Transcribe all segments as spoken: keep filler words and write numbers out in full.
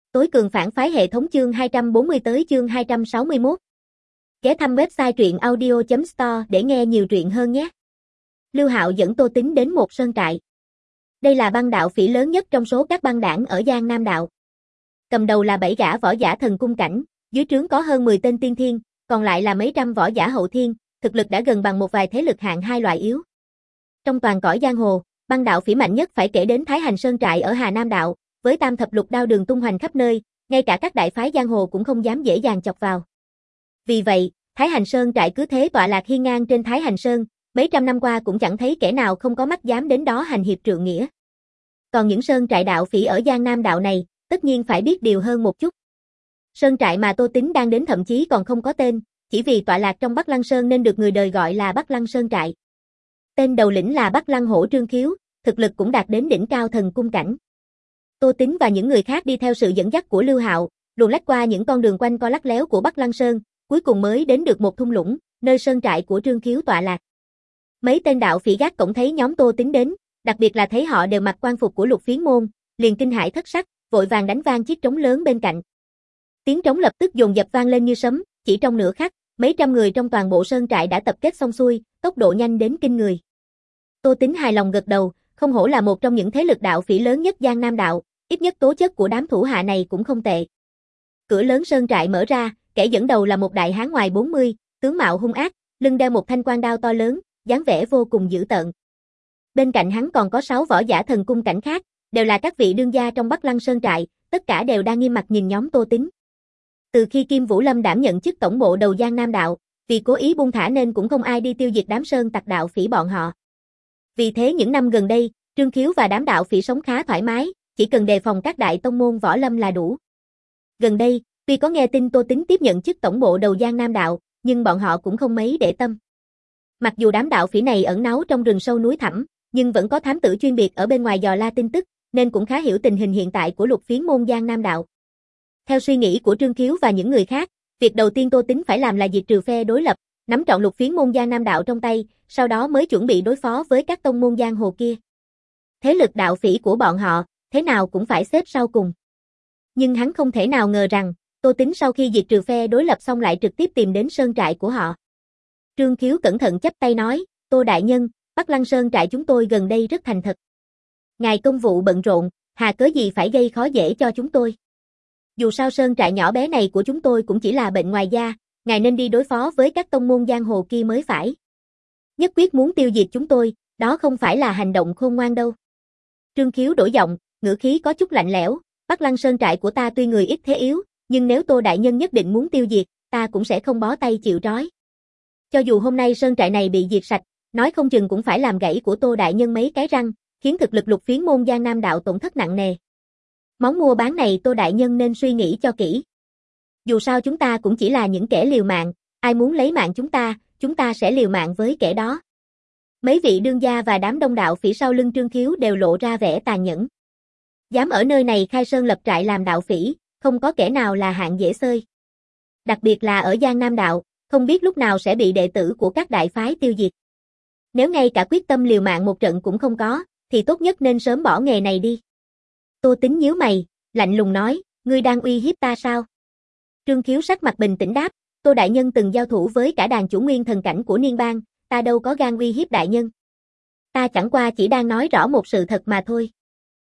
Tối cường phản phái hệ thống chương hai trăm bốn mươi tới chương hai trăm sáu mươi mốt. Ghé thăm website truyện audio chấm store để nghe nhiều truyện hơn nhé. Lưu Hạo dẫn Tô Tính đến một sơn trại. Đây là băng đạo phỉ lớn nhất trong số các băng đảng ở Giang Nam Đạo. Cầm đầu là bảy gã võ giả thần cung cảnh, dưới trướng có hơn mười tên tiên thiên, còn lại là mấy trăm võ giả hậu thiên, thực lực đã gần bằng một vài thế lực hạng hai loại yếu. Trong toàn cõi giang hồ, băng đạo phỉ mạnh nhất phải kể đến Thái Hành Sơn trại ở Hà Nam Đạo, với tam thập lục đao đường tung hoành khắp nơi, ngay cả các đại phái giang hồ cũng không dám dễ dàng chọc vào. Vì vậy, Thái Hành Sơn trại cứ thế tọa lạc hiên ngang trên Thái Hành Sơn, mấy trăm năm qua cũng chẳng thấy kẻ nào không có mắt dám đến đó hành hiệp trượng nghĩa. Còn những sơn trại đạo phỉ ở Giang Nam Đạo này, tất nhiên phải biết điều hơn một chút. Sơn trại mà Tô Tính đang đến thậm chí còn không có tên, chỉ vì tọa lạc trong Bắc Lăng Sơn nên được người đời gọi là Bắc Lăng Sơn trại. Tên đầu lĩnh là Bắc Lăng Hổ Trương Khiếu, thực lực cũng đạt đến đỉnh cao thần cung cảnh. Tô Tính và những người khác đi theo sự dẫn dắt của Lưu Hạo, luồn lách qua những con đường quanh co lắc léo của Bắc Lăng Sơn, cuối cùng mới đến được một thung lũng, nơi sơn trại của Trương Khiếu tọa lạc. Mấy tên đạo phỉ gác cổng thấy nhóm Tô Tính đến, đặc biệt là thấy họ đều mặc quan phục của Lục Phiến môn, liền kinh hãi thất sắc, vội vàng đánh vang chiếc trống lớn bên cạnh. Tiếng trống lập tức dồn dập vang lên như sấm, chỉ trong nửa khắc, mấy trăm người trong toàn bộ sơn trại đã tập kết xong xuôi, tốc độ nhanh đến kinh người. Tô Tính hài lòng gật đầu, không hổ là một trong những thế lực đạo phỉ lớn nhất Giang Nam Đạo, ít nhất tố chất của đám thủ hạ này cũng không tệ. Cửa lớn sơn trại mở ra, kẻ dẫn đầu là một đại hán ngoài bốn mươi, tướng mạo hung ác, lưng đeo một thanh quan đao to lớn, dáng vẻ vô cùng dữ tợn. Bên cạnh hắn còn có sáu võ giả thần cung cảnh khác, đều là các vị đương gia trong Bắc Lăng Sơn trại, tất cả đều đang nghiêm mặt nhìn nhóm Tô Tính. Từ khi Kim Vũ Lâm đảm nhận chức tổng bộ đầu Giang Nam Đạo, vì cố ý buông thả nên cũng không ai đi tiêu diệt đám sơn tặc đạo phỉ bọn họ. Vì thế những năm gần đây, Trương Khiếu và đám đạo phỉ sống khá thoải mái, chỉ cần đề phòng các đại tông môn võ lâm là đủ. Gần đây, tuy có nghe tin Tô Tính tiếp nhận chức tổng bộ đầu Giang Nam Đạo, nhưng bọn họ cũng không mấy để tâm. Mặc dù đám đạo phỉ này ẩn náu trong rừng sâu núi thẳm, nhưng vẫn có thám tử chuyên biệt ở bên ngoài dò la tin tức, nên cũng khá hiểu tình hình hiện tại của Lục Phiến môn Giang Nam Đạo. Theo suy nghĩ của Trương Khiếu và những người khác, việc đầu tiên Tô Tính phải làm là diệt trừ phe đối lập, nắm trọn Lục Phiến môn Giang Nam Đạo trong tay, sau đó mới chuẩn bị đối phó với các tông môn giang hồ kia. Thế lực đạo phỉ của bọn họ, thế nào cũng phải xếp sau cùng. Nhưng hắn không thể nào ngờ rằng, Tô Tính sau khi diệt trừ phe đối lập xong lại trực tiếp tìm đến sơn trại của họ. Trương Khiếu cẩn thận chắp tay nói, Tô Đại Nhân, Bắc Lăng Sơn trại chúng tôi gần đây rất thành thật. Ngài công vụ bận rộn, hà cớ gì phải gây khó dễ cho chúng tôi. Dù sao sơn trại nhỏ bé này của chúng tôi cũng chỉ là bệnh ngoài da, ngài nên đi đối phó với các tông môn giang hồ kia mới phải. Nhất quyết muốn tiêu diệt chúng tôi, đó không phải là hành động khôn ngoan đâu. Trương Khiếu đổi giọng, ngữ khí có chút lạnh lẽo, Bắc Lăng Sơn trại của ta tuy người ít thế yếu, nhưng nếu Tô Đại Nhân nhất định muốn tiêu diệt, ta cũng sẽ không bó tay chịu trói. Cho dù hôm nay sơn trại này bị diệt sạch, nói không chừng cũng phải làm gãy của Tô Đại Nhân mấy cái răng, khiến thực lực Lục Phiến môn Giang Nam Đạo tổn thất nặng nề. Món mua bán này Tô Đại Nhân nên suy nghĩ cho kỹ. Dù sao chúng ta cũng chỉ là những kẻ liều mạng, ai muốn lấy mạng chúng ta, chúng ta sẽ liều mạng với kẻ đó. Mấy vị đương gia và đám đông đạo phỉ sau lưng Trương Khiếu đều lộ ra vẻ tàn nhẫn. Dám ở nơi này khai sơn lập trại làm đạo phỉ, không có kẻ nào là hạng dễ xơi. Đặc biệt là ở Giang Nam Đạo, không biết lúc nào sẽ bị đệ tử của các đại phái tiêu diệt. Nếu ngay cả quyết tâm liều mạng một trận cũng không có, thì tốt nhất nên sớm bỏ nghề này đi. Tô Tính nhíu mày, lạnh lùng nói, ngươi đang uy hiếp ta sao? Trương Khiếu sắc mặt bình tĩnh đáp, Tô Đại Nhân từng giao thủ với cả đàn chủ nguyên thần cảnh của Niên Bang, ta đâu có gan uy hiếp Đại Nhân. Ta chẳng qua chỉ đang nói rõ một sự thật mà thôi.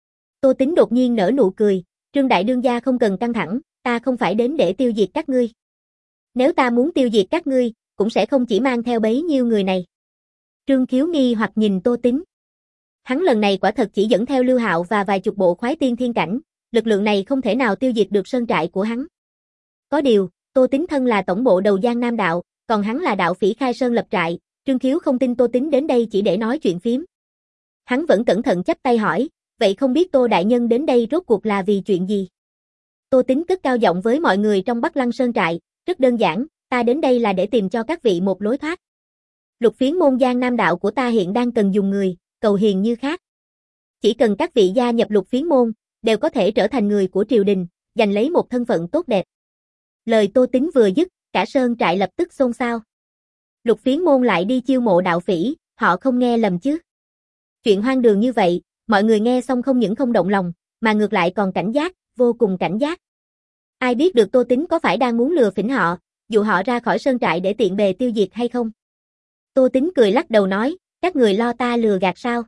Tô Tính đột nhiên nở nụ cười, Trương Đại Đương gia không cần căng thẳng, ta không phải đến để tiêu diệt các ngươi. Nếu ta muốn tiêu diệt các ngươi, cũng sẽ không chỉ mang theo bấy nhiêu người này. Trương Khiếu nghi hoặc nhìn Tô Tính. Hắn lần này quả thật chỉ dẫn theo Lưu Hạo và vài chục bộ khoái tiên thiên cảnh, lực lượng này không thể nào tiêu diệt được sơn trại của hắn. Có điều, Tô Tính thân là tổng bộ đầu Giang Nam Đạo, còn hắn là đạo phỉ khai sơn lập trại, Trương Khiếu không tin Tô Tính đến đây chỉ để nói chuyện phiếm. Hắn vẫn cẩn thận chắp tay hỏi, vậy không biết Tô Đại Nhân đến đây rốt cuộc là vì chuyện gì? Tô Tính cất cao giọng với mọi người trong Bắc Lăng Sơn trại, rất đơn giản, ta đến đây là để tìm cho các vị một lối thoát. Lục Phiến môn Giang Nam Đạo của ta hiện đang cần dùng người, cầu hiền như khác. Chỉ cần các vị gia nhập Lục Phiến môn, đều có thể trở thành người của triều đình, giành lấy một thân phận tốt đẹp. Lời Tô Tính vừa dứt, cả sơn trại lập tức xôn xao. Lục Phiến môn lại đi chiêu mộ đạo phỉ, họ không nghe lầm chứ? Chuyện hoang đường như vậy, mọi người nghe xong không những không động lòng, mà ngược lại còn cảnh giác, vô cùng cảnh giác. Ai biết được Tô Tín có phải đang muốn lừa phỉnh họ, dụ họ ra khỏi sơn trại để tiện bề tiêu diệt hay không? Tô Tín cười lắc đầu nói, các người lo ta lừa gạt sao?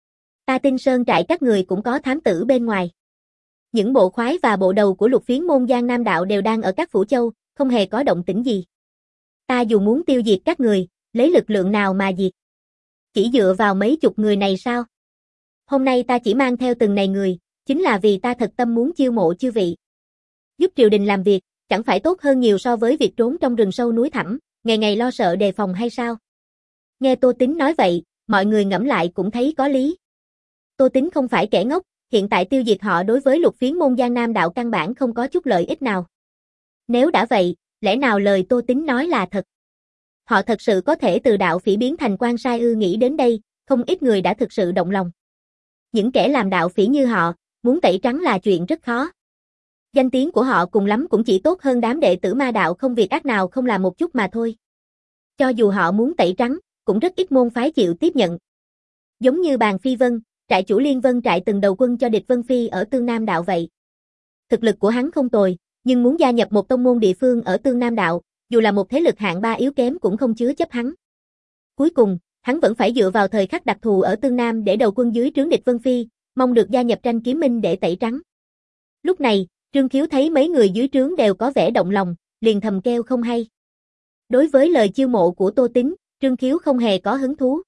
Ta tin sơn trại các người cũng có thám tử bên ngoài. Những bộ khoái và bộ đầu của lục phiến môn Giang Nam Đạo đều đang ở các phủ châu, không hề có động tĩnh gì. Ta dù muốn tiêu diệt các người, lấy lực lượng nào mà diệt? Chỉ dựa vào mấy chục người này sao? Hôm nay ta chỉ mang theo từng này người, chính là vì ta thật tâm muốn chiêu mộ chư vị. Giúp triều đình làm việc, chẳng phải tốt hơn nhiều so với việc trốn trong rừng sâu núi thẳm, ngày ngày lo sợ đề phòng hay sao? Nghe Tô Tín nói vậy, mọi người ngẫm lại cũng thấy có lý. Tô Tín không phải kẻ ngốc, hiện tại tiêu diệt họ đối với lục phiến môn Giang Nam Đạo căn bản không có chút lợi ích nào. Nếu đã vậy, lẽ nào lời Tô Tín nói là thật? Họ thật sự có thể từ đạo phỉ biến thành quan sai ư? Nghĩ đến đây, không ít người đã thực sự động lòng. Những kẻ làm đạo phỉ như họ, muốn tẩy trắng là chuyện rất khó. Danh tiếng của họ cùng lắm cũng chỉ tốt hơn đám đệ tử ma đạo không việc ác nào không làm một chút mà thôi. Cho dù họ muốn tẩy trắng, cũng rất ít môn phái chịu tiếp nhận. Giống như Bàn Phi Vân, trại chủ Liên Vân trại từng đầu quân cho địch Vân Phi ở Tương Nam Đạo vậy. Thực lực của hắn không tồi, nhưng muốn gia nhập một tông môn địa phương ở Tương Nam Đạo, dù là một thế lực hạng ba yếu kém cũng không chứa chấp hắn. Cuối cùng, hắn vẫn phải dựa vào thời khắc đặc thù ở Tương Nam để đầu quân dưới trướng địch Vân Phi, mong được gia nhập tranh kiếm minh để tẩy trắng. Lúc này, Trương Khiếu thấy mấy người dưới trướng đều có vẻ động lòng, liền thầm kêu không hay. Đối với lời chiêu mộ của Tô Tín, Trương Khiếu không hề có hứng thú.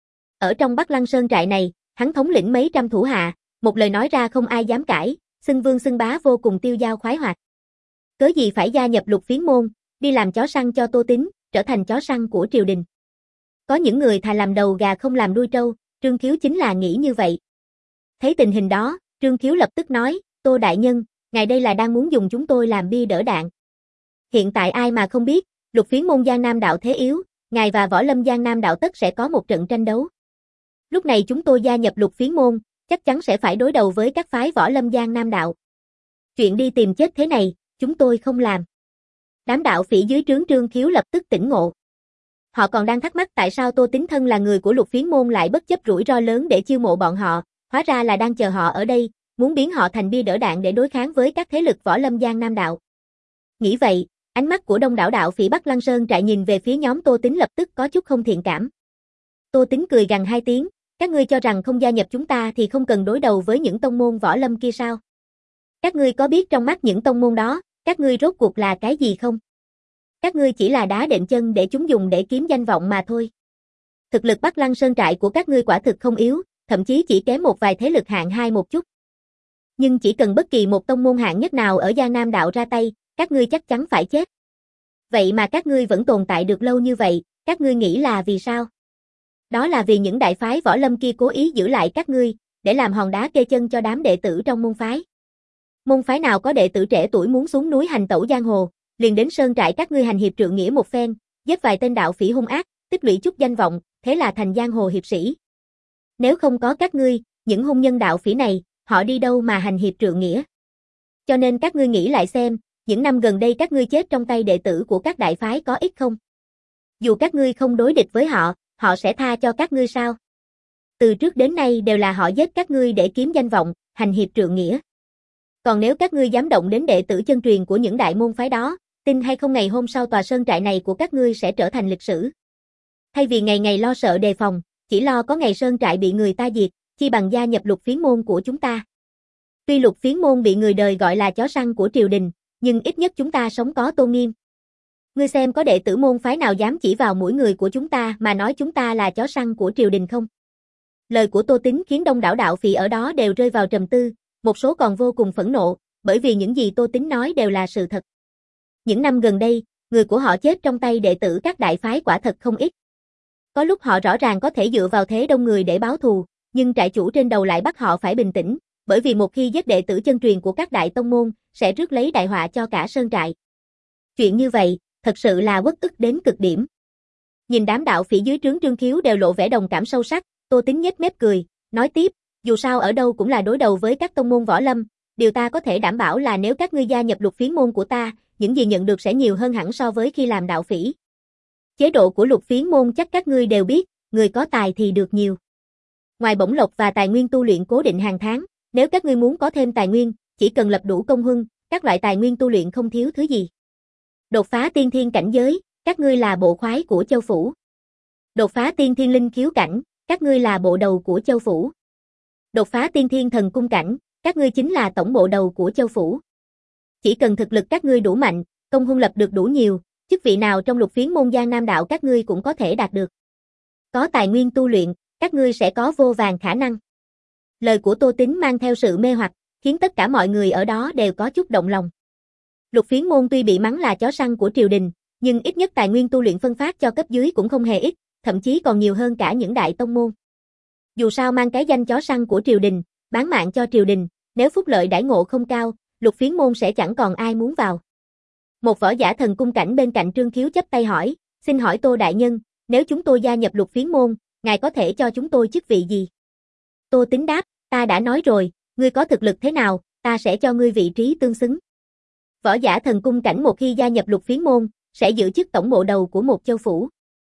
Ở trong Bắc Lăng Sơn trại này, hắn thống lĩnh mấy trăm thủ hạ, một lời nói ra không ai dám cãi, xưng vương xưng bá vô cùng tiêu dao khoái hoạt. Cớ gì phải gia nhập lục phiến môn, đi làm chó săn cho Tô Tín, trở thành chó săn của triều đình. Có những người thà làm đầu gà không làm đuôi trâu, Trương Khiếu chính là nghĩ như vậy. Thấy tình hình đó, Trương Khiếu lập tức nói, Tô đại nhân, ngài đây là đang muốn dùng chúng tôi làm bia đỡ đạn. Hiện tại ai mà không biết, lục phiến môn Giang Nam Đạo thế yếu, ngài và võ lâm Giang Nam Đạo tất sẽ có một trận tranh đấu. Lúc này chúng tôi gia nhập lục phiến môn, chắc chắn sẽ phải đối đầu với các phái võ lâm Giang Nam Đạo. Chuyện đi tìm chết thế này, chúng tôi không làm. Đám đạo phỉ dưới trướng Trương Khiếu lập tức tỉnh ngộ. Họ còn đang thắc mắc tại sao Tô Tín thân là người của lục phiến môn lại bất chấp rủi ro lớn để chiêu mộ bọn họ, hóa ra là đang chờ họ ở đây, muốn biến họ thành bia đỡ đạn để đối kháng với các thế lực võ lâm Giang Nam Đạo. Nghĩ vậy, ánh mắt của đông đảo đạo phỉ Bắc Lăng Sơn trại nhìn về phía nhóm Tô Tín lập tức có chút không thiện cảm. Tô Tín cười gằn hai tiếng, các ngươi cho rằng không gia nhập chúng ta thì không cần đối đầu với những tông môn võ lâm kia sao? Các ngươi có biết trong mắt những tông môn đó, các ngươi rốt cuộc là cái gì không? Các ngươi chỉ là đá đệm chân để chúng dùng để kiếm danh vọng mà thôi. Thực lực Bắc Lăng Sơn trại của các ngươi quả thực không yếu, thậm chí chỉ kém một vài thế lực hạng hai một chút. Nhưng chỉ cần bất kỳ một tông môn hạng nhất nào ở Giang Nam Đạo ra tay, các ngươi chắc chắn phải chết. Vậy mà các ngươi vẫn tồn tại được lâu như vậy, các ngươi nghĩ là vì sao? Đó là vì những đại phái võ lâm kia cố ý giữ lại các ngươi, để làm hòn đá kê chân cho đám đệ tử trong môn phái. Môn phái nào có đệ tử trẻ tuổi muốn xuống núi hành tẩu giang hồ, liền đến sơn trại các ngươi hành hiệp trượng nghĩa một phen, giết vài tên đạo phỉ hung ác, tích lũy chút danh vọng, thế là thành giang hồ hiệp sĩ. Nếu không có các ngươi, những hung nhân đạo phỉ này, họ đi đâu mà hành hiệp trượng nghĩa? Cho nên các ngươi nghĩ lại xem, những năm gần đây các ngươi chết trong tay đệ tử của các đại phái có ít không? Dù các ngươi không đối địch với họ, họ sẽ tha cho các ngươi sao? Từ trước đến nay đều là họ giết các ngươi để kiếm danh vọng, hành hiệp trượng nghĩa. Còn nếu các ngươi dám động đến đệ tử chân truyền của những đại môn phái đó, tin hay không ngày hôm sau tòa sơn trại này của các ngươi sẽ trở thành lịch sử. Thay vì ngày ngày lo sợ đề phòng, chỉ lo có ngày sơn trại bị người ta diệt, chi bằng gia nhập lục phiến môn của chúng ta. Tuy lục phiến môn bị người đời gọi là chó săn của triều đình, nhưng ít nhất chúng ta sống có tôn nghiêm. Ngươi xem có đệ tử môn phái nào dám chỉ vào mũi người của chúng ta mà nói chúng ta là chó săn của triều đình không? Lời của Tô Tín khiến đông đảo đạo phỉ ở đó đều rơi vào trầm tư, một số còn vô cùng phẫn nộ, bởi vì những gì Tô Tín nói đều là sự thật. Những năm gần đây, người của họ chết trong tay đệ tử các đại phái quả thật không ít. Có lúc họ rõ ràng có thể dựa vào thế đông người để báo thù, nhưng trại chủ trên đầu lại bắt họ phải bình tĩnh, bởi vì một khi giết đệ tử chân truyền của các đại tông môn, sẽ rước lấy đại họa cho cả sơn trại. Chuyện như vậy, thật sự là uất ức đến cực điểm. Nhìn đám đạo phỉ dưới trướng Trương Khiếu đều lộ vẻ đồng cảm sâu sắc, Tô Tín nhếch mép cười, nói tiếp, dù sao ở đâu cũng là đối đầu với các tông môn võ lâm, điều ta có thể đảm bảo là nếu các ngươi gia nhập lục phiến môn của ta, những gì nhận được sẽ nhiều hơn hẳn so với khi làm đạo phỉ. Chế độ của lục phiến môn chắc các ngươi đều biết, người có tài thì được nhiều. Ngoài bổng lộc và tài nguyên tu luyện cố định hàng tháng, nếu các ngươi muốn có thêm tài nguyên, chỉ cần lập đủ công huân, các loại tài nguyên tu luyện không thiếu thứ gì. Đột phá tiên thiên cảnh giới, các ngươi là bộ khoái của châu phủ. Đột phá tiên thiên linh khiếu cảnh, các ngươi là bộ đầu của châu phủ. Đột phá tiên thiên thần cung cảnh, các ngươi chính là tổng bộ đầu của châu phủ. Chỉ cần thực lực các ngươi đủ mạnh, công huân lập được đủ nhiều, chức vị nào trong lục phiến môn Giang Nam đạo các ngươi cũng có thể đạt được. Có tài nguyên tu luyện, các ngươi sẽ có vô vàn khả năng. Lời của Tô Tín mang theo sự mê hoặc, khiến tất cả mọi người ở đó đều có chút động lòng. Lục phiến môn tuy bị mắng là chó săn của triều đình, nhưng ít nhất tài nguyên tu luyện phân phát cho cấp dưới cũng không hề ít, thậm chí còn nhiều hơn cả những đại tông môn. Dù sao mang cái danh chó săn của triều đình, bán mạng cho triều đình, nếu phúc lợi đãi ngộ không cao, lục phiến môn sẽ chẳng còn ai muốn vào. Một võ giả thần cung cảnh bên cạnh Trương Khiếu chắp tay hỏi, xin hỏi Tô đại nhân, nếu chúng tôi gia nhập lục phiến môn, ngài có thể cho chúng tôi chức vị gì? Tô Tín đáp, ta đã nói rồi, ngươi có thực lực thế nào, ta sẽ cho ngươi vị trí tương xứng. Võ giả thần cung cảnh một khi gia nhập lục phiến môn, sẽ giữ chức tổng bộ đầu của một châu phủ.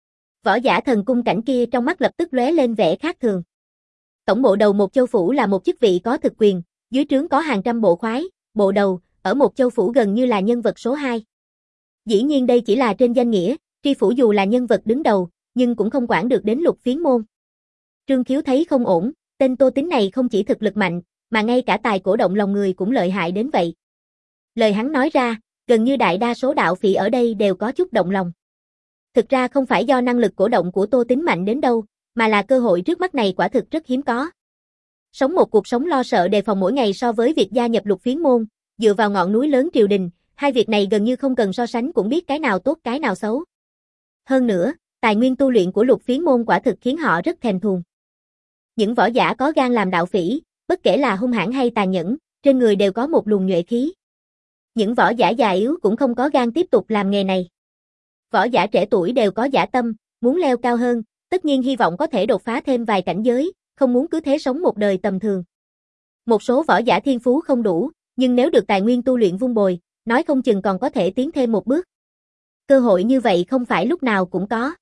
Võ giả thần cung cảnh kia trong mắt lập tức lóe lên vẻ khác thường. Tổng bộ đầu một châu phủ là một chức vị có thực quyền, dưới trướng có hàng trăm bộ khoái, bộ đầu, ở một châu phủ gần như là nhân vật số hai. Dĩ nhiên đây chỉ là trên danh nghĩa, tri phủ dù là nhân vật đứng đầu, nhưng cũng không quản được đến lục phiến môn. Trương Khiếu thấy không ổn, tên Tô Tín này không chỉ thực lực mạnh, mà ngay cả tài cổ động lòng người cũng lợi hại đến vậy. Lời hắn nói ra, gần như đại đa số đạo phỉ ở đây đều có chút động lòng. Thực ra không phải do năng lực cổ động của Tô Tín mạnh đến đâu, mà là cơ hội trước mắt này quả thực rất hiếm có. Sống một cuộc sống lo sợ đề phòng mỗi ngày so với việc gia nhập lục phiến môn, dựa vào ngọn núi lớn triều đình, hai việc này gần như không cần so sánh cũng biết cái nào tốt cái nào xấu. Hơn nữa, tài nguyên tu luyện của lục phiến môn quả thực khiến họ rất thèm thuồng. Những võ giả có gan làm đạo phỉ, bất kể là hung hãn hay tàn nhẫn, trên người đều có một luồng nhuệ khí. Những võ giả già yếu cũng không có gan tiếp tục làm nghề này. Võ giả trẻ tuổi đều có dã tâm, muốn leo cao hơn, tất nhiên hy vọng có thể đột phá thêm vài cảnh giới, không muốn cứ thế sống một đời tầm thường. Một số võ giả thiên phú không đủ, nhưng nếu được tài nguyên tu luyện vun bồi, nói không chừng còn có thể tiến thêm một bước. Cơ hội như vậy không phải lúc nào cũng có.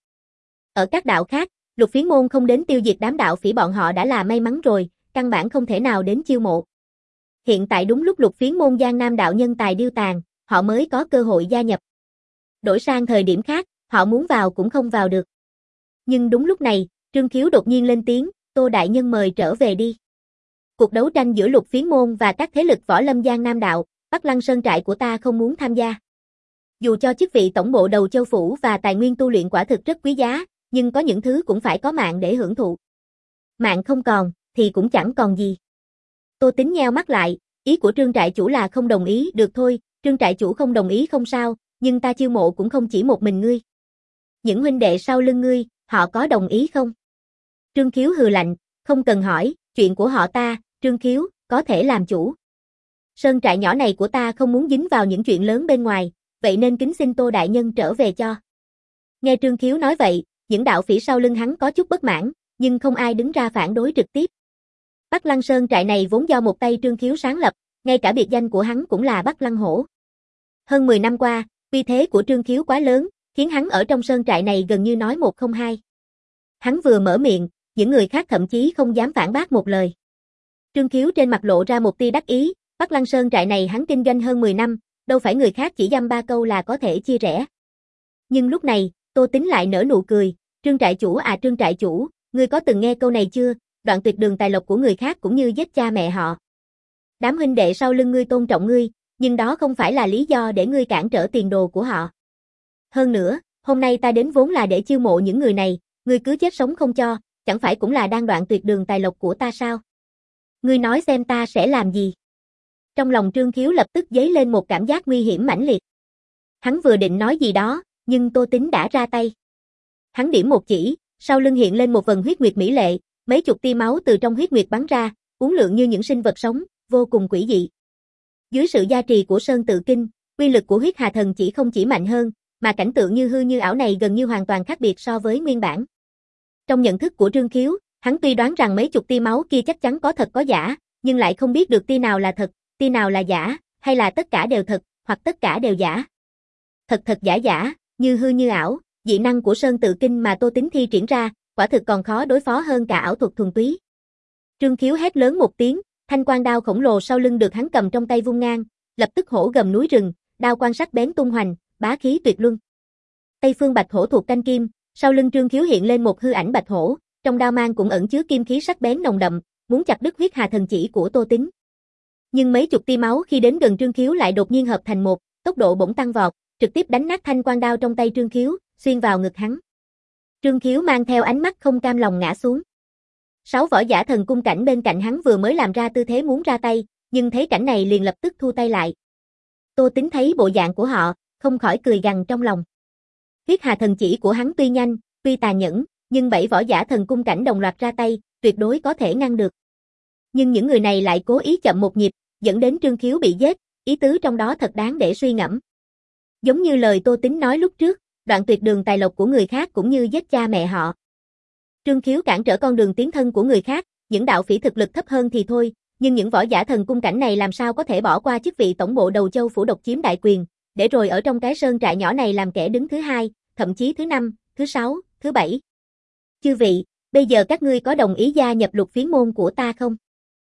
Ở các đạo khác, lục phiến môn không đến tiêu diệt đám đạo phỉ bọn họ đã là may mắn rồi, căn bản không thể nào đến chiêu mộ. Hiện tại đúng lúc lục phiến môn Giang Nam đạo nhân tài điêu tàn, họ mới có cơ hội gia nhập. Đổi sang thời điểm khác, họ muốn vào cũng không vào được. Nhưng đúng lúc này, Trương Khiếu đột nhiên lên tiếng, Tô đại nhân mời trở về đi. Cuộc đấu tranh giữa lục phiến môn và các thế lực võ lâm Giang Nam đạo, Bắc Lăng Sơn trại của ta không muốn tham gia. Dù cho chức vị tổng bộ đầu châu phủ và tài nguyên tu luyện quả thực rất quý giá, nhưng có những thứ cũng phải có mạng để hưởng thụ. Mạng không còn, thì cũng chẳng còn gì. Tô Tín nheo mắt lại, ý của Trương trại chủ là không đồng ý, được thôi, Trương trại chủ không đồng ý không sao, nhưng ta chiêu mộ cũng không chỉ một mình ngươi. Những huynh đệ sau lưng ngươi, họ có đồng ý không? Trương Khiếu hừ lạnh, không cần hỏi, chuyện của họ ta, Trương Khiếu, có thể làm chủ. Sơn trại nhỏ này của ta không muốn dính vào những chuyện lớn bên ngoài, vậy nên kính xin Tô đại nhân trở về cho. Nghe Trương Khiếu nói vậy, những đạo phỉ sau lưng hắn có chút bất mãn, nhưng không ai đứng ra phản đối trực tiếp. Bắc Lăng Sơn trại này vốn do một tay Trương Khiếu sáng lập, ngay cả biệt danh của hắn cũng là Bắc Lăng Hổ. Hơn mười năm qua, uy thế của Trương Khiếu quá lớn, khiến hắn ở trong sơn trại này gần như nói một không hai. Hắn vừa mở miệng, những người khác thậm chí không dám phản bác một lời. Trương Khiếu trên mặt lộ ra một tia đắc ý, Bắc Lăng Sơn trại này hắn kinh doanh hơn mười năm, đâu phải người khác chỉ dăm ba câu là có thể chia rẽ. Nhưng lúc này, Tô Tín lại nở nụ cười, Trương trại chủ à Trương trại chủ, ngươi có từng nghe câu này chưa, đoạn tuyệt đường tài lộc của người khác cũng như giết cha mẹ họ. Đám huynh đệ sau lưng ngươi tôn trọng ngươi, nhưng đó không phải là lý do để ngươi cản trở tiền đồ của họ. Hơn nữa, hôm nay ta đến vốn là để chiêu mộ những người này, ngươi cứ chết sống không cho, chẳng phải cũng là đang đoạn tuyệt đường tài lộc của ta sao? Ngươi nói xem ta sẽ làm gì? Trong lòng Trương Khiếu lập tức dấy lên một cảm giác nguy hiểm mãnh liệt. Hắn vừa định nói gì đó, nhưng Tô Tín đã ra tay. Hắn điểm một chỉ, sau lưng hiện lên một vần huyết nguyệt mỹ lệ, mấy chục tia máu từ trong huyết nguyệt bắn ra, uốn lượn như những sinh vật sống, vô cùng quỷ dị. Dưới sự gia trì của Sơn Tự Kinh, uy lực của huyết hà thần chỉ không chỉ mạnh hơn, mà cảnh tượng như hư như ảo này gần như hoàn toàn khác biệt so với nguyên bản. Trong nhận thức của Trương Khiếu, hắn tuy đoán rằng mấy chục tia máu kia chắc chắn có thật có giả, nhưng lại không biết được tia nào là thật, tia nào là giả, hay là tất cả đều thật, hoặc tất cả đều giả. Thật thật giả giả, như hư như ảo, dị năng của Sơn Tự Kinh mà Tô Tín thi triển ra, quả thực còn khó đối phó hơn cả ảo thuật thuần túy. Trương Khiếu hét lớn một tiếng, thanh quang đao khổng lồ sau lưng được hắn cầm trong tay vung ngang, lập tức hổ gầm núi rừng, đao quan sắc bén tung hoành, bá khí tuyệt luân. Tây phương bạch hổ thuộc canh kim, sau lưng Trương Khiếu hiện lên một hư ảnh bạch hổ, trong đao mang cũng ẩn chứa kim khí sắc bén nồng đậm, muốn chặt đứt huyết hà thần chỉ của Tô Tín. Nhưng mấy chục tia máu khi đến gần Trương Khiếu lại đột nhiên hợp thành một, tốc độ bỗng tăng vọt, trực tiếp đánh nát thanh quan đao trong tay Trương Khiếu, xuyên vào ngực hắn. Trương Khiếu mang theo ánh mắt không cam lòng ngã xuống. Sáu võ giả thần cung cảnh bên cạnh hắn vừa mới làm ra tư thế muốn ra tay, nhưng thấy cảnh này liền lập tức thu tay lại. Tô Tín thấy bộ dạng của họ, không khỏi cười gằn trong lòng. Huyết hà thần chỉ của hắn tuy nhanh, tuy tàn nhẫn, nhưng bảy võ giả thần cung cảnh đồng loạt ra tay, tuyệt đối có thể ngăn được. Nhưng những người này lại cố ý chậm một nhịp, dẫn đến Trương Khiếu bị giết, ý tứ trong đó thật đáng để suy ngẫm. Giống như lời Tô Tín nói lúc trước, đoạn tuyệt đường tài lộc của người khác cũng như giết cha mẹ họ. Trương Khiếu cản trở con đường tiến thân của người khác, những đạo phỉ thực lực thấp hơn thì thôi, nhưng những võ giả thần cung cảnh này làm sao có thể bỏ qua chức vị tổng bộ đầu châu phủ độc chiếm đại quyền, để rồi ở trong cái sơn trại nhỏ này làm kẻ đứng thứ hai, thậm chí thứ năm, thứ sáu, thứ bảy. Chư vị, bây giờ các ngươi có đồng ý gia nhập Lục Phiến môn của ta không?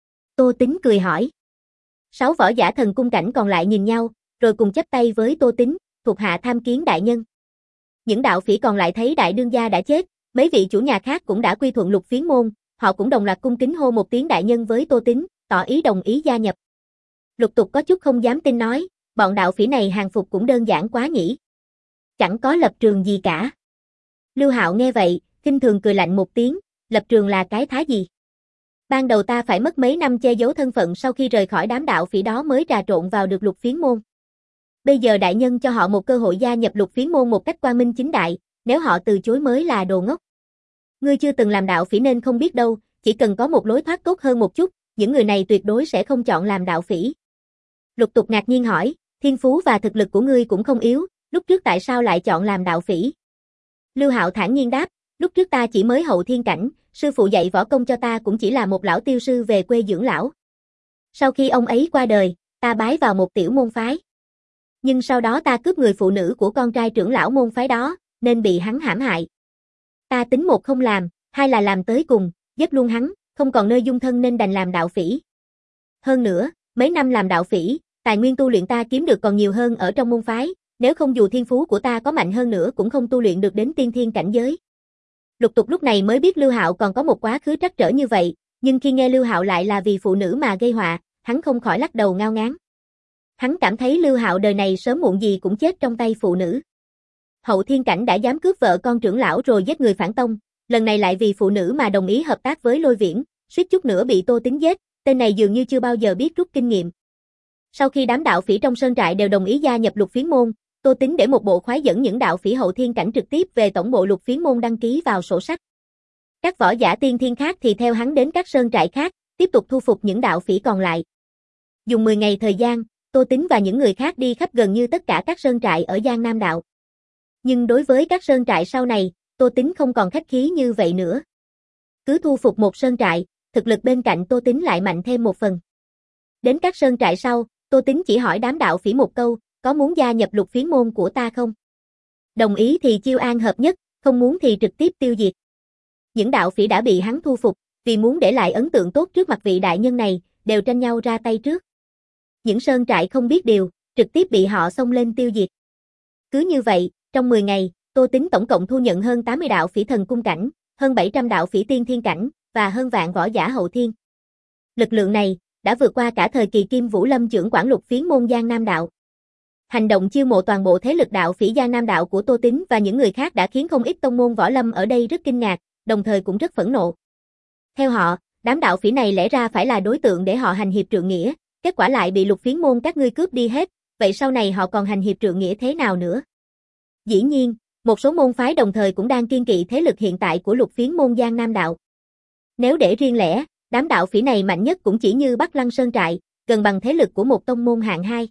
Tô Tín cười hỏi. Sáu võ giả thần cung cảnh còn lại nhìn nhau, rồi cùng chắp tay với Tô Tín, thuộc hạ tham kiến đại nhân. Những đạo phỉ còn lại thấy đại đương gia đã chết, mấy vị chủ nhà khác cũng đã quy thuận Lục Phiến môn, họ cũng đồng loạt cung kính hô một tiếng đại nhân với Tô Tín, tỏ ý đồng ý gia nhập. Lục Tục có chút không dám tin nói, bọn đạo phỉ này hàng phục cũng đơn giản quá nhỉ. Chẳng có lập trường gì cả. Lưu Hạo nghe vậy, khinh thường cười lạnh một tiếng, lập trường là cái thá gì? Ban đầu ta phải mất mấy năm che giấu thân phận sau khi rời khỏi đám đạo phỉ đó mới trà trộn vào được Lục Phiến môn. Bây giờ đại nhân cho họ một cơ hội gia nhập Lục Phiến môn một cách quang minh chính đại, nếu họ từ chối mới là đồ ngốc. Ngươi chưa từng làm đạo phỉ nên không biết đâu, chỉ cần có một lối thoát tốt hơn một chút, những người này tuyệt đối sẽ không chọn làm đạo phỉ. Lục Tục ngạc nhiên hỏi, thiên phú và thực lực của ngươi cũng không yếu, lúc trước tại sao lại chọn làm đạo phỉ? Lưu Hạo thản nhiên đáp, lúc trước ta chỉ mới hậu thiên cảnh, sư phụ dạy võ công cho ta cũng chỉ là một lão tiêu sư về quê dưỡng lão. Sau khi ông ấy qua đời, ta bái vào một tiểu môn phái. Nhưng sau đó ta cướp người phụ nữ của con trai trưởng lão môn phái đó, nên bị hắn hãm hại. Ta tính một không làm, hai là làm tới cùng, giết luôn hắn, không còn nơi dung thân nên đành làm đạo phỉ. Hơn nữa, mấy năm làm đạo phỉ, tài nguyên tu luyện ta kiếm được còn nhiều hơn ở trong môn phái, nếu không dù thiên phú của ta có mạnh hơn nữa cũng không tu luyện được đến tiên thiên cảnh giới. Lục Tục lúc này mới biết Lưu Hạo còn có một quá khứ trắc trở như vậy, nhưng khi nghe Lưu Hạo lại là vì phụ nữ mà gây họa, hắn không khỏi lắc đầu ngao ngán. Hắn cảm thấy Lưu Hạo đời này sớm muộn gì cũng chết trong tay phụ nữ. Hậu thiên cảnh đã dám cướp vợ con trưởng lão rồi giết người phản tông, lần này lại vì phụ nữ mà đồng ý hợp tác với Lôi Viễn, suýt chút nữa bị Tô Tín giết, tên này dường như chưa bao giờ biết rút kinh nghiệm. Sau khi đám đạo phỉ trong sơn trại đều đồng ý gia nhập Lục Phiến môn, Tô Tín để một bộ khoái dẫn những đạo phỉ hậu thiên cảnh trực tiếp về tổng bộ Lục Phiến môn đăng ký vào sổ sách. Các võ giả tiên thiên khác thì theo hắn đến các sơn trại khác, tiếp tục thu phục những đạo phỉ còn lại. Dùng mười ngày thời gian, Tô Tín và những người khác đi khắp gần như tất cả các sơn trại ở Giang Nam đạo. Nhưng đối với các sơn trại sau này, Tô Tín không còn khách khí như vậy nữa. Cứ thu phục một sơn trại, thực lực bên cạnh Tô Tín lại mạnh thêm một phần. Đến các sơn trại sau, Tô Tín chỉ hỏi đám đạo phỉ một câu, có muốn gia nhập Lục Phiến môn của ta không? Đồng ý thì chiêu an hợp nhất, không muốn thì trực tiếp tiêu diệt. Những đạo phỉ đã bị hắn thu phục, vì muốn để lại ấn tượng tốt trước mặt vị đại nhân này, đều tranh nhau ra tay trước. Những sơn trại không biết điều, trực tiếp bị họ xông lên tiêu diệt. Cứ như vậy, trong mười ngày, Tô Tín tổng cộng thu nhận hơn tám mươi đạo phỉ thần cung cảnh, hơn bảy trăm đạo phỉ tiên thiên cảnh, và hơn vạn võ giả hậu thiên. Lực lượng này, đã vượt qua cả thời kỳ Kim Vũ Lâm trưởng quản Lục Phiến môn Giang Nam đạo. Hành động chiêu mộ toàn bộ thế lực đạo phỉ Giang Nam đạo của Tô Tín và những người khác đã khiến không ít tông môn võ lâm ở đây rất kinh ngạc, đồng thời cũng rất phẫn nộ. Theo họ, đám đạo phỉ này lẽ ra phải là đối tượng để họ hành hiệp trượng nghĩa, kết quả lại bị Lục Phiến môn các ngươi cướp đi hết, vậy sau này họ còn hành hiệp trượng nghĩa thế nào nữa? Dĩ nhiên, một số môn phái đồng thời cũng đang kiêng kỵ thế lực hiện tại của Lục Phiến môn Giang Nam đạo. Nếu để riêng lẻ, đám đạo phỉ này mạnh nhất cũng chỉ như Bắc Lăng Sơn trại, gần bằng thế lực của một tông môn hạng hai.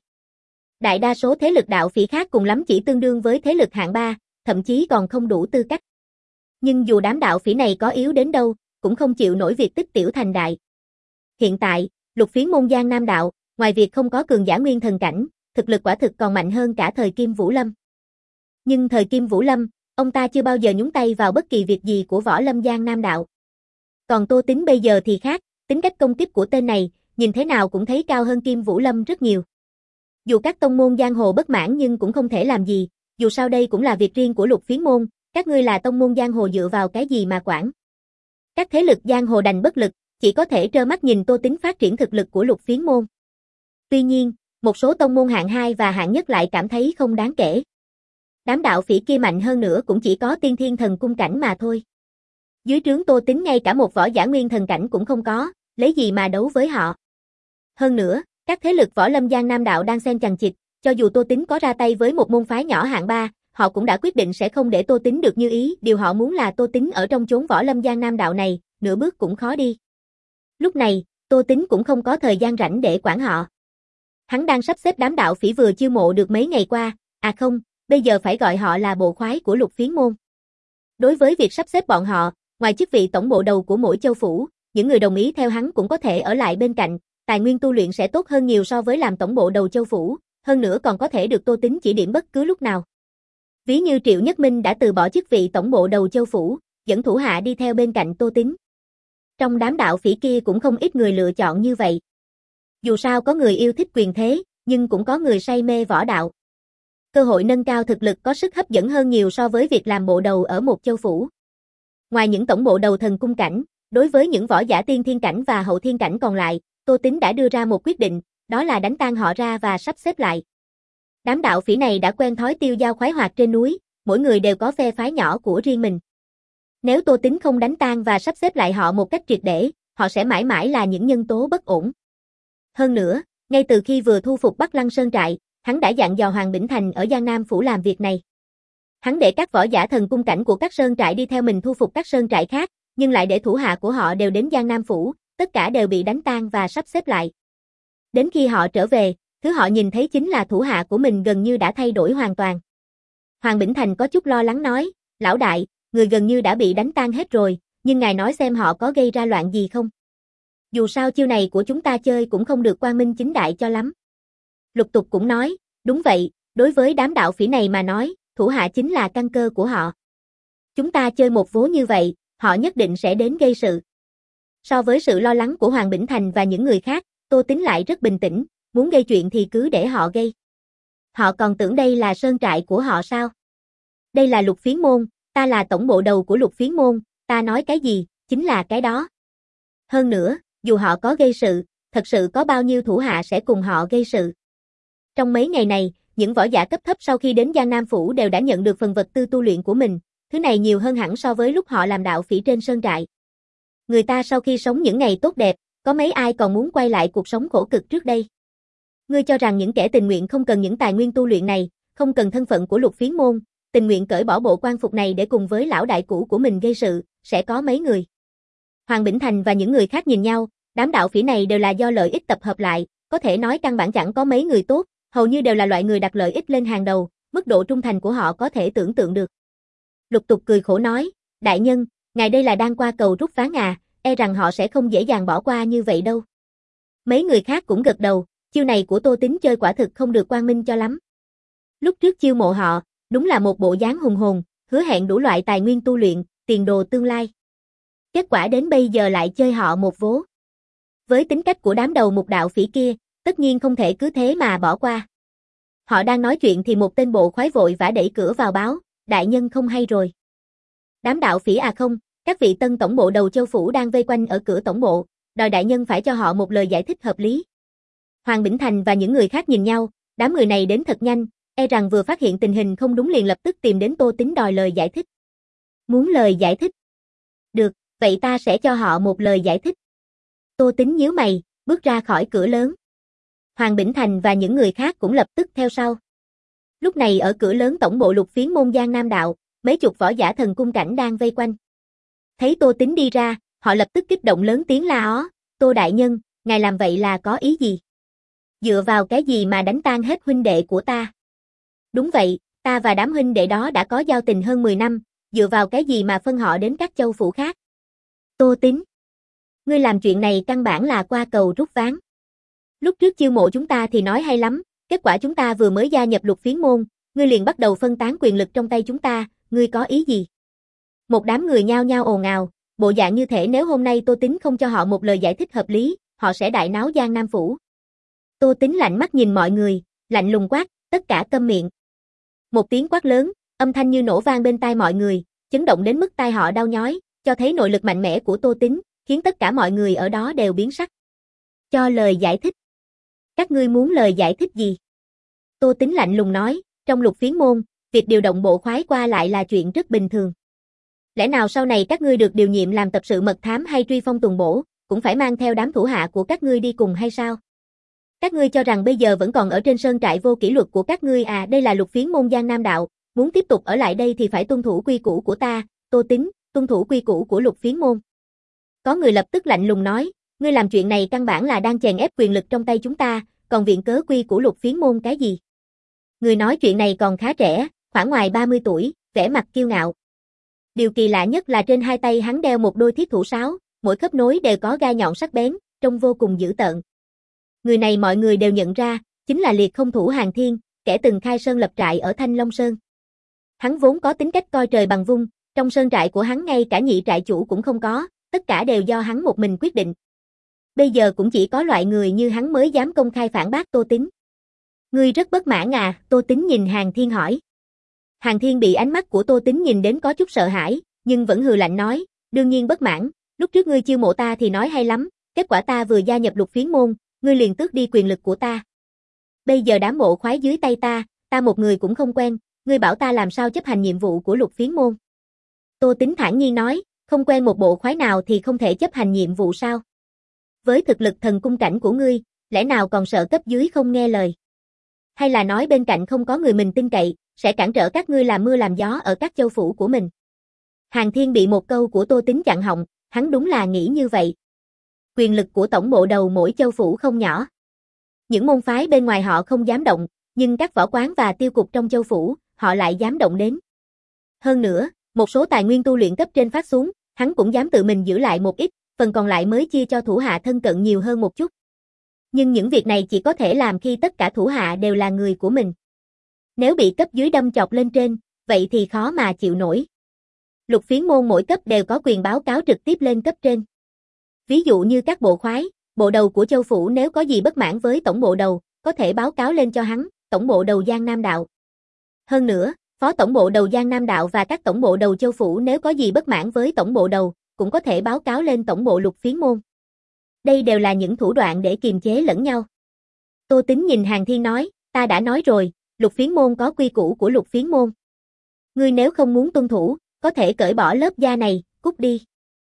Đại đa số thế lực đạo phỉ khác cùng lắm chỉ tương đương với thế lực hạng ba, thậm chí còn không đủ tư cách. Nhưng dù đám đạo phỉ này có yếu đến đâu, cũng không chịu nổi việc tích tiểu thành đại. Hiện tại, Lục Phiến môn Giang Nam đạo, ngoài việc không có cường giả nguyên thần cảnh, thực lực quả thực còn mạnh hơn cả thời Kim Vũ Lâm. Nhưng thời Kim Vũ Lâm, ông ta chưa bao giờ nhúng tay vào bất kỳ việc gì của võ lâm Giang Nam đạo. Còn Tô Tín bây giờ thì khác, tính cách công kích của tên này, nhìn thế nào cũng thấy cao hơn Kim Vũ Lâm rất nhiều. Dù các tông môn giang hồ bất mãn nhưng cũng không thể làm gì, dù sao đây cũng là việc riêng của Lục Phiến môn, các ngươi là tông môn giang hồ dựa vào cái gì mà quản. Các thế lực giang hồ đành bất lực, chỉ có thể trơ mắt nhìn Tô Tín phát triển thực lực của Lục Phiến môn. Tuy nhiên, một số tông môn hạng hai và hạng nhất lại cảm thấy không đáng kể. Đám đạo phỉ kia mạnh hơn nữa cũng chỉ có tiên thiên thần cung cảnh mà thôi. Dưới trướng Tô Tín ngay cả một võ giả nguyên thần cảnh cũng không có, lấy gì mà đấu với họ. Hơn nữa, các thế lực võ lâm Giang Nam đạo đang xen chằng chịt, cho dù Tô Tín có ra tay với một môn phái nhỏ hạng ba, họ cũng đã quyết định sẽ không để Tô Tín được như ý, điều họ muốn là Tô Tín ở trong chốn võ lâm Giang Nam đạo này, nửa bước cũng khó đi. Lúc này, Tô Tín cũng không có thời gian rảnh để quản họ. Hắn đang sắp xếp đám đạo phỉ vừa chiêu mộ được mấy ngày qua, à không, bây giờ phải gọi họ là bộ khoái của Lục Phiến môn. Đối với việc sắp xếp bọn họ, ngoài chức vị tổng bộ đầu của mỗi châu phủ, những người đồng ý theo hắn cũng có thể ở lại bên cạnh, tài nguyên tu luyện sẽ tốt hơn nhiều so với làm tổng bộ đầu châu phủ, hơn nữa còn có thể được Tô Tín chỉ điểm bất cứ lúc nào. Ví như Triệu Nhất Minh đã từ bỏ chức vị tổng bộ đầu châu phủ, dẫn thủ hạ đi theo bên cạnh Tô Tín. Trong đám đạo phỉ kia cũng không ít người lựa chọn như vậy. Dù sao có người yêu thích quyền thế, nhưng cũng có người say mê võ đạo. Cơ hội nâng cao thực lực có sức hấp dẫn hơn nhiều so với việc làm bộ đầu ở một châu phủ. Ngoài những tổng bộ đầu thần cung cảnh, đối với những võ giả tiên thiên cảnh và hậu thiên cảnh còn lại, Tô Tín đã đưa ra một quyết định, đó là đánh tan họ ra và sắp xếp lại. Đám đạo phỉ này đã quen thói tiêu dao khoái hoạt trên núi, mỗi người đều có phe phái nhỏ của riêng mình. Nếu Tô Tín không đánh tan và sắp xếp lại họ một cách triệt để, họ sẽ mãi mãi là những nhân tố bất ổn. Hơn nữa, ngay từ khi vừa thu phục Bắc Lăng Sơn trại, hắn đã dặn dò Hoàng Bỉnh Thành ở Giang Nam phủ làm việc này. Hắn để các võ giả thần cung cảnh của các sơn trại đi theo mình thu phục các sơn trại khác, nhưng lại để thủ hạ của họ đều đến Giang Nam phủ, tất cả đều bị đánh tan và sắp xếp lại. Đến khi họ trở về, thứ họ nhìn thấy chính là thủ hạ của mình gần như đã thay đổi hoàn toàn. Hoàng Bỉnh Thành có chút lo lắng nói, lão đại, người gần như đã bị đánh tan hết rồi, nhưng ngài nói xem họ có gây ra loạn gì không? Dù sao chiêu này của chúng ta chơi cũng không được quang minh chính đại cho lắm. Lục Tục cũng nói, đúng vậy, đối với đám đạo phỉ này mà nói, thủ hạ chính là căn cơ của họ. Chúng ta chơi một vố như vậy, họ nhất định sẽ đến gây sự. So với sự lo lắng của Hoàng Bỉnh Thành và những người khác, Tô Tín lại rất bình tĩnh, muốn gây chuyện thì cứ để họ gây. Họ còn tưởng đây là sơn trại của họ sao? Đây là Lục Phiến môn, ta là tổng bộ đầu của Lục Phiến môn, ta nói cái gì, chính là cái đó. Hơn nữa, dù họ có gây sự, thật sự có bao nhiêu thủ hạ sẽ cùng họ gây sự. Trong mấy ngày này, những võ giả cấp thấp sau khi đến Giang Nam phủ đều đã nhận được phần vật tư tu luyện của mình, thứ này nhiều hơn hẳn so với lúc họ làm đạo phỉ trên sơn trại. Người ta sau khi sống những ngày tốt đẹp, có mấy ai còn muốn quay lại cuộc sống khổ cực trước đây. Ngươi cho rằng những kẻ tình nguyện không cần những tài nguyên tu luyện này, không cần thân phận của Lục Phiến môn, tình nguyện cởi bỏ bộ quan phục này để cùng với lão đại cũ của mình gây sự, sẽ có mấy người? Hoàng Bỉnh Thành và những người khác nhìn nhau, đám đạo phỉ này đều là do lợi ích tập hợp lại, có thể nói căn bản chẳng có mấy người tốt, hầu như đều là loại người đặt lợi ích lên hàng đầu, mức độ trung thành của họ có thể tưởng tượng được. Lục Tục cười khổ nói, đại nhân, ngài đây là đang qua cầu rút ván à, e rằng họ sẽ không dễ dàng bỏ qua như vậy đâu. Mấy người khác cũng gật đầu, chiêu này của Tô Tín chơi quả thực không được quang minh cho lắm. Lúc trước chiêu mộ họ, đúng là một bộ dáng hùng hồn, hứa hẹn đủ loại tài nguyên tu luyện, tiền đồ tương lai. Kết quả đến bây giờ lại chơi họ một vố. Với tính cách của đám đầu mục đạo phỉ kia, tất nhiên không thể cứ thế mà bỏ qua. Họ đang nói chuyện thì một tên bộ khoái vội vã đẩy cửa vào báo, đại nhân không hay rồi. Đám đạo phỉ à không, các vị tân tổng bộ đầu châu phủ đang vây quanh ở cửa tổng bộ, đòi đại nhân phải cho họ một lời giải thích hợp lý. Hoàng Bỉnh Thành và những người khác nhìn nhau, đám người này đến thật nhanh, e rằng vừa phát hiện tình hình không đúng liền lập tức tìm đến Tô Tín đòi lời giải thích. Muốn lời giải thích? Được, vậy ta sẽ cho họ một lời giải thích. Tô Tín nhíu mày, bước ra khỏi cửa lớn. Hoàng Bỉnh Thành và những người khác cũng lập tức theo sau. Lúc này ở cửa lớn tổng bộ Lục Phiến môn Giang Nam đạo, mấy chục võ giả thần cung cảnh đang vây quanh. Thấy Tô Tín đi ra, họ lập tức kích động lớn tiếng la ó, Tô đại nhân, ngài làm vậy là có ý gì? Dựa vào cái gì mà đánh tan hết huynh đệ của ta? Đúng vậy, ta và đám huynh đệ đó đã có giao tình hơn mười năm, dựa vào cái gì mà phân họ đến các châu phủ khác? Tô Tín, ngươi làm chuyện này căn bản là qua cầu rút ván. Lúc trước chiêu mộ chúng ta thì nói hay lắm, kết quả chúng ta vừa mới gia nhập Lục Phiến môn, ngươi liền bắt đầu phân tán quyền lực trong tay chúng ta, ngươi có ý gì? Một đám người nhao nhao ồn ào, bộ dạng như thể nếu hôm nay Tô Tín không cho họ một lời giải thích hợp lý, họ sẽ đại náo Giang Nam phủ. Tô Tín lạnh mắt nhìn mọi người, Lạnh lùng quát, tất cả câm miệng. Một tiếng quát lớn, âm thanh như nổ vang bên tai mọi người, chấn động đến mức tai họ đau nhói, cho thấy nội lực mạnh mẽ của Tô Tín, khiến tất cả mọi người ở đó đều biến sắc. Cho lời giải thích. Các ngươi muốn lời giải thích gì? Tô Tín lạnh lùng nói, trong Lục Phiến môn, việc điều động bộ khoái qua lại là chuyện rất bình thường. Lẽ nào sau này các ngươi được điều nhiệm làm tập sự mật thám hay truy phong tuần bổ, cũng phải mang theo đám thủ hạ của các ngươi đi cùng hay sao? Các ngươi cho rằng bây giờ vẫn còn ở trên sơn trại vô kỷ luật của các ngươi à? Đây là Lục Phiến môn Giang Nam đạo, muốn tiếp tục ở lại đây thì phải tuân thủ quy củ của ta. Tô Tín, tuân thủ quy củ của Lục Phiến môn. Có người lập tức lạnh lùng nói, ngươi làm chuyện này căn bản là đang chèn ép quyền lực trong tay chúng ta, còn viện cớ quy của Lục Phiến môn cái gì? Người nói chuyện này còn khá trẻ, khoảng ngoài ba mươi tuổi, vẻ mặt kiêu ngạo. Điều kỳ lạ nhất là trên hai tay hắn đeo một đôi thiết thủ sáo, mỗi khớp nối đều có gai nhọn sắc bén, trông vô cùng dữ tợn. Người này mọi người đều nhận ra, chính là Liệt Không Thủ Hàn Thiên, kẻ từng khai sơn lập trại ở Thanh Long Sơn. Hắn vốn có tính cách coi trời bằng vung, trong sơn trại của hắn ngay cả nhị trại chủ cũng không có, tất cả đều do hắn một mình quyết định. Bây giờ cũng chỉ có loại người như hắn mới dám công khai phản bác Tô Tín. Ngươi rất bất mãn à? Tô Tín nhìn Hàn Thiên hỏi. Hàn Thiên bị ánh mắt của Tô Tín nhìn đến có chút sợ hãi, nhưng vẫn hừ lạnh nói, đương nhiên bất mãn, lúc trước ngươi chiêu mộ ta thì nói hay lắm, kết quả ta vừa gia nhập Lục Phiến môn, ngươi liền tước đi quyền lực của ta. Bây giờ đám bộ khoái dưới tay ta, ta một người cũng không quen, ngươi bảo ta làm sao chấp hành nhiệm vụ của Lục Phiến môn. Tô Tín thản nhiên nói, không quen một bộ khoái nào thì không thể chấp hành nhiệm vụ sao? Với thực lực thần cung cảnh của ngươi, lẽ nào còn sợ cấp dưới không nghe lời? Hay là nói bên cạnh không có người mình tin cậy, sẽ cản trở các ngươi làm mưa làm gió ở các châu phủ của mình? Hàn Thiên bị một câu của Tô Tín chặn họng, hắn đúng là nghĩ như vậy. Quyền lực của tổng bộ đầu mỗi châu phủ không nhỏ. Những môn phái bên ngoài họ không dám động, nhưng các võ quán và tiêu cục trong châu phủ, họ lại dám động đến. Hơn nữa, một số tài nguyên tu luyện cấp trên phát xuống, hắn cũng dám tự mình giữ lại một ít, phần còn lại mới chia cho thủ hạ thân cận nhiều hơn một chút. Nhưng những việc này chỉ có thể làm khi tất cả thủ hạ đều là người của mình. Nếu bị cấp dưới đâm chọc lên trên, vậy thì khó mà chịu nổi. Lục Phiến môn mỗi cấp đều có quyền báo cáo trực tiếp lên cấp trên. Ví dụ như các bộ khoái, bộ đầu của châu phủ nếu có gì bất mãn với tổng bộ đầu, có thể báo cáo lên cho hắn, tổng bộ đầu Giang Nam đạo. Hơn nữa, phó tổng bộ đầu Giang Nam đạo và các tổng bộ đầu châu phủ nếu có gì bất mãn với tổng bộ đầu, cũng có thể báo cáo lên tổng bộ Lục Phiến môn. Đây đều là những thủ đoạn để kiềm chế lẫn nhau. Tô Tín nhìn Hàn Thiên nói, ta đã nói rồi, Lục Phiến môn có quy củ của Lục Phiến môn. Ngươi nếu không muốn tuân thủ, có thể cởi bỏ lớp da này, cút đi.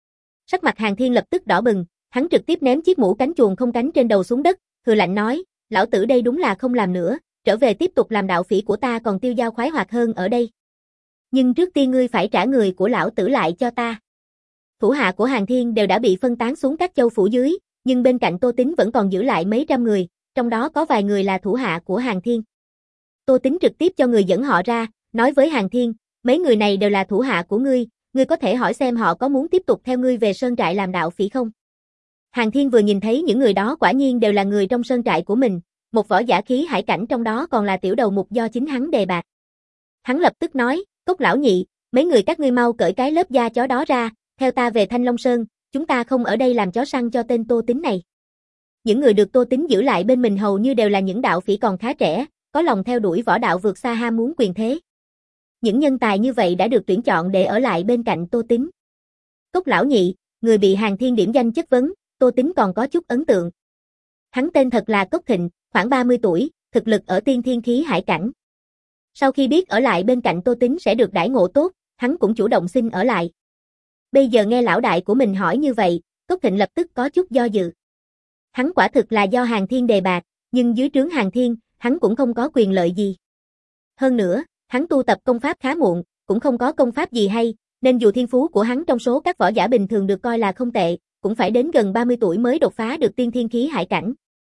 Sắc mặt Hàn Thiên lập tức đỏ bừng, hắn trực tiếp ném chiếc mũ cánh chuồn không cánh trên đầu xuống đất, hừ lạnh nói, lão tử đây đúng là không làm nữa, trở về tiếp tục làm đạo phỉ của ta còn tiêu dao khoái hoạt hơn ở đây. Nhưng trước tiên ngươi phải trả người của lão tử lại cho ta. Thủ hạ của Hàn Thiên đều đã bị phân tán xuống các châu phủ dưới, nhưng bên cạnh Tô Tín vẫn còn giữ lại mấy trăm người, trong đó có vài người là thủ hạ của Hàn Thiên. Tô Tín trực tiếp cho người dẫn họ ra, nói với Hàn Thiên, mấy người này đều là thủ hạ của ngươi, ngươi có thể hỏi xem họ có muốn tiếp tục theo ngươi về sơn trại làm đạo phỉ không? Hàn Thiên vừa nhìn thấy những người đó quả nhiên đều là người trong sơn trại của mình, một võ giả khí hải cảnh trong đó còn là tiểu đầu mục do chính hắn đề bạt. Hắn lập tức nói, Cốc lão nhị, mấy người các ngươi mau cởi cái lớp da chó đó ra, theo ta về Thanh Long Sơn, chúng ta không ở đây làm chó săn cho tên Tô Tín này. Những người được Tô Tín giữ lại bên mình hầu như đều là những đạo phỉ còn khá trẻ, có lòng theo đuổi võ đạo vượt xa ham muốn quyền thế. Những nhân tài như vậy đã được tuyển chọn để ở lại bên cạnh Tô Tín. Cốc lão nhị, người bị Hàn Thiên điểm danh chất vấn, Tô Tín còn có chút ấn tượng. Hắn tên thật là Cốc Thịnh, khoảng ba mươi tuổi, thực lực ở tiên thiên khí hải cảnh. Sau khi biết ở lại bên cạnh Tô Tín sẽ được đãi ngộ tốt, hắn cũng chủ động xin ở lại. Bây giờ nghe lão đại của mình hỏi như vậy, Cốc Thịnh lập tức có chút do dự. Hắn quả thực là do Hàn Thiên đề bạt, nhưng dưới trướng Hàn Thiên, hắn cũng không có quyền lợi gì. Hơn nữa, hắn tu tập công pháp khá muộn, cũng không có công pháp gì hay, nên dù thiên phú của hắn trong số các võ giả bình thường được coi là không tệ, cũng phải đến gần ba mươi tuổi mới đột phá được tiên thiên khí hải cảnh.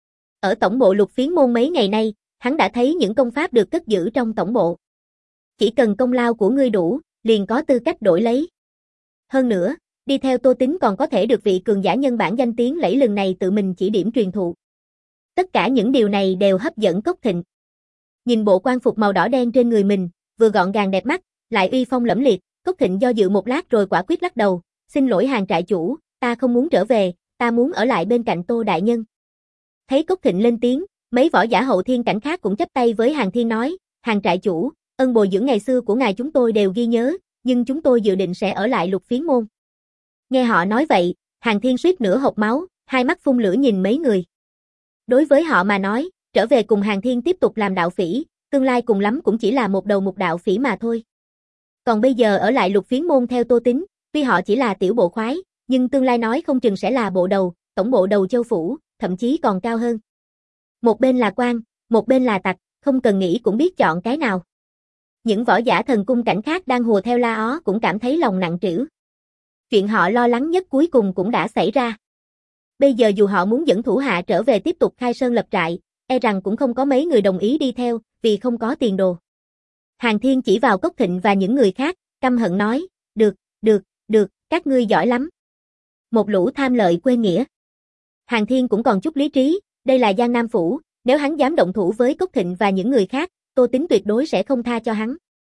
Ở tổng bộ Lục Phiến môn mấy ngày nay, hắn đã thấy những công pháp được cất giữ trong tổng bộ. Chỉ cần công lao của ngươi đủ, liền có tư cách đổi lấy. Hơn nữa, đi theo Tô Tín còn có thể được vị cường giả nhân bản danh tiếng lẫy lừng này tự mình chỉ điểm truyền thụ. Tất cả những điều này đều hấp dẫn Cốc Thịnh. Nhìn bộ quan phục màu đỏ đen trên người mình, vừa gọn gàng đẹp mắt, lại uy phong lẫm liệt, Cốc Thịnh do dự một lát rồi quả quyết lắc đầu, xin lỗi Hàn trại chủ, ta không muốn trở về, ta muốn ở lại bên cạnh Tô đại nhân. Thấy Cốc Thịnh lên tiếng, Mấy võ giả hậu thiên cảnh khác cũng chắp tay với Hàn Thiên nói, Hàn trại chủ, ân bồi dưỡng ngày xưa của ngài chúng tôi đều ghi nhớ, nhưng chúng tôi dự định sẽ ở lại Lục Phiến môn. Nghe họ nói vậy, Hàn Thiên suýt nữa hộc máu, hai mắt phun lửa nhìn mấy người. Đối với họ mà nói, trở về cùng Hàn Thiên tiếp tục làm đạo phỉ, tương lai cùng lắm cũng chỉ là một đầu mục đạo phỉ mà thôi. Còn bây giờ ở lại Lục Phiến môn theo Tô Tín, tuy họ chỉ là tiểu bộ khoái, nhưng tương lai nói không chừng sẽ là bộ đầu, tổng bộ đầu châu phủ, thậm chí còn cao hơn. Một bên là quan, một bên là tặc, không cần nghĩ cũng biết chọn cái nào. Những võ giả thần cung cảnh khác đang hùa theo La Ó cũng cảm thấy lòng nặng trĩu. Chuyện họ lo lắng nhất cuối cùng cũng đã xảy ra. Bây giờ dù họ muốn dẫn thủ hạ trở về tiếp tục khai sơn lập trại, e rằng cũng không có mấy người đồng ý đi theo, vì không có tiền đồ. Hàn Thiên chỉ vào Cốc Thịnh và những người khác, căm hận nói, được, được, được, các ngươi giỏi lắm. Một lũ tham lợi quên nghĩa. Hàn Thiên cũng còn chút lý trí, đây là Giang Nam Phủ, nếu hắn dám động thủ với Cốc Thịnh và những người khác, Tô Tín tuyệt đối sẽ không tha cho hắn.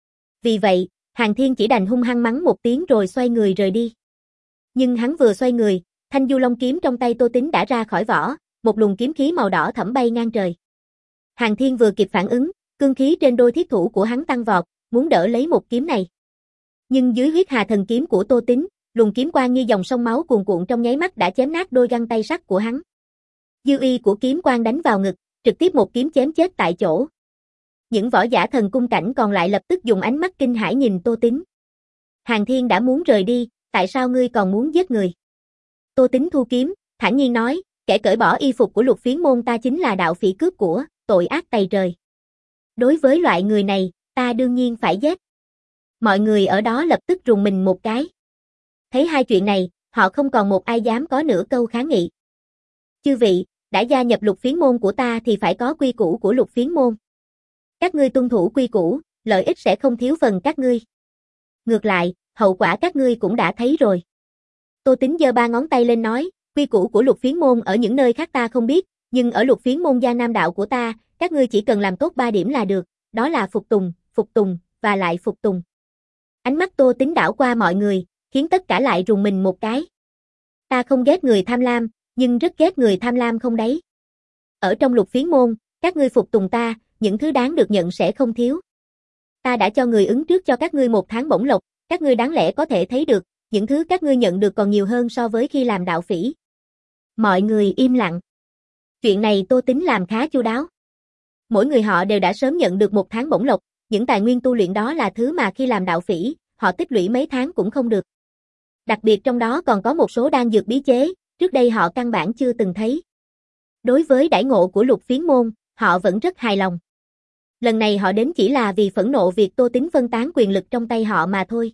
Vì vậy, Hàn Thiên chỉ đành hung hăng mắng một tiếng rồi xoay người rời đi. Nhưng hắn vừa xoay người, thanh du long kiếm trong tay Tô Tín đã ra khỏi vỏ, một luồng kiếm khí màu đỏ thẫm bay ngang trời. Hàn Thiên vừa kịp phản ứng, cương khí trên đôi thiết thủ của hắn tăng vọt, muốn đỡ lấy một kiếm này. Nhưng dưới huyết hà thần kiếm của Tô Tín, luồng kiếm quang như dòng sông máu cuồn cuộn trong nháy mắt đã chém nát đôi găng tay sắt của hắn. Dư uy của kiếm quang đánh vào ngực, trực tiếp một kiếm chém chết tại chỗ. Những võ giả thần cung cảnh còn lại lập tức dùng ánh mắt kinh hãi nhìn Tô Tín. Hàn Thiên đã muốn rời đi, tại sao ngươi còn muốn giết người? Tô Tín thu kiếm, thản nhiên nói, kẻ cởi bỏ y phục của Lục Phiến môn ta chính là đạo phỉ cướp của, tội ác tày trời. Đối với loại người này, ta đương nhiên phải giết. Mọi người ở đó lập tức rùng mình một cái. Thấy hai chuyện này, họ không còn một ai dám có nửa câu kháng nghị. Chư vị, đã gia nhập Lục Phiến môn của ta thì phải có quy củ của Lục Phiến môn. Các ngươi tuân thủ quy củ, lợi ích sẽ không thiếu phần các ngươi. Ngược lại, hậu quả các ngươi cũng đã thấy rồi. Tô Tín giơ ba ngón tay lên nói, quy củ của Lục Phiến môn ở những nơi khác ta không biết, nhưng ở Lục Phiến môn Giang Nam đạo của ta, các ngươi chỉ cần làm tốt ba điểm là được, đó là phục tùng, phục tùng, và lại phục tùng. Ánh mắt Tô Tín đảo qua mọi người, khiến tất cả lại rùng mình một cái. Ta không ghét người tham lam, nhưng rất ghét người tham lam không đấy. Ở trong Lục Phiến môn, các ngươi phục tùng ta, những thứ đáng được nhận sẽ không thiếu. Ta đã cho người ứng trước cho các ngươi một tháng bổng lộc, các ngươi đáng lẽ có thể thấy được, những thứ các ngươi nhận được còn nhiều hơn so với khi làm đạo phỉ. Mọi người im lặng. Chuyện này Tô Tín làm khá chu đáo. Mỗi người họ đều đã sớm nhận được một tháng bổng lộc, những tài nguyên tu luyện đó là thứ mà khi làm đạo phỉ, họ tích lũy mấy tháng cũng không được. Đặc biệt trong đó còn có một số đan dược bí chế, trước đây họ căn bản chưa từng thấy. Đối với đãi ngộ của Lục Phiến môn, họ vẫn rất hài lòng. Lần này họ đến chỉ là vì phẫn nộ việc Tô Tín phân tán quyền lực trong tay họ mà thôi.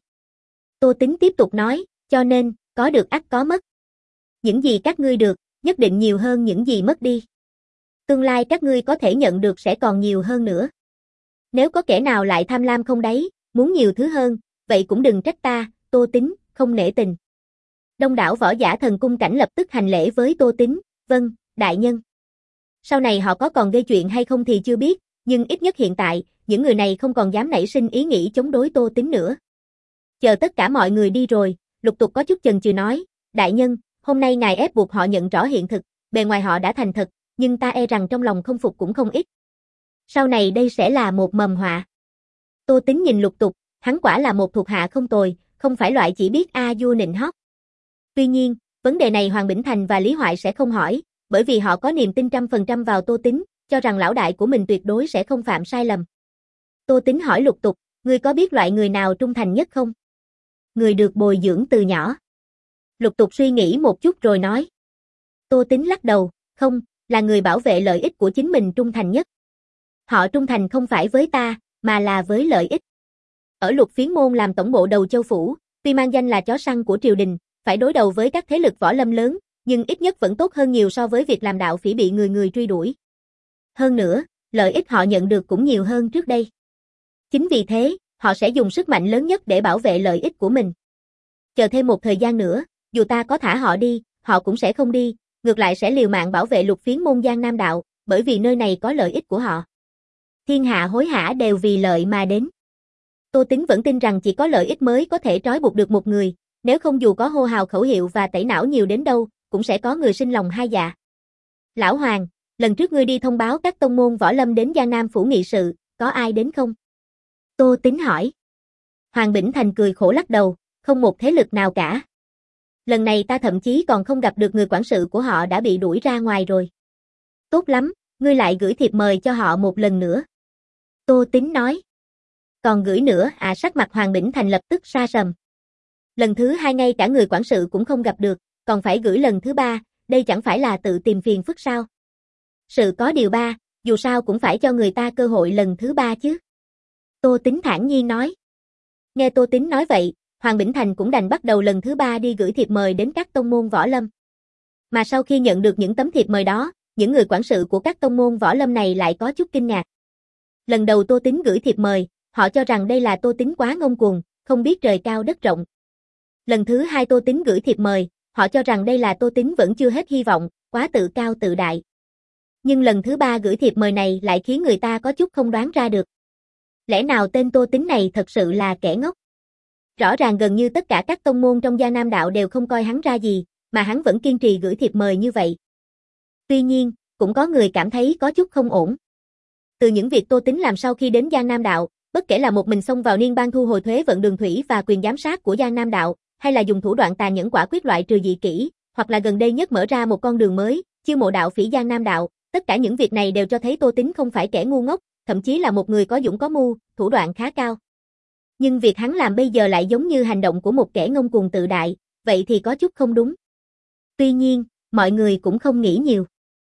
Tô Tín tiếp tục nói, cho nên, có được ắt có mất. Những gì các ngươi được, nhất định nhiều hơn những gì mất đi. Tương lai các ngươi có thể nhận được sẽ còn nhiều hơn nữa. Nếu có kẻ nào lại tham lam không đáy, muốn nhiều thứ hơn, vậy cũng đừng trách ta, Tô Tín, không nể tình. Đông đảo võ giả thần cung cảnh lập tức hành lễ với Tô Tín, vâng, đại nhân. Sau này họ có còn gây chuyện hay không thì chưa biết, nhưng ít nhất hiện tại, những người này không còn dám nảy sinh ý nghĩ chống đối Tô Tín nữa. Chờ tất cả mọi người đi rồi, lục tục có chút chần chừ nói, đại nhân, hôm nay ngài ép buộc họ nhận rõ hiện thực, bề ngoài họ đã thành thật, nhưng ta e rằng trong lòng không phục cũng không ít. Sau này đây sẽ là một mầm họa. Tô Tín nhìn lục tục, hắn quả là một thuộc hạ không tồi, không phải loại chỉ biết a vua nịnh hót. Tuy nhiên, vấn đề này Hoàng Bỉnh Thành và Lý Hoại sẽ không hỏi, bởi vì họ có niềm tin trăm phần trăm vào Tô Tín, cho rằng lão đại của mình tuyệt đối sẽ không phạm sai lầm. Tô Tín hỏi lục tục, ngươi có biết loại người nào trung thành nhất không? Người được bồi dưỡng từ nhỏ. Lục tục suy nghĩ một chút rồi nói. Tô Tín lắc đầu, không, là người bảo vệ lợi ích của chính mình trung thành nhất. Họ trung thành không phải với ta, mà là với lợi ích. Ở Lục Phiến môn làm tổng bộ đầu châu phủ, tuy mang danh là chó săn của triều đình, phải đối đầu với các thế lực võ lâm lớn, nhưng ít nhất vẫn tốt hơn nhiều so với việc làm đạo phỉ bị người người truy đuổi. Hơn nữa, lợi ích họ nhận được cũng nhiều hơn trước đây. Chính vì thế, họ sẽ dùng sức mạnh lớn nhất để bảo vệ lợi ích của mình. Chờ thêm một thời gian nữa, dù ta có thả họ đi, họ cũng sẽ không đi, ngược lại sẽ liều mạng bảo vệ Lục Phiến môn Giang Nam đạo, bởi vì nơi này có lợi ích của họ. Thiên hạ hối hả đều vì lợi mà đến. Tô Tín vẫn tin rằng chỉ có lợi ích mới có thể trói buộc được một người, nếu không dù có hô hào khẩu hiệu và tẩy não nhiều đến đâu, cũng sẽ có người sinh lòng hai dạ. Lão Hoàng, Lần trước ngươi đi thông báo các tông môn võ lâm đến Giang Nam phủ nghị sự, có ai đến không? Tô Tính hỏi. Hoàng Bỉnh Thành cười khổ lắc đầu, không một thế lực nào cả. Lần này ta thậm chí còn không gặp được người quản sự của họ đã bị đuổi ra ngoài rồi. Tốt lắm, ngươi lại gửi thiệp mời cho họ một lần nữa. Tô Tính nói. Còn gửi nữa à? Sắc mặt Hoàng Bỉnh Thành lập tức sa sầm. Lần thứ hai ngay cả người quản sự cũng không gặp được, còn phải gửi lần thứ ba, đây chẳng phải là tự tìm phiền phức sao? Sự có điều ba, dù sao cũng phải cho người ta cơ hội lần thứ ba chứ. Tô Tính thản nhiên nói. Nghe Tô Tính nói vậy, Hoàng Bỉnh Thành cũng đành bắt đầu lần thứ ba đi gửi thiệp mời đến các tông môn võ lâm. Mà sau khi nhận được những tấm thiệp mời đó, những người quản sự của các tông môn võ lâm này lại có chút kinh ngạc. Lần đầu Tô Tính gửi thiệp mời, họ cho rằng đây là Tô Tính quá ngông cuồng, không biết trời cao đất rộng. Lần thứ hai Tô Tính gửi thiệp mời, họ cho rằng đây là Tô Tính vẫn chưa hết hy vọng, quá tự cao tự đại. Nhưng lần thứ ba gửi thiệp mời này lại khiến người ta có chút không đoán ra được. Lẽ nào tên Tô Tính này thật sự là kẻ ngốc? Rõ ràng gần như tất cả các tông môn trong Giang Nam đạo đều không coi hắn ra gì, mà hắn vẫn kiên trì gửi thiệp mời như vậy. Tuy nhiên, cũng có người cảm thấy có chút không ổn. Từ những việc Tô Tính làm sau khi đến Giang Nam đạo, bất kể là một mình xông vào Niên Bang thu hồi thuế vận đường thủy và quyền giám sát của Giang Nam đạo, hay là dùng thủ đoạn tàn nhẫn quả quyết loại trừ dị kỷ, hoặc là gần đây nhất mở ra một con đường mới, chiêu mộ đạo phỉ Giang Nam đạo, tất cả những việc này đều cho thấy Tô Tính không phải kẻ ngu ngốc, thậm chí là một người có dũng có mưu, thủ đoạn khá cao. Nhưng việc hắn làm bây giờ lại giống như hành động của một kẻ ngông cuồng tự đại, vậy thì có chút không đúng. Tuy nhiên, mọi người cũng không nghĩ nhiều.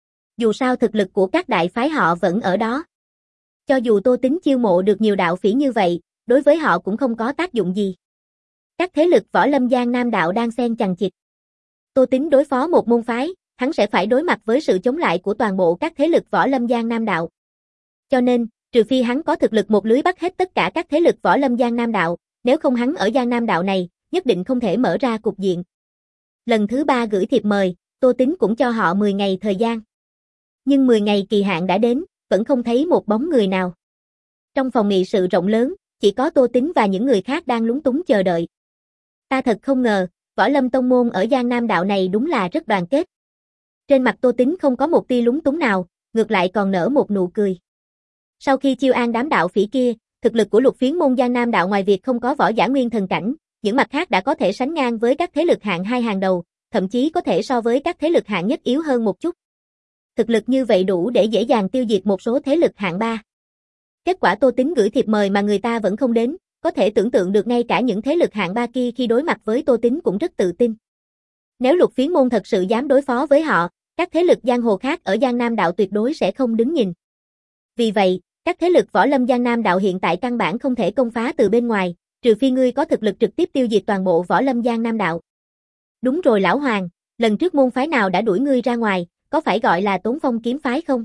Dù sao thực lực của các đại phái họ vẫn ở đó. Cho dù Tô Tính chiêu mộ được nhiều đạo phỉ như vậy, đối với họ cũng không có tác dụng gì. Các thế lực võ lâm Giang Nam đạo đang xen chằng chịt. Tô Tính đối phó một môn phái, hắn sẽ phải đối mặt với sự chống lại của toàn bộ các thế lực võ lâm Giang Nam đạo. Cho nên, trừ phi hắn có thực lực một lưới bắt hết tất cả các thế lực võ lâm Giang Nam đạo, nếu không hắn ở Giang Nam đạo này, nhất định không thể mở ra cục diện. Lần thứ ba gửi thiệp mời, Tô Tính cũng cho họ mười ngày thời gian. Nhưng mười ngày kỳ hạn đã đến, vẫn không thấy một bóng người nào. Trong phòng nghị sự rộng lớn, chỉ có Tô Tính và những người khác đang lúng túng chờ đợi. Ta thật không ngờ, võ lâm tông môn ở Giang Nam đạo này đúng là rất đoàn kết. Trên mặt Tô Tính không có một tia lúng túng nào, ngược lại còn nở một nụ cười. Sau khi chiêu an đám đạo phỉ kia, thực lực của lục phiến môn Giang Nam đạo ngoài việc không có võ giả nguyên thần cảnh, những mặt khác đã có thể sánh ngang với các thế lực hạng hai hàng đầu, thậm chí có thể so với các thế lực hạng nhất yếu hơn một chút. Thực lực như vậy đủ để dễ dàng tiêu diệt một số thế lực hạng ba. Kết quả Tô Tính gửi thiệp mời mà người ta vẫn không đến, có thể tưởng tượng được ngay cả những thế lực hạng ba kia khi đối mặt với Tô Tính cũng rất tự tin. Nếu lục phiến môn thật sự dám đối phó với họ, các thế lực giang hồ khác ở Giang Nam đạo tuyệt đối sẽ không đứng nhìn. Vì vậy, các thế lực võ lâm Giang Nam đạo hiện tại căn bản không thể công phá từ bên ngoài, trừ phi ngươi có thực lực trực tiếp tiêu diệt toàn bộ võ lâm Giang Nam đạo. Đúng rồi lão Hoàng, lần trước môn phái nào đã đuổi ngươi ra ngoài, có phải gọi là Tốn Phong kiếm phái không?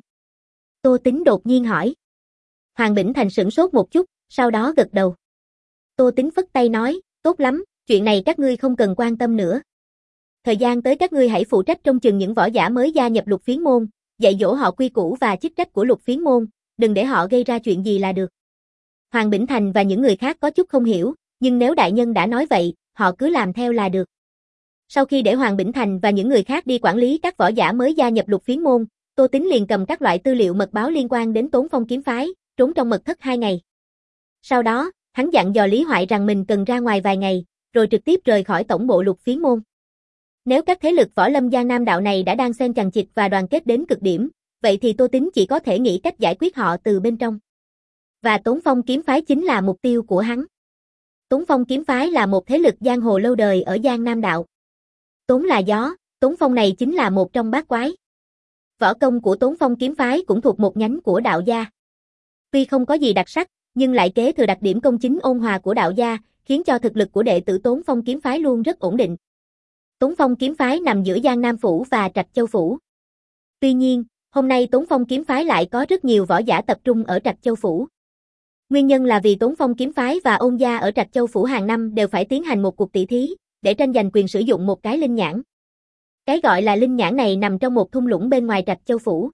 Tô Tính đột nhiên hỏi. Hoàng Bỉnh Thành sửng sốt một chút, sau đó gật đầu. Tô Tính phất tay nói, tốt lắm, chuyện này các ngươi không cần quan tâm nữa. Thời gian tới các ngươi hãy phụ trách trông chừng những võ giả mới gia nhập lục phiến môn, dạy dỗ họ quy củ và chức trách của lục phiến môn, đừng để họ gây ra chuyện gì là được. Hoàng Bỉnh Thành và những người khác có chút không hiểu, nhưng nếu đại nhân đã nói vậy, họ cứ làm theo là được. Sau khi để Hoàng Bỉnh Thành và những người khác đi quản lý các võ giả mới gia nhập lục phiến môn, Tô Tính liền cầm các loại tư liệu mật báo liên quan đến Tốn Phong kiếm phái, trốn trong mật thất hai ngày. Sau đó, hắn dặn dò Lý Hoại rằng mình cần ra ngoài vài ngày, rồi trực tiếp rời khỏi tổng bộ lục phiến môn. Nếu các thế lực võ lâm Giang Nam đạo này đã đang xen chằng chịt và đoàn kết đến cực điểm, vậy thì Tô Tính chỉ có thể nghĩ cách giải quyết họ từ bên trong. Và Tốn Phong kiếm phái chính là mục tiêu của hắn. Tốn Phong kiếm phái là một thế lực giang hồ lâu đời ở Giang Nam đạo. Tốn là gió, Tốn Phong này chính là một trong bát quái. Võ công của Tốn Phong kiếm phái cũng thuộc một nhánh của đạo gia. Tuy không có gì đặc sắc, nhưng lại kế thừa đặc điểm công chính ôn hòa của đạo gia, khiến cho thực lực của đệ tử Tốn Phong kiếm phái luôn rất ổn định. Tốn Phong kiếm phái nằm giữa Giang Nam phủ và Trạch Châu phủ. Tuy nhiên, hôm nay Tốn Phong kiếm phái lại có rất nhiều võ giả tập trung ở Trạch Châu phủ. Nguyên nhân là vì Tốn Phong kiếm phái và ôn gia ở Trạch Châu phủ hàng năm đều phải tiến hành một cuộc tỷ thí, để tranh giành quyền sử dụng một cái linh nhãn. Cái gọi là linh nhãn này nằm trong một thung lũng bên ngoài Trạch Châu phủ.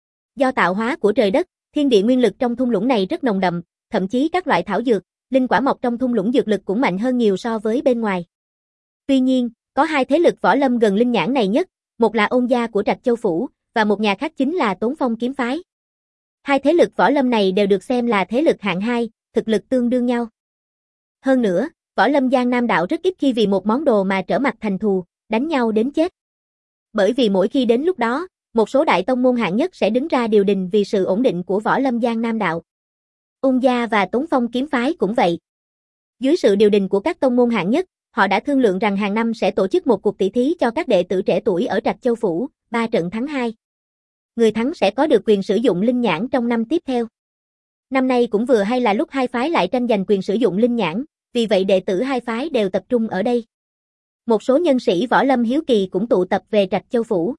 Do tạo hóa của trời đất, thiên địa nguyên lực trong thung lũng này rất nồng đậm, thậm chí các loại thảo dược, linh quả mọc trong thung lũng dược lực cũng mạnh hơn nhiều so với bên ngoài. Tuy nhiên, có hai thế lực võ lâm gần linh nhãn này nhất, một là ôn gia của Trạch Châu phủ, và một nhà khác chính là Tốn Phong kiếm phái. Hai thế lực võ lâm này đều được xem là thế lực hạng hai, thực lực tương đương nhau. Hơn nữa, võ lâm Giang Nam đạo rất ít khi vì một món đồ mà trở mặt thành thù, đánh nhau đến chết. Bởi vì mỗi khi đến lúc đó, một số đại tông môn hạng nhất sẽ đứng ra điều đình vì sự ổn định của võ lâm Giang Nam đạo. Ôn gia và Tốn Phong kiếm phái cũng vậy. Dưới sự điều đình của các tông môn hạng nhất, họ đã thương lượng rằng hàng năm sẽ tổ chức một cuộc tỷ thí cho các đệ tử trẻ tuổi ở Trạch Châu Phủ, ba trận thắng hai. Người thắng sẽ có được quyền sử dụng linh nhãn trong năm tiếp theo. Năm nay cũng vừa hay là lúc hai phái lại tranh giành quyền sử dụng linh nhãn, vì vậy đệ tử hai phái đều tập trung ở đây. Một số nhân sĩ võ lâm hiếu kỳ cũng tụ tập về Trạch Châu Phủ.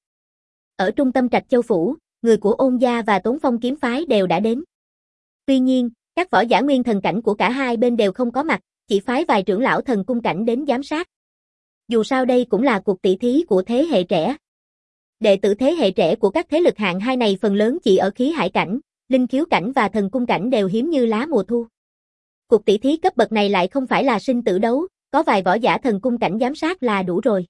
Ở trung tâm Trạch Châu Phủ, người của Ôn gia và Tốn Phong kiếm phái đều đã đến. Tuy nhiên, các võ giả nguyên thần cảnh của cả hai bên đều không có mặt, chỉ phái vài trưởng lão thần cung cảnh đến giám sát. Dù sao đây cũng là cuộc tỷ thí của thế hệ trẻ. Đệ tử thế hệ trẻ của các thế lực hạng hai này phần lớn chỉ ở khí hải cảnh, linh khiếu cảnh và thần cung cảnh đều hiếm như lá mùa thu. Cuộc tỷ thí cấp bậc này lại không phải là sinh tử đấu, có vài võ giả thần cung cảnh giám sát là đủ rồi.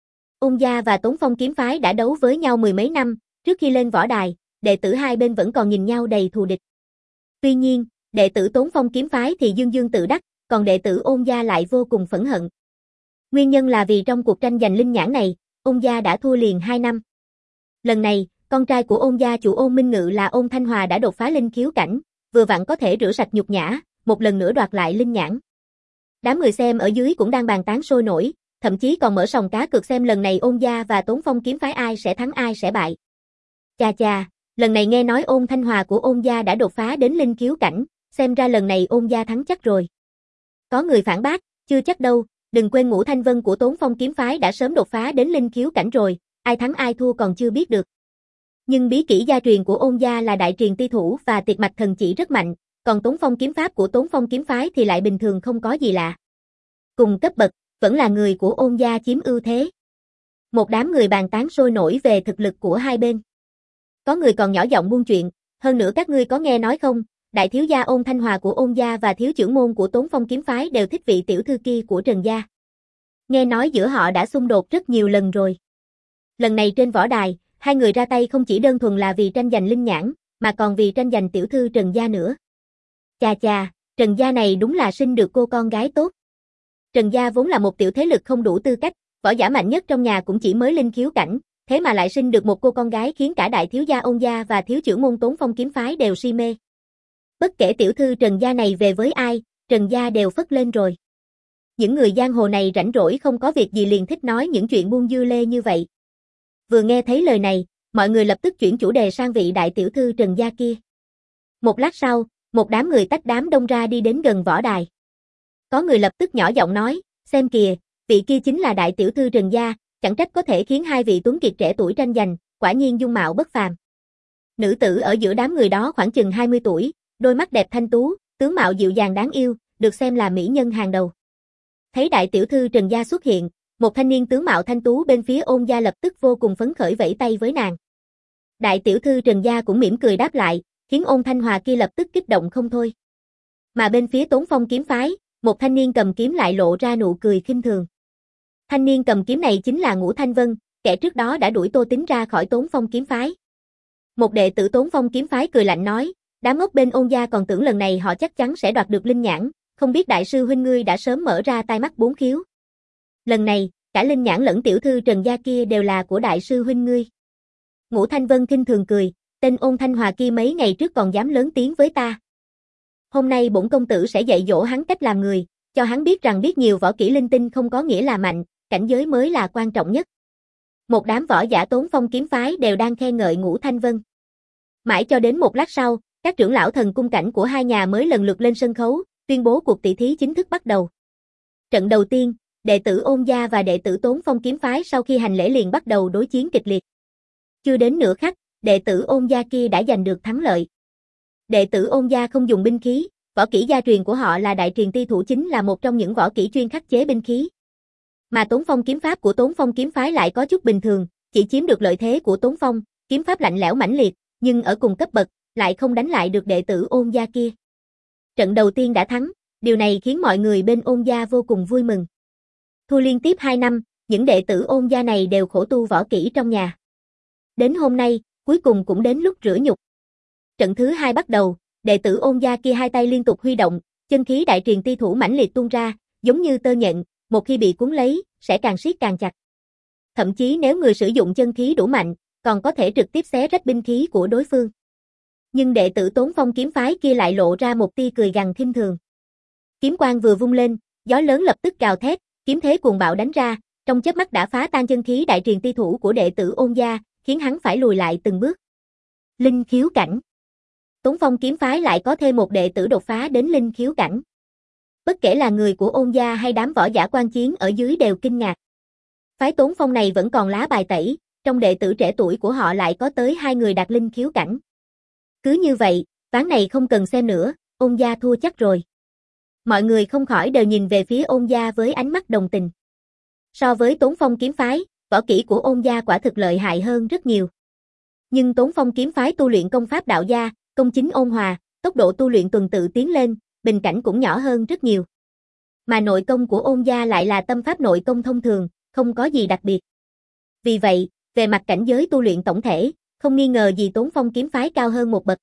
Ôn gia và Tốn Phong kiếm phái đã đấu với nhau mười mấy năm, trước khi lên võ đài, đệ tử hai bên vẫn còn nhìn nhau đầy thù địch. Tuy nhiên, đệ tử Tốn Phong kiếm phái thì dương dương tự đắc, còn đệ tử Ôn gia lại vô cùng phẫn hận. Nguyên nhân là vì trong cuộc tranh giành linh nhãn này, Ôn gia đã thua liền hai năm. Lần này, con trai của Ôn gia chủ Ôn Minh Ngự là Ôn Thanh Hòa đã đột phá linh khiếu cảnh, vừa vặn có thể rửa sạch nhục nhã, một lần nữa đoạt lại linh nhãn. Đám người xem ở dưới cũng đang bàn tán sôi nổi, thậm chí còn mở sòng cá cược xem lần này Ôn gia và Tốn Phong kiếm phái ai sẽ thắng ai sẽ bại. Chà chà, lần này nghe nói Ôn Thanh Hòa của Ôn gia đã đột phá đến linh khiếu cảnh, xem ra lần này Ôn gia thắng chắc rồi. Có người phản bác, chưa chắc đâu, đừng quên Ngũ Thanh Vân của Tốn Phong kiếm phái đã sớm đột phá đến linh khiếu cảnh rồi, ai thắng ai thua còn chưa biết được. Nhưng bí kỹ gia truyền của Ôn gia là đại truyền ti thủ và tiệt mạch thần chỉ rất mạnh, còn Tốn Phong kiếm pháp của Tốn Phong kiếm phái thì lại bình thường không có gì lạ. Cùng cấp bậc, vẫn là người của Ôn gia chiếm ưu thế. Một đám người bàn tán sôi nổi về thực lực của hai bên. Có người còn nhỏ giọng buôn chuyện, hơn nữa các ngươi có nghe nói không, đại thiếu gia Ôn Thanh Hòa của Ôn gia và thiếu trưởng môn của Tốn Phong kiếm phái đều thích vị tiểu thư kia của Trần gia. Nghe nói giữa họ đã xung đột rất nhiều lần rồi. Lần này trên võ đài, hai người ra tay không chỉ đơn thuần là vì tranh giành linh nhãn, mà còn vì tranh giành tiểu thư Trần gia nữa. Chà chà, Trần gia này đúng là sinh được cô con gái tốt. Trần gia vốn là một tiểu thế lực không đủ tư cách, võ giả mạnh nhất trong nhà cũng chỉ mới linh khiếu cảnh, thế mà lại sinh được một cô con gái khiến cả đại thiếu gia Ôn gia và thiếu trưởng môn Tốn Phong kiếm phái đều si mê. Bất kể tiểu thư Trần gia này về với ai, Trần gia đều phất lên rồi. Những người giang hồ này rảnh rỗi không có việc gì liền thích nói những chuyện buôn dưa lê như vậy. Vừa nghe thấy lời này, mọi người lập tức chuyển chủ đề sang vị đại tiểu thư Trần gia kia. Một lát sau, một đám người tách đám đông ra đi đến gần võ đài. Có người lập tức nhỏ giọng nói, xem kìa, vị kia chính là đại tiểu thư Trần gia, chẳng trách có thể khiến hai vị tuấn kiệt trẻ tuổi tranh giành, quả nhiên dung mạo bất phàm. Nữ tử ở giữa đám người đó khoảng chừng hai mươi tuổi, đôi mắt đẹp thanh tú, tướng mạo dịu dàng đáng yêu, được xem là mỹ nhân hàng đầu. Thấy đại tiểu thư Trần gia xuất hiện, một thanh niên tướng mạo thanh tú bên phía Ôn gia lập tức vô cùng phấn khởi vẫy tay với nàng. Đại tiểu thư Trần gia cũng mỉm cười đáp lại, khiến Ôn Thanh Hòa kia lập tức kích động không thôi. Mà bên phía Tốn Phong kiếm phái, một thanh niên cầm kiếm lại lộ ra nụ cười khinh thường. Thanh niên cầm kiếm này chính là Ngũ Thanh Vân, kẻ trước đó đã đuổi Tô Tín ra khỏi Tốn Phong kiếm phái. Một đệ tử Tốn Phong kiếm phái cười lạnh nói, đám ngốc bên Ôn gia còn tưởng lần này họ chắc chắn sẽ đoạt được linh nhãn, không biết đại sư huynh ngươi đã sớm mở ra tai mắt bốn khiếu. Lần này, cả linh nhãn lẫn tiểu thư Trần gia kia đều là của đại sư huynh ngươi. Ngũ Thanh Vân khinh thường cười, tên Ôn Thanh Hòa kia mấy ngày trước còn dám lớn tiếng với ta. Hôm nay bổn công tử sẽ dạy dỗ hắn cách làm người, cho hắn biết rằng biết nhiều võ kỹ linh tinh không có nghĩa là mạnh, cảnh giới mới là quan trọng nhất. Một đám võ giả Tốn Phong kiếm phái đều đang khen ngợi Ngũ Thanh Vân. Mãi cho đến một lát sau, các trưởng lão thần cung cảnh của hai nhà mới lần lượt lên sân khấu, tuyên bố cuộc tỷ thí chính thức bắt đầu. Trận đầu tiên, đệ tử Ôn gia và đệ tử Tốn Phong kiếm phái sau khi hành lễ liền bắt đầu đối chiến kịch liệt. Chưa đến nửa khắc, đệ tử Ôn gia kia đã giành được thắng lợi. Đệ tử Ôn gia không dùng binh khí, võ kỹ gia truyền của họ là đại truyền ti thủ chính là một trong những võ kỹ chuyên khắc chế binh khí. Mà Tốn Phong kiếm pháp của Tốn Phong kiếm phái lại có chút bình thường, chỉ chiếm được lợi thế của Tốn Phong, kiếm pháp lạnh lẽo mãnh liệt, nhưng ở cùng cấp bậc, lại không đánh lại được đệ tử Ôn gia kia. Trận đầu tiên đã thắng, điều này khiến mọi người bên Ôn gia vô cùng vui mừng. Thua liên tiếp hai năm, những đệ tử Ôn gia này đều khổ tu võ kỹ trong nhà. Đến hôm nay, cuối cùng cũng đến lúc rửa nhục. Trận thứ hai bắt đầu, đệ tử Ôn gia kia hai tay liên tục huy động, chân khí đại truyền ti thủ mãnh liệt tuôn ra, giống như tơ nhện, một khi bị cuốn lấy, sẽ càng siết càng chặt. Thậm chí nếu người sử dụng chân khí đủ mạnh, còn có thể trực tiếp xé rách binh khí của đối phương. Nhưng đệ tử Tốn Phong kiếm phái kia lại lộ ra một tia cười gằn khinh thường. Kiếm quang vừa vung lên, gió lớn lập tức gào thét, kiếm thế cuồng bạo đánh ra, trong chớp mắt đã phá tan chân khí đại truyền ti thủ của đệ tử Ôn gia, khiến hắn phải lùi lại từng bước. Linh khiếu cảnh. Tốn Phong kiếm phái lại có thêm một đệ tử đột phá đến linh khiếu cảnh. Bất kể là người của Ôn gia hay đám võ giả quan chiến ở dưới đều kinh ngạc. Phái Tốn Phong này vẫn còn lá bài tẩy, trong đệ tử trẻ tuổi của họ lại có tới hai người đạt linh khiếu cảnh. Cứ như vậy, ván này không cần xem nữa, Ôn gia thua chắc rồi. Mọi người không khỏi đều nhìn về phía Ôn gia với ánh mắt đồng tình. So với Tốn Phong kiếm phái, võ kỹ của Ôn gia quả thực lợi hại hơn rất nhiều. Nhưng Tốn Phong kiếm phái tu luyện công pháp đạo gia, công chính ôn hòa, tốc độ tu luyện tuần tự tiến lên, bình cảnh cũng nhỏ hơn rất nhiều. Mà nội công của Ôn gia lại là tâm pháp nội công thông thường, không có gì đặc biệt. Vì vậy, về mặt cảnh giới tu luyện tổng thể, không nghi ngờ gì Tốn Phong kiếm phái cao hơn một bậc.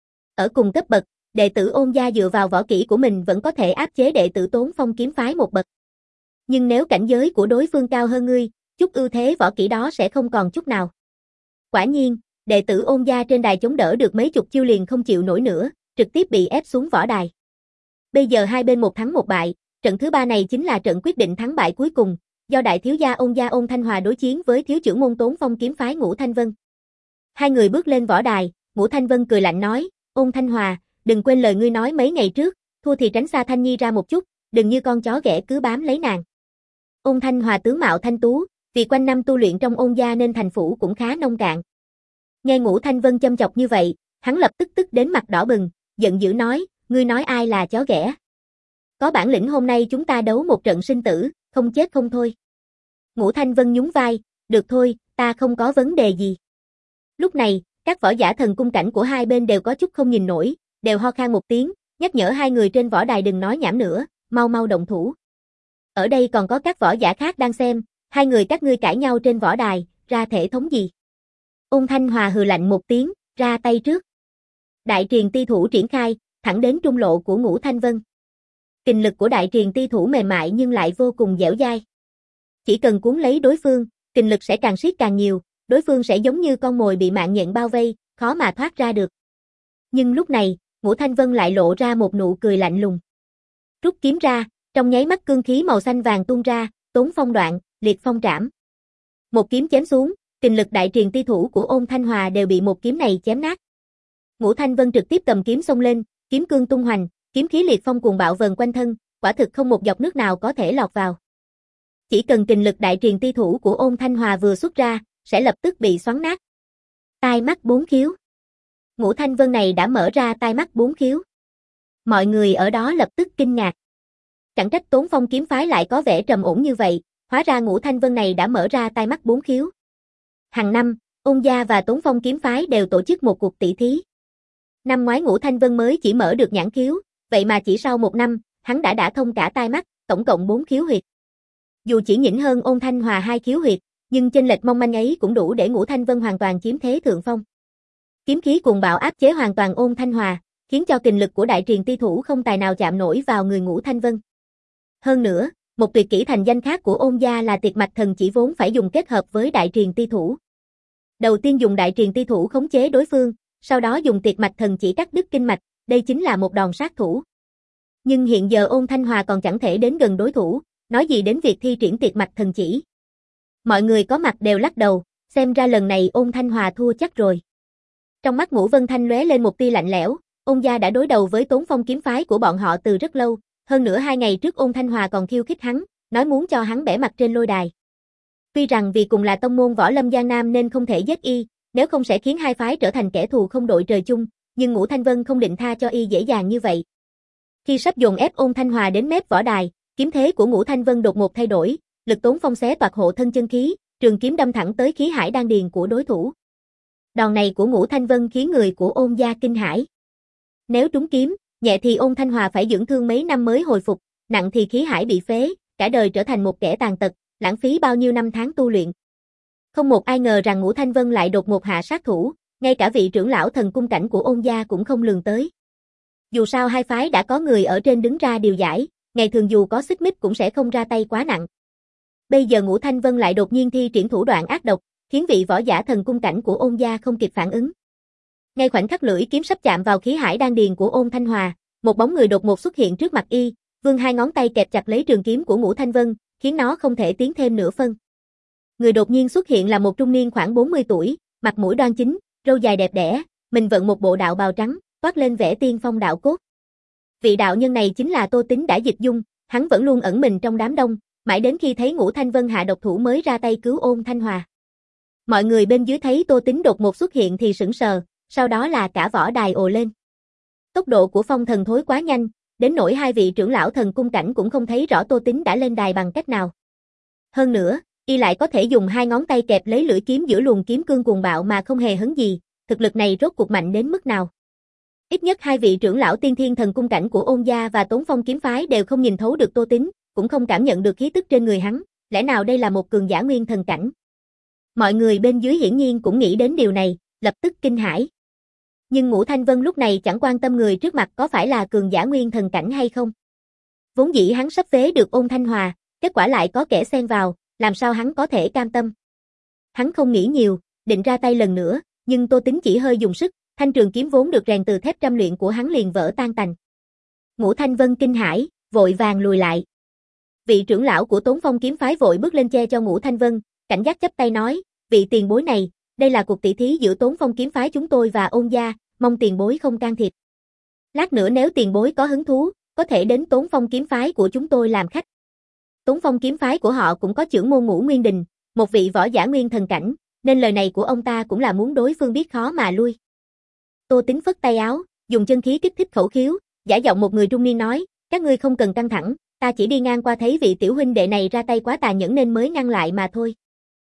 Ở cùng cấp bậc, đệ tử Ôn gia dựa vào võ kỹ của mình vẫn có thể áp chế đệ tử Tốn Phong kiếm phái một bậc. Nhưng nếu cảnh giới của đối phương cao hơn ngươi, chút ưu thế võ kỹ đó sẽ không còn chút nào. Quả nhiên, đệ tử Ôn gia trên đài chống đỡ được mấy chục chiêu liền không chịu nổi nữa, trực tiếp bị ép xuống võ đài. Bây giờ hai bên một thắng một bại, trận thứ ba này chính là trận quyết định thắng bại cuối cùng, do đại thiếu gia Ôn gia Ôn Thanh Hòa đối chiến với thiếu trưởng môn Tốn Phong kiếm phái Ngũ Thanh Vân. Hai người bước lên võ đài, Ngũ Thanh Vân cười lạnh nói, Ôn Thanh Hòa, đừng quên lời ngươi nói mấy ngày trước, thua thì tránh xa Thanh Nhi ra một chút, đừng như con chó ghẻ cứ bám lấy nàng. Ôn Thanh Hòa tướng mạo thanh tú, vì quanh năm tu luyện trong Ôn gia nên thành phủ cũng khá nông cạn. Nghe Ngũ Thanh Vân châm chọc như vậy, hắn lập tức tức đến mặt đỏ bừng, giận dữ nói, ngươi nói ai là chó ghẻ? Có bản lĩnh hôm nay chúng ta đấu một trận sinh tử, không chết không thôi. Ngũ Thanh Vân nhún vai, được thôi, ta không có vấn đề gì. Lúc này, các võ giả thần cung cảnh của hai bên đều có chút không nhìn nổi, đều ho khan một tiếng, nhắc nhở hai người trên võ đài đừng nói nhảm nữa, mau mau động thủ. Ở đây còn có các võ giả khác đang xem, hai người các ngươi cãi nhau trên võ đài, ra thể thống gì? Ôn Thanh Hòa hừ lạnh một tiếng, ra tay trước. Đại truyền ti thủ triển khai, thẳng đến trung lộ của Ngũ Thanh Vân. Kình lực của đại truyền ti thủ mềm mại nhưng lại vô cùng dẻo dai. Chỉ cần cuốn lấy đối phương, kình lực sẽ càng siết càng nhiều, đối phương sẽ giống như con mồi bị mạng nhện bao vây, khó mà thoát ra được. Nhưng lúc này, Ngũ Thanh Vân lại lộ ra một nụ cười lạnh lùng. Rút kiếm ra, trong nháy mắt cương khí màu xanh vàng tuôn ra, Tốn Phong đoạn, liệt phong trảm. Một kiếm chém xuống, kình lực đại truyền ti thủ của Ôn Thanh Hòa đều bị một kiếm này chém nát. Ngũ Thanh Vân trực tiếp cầm kiếm xông lên, kiếm cương tung hoành, kiếm khí liệt phong cuồng bạo vờn quanh thân, quả thực không một giọt nước nào có thể lọt vào. Chỉ cần kình lực đại truyền ti thủ của Ôn Thanh Hòa vừa xuất ra, sẽ lập tức bị xoắn nát. Tai mắt bốn khiếu. Ngũ Thanh Vân này đã mở ra tai mắt bốn khiếu. Mọi người ở đó lập tức kinh ngạc. Chẳng trách Tốn Phong kiếm phái lại có vẻ trầm ổn như vậy, hóa ra Ngũ Thanh Vân này đã mở ra tai mắt bốn khiếu. Hàng năm, Ôn gia và Tốn Phong kiếm phái đều tổ chức một cuộc tỷ thí. Năm ngoái Ngũ Thanh Vân mới chỉ mở được nhãn khiếu, vậy mà chỉ sau một năm, hắn đã đả thông cả tai mắt, tổng cộng bốn khiếu huyệt. Dù chỉ nhỉnh hơn Ôn Thanh Hòa hai khiếu huyệt, nhưng chênh lệch mong manh ấy cũng đủ để Ngũ Thanh Vân hoàn toàn chiếm thế thượng phong. Kiếm khí cuồng bạo áp chế hoàn toàn Ôn Thanh Hòa, khiến cho kình lực của đại truyền ti thủ không tài nào chạm nổi vào người Ngũ Thanh Vân. Hơn nữa, một tuyệt kỹ thành danh khác của Ôn gia là Tiệt Mạch Thần Chỉ vốn phải dùng kết hợp với đại truyền ti thủ. Đầu tiên dùng đại truyền ti thủ khống chế đối phương, sau đó dùng Tiệt Mạch Thần Chỉ cắt đứt kinh mạch, đây chính là một đòn sát thủ. Nhưng hiện giờ Ôn Thanh Hòa còn chẳng thể đến gần đối thủ, nói gì đến việc thi triển Tiệt Mạch Thần Chỉ. Mọi người có mặt đều lắc đầu, xem ra lần này Ôn Thanh Hòa thua chắc rồi. Trong mắt Ngũ Vân Thanh lóe lên một tia lạnh lẽo, Ôn gia đã đối đầu với Tốn Phong kiếm phái của bọn họ từ rất lâu, hơn nữa hai ngày trước Ôn Thanh Hòa còn khiêu khích hắn, nói muốn cho hắn bẻ mặt trên lôi đài. Tuy rằng vì cùng là tông môn võ lâm Giang Nam nên không thể giết y, nếu không sẽ khiến hai phái trở thành kẻ thù không đội trời chung, nhưng Ngũ Thanh Vân không định tha cho y dễ dàng như vậy. Khi sắp dồn ép Ôn Thanh Hòa đến mép võ đài, kiếm thế của Ngũ Thanh Vân đột ngột thay đổi, lực Tốn Phong xé toạc hộ thân chân khí, trường kiếm đâm thẳng tới khí hải đan điền của đối thủ. Đòn này của Ngũ Thanh Vân khiến người của Ôn gia kinh hãi. Nếu trúng kiếm, nhẹ thì Ôn Thanh Hòa phải dưỡng thương mấy năm mới hồi phục, nặng thì khí hải bị phế, cả đời trở thành một kẻ tàn tật, lãng phí bao nhiêu năm tháng tu luyện. Không một ai ngờ rằng Ngũ Thanh Vân lại đột ngột hạ sát thủ, ngay cả vị trưởng lão thần cung cảnh của Ôn gia cũng không lường tới. Dù sao hai phái đã có người ở trên đứng ra điều giải, ngày thường dù có xích mích cũng sẽ không ra tay quá nặng. Bây giờ Ngũ Thanh Vân lại đột nhiên thi triển thủ đoạn ác độc, khiến vị võ giả thần cung cảnh của Ôn gia không kịp phản ứng. Ngay khoảnh khắc lưỡi kiếm sắp chạm vào khí hải đan điền của Ôn Thanh Hòa, một bóng người đột ngột xuất hiện trước mặt y, vươn hai ngón tay kẹp chặt lấy trường kiếm của Ngũ Thanh Vân, khiến nó không thể tiến thêm nửa phân. Người đột nhiên xuất hiện là một trung niên khoảng bốn mươi tuổi, mặt mũi đoan chính, râu dài đẹp đẽ, mình vận một bộ đạo bào trắng, toát lên vẻ tiên phong đạo cốt. Vị đạo nhân này chính là Tô Tính đã dịch dung, hắn vẫn luôn ẩn mình trong đám đông, mãi đến khi thấy Ngũ Thanh Vân hạ độc thủ mới ra tay cứu Ôn Thanh Hòa. Mọi người bên dưới thấy Tô Tính đột ngột xuất hiện thì sững sờ, sau đó là cả võ đài ồ lên. Tốc độ của phong thần thối quá nhanh, đến nỗi hai vị trưởng lão thần cung cảnh cũng không thấy rõ Tô Tính đã lên đài bằng cách nào. Hơn nữa, y lại có thể dùng hai ngón tay kẹp lấy lưỡi kiếm giữa luồng kiếm cương cuồng bạo mà không hề hấn gì, thực lực này rốt cuộc mạnh đến mức nào. Ít nhất hai vị trưởng lão tiên thiên thần cung cảnh của Ôn gia và Tốn Phong kiếm phái đều không nhìn thấu được Tô Tính, cũng không cảm nhận được khí tức trên người hắn, lẽ nào đây là một cường giả nguyên thần cảnh. Mọi người bên dưới hiển nhiên cũng nghĩ đến điều này, lập tức kinh hãi. Nhưng Ngũ Thanh Vân lúc này chẳng quan tâm người trước mặt có phải là cường giả nguyên thần cảnh hay không. Vốn dĩ hắn sắp phế được Ôn Thanh Hòa, kết quả lại có kẻ xen vào, làm sao hắn có thể cam tâm. Hắn không nghĩ nhiều, định ra tay lần nữa, nhưng Tô Tính chỉ hơi dùng sức, thanh trường kiếm vốn được rèn từ thép trăm luyện của hắn liền vỡ tan tành. Ngũ Thanh Vân kinh hãi, vội vàng lùi lại. Vị trưởng lão của Tốn Phong kiếm phái vội bước lên che cho Ngũ Thanh Vân, cảnh giác chắp tay nói, vị tiền bối này, đây là cuộc tỷ thí giữa Tốn Phong kiếm phái chúng tôi và Ôn gia, mong tiền bối không can thiệp. Lát nữa nếu tiền bối có hứng thú, có thể đến Tốn Phong kiếm phái của chúng tôi làm khách. Tốn Phong kiếm phái của họ cũng có trưởng môn Ngũ Nguyên Đình, một vị võ giả nguyên thần cảnh, nên lời này của ông ta cũng là muốn đối phương biết khó mà lui. Tô Tính phất tay áo, dùng chân khí kích thích khẩu khiếu, giả giọng một người trung niên nói, các ngươi không cần căng thẳng, ta chỉ đi ngang qua thấy vị tiểu huynh đệ này ra tay quá tàn nhẫn nên mới ngăn lại mà thôi.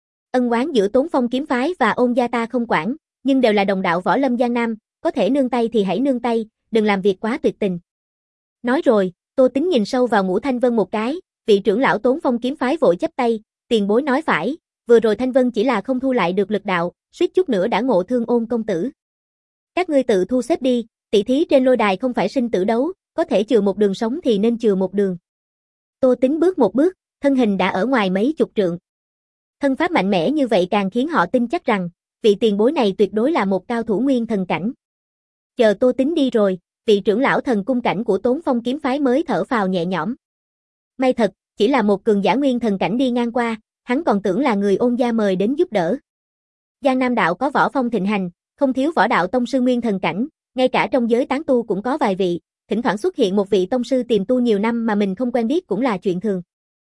Ân oán giữa Tốn Phong kiếm phái và Ôn gia ta không quản, nhưng đều là đồng đạo võ lâm Giang Nam, có thể nương tay thì hãy nương tay, đừng làm việc quá tuyệt tình. Nói rồi, Tô Tính nhìn sâu vào Ngũ Thanh Vân một cái, vị trưởng lão Tốn Phong kiếm phái vội chắp tay, tiền bối nói phải, vừa rồi Thanh Vân chỉ là không thu lại được lực đạo, suýt chút nữa đã ngộ thương Ôn công tử. Các ngươi tự thu xếp đi, tỷ thí trên lôi đài không phải sinh tử đấu, có thể chừa một đường sống thì nên chừa một đường. Tô Tính bước một bước, thân hình đã ở ngoài mấy chục trượng. Thân pháp mạnh mẽ như vậy càng khiến họ tin chắc rằng, vị tiền bối này tuyệt đối là một cao thủ nguyên thần cảnh. Chờ Tô Tính đi rồi, vị trưởng lão thần cung cảnh của Tốn Phong kiếm phái mới thở phào nhẹ nhõm. May thật, chỉ là một cường giả nguyên thần cảnh đi ngang qua, hắn còn tưởng là người Ôn gia mời đến giúp đỡ. Giang Nam đạo có võ phong thịnh hành, không thiếu võ đạo tông sư nguyên thần cảnh, ngay cả trong giới tán tu cũng có vài vị, thỉnh thoảng xuất hiện một vị tông sư tiềm tu nhiều năm mà mình không quen biết cũng là chuyện thường.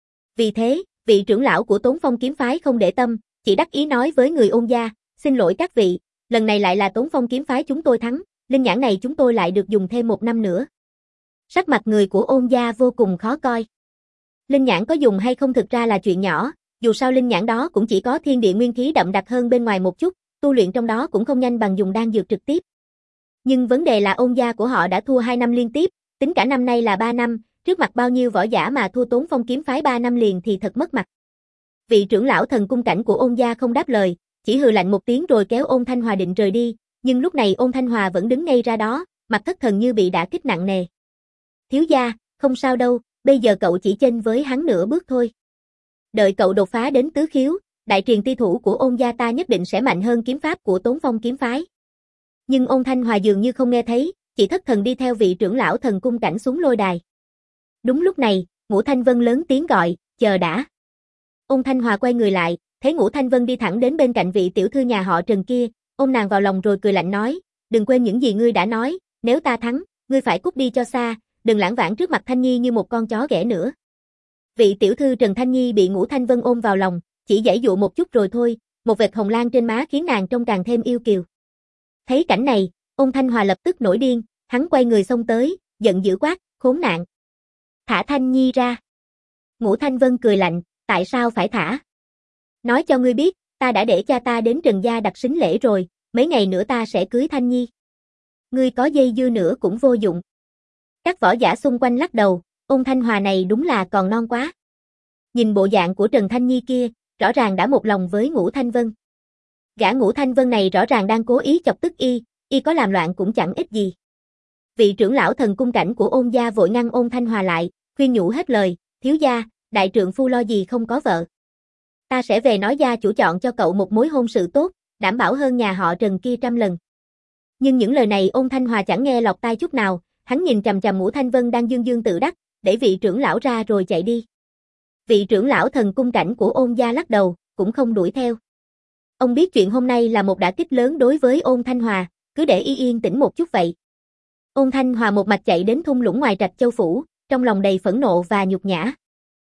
Vì thế, vị trưởng lão của Tốn Phong kiếm phái không để tâm, chỉ đắc ý nói với người Ôn gia, xin lỗi các vị, lần này lại là Tốn Phong kiếm phái chúng tôi thắng, linh nhãn này chúng tôi lại được dùng thêm một năm nữa. Sắc mặt người của Ôn gia vô cùng khó coi. Linh nhãn có dùng hay không thực ra là chuyện nhỏ, dù sao linh nhãn đó cũng chỉ có thiên địa nguyên khí đậm đặc hơn bên ngoài một chút, tu luyện trong đó cũng không nhanh bằng dùng đan dược trực tiếp. Nhưng vấn đề là Ôn gia của họ đã thua hai năm liên tiếp, tính cả năm nay là ba năm, trước mặt bao nhiêu võ giả mà thua Tốn Phong kiếm phái ba năm liền thì thật mất mặt. Vị trưởng lão thần cung cảnh của Ôn gia không đáp lời, chỉ hừ lạnh một tiếng rồi kéo Ôn Thanh Hòa định rời đi, nhưng lúc này Ôn Thanh Hòa vẫn đứng ngay ra đó, mặt thất thần như bị đả kích nặng nề. Thiếu gia, không sao đâu, bây giờ cậu chỉ chênh với hắn nửa bước thôi. Đợi cậu đột phá đến tứ khiếu, đại truyền ti thủ của Ôn gia ta nhất định sẽ mạnh hơn kiếm pháp của Tốn Phong kiếm phái. Nhưng Ôn Thanh Hòa dường như không nghe thấy, chỉ thất thần đi theo vị trưởng lão thần cung cảnh xuống lôi đài. Đúng lúc này, Ngũ Thanh Vân lớn tiếng gọi, chờ đã. Ôn Thanh Hòa quay người lại, thấy Ngũ Thanh Vân đi thẳng đến bên cạnh vị tiểu thư nhà họ Trần kia, ôm nàng vào lòng rồi cười lạnh nói, đừng quên những gì ngươi đã nói, nếu ta thắng, ngươi phải cút đi cho xa, đừng lãng vãng trước mặt Thanh Nhi như một con chó ghẻ nữa. Vị tiểu thư Trần Thanh Nhi bị Ngũ Thanh Vân ôm vào lòng, chỉ giãy dụa một chút rồi thôi, một vệt hồng lan trên má khiến nàng trông càng thêm yêu kiều. Thấy cảnh này, Ôn Thanh Hòa lập tức nổi điên, hắn quay người xông tới, giận dữ quát, khốn nạn. Thả Thanh Nhi ra. Ngũ Thanh Vân cười lạnh, tại sao phải thả? Nói cho ngươi biết, ta đã để cha ta đến Trần gia đặt sính lễ rồi, mấy ngày nữa ta sẽ cưới Thanh Nhi. Ngươi có dây dưa nữa cũng vô dụng. Các võ giả xung quanh lắc đầu, Ôn Thanh Hòa này đúng là còn non quá. Nhìn bộ dạng của Trần Thanh Nhi kia, rõ ràng đã một lòng với Ngũ Thanh Vân. Gã Ngũ Thanh Vân này rõ ràng đang cố ý chọc tức y, y có làm loạn cũng chẳng ích gì. Vị trưởng lão thần cung cảnh của Ôn gia vội ngăn Ôn Thanh Hòa lại, khuyên nhủ hết lời, thiếu gia, đại trượng phu lo gì không có vợ. Ta sẽ về nói gia chủ chọn cho cậu một mối hôn sự tốt, đảm bảo hơn nhà họ Trần kia trăm lần. Nhưng những lời này Ôn Thanh Hòa chẳng nghe lọt tai chút nào, hắn nhìn chằm chằm Ngũ Thanh Vân đang dương dương tự đắc, đẩy vị trưởng lão ra rồi chạy đi. Vị trưởng lão thần cung cảnh của Ôn gia lắc đầu, cũng không đuổi theo. Ông biết chuyện hôm nay là một đả kích lớn đối với Ôn Thanh Hòa, cứ để y yên tĩnh một chút vậy. Ôn Thanh Hòa một mạch chạy đến thung lũng ngoài Trạch Châu phủ, trong lòng đầy phẫn nộ và nhục nhã.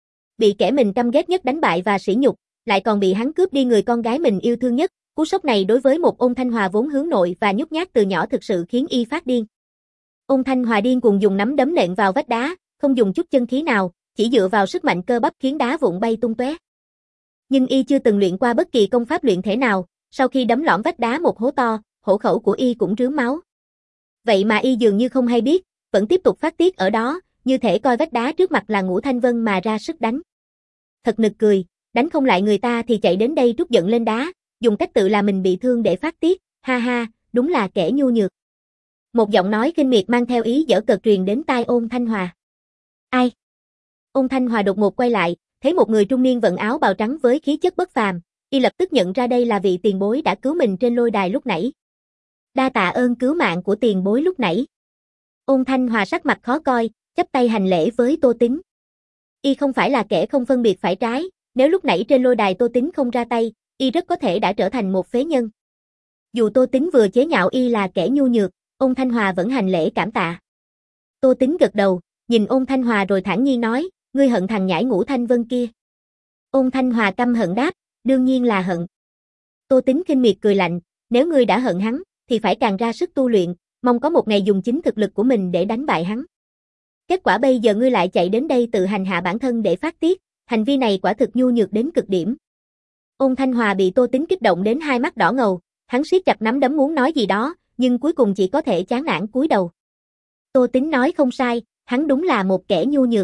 Bị kẻ mình căm ghét nhất đánh bại và sỉ nhục, lại còn bị hắn cướp đi người con gái mình yêu thương nhất, cú sốc này đối với một Ôn Thanh Hòa vốn hướng nội và nhút nhát từ nhỏ thực sự khiến y phát điên. Ôn Thanh Hòa điên cuồng dùng nắm đấm nện vào vách đá, không dùng chút chân khí nào, chỉ dựa vào sức mạnh cơ bắp khiến đá vụn bay tung tóe. Nhưng y chưa từng luyện qua bất kỳ công pháp luyện thể nào, sau khi đấm lõm vách đá một hố to, hổ khẩu của y cũng rướm máu. Vậy mà y dường như không hay biết, vẫn tiếp tục phát tiết ở đó, như thể coi vách đá trước mặt là Ngũ Thanh Vân mà ra sức đánh. Thật nực cười, đánh không lại người ta thì chạy đến đây trút giận lên đá, dùng cách tự làm mình bị thương để phát tiết, ha ha, đúng là kẻ nhu nhược. Một giọng nói khinh miệt mang theo ý giở cợt truyền đến tai Ôn Thanh Hòa. Ai? Ôn Thanh Hòa đột ngột quay lại, thấy một người trung niên vận áo bào trắng với khí chất bất phàm, y lập tức nhận ra đây là vị tiền bối đã cứu mình trên lôi đài lúc nãy. Đa tạ ơn cứu mạng của tiền bối lúc nãy. Ôn Thanh Hòa sắc mặt khó coi, chắp tay hành lễ với Tô Tín. Y không phải là kẻ không phân biệt phải trái, nếu lúc nãy trên lôi đài Tô Tín không ra tay, y rất có thể đã trở thành một phế nhân. Dù Tô Tín vừa chế nhạo y là kẻ nhu nhược, Ôn Thanh Hòa vẫn hành lễ cảm tạ. Tô Tín gật đầu, nhìn Ôn Thanh Hòa rồi thản nhiên nói, ngươi hận thằng nhãi Ngũ Thanh Vân kia. Ôn Thanh Hòa căm hận đáp, đương nhiên là hận. Tô Tín khinh miệt cười lạnh, nếu ngươi đã hận hắn, thì phải càng ra sức tu luyện, mong có một ngày dùng chính thực lực của mình để đánh bại hắn. Kết quả bây giờ ngươi lại chạy đến đây tự hành hạ bản thân để phát tiết, hành vi này quả thực nhu nhược đến cực điểm. Ôn Thanh Hòa bị Tô Tín kích động đến hai mắt đỏ ngầu, hắn siết chặt nắm đấm muốn nói gì đó, nhưng cuối cùng chỉ có thể chán nản cúi đầu. Tô Tín nói không sai, hắn đúng là một kẻ nhu nhược.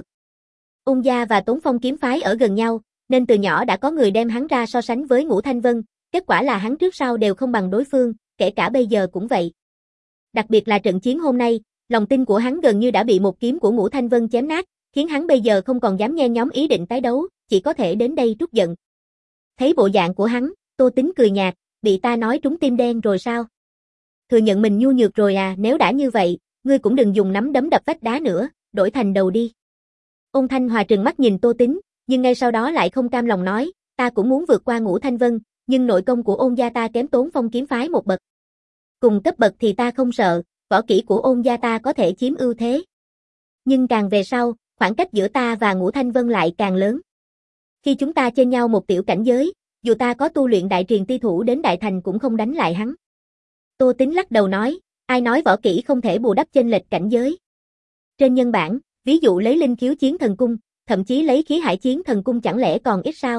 Ôn gia và Tốn Phong kiếm phái ở gần nhau, nên từ nhỏ đã có người đem hắn ra so sánh với Ngũ Thanh Vân, kết quả là hắn trước sau đều không bằng đối phương, kể cả bây giờ cũng vậy. Đặc biệt là trận chiến hôm nay, lòng tin của hắn gần như đã bị một kiếm của Ngũ Thanh Vân chém nát, khiến hắn bây giờ không còn dám nhen nhóm ý định tái đấu, chỉ có thể đến đây trút giận. Thấy bộ dạng của hắn, Tô Tín cười nhạt, bị ta nói trúng tim đen rồi sao? Thừa nhận mình nhu nhược rồi à, nếu đã như vậy, ngươi cũng đừng dùng nắm đấm đập vách đá nữa, đổi thành đầu đi. Ôn Thanh Hòa trừng mắt nhìn Tô Tín, nhưng ngay sau đó lại không cam lòng nói, ta cũng muốn vượt qua Ngũ Thanh Vân, nhưng nội công của Ôn gia ta kém Tốn Phong kiếm phái một bậc. Cùng cấp bậc thì ta không sợ, võ kỹ của Ôn gia ta có thể chiếm ưu thế. Nhưng càng về sau, khoảng cách giữa ta và Ngũ Thanh Vân lại càng lớn. Khi chúng ta chênh nhau một tiểu cảnh giới, dù ta có tu luyện đại truyền ti thủ đến đại thành cũng không đánh lại hắn. Tô Tín lắc đầu nói, ai nói võ kỹ không thể bù đắp chênh lệch cảnh giới. Trên nhân bản, ví dụ lấy linh khiếu chiến thần cung, thậm chí lấy khí hải chiến thần cung chẳng lẽ còn ít sao?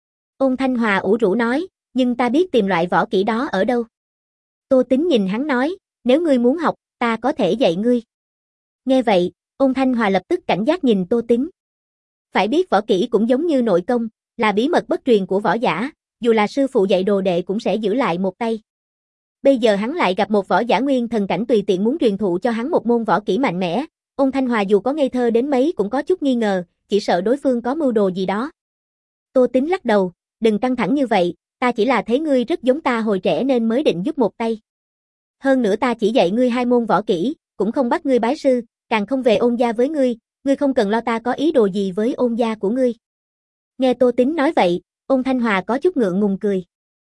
Ôn Thanh Hòa ủ rũ nói, nhưng ta biết tìm loại võ kỹ đó ở đâu. Tô Tín nhìn hắn nói, nếu ngươi muốn học, ta có thể dạy ngươi. Nghe vậy, Ôn Thanh Hòa lập tức cảnh giác nhìn Tô Tín. Phải biết võ kỹ cũng giống như nội công, là bí mật bất truyền của võ giả, dù là sư phụ dạy đồ đệ cũng sẽ giữ lại một tay. Bây giờ hắn lại gặp một võ giả nguyên thần cảnh tùy tiện muốn truyền thụ cho hắn một môn võ kỹ mạnh mẽ, Ôn Thanh Hòa dù có ngây thơ đến mấy cũng có chút nghi ngờ, chỉ sợ đối phương có mưu đồ gì đó. Tô Tín lắc đầu, đừng căng thẳng như vậy, ta chỉ là thấy ngươi rất giống ta hồi trẻ nên mới định giúp một tay. Hơn nữa ta chỉ dạy ngươi hai môn võ kỹ, cũng không bắt ngươi bái sư, càng không về Ôn gia với ngươi, ngươi không cần lo ta có ý đồ gì với Ôn gia của ngươi. Nghe Tô Tín nói vậy, Ôn Thanh Hòa có chút ngượng ngùng cười.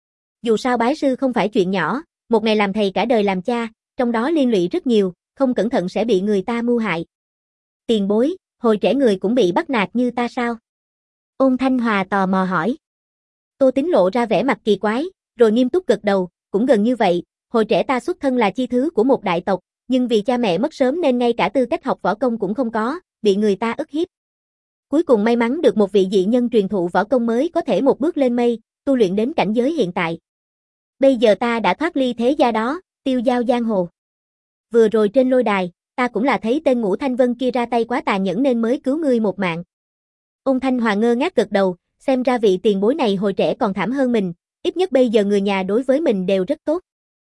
Dù sao bái sư không phải chuyện nhỏ, một ngày làm thầy cả đời làm cha, trong đó liên lụy rất nhiều, không cẩn thận sẽ bị người ta mưu hại. Tiền bối, hồi trẻ người cũng bị bắt nạt như ta sao? Ôn Thanh Hòa tò mò hỏi. Tô Tín lộ ra vẻ mặt kỳ quái, rồi nghiêm túc gật đầu, cũng gần như vậy, hồi trẻ ta xuất thân là chi thứ của một đại tộc, nhưng vì cha mẹ mất sớm nên ngay cả tư cách học võ công cũng không có, bị người ta ức hiếp. Cuối cùng may mắn được một vị dị nhân truyền thụ võ công mới có thể một bước lên mây, tu luyện đến cảnh giới hiện tại. Bây giờ ta đã thoát ly thế gia đó, tiêu dao giang hồ. Vừa rồi trên lôi đài, ta cũng là thấy tên Ngũ Thanh Vân kia ra tay quá tàn nhẫn nên mới cứu ngươi một mạng. Ôn Thanh Hòa ngơ ngác gật đầu, xem ra vị tiền bối này hồi trẻ còn thảm hơn mình, ít nhất bây giờ người nhà đối với mình đều rất tốt.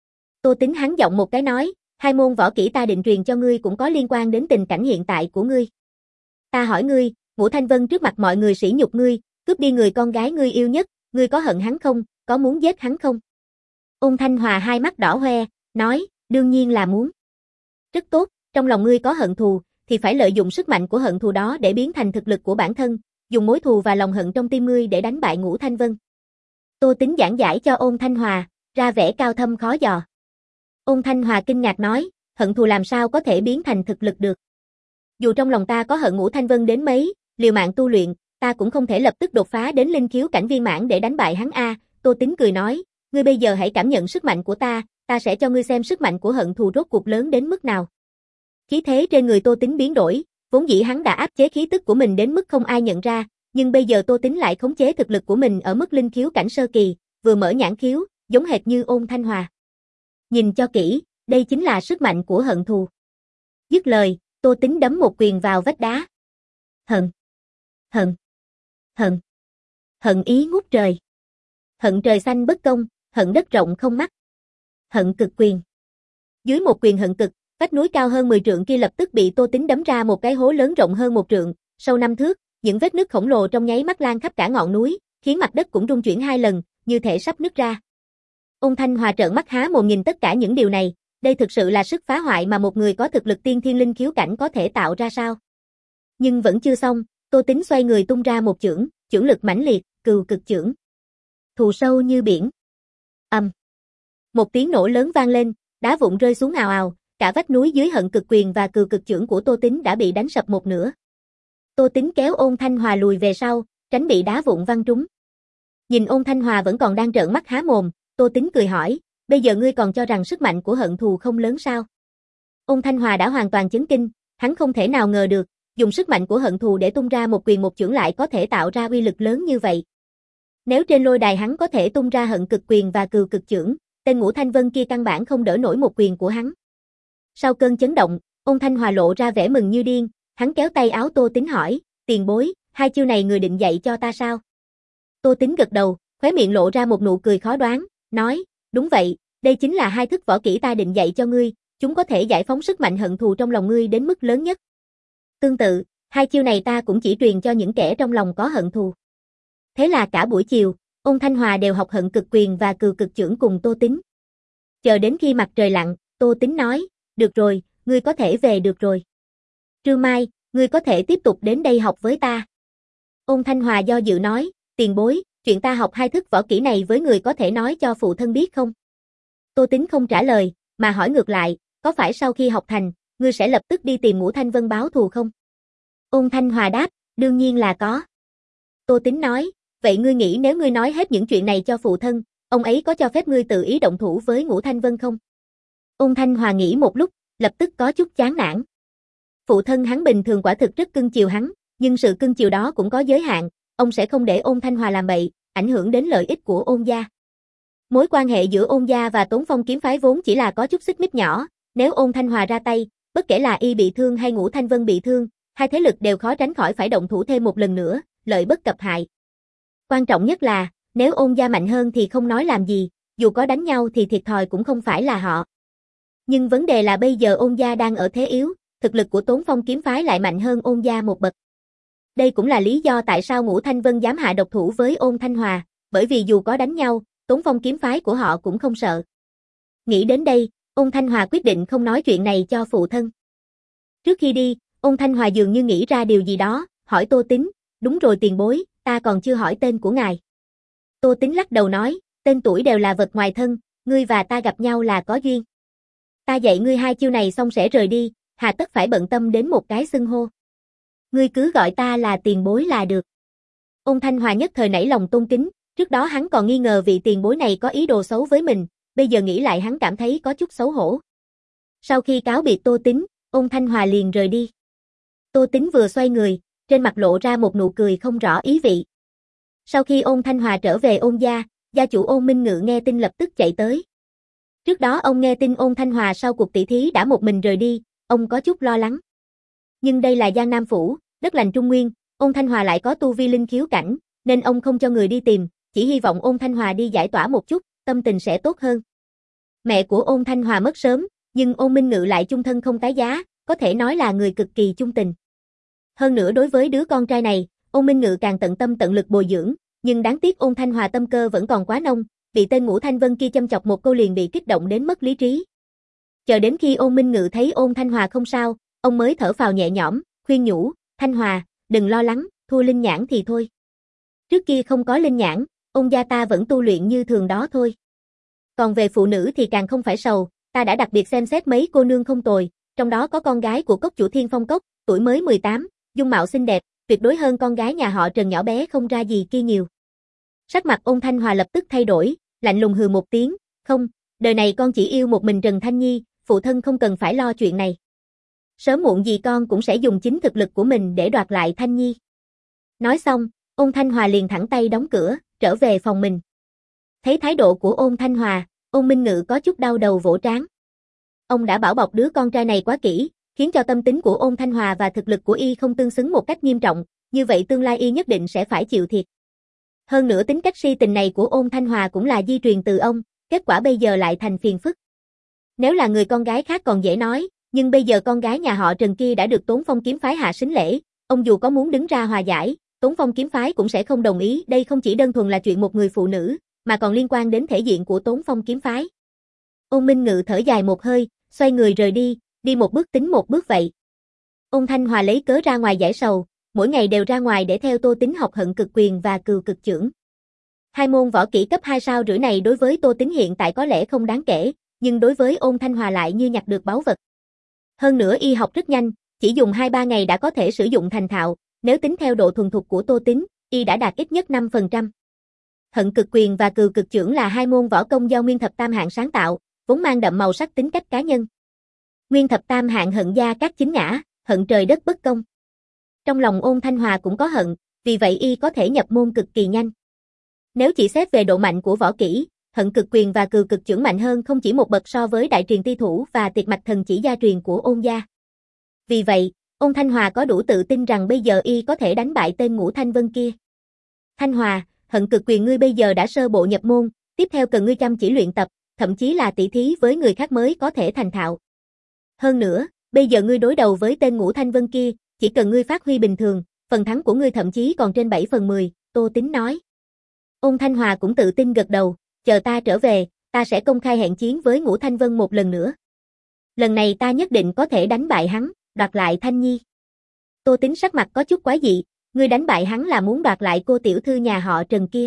Tô Tính hắn giọng một cái nói, hai môn võ kỹ ta định truyền cho ngươi cũng có liên quan đến tình cảnh hiện tại của ngươi. Ta hỏi ngươi, Ngũ Thanh Vân trước mặt mọi người sỉ nhục ngươi, cướp đi người con gái ngươi yêu nhất, ngươi có hận hắn không, có muốn giết hắn không? Ôn Thanh Hòa hai mắt đỏ hoe, nói, đương nhiên là muốn. Rất tốt, trong lòng ngươi có hận thù, thì phải lợi dụng sức mạnh của hận thù đó để biến thành thực lực của bản thân, dùng mối thù và lòng hận trong tim ngươi để đánh bại Ngũ Thanh Vân. Tô Tính giảng giải cho Ôn Thanh Hòa, ra vẻ cao thâm khó dò. Ôn Thanh Hòa kinh ngạc nói, hận thù làm sao có thể biến thành thực lực được. Dù trong lòng ta có hận Ngũ Thanh Vân đến mấy, liều mạng tu luyện, ta cũng không thể lập tức đột phá đến linh khiếu cảnh viên mãn để đánh bại hắn a. Tô Tính cười nói, ngươi bây giờ hãy cảm nhận sức mạnh của ta, ta sẽ cho ngươi xem sức mạnh của hận thù rốt cuộc lớn đến mức nào. Khí thế trên người Tô Tính biến đổi, vốn dĩ hắn đã áp chế khí tức của mình đến mức không ai nhận ra, nhưng bây giờ Tô Tính lại khống chế thực lực của mình ở mức linh khiếu cảnh sơ kỳ, vừa mở nhãn khiếu, giống hệt như Ôn Thanh Hòa. Nhìn cho kỹ, đây chính là sức mạnh của hận thù. Dứt lời, Tô Tính đấm một quyền vào vách đá. Hận, hận, hận, hận ý ngút trời. Hận trời xanh bất công, hận đất rộng không mắt. Hận cực quyền. Dưới một quyền hận cực, vách núi cao hơn mười trượng kia lập tức bị Tô Tính đấm ra một cái hố lớn rộng hơn một trượng, sâu năm thước, những vết nứt khổng lồ trong nháy mắt lan khắp cả ngọn núi, khiến mặt đất cũng rung chuyển hai lần, như thể sắp nứt ra. Ôn Thanh Hòa trợn mắt há mồm nhìn tất cả những điều này, đây thực sự là sức phá hoại mà một người có thực lực tiên thiên linh khiếu cảnh có thể tạo ra sao? Nhưng vẫn chưa xong, Tô Tính xoay người tung ra một chưởng, chưởng lực mãnh liệt, Cừu Cực Chưởng. Thù sâu như biển. Ầm. Một tiếng nổ lớn vang lên, đá vụn rơi xuống ào ào, cả vách núi dưới hận cực quyền và Cừu Cực Chưởng của Tô Tính đã bị đánh sập một nửa. Tô Tính kéo Ôn Thanh Hòa lùi về sau, tránh bị đá vụn văng trúng. Nhìn Ôn Thanh Hòa vẫn còn đang trợn mắt há mồm, Tô Tính cười hỏi, bây giờ ngươi còn cho rằng sức mạnh của hận thù không lớn sao? Ôn Thanh Hòa đã hoàn toàn chấn kinh, hắn không thể nào ngờ được, dùng sức mạnh của hận thù để tung ra một quyền một chưởng lại có thể tạo ra uy lực lớn như vậy. Nếu trên lôi đài hắn có thể tung ra hận cực quyền và Cừu Cực Chưởng, tên Ngũ Thanh Vân kia căn bản không đỡ nổi một quyền của hắn. Sau cơn chấn động, Ôn Thanh Hòa lộ ra vẻ mừng như điên, hắn kéo tay áo Tô Tính hỏi, tiền bối, hai chiêu này người định dạy cho ta sao? Tô Tính gật đầu, khóe miệng lộ ra một nụ cười khó đoán, nói, đúng vậy, đây chính là hai thức võ kỹ ta định dạy cho ngươi, chúng có thể giải phóng sức mạnh hận thù trong lòng ngươi đến mức lớn nhất. Tương tự, hai chiêu này ta cũng chỉ truyền cho những kẻ trong lòng có hận thù. Thế là cả buổi chiều, Ôn Thanh Hòa đều học hận cực quyền và Cừu Cực Chưởng cùng Tô Tính. Chờ đến khi mặt trời lặn, Tô Tính nói, được rồi, ngươi có thể về được rồi. Trưa mai, ngươi có thể tiếp tục đến đây học với ta. Ôn Thanh Hòa do dự nói, tiền bối, chuyện ta học hai thức võ kỹ này với người có thể nói cho phụ thân biết không? Tô Tính không trả lời, mà hỏi ngược lại, có phải sau khi học thành, ngươi sẽ lập tức đi tìm Ngũ Thanh Vân báo thù không? Ôn Thanh Hòa đáp, đương nhiên là có. Tô Tính nói, vậy ngươi nghĩ nếu ngươi nói hết những chuyện này cho phụ thân, ông ấy có cho phép ngươi tự ý động thủ với Ngũ Thanh Vân không? Ôn Thanh Hòa nghĩ một lúc, lập tức có chút chán nản. Phụ thân hắn bình thường quả thực rất cưng chiều hắn, nhưng sự cưng chiều đó cũng có giới hạn, ông sẽ không để Ôn Thanh Hòa làm bậy, ảnh hưởng đến lợi ích của Ôn gia. Mối quan hệ giữa Ôn gia và Tốn Phong kiếm phái vốn chỉ là có chút xích mích nhỏ, nếu Ôn Thanh Hòa ra tay, bất kể là y bị thương hay Ngũ Thanh Vân bị thương, hai thế lực đều khó tránh khỏi phải động thủ thêm một lần nữa, lợi bất cập hại. Quan trọng nhất là, nếu Ôn gia mạnh hơn thì không nói làm gì, dù có đánh nhau thì thiệt thòi cũng không phải là họ. Nhưng vấn đề là bây giờ Ôn gia đang ở thế yếu, thực lực của Tốn Phong kiếm phái lại mạnh hơn Ôn gia một bậc. Đây cũng là lý do tại sao Ngũ Thanh Vân dám hạ độc thủ với Ôn Thanh Hòa, bởi vì dù có đánh nhau, Tốn Phong kiếm phái của họ cũng không sợ. Nghĩ đến đây, Ôn Thanh Hòa quyết định không nói chuyện này cho phụ thân. Trước khi đi, Ôn Thanh Hòa dường như nghĩ ra điều gì đó, hỏi Tô Tính, đúng rồi tiền bối, ta còn chưa hỏi tên của ngài. Tô Tính lắc đầu nói, tên tuổi đều là vật ngoài thân, ngươi và ta gặp nhau là có duyên. Ta dạy ngươi hai chiêu này xong sẽ rời đi, hà tất phải bận tâm đến một cái xưng hô. Ngươi cứ gọi ta là tiền bối là được. Ôn Thanh Hòa nhất thời nảy lòng tôn kính, trước đó hắn còn nghi ngờ vị tiền bối này có ý đồ xấu với mình, bây giờ nghĩ lại hắn cảm thấy có chút xấu hổ. Sau khi cáo biệt Tô Tính, Ôn Thanh Hòa liền rời đi. Tô Tính vừa xoay người, trên mặt lộ ra một nụ cười không rõ ý vị. Sau khi Ôn Thanh Hòa trở về Ôn gia, gia chủ Ôn Minh Ngự nghe tin lập tức chạy tới. Trước đó ông nghe tin Ôn Thanh Hòa sau cuộc tỷ thí đã một mình rời đi, ông có chút lo lắng. Nhưng đây là Giang Nam Phủ, đất lành Trung Nguyên, Ôn Thanh Hòa lại có tu vi linh khiếu cảnh, nên ông không cho người đi tìm, chỉ hy vọng Ôn Thanh Hòa đi giải tỏa một chút, tâm tình sẽ tốt hơn. Mẹ của Ôn Thanh Hòa mất sớm, nhưng Ôn Minh Ngự lại chung thân không tái giá, có thể nói là người cực kỳ chung tình. Hơn nữa đối với đứa con trai này, Ôn Minh Ngự càng tận tâm tận lực bồi dưỡng, nhưng đáng tiếc Ôn Thanh Hòa tâm cơ vẫn còn quá nông, bị tên Ngũ Thanh Vân kia châm chọc một câu liền bị kích động đến mất lý trí. Chờ đến khi Ôn Minh Ngự thấy Ôn Thanh Hòa không sao, ông mới thở phào nhẹ nhõm, khuyên nhủ, Thanh Hòa, đừng lo lắng, thua linh nhãn thì thôi. Trước kia không có linh nhãn, Ôn gia ta vẫn tu luyện như thường đó thôi. Còn về phụ nữ thì càng không phải sầu, ta đã đặc biệt xem xét mấy cô nương không tồi, trong đó có con gái của cốc chủ Thiên Phong Cốc, tuổi mới mười tám, dung mạo xinh đẹp, tuyệt đối hơn con gái nhà họ Trần nhỏ bé không ra gì kia nhiều. Sắc mặt Ôn Thanh Hòa lập tức thay đổi, lạnh lùng hừ một tiếng, không, đời này con chỉ yêu một mình Trần Thanh Nhi, phụ thân không cần phải lo chuyện này. Sớm muộn gì con cũng sẽ dùng chính thực lực của mình để đoạt lại Thanh Nhi. Nói xong, Ôn Thanh Hòa liền thẳng tay đóng cửa, trở về phòng mình. Thấy thái độ của Ôn Thanh Hòa, Ôn Minh Ngự có chút đau đầu vỗ trán. Ông đã bảo bọc đứa con trai này quá kỹ, khiến cho tâm tính của Ôn Thanh Hòa và thực lực của y không tương xứng một cách nghiêm trọng, như vậy tương lai y nhất định sẽ phải chịu thiệt. Hơn nữa tính cách si tình này của Ôn Thanh Hòa cũng là di truyền từ ông, kết quả bây giờ lại thành phiền phức. Nếu là người con gái khác còn dễ nói, nhưng bây giờ con gái nhà họ Trần kia đã được Tốn Phong kiếm phái hạ sính lễ, ông dù có muốn đứng ra hòa giải, Tốn Phong kiếm phái cũng sẽ không đồng ý, đây không chỉ đơn thuần là chuyện một người phụ nữ, mà còn liên quan đến thể diện của Tốn Phong kiếm phái. Ôn Minh Ngự thở dài một hơi, xoay người rời đi, đi một bước tính một bước vậy. Ôn Thanh Hòa lấy cớ ra ngoài giải sầu, mỗi ngày đều ra ngoài để theo Tô Tính học hận cực quyền và cừu cực chưởng. Hai môn võ kỹ cấp hai sao rưỡi này đối với Tô Tính hiện tại có lẽ không đáng kể, nhưng đối với Ôn Thanh Hòa lại như nhặt được báu vật. Hơn nữa y học rất nhanh, chỉ dùng hai ba ngày đã có thể sử dụng thành thạo, nếu tính theo độ thuần thục của Tô Tính, y đã đạt ít nhất năm phần trăm. Hận cực quyền và cừu cực chưởng là hai môn võ công do Nguyên Thập Tam Hạng sáng tạo, vốn mang đậm màu sắc tính cách cá nhân. Nguyên Thập Tam Hạng hận gia các chính ngã, hận trời đất bất công. Trong lòng Ôn Thanh Hòa cũng có hận, vì vậy y có thể nhập môn cực kỳ nhanh. Nếu chỉ xét về độ mạnh của võ kỹ, hận cực quyền và cừu cực chưởng mạnh hơn không chỉ một bậc so với đại truyền ti thủ và tuyệt mạch thần chỉ gia truyền của Ôn gia. Vì vậy, Ôn Thanh Hòa có đủ tự tin rằng bây giờ y có thể đánh bại tên Ngũ Thanh Vân kia. Thanh Hòa, hận cực quyền ngươi bây giờ đã sơ bộ nhập môn, tiếp theo cần ngươi chăm chỉ luyện tập, thậm chí là tỉ thí với người khác mới có thể thành thạo. Hơn nữa, bây giờ ngươi đối đầu với tên Ngũ Thanh Vân kia, chỉ cần ngươi phát huy bình thường, phần thắng của ngươi thậm chí còn trên bảy phần mười, Tô Tính nói. Ôn Thanh Hòa cũng tự tin gật đầu, chờ ta trở về, ta sẽ công khai hẹn chiến với Ngũ Thanh Vân một lần nữa. Lần này ta nhất định có thể đánh bại hắn, đoạt lại Thanh Nhi. Tô Tính sắc mặt có chút quái dị, ngươi đánh bại hắn là muốn đoạt lại cô tiểu thư nhà họ Trần kia.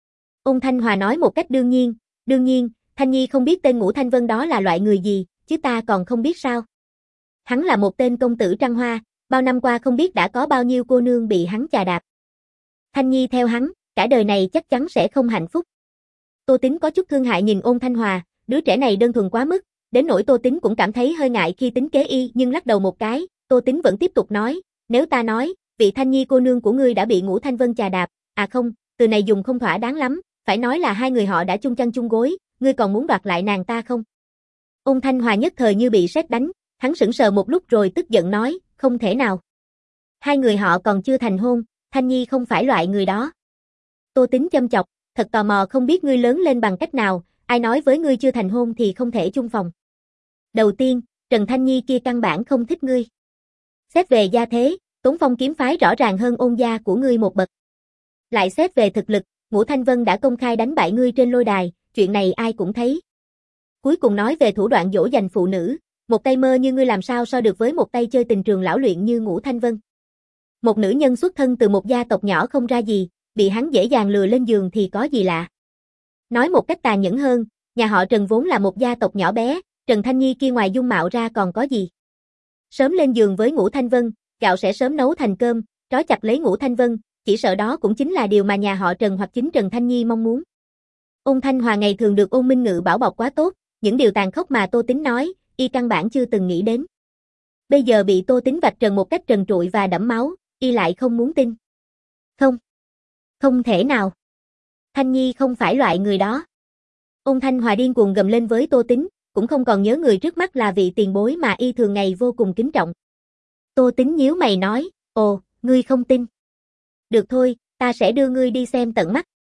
Ôn Thanh Hòa nói một cách đương nhiên, đương nhiên, Thanh Nhi không biết tên Ngũ Thanh Vân đó là loại người gì, chứ ta còn không biết sao. Hắn là một tên công tử trăng hoa, bao năm qua không biết đã có bao nhiêu cô nương bị hắn chà đạp. Thanh Nhi theo hắn, cả đời này chắc chắn sẽ không hạnh phúc. Tô Tính có chút thương hại nhìn Ôn Thanh Hòa, đứa trẻ này đơn thuần quá mức, đến nỗi Tô Tính cũng cảm thấy hơi ngại khi tính kế y nhưng lắc đầu một cái, Tô Tính vẫn tiếp tục nói, nếu ta nói, vị Thanh Nhi cô nương của ngươi đã bị Ngũ Thanh Vân chà đạp, à không, từ này dùng không thỏa đáng lắm, phải nói là hai người họ đã chung chăn chung gối, ngươi còn muốn đoạt lại nàng ta không? Ôn Thanh Hòa nhất thời như bị sét đánh, hắn sững sờ một lúc rồi tức giận nói, không thể nào. Hai người họ còn chưa thành hôn, Thanh Nhi không phải loại người đó. Tô Tính châm chọc, thật tò mò không biết ngươi lớn lên bằng cách nào, ai nói với ngươi chưa thành hôn thì không thể chung phòng. Đầu tiên, Trần Thanh Nhi kia căn bản không thích ngươi. Xét về gia thế, Tốn Phong kiếm phái rõ ràng hơn Ôn gia của ngươi một bậc. Lại xét về thực lực, Ngũ Thanh Vân đã công khai đánh bại ngươi trên lôi đài, chuyện này ai cũng thấy. Cuối cùng nói về thủ đoạn dỗ dành phụ nữ, một tay mơ như ngươi làm sao so được với một tay chơi tình trường lão luyện như Ngũ Thanh Vân. Một nữ nhân xuất thân từ một gia tộc nhỏ không ra gì, bị hắn dễ dàng lừa lên giường thì có gì lạ. Nói một cách tàn nhẫn hơn, nhà họ Trần vốn là một gia tộc nhỏ bé, Trần Thanh Nhi kia ngoài dung mạo ra còn có gì. Sớm lên giường với Ngũ Thanh Vân, gạo sẽ sớm nấu thành cơm, trói chặt lấy Ngũ Thanh Vân, chỉ sợ đó cũng chính là điều mà nhà họ Trần hoặc chính Trần Thanh Nhi mong muốn. Ôn Thanh Hòa ngày thường được Ôn Minh Ngự bảo bọc quá tốt, những điều tàn khốc mà Tô Tính nói, y căn bản chưa từng nghĩ đến. Bây giờ bị Tô Tính vạch trần một cách trần trụi và đẫm máu, y lại không muốn tin. Không, không thể nào. Thanh Nhi không phải loại người đó. Ôn Thanh Hòa điên cuồng gầm lên với Tô Tính, cũng không còn nhớ người trước mắt là vị tiền bối mà y thường ngày vô cùng kính trọng. Tô Tính nhíu mày nói, ồ, ngươi không tin. Được thôi, ta sẽ đưa ngươi đi xem tận mắt.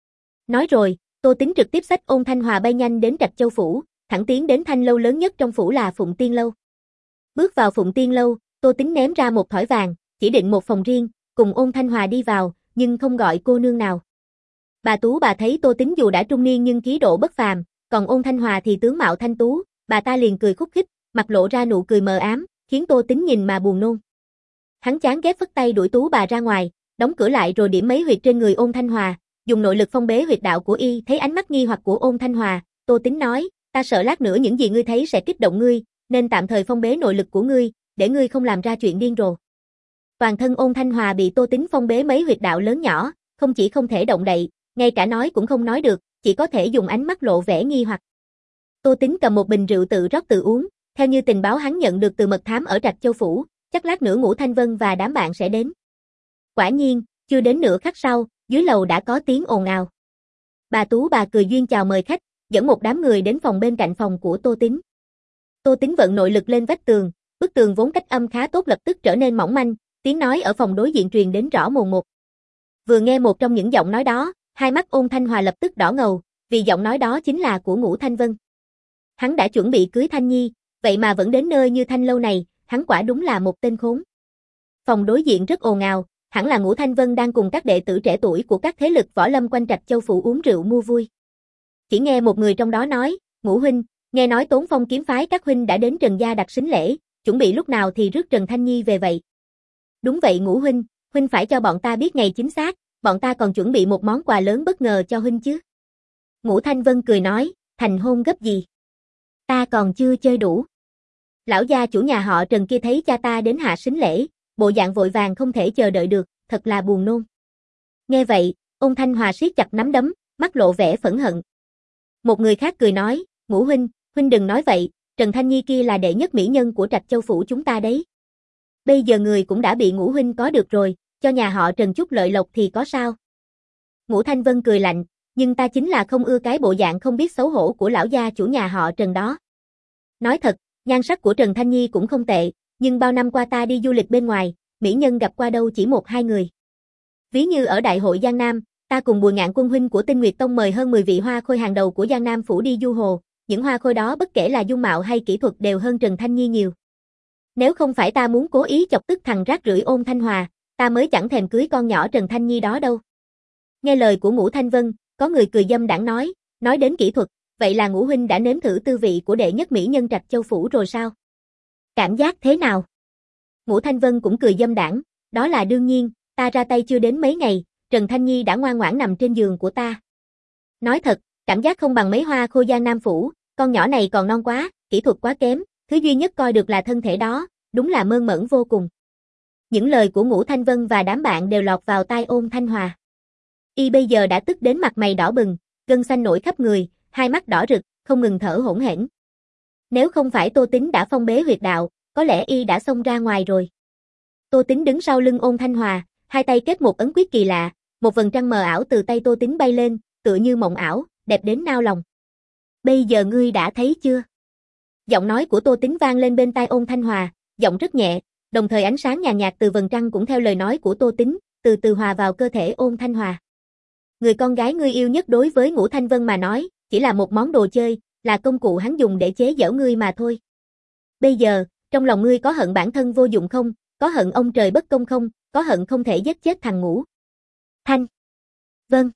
Nói rồi, Tô Tính trực tiếp xách Ôn Thanh Hòa bay nhanh đến Trạch Châu phủ, thẳng tiến đến thanh lâu lớn nhất trong phủ là Phụng Tiên lâu. Bước vào Phụng Tiên lâu, Tô Tính ném ra một thỏi vàng, chỉ định một phòng riêng, cùng Ôn Thanh Hòa đi vào, nhưng không gọi cô nương nào. Bà Tú bà thấy Tô Tính dù đã trung niên nhưng khí độ bất phàm, còn Ôn Thanh Hòa thì tướng mạo thanh tú, bà ta liền cười khúc khích, mặt lộ ra nụ cười mờ ám, khiến Tô Tính nhìn mà buồn nôn. Hắn chán ghét phất tay đuổi Tú bà ra ngoài, đóng cửa lại rồi điểm mấy huyệt trên người Ôn Thanh Hòa, dùng nội lực phong bế huyệt đạo của y. Thấy ánh mắt nghi hoặc của Ôn Thanh Hòa, Tô Tính nói, ta sợ lát nữa những gì ngươi thấy sẽ kích động ngươi, nên tạm thời phong bế nội lực của ngươi, để ngươi không làm ra chuyện điên rồ. Toàn thân Ôn Thanh Hòa bị Tô Tính phong bế mấy huyệt đạo lớn nhỏ, không chỉ không thể động đậy, ngay cả nói cũng không nói được, chỉ có thể dùng ánh mắt lộ vẻ nghi hoặc. Tô Tính cầm một bình rượu tự rót tự uống, theo như tình báo hắn nhận được từ mật thám ở Trạch Châu phủ, chắc lát nữa Ngũ Thanh Vân và đám bạn sẽ đến. Quả nhiên, chưa đến nửa khắc sau, dưới lầu đã có tiếng ồn ào. Bà Tú bà cười duyên chào mời khách, dẫn một đám người đến phòng bên cạnh phòng của Tô Tính. Tô Tính vận nội lực lên vách tường, bức tường vốn cách âm khá tốt lập tức trở nên mỏng manh, tiếng nói ở phòng đối diện truyền đến rõ mồn một. Vừa nghe một trong những giọng nói đó, hai mắt Ôn Thanh Hòa lập tức đỏ ngầu, vì giọng nói đó chính là của Ngũ Thanh Vân. Hắn đã chuẩn bị cưới Thanh Nhi, vậy mà vẫn đến nơi như Thanh lâu này, hắn quả đúng là một tên khốn. Phòng đối diện rất ồn ào, hẳn là Ngũ Thanh Vân đang cùng các đệ tử trẻ tuổi của các thế lực võ lâm quanh Trạch Châu phủ uống rượu mua vui. Chỉ nghe một người trong đó nói, Ngũ huynh, nghe nói Tốn Phong kiếm phái các huynh đã đến Trần gia đặt sính lễ, chuẩn bị lúc nào thì rước Trần Thanh Nhi về vậy? Đúng vậy Ngũ huynh, huynh phải cho bọn ta biết ngày chính xác, bọn ta còn chuẩn bị một món quà lớn bất ngờ cho huynh chứ. Ngũ Thanh Vân cười nói, thành hôn gấp gì? Ta còn chưa chơi đủ. Lão gia chủ nhà họ Trần kia thấy cha ta đến hạ sính lễ, bộ dạng vội vàng không thể chờ đợi được, thật là buồn nôn. Nghe vậy, Ôn Thanh Hòa siết chặt nắm đấm, mắt lộ vẻ phẫn hận. Một người khác cười nói, Ngũ huynh, huynh đừng nói vậy, Trần Thanh Nhi kia là đệ nhất mỹ nhân của Trạch Châu phủ chúng ta đấy. Bây giờ người cũng đã bị Ngũ huynh có được rồi, cho nhà họ Trần chút lợi lộc thì có sao? Ngũ Thanh Vân cười lạnh, nhưng ta chính là không ưa cái bộ dạng không biết xấu hổ của lão gia chủ nhà họ Trần đó. Nói thật, nhan sắc của Trần Thanh Nhi cũng không tệ, nhưng bao năm qua ta đi du lịch bên ngoài, mỹ nhân gặp qua đâu chỉ một hai người. Ví như ở Đại hội Giang Nam, ta cùng Bùi Ngạn quân huynh của Tinh Nguyệt Tông mời hơn mười vị hoa khôi hàng đầu của Giang Nam phủ đi du hồ, những hoa khôi đó bất kể là dung mạo hay kỹ thuật đều hơn Trần Thanh Nhi nhiều. Nếu không phải ta muốn cố ý chọc tức thằng rác rưởi Ôn Thanh Hòa, ta mới chẳng thèm cưới con nhỏ Trần Thanh Nhi đó đâu. Nghe lời của Ngũ Thanh Vân, có người cười dâm đãng nói, nói đến kỹ thuật, vậy là Ngũ huynh đã nếm thử tư vị của đệ nhất mỹ nhân Trạch Châu phủ rồi sao? Cảm giác thế nào? Ngũ Thanh Vân cũng cười dâm đãng, đó là đương nhiên, ta ra tay chưa đến mấy ngày, Trần Thanh Nhi đã ngoan ngoãn nằm trên giường của ta. Nói thật, cảm giác không bằng mấy hoa khôi Giang Nam phủ, con nhỏ này còn non quá, kỹ thuật quá kém, thứ duy nhất coi được là thân thể đó, đúng là mơn mởn vô cùng. Những lời của Ngũ Thanh Vân và đám bạn đều lọt vào tai Ôn Thanh Hòa. Y bây giờ đã tức đến mặt mày đỏ bừng, gân xanh nổi khắp người, hai mắt đỏ rực, không ngừng thở hổn hển. Nếu không phải Tô Tính đã phong bế huyệt đạo, có lẽ y đã xông ra ngoài rồi. Tô Tính đứng sau lưng Ôn Thanh Hòa, hai tay kết một ấn quyết kỳ lạ, một vầng trăng mờ ảo từ tay Tô Tính bay lên, tựa như mộng ảo, đẹp đến nao lòng. Bây giờ ngươi đã thấy chưa? Giọng nói của Tô Tính vang lên bên tai Ôn Thanh Hòa, giọng rất nhẹ, đồng thời ánh sáng nhàn nhạt từ vầng trăng cũng theo lời nói của Tô Tính, từ từ hòa vào cơ thể Ôn Thanh Hòa. Người con gái ngươi yêu nhất đối với Ngũ Thanh Vân mà nói, chỉ là một món đồ chơi, là công cụ hắn dùng để chế giễu ngươi mà thôi. Bây giờ, trong lòng ngươi có hận bản thân vô dụng không, có hận ông trời bất công không, có hận không thể giết chết thằng Ngũ Thanh Vân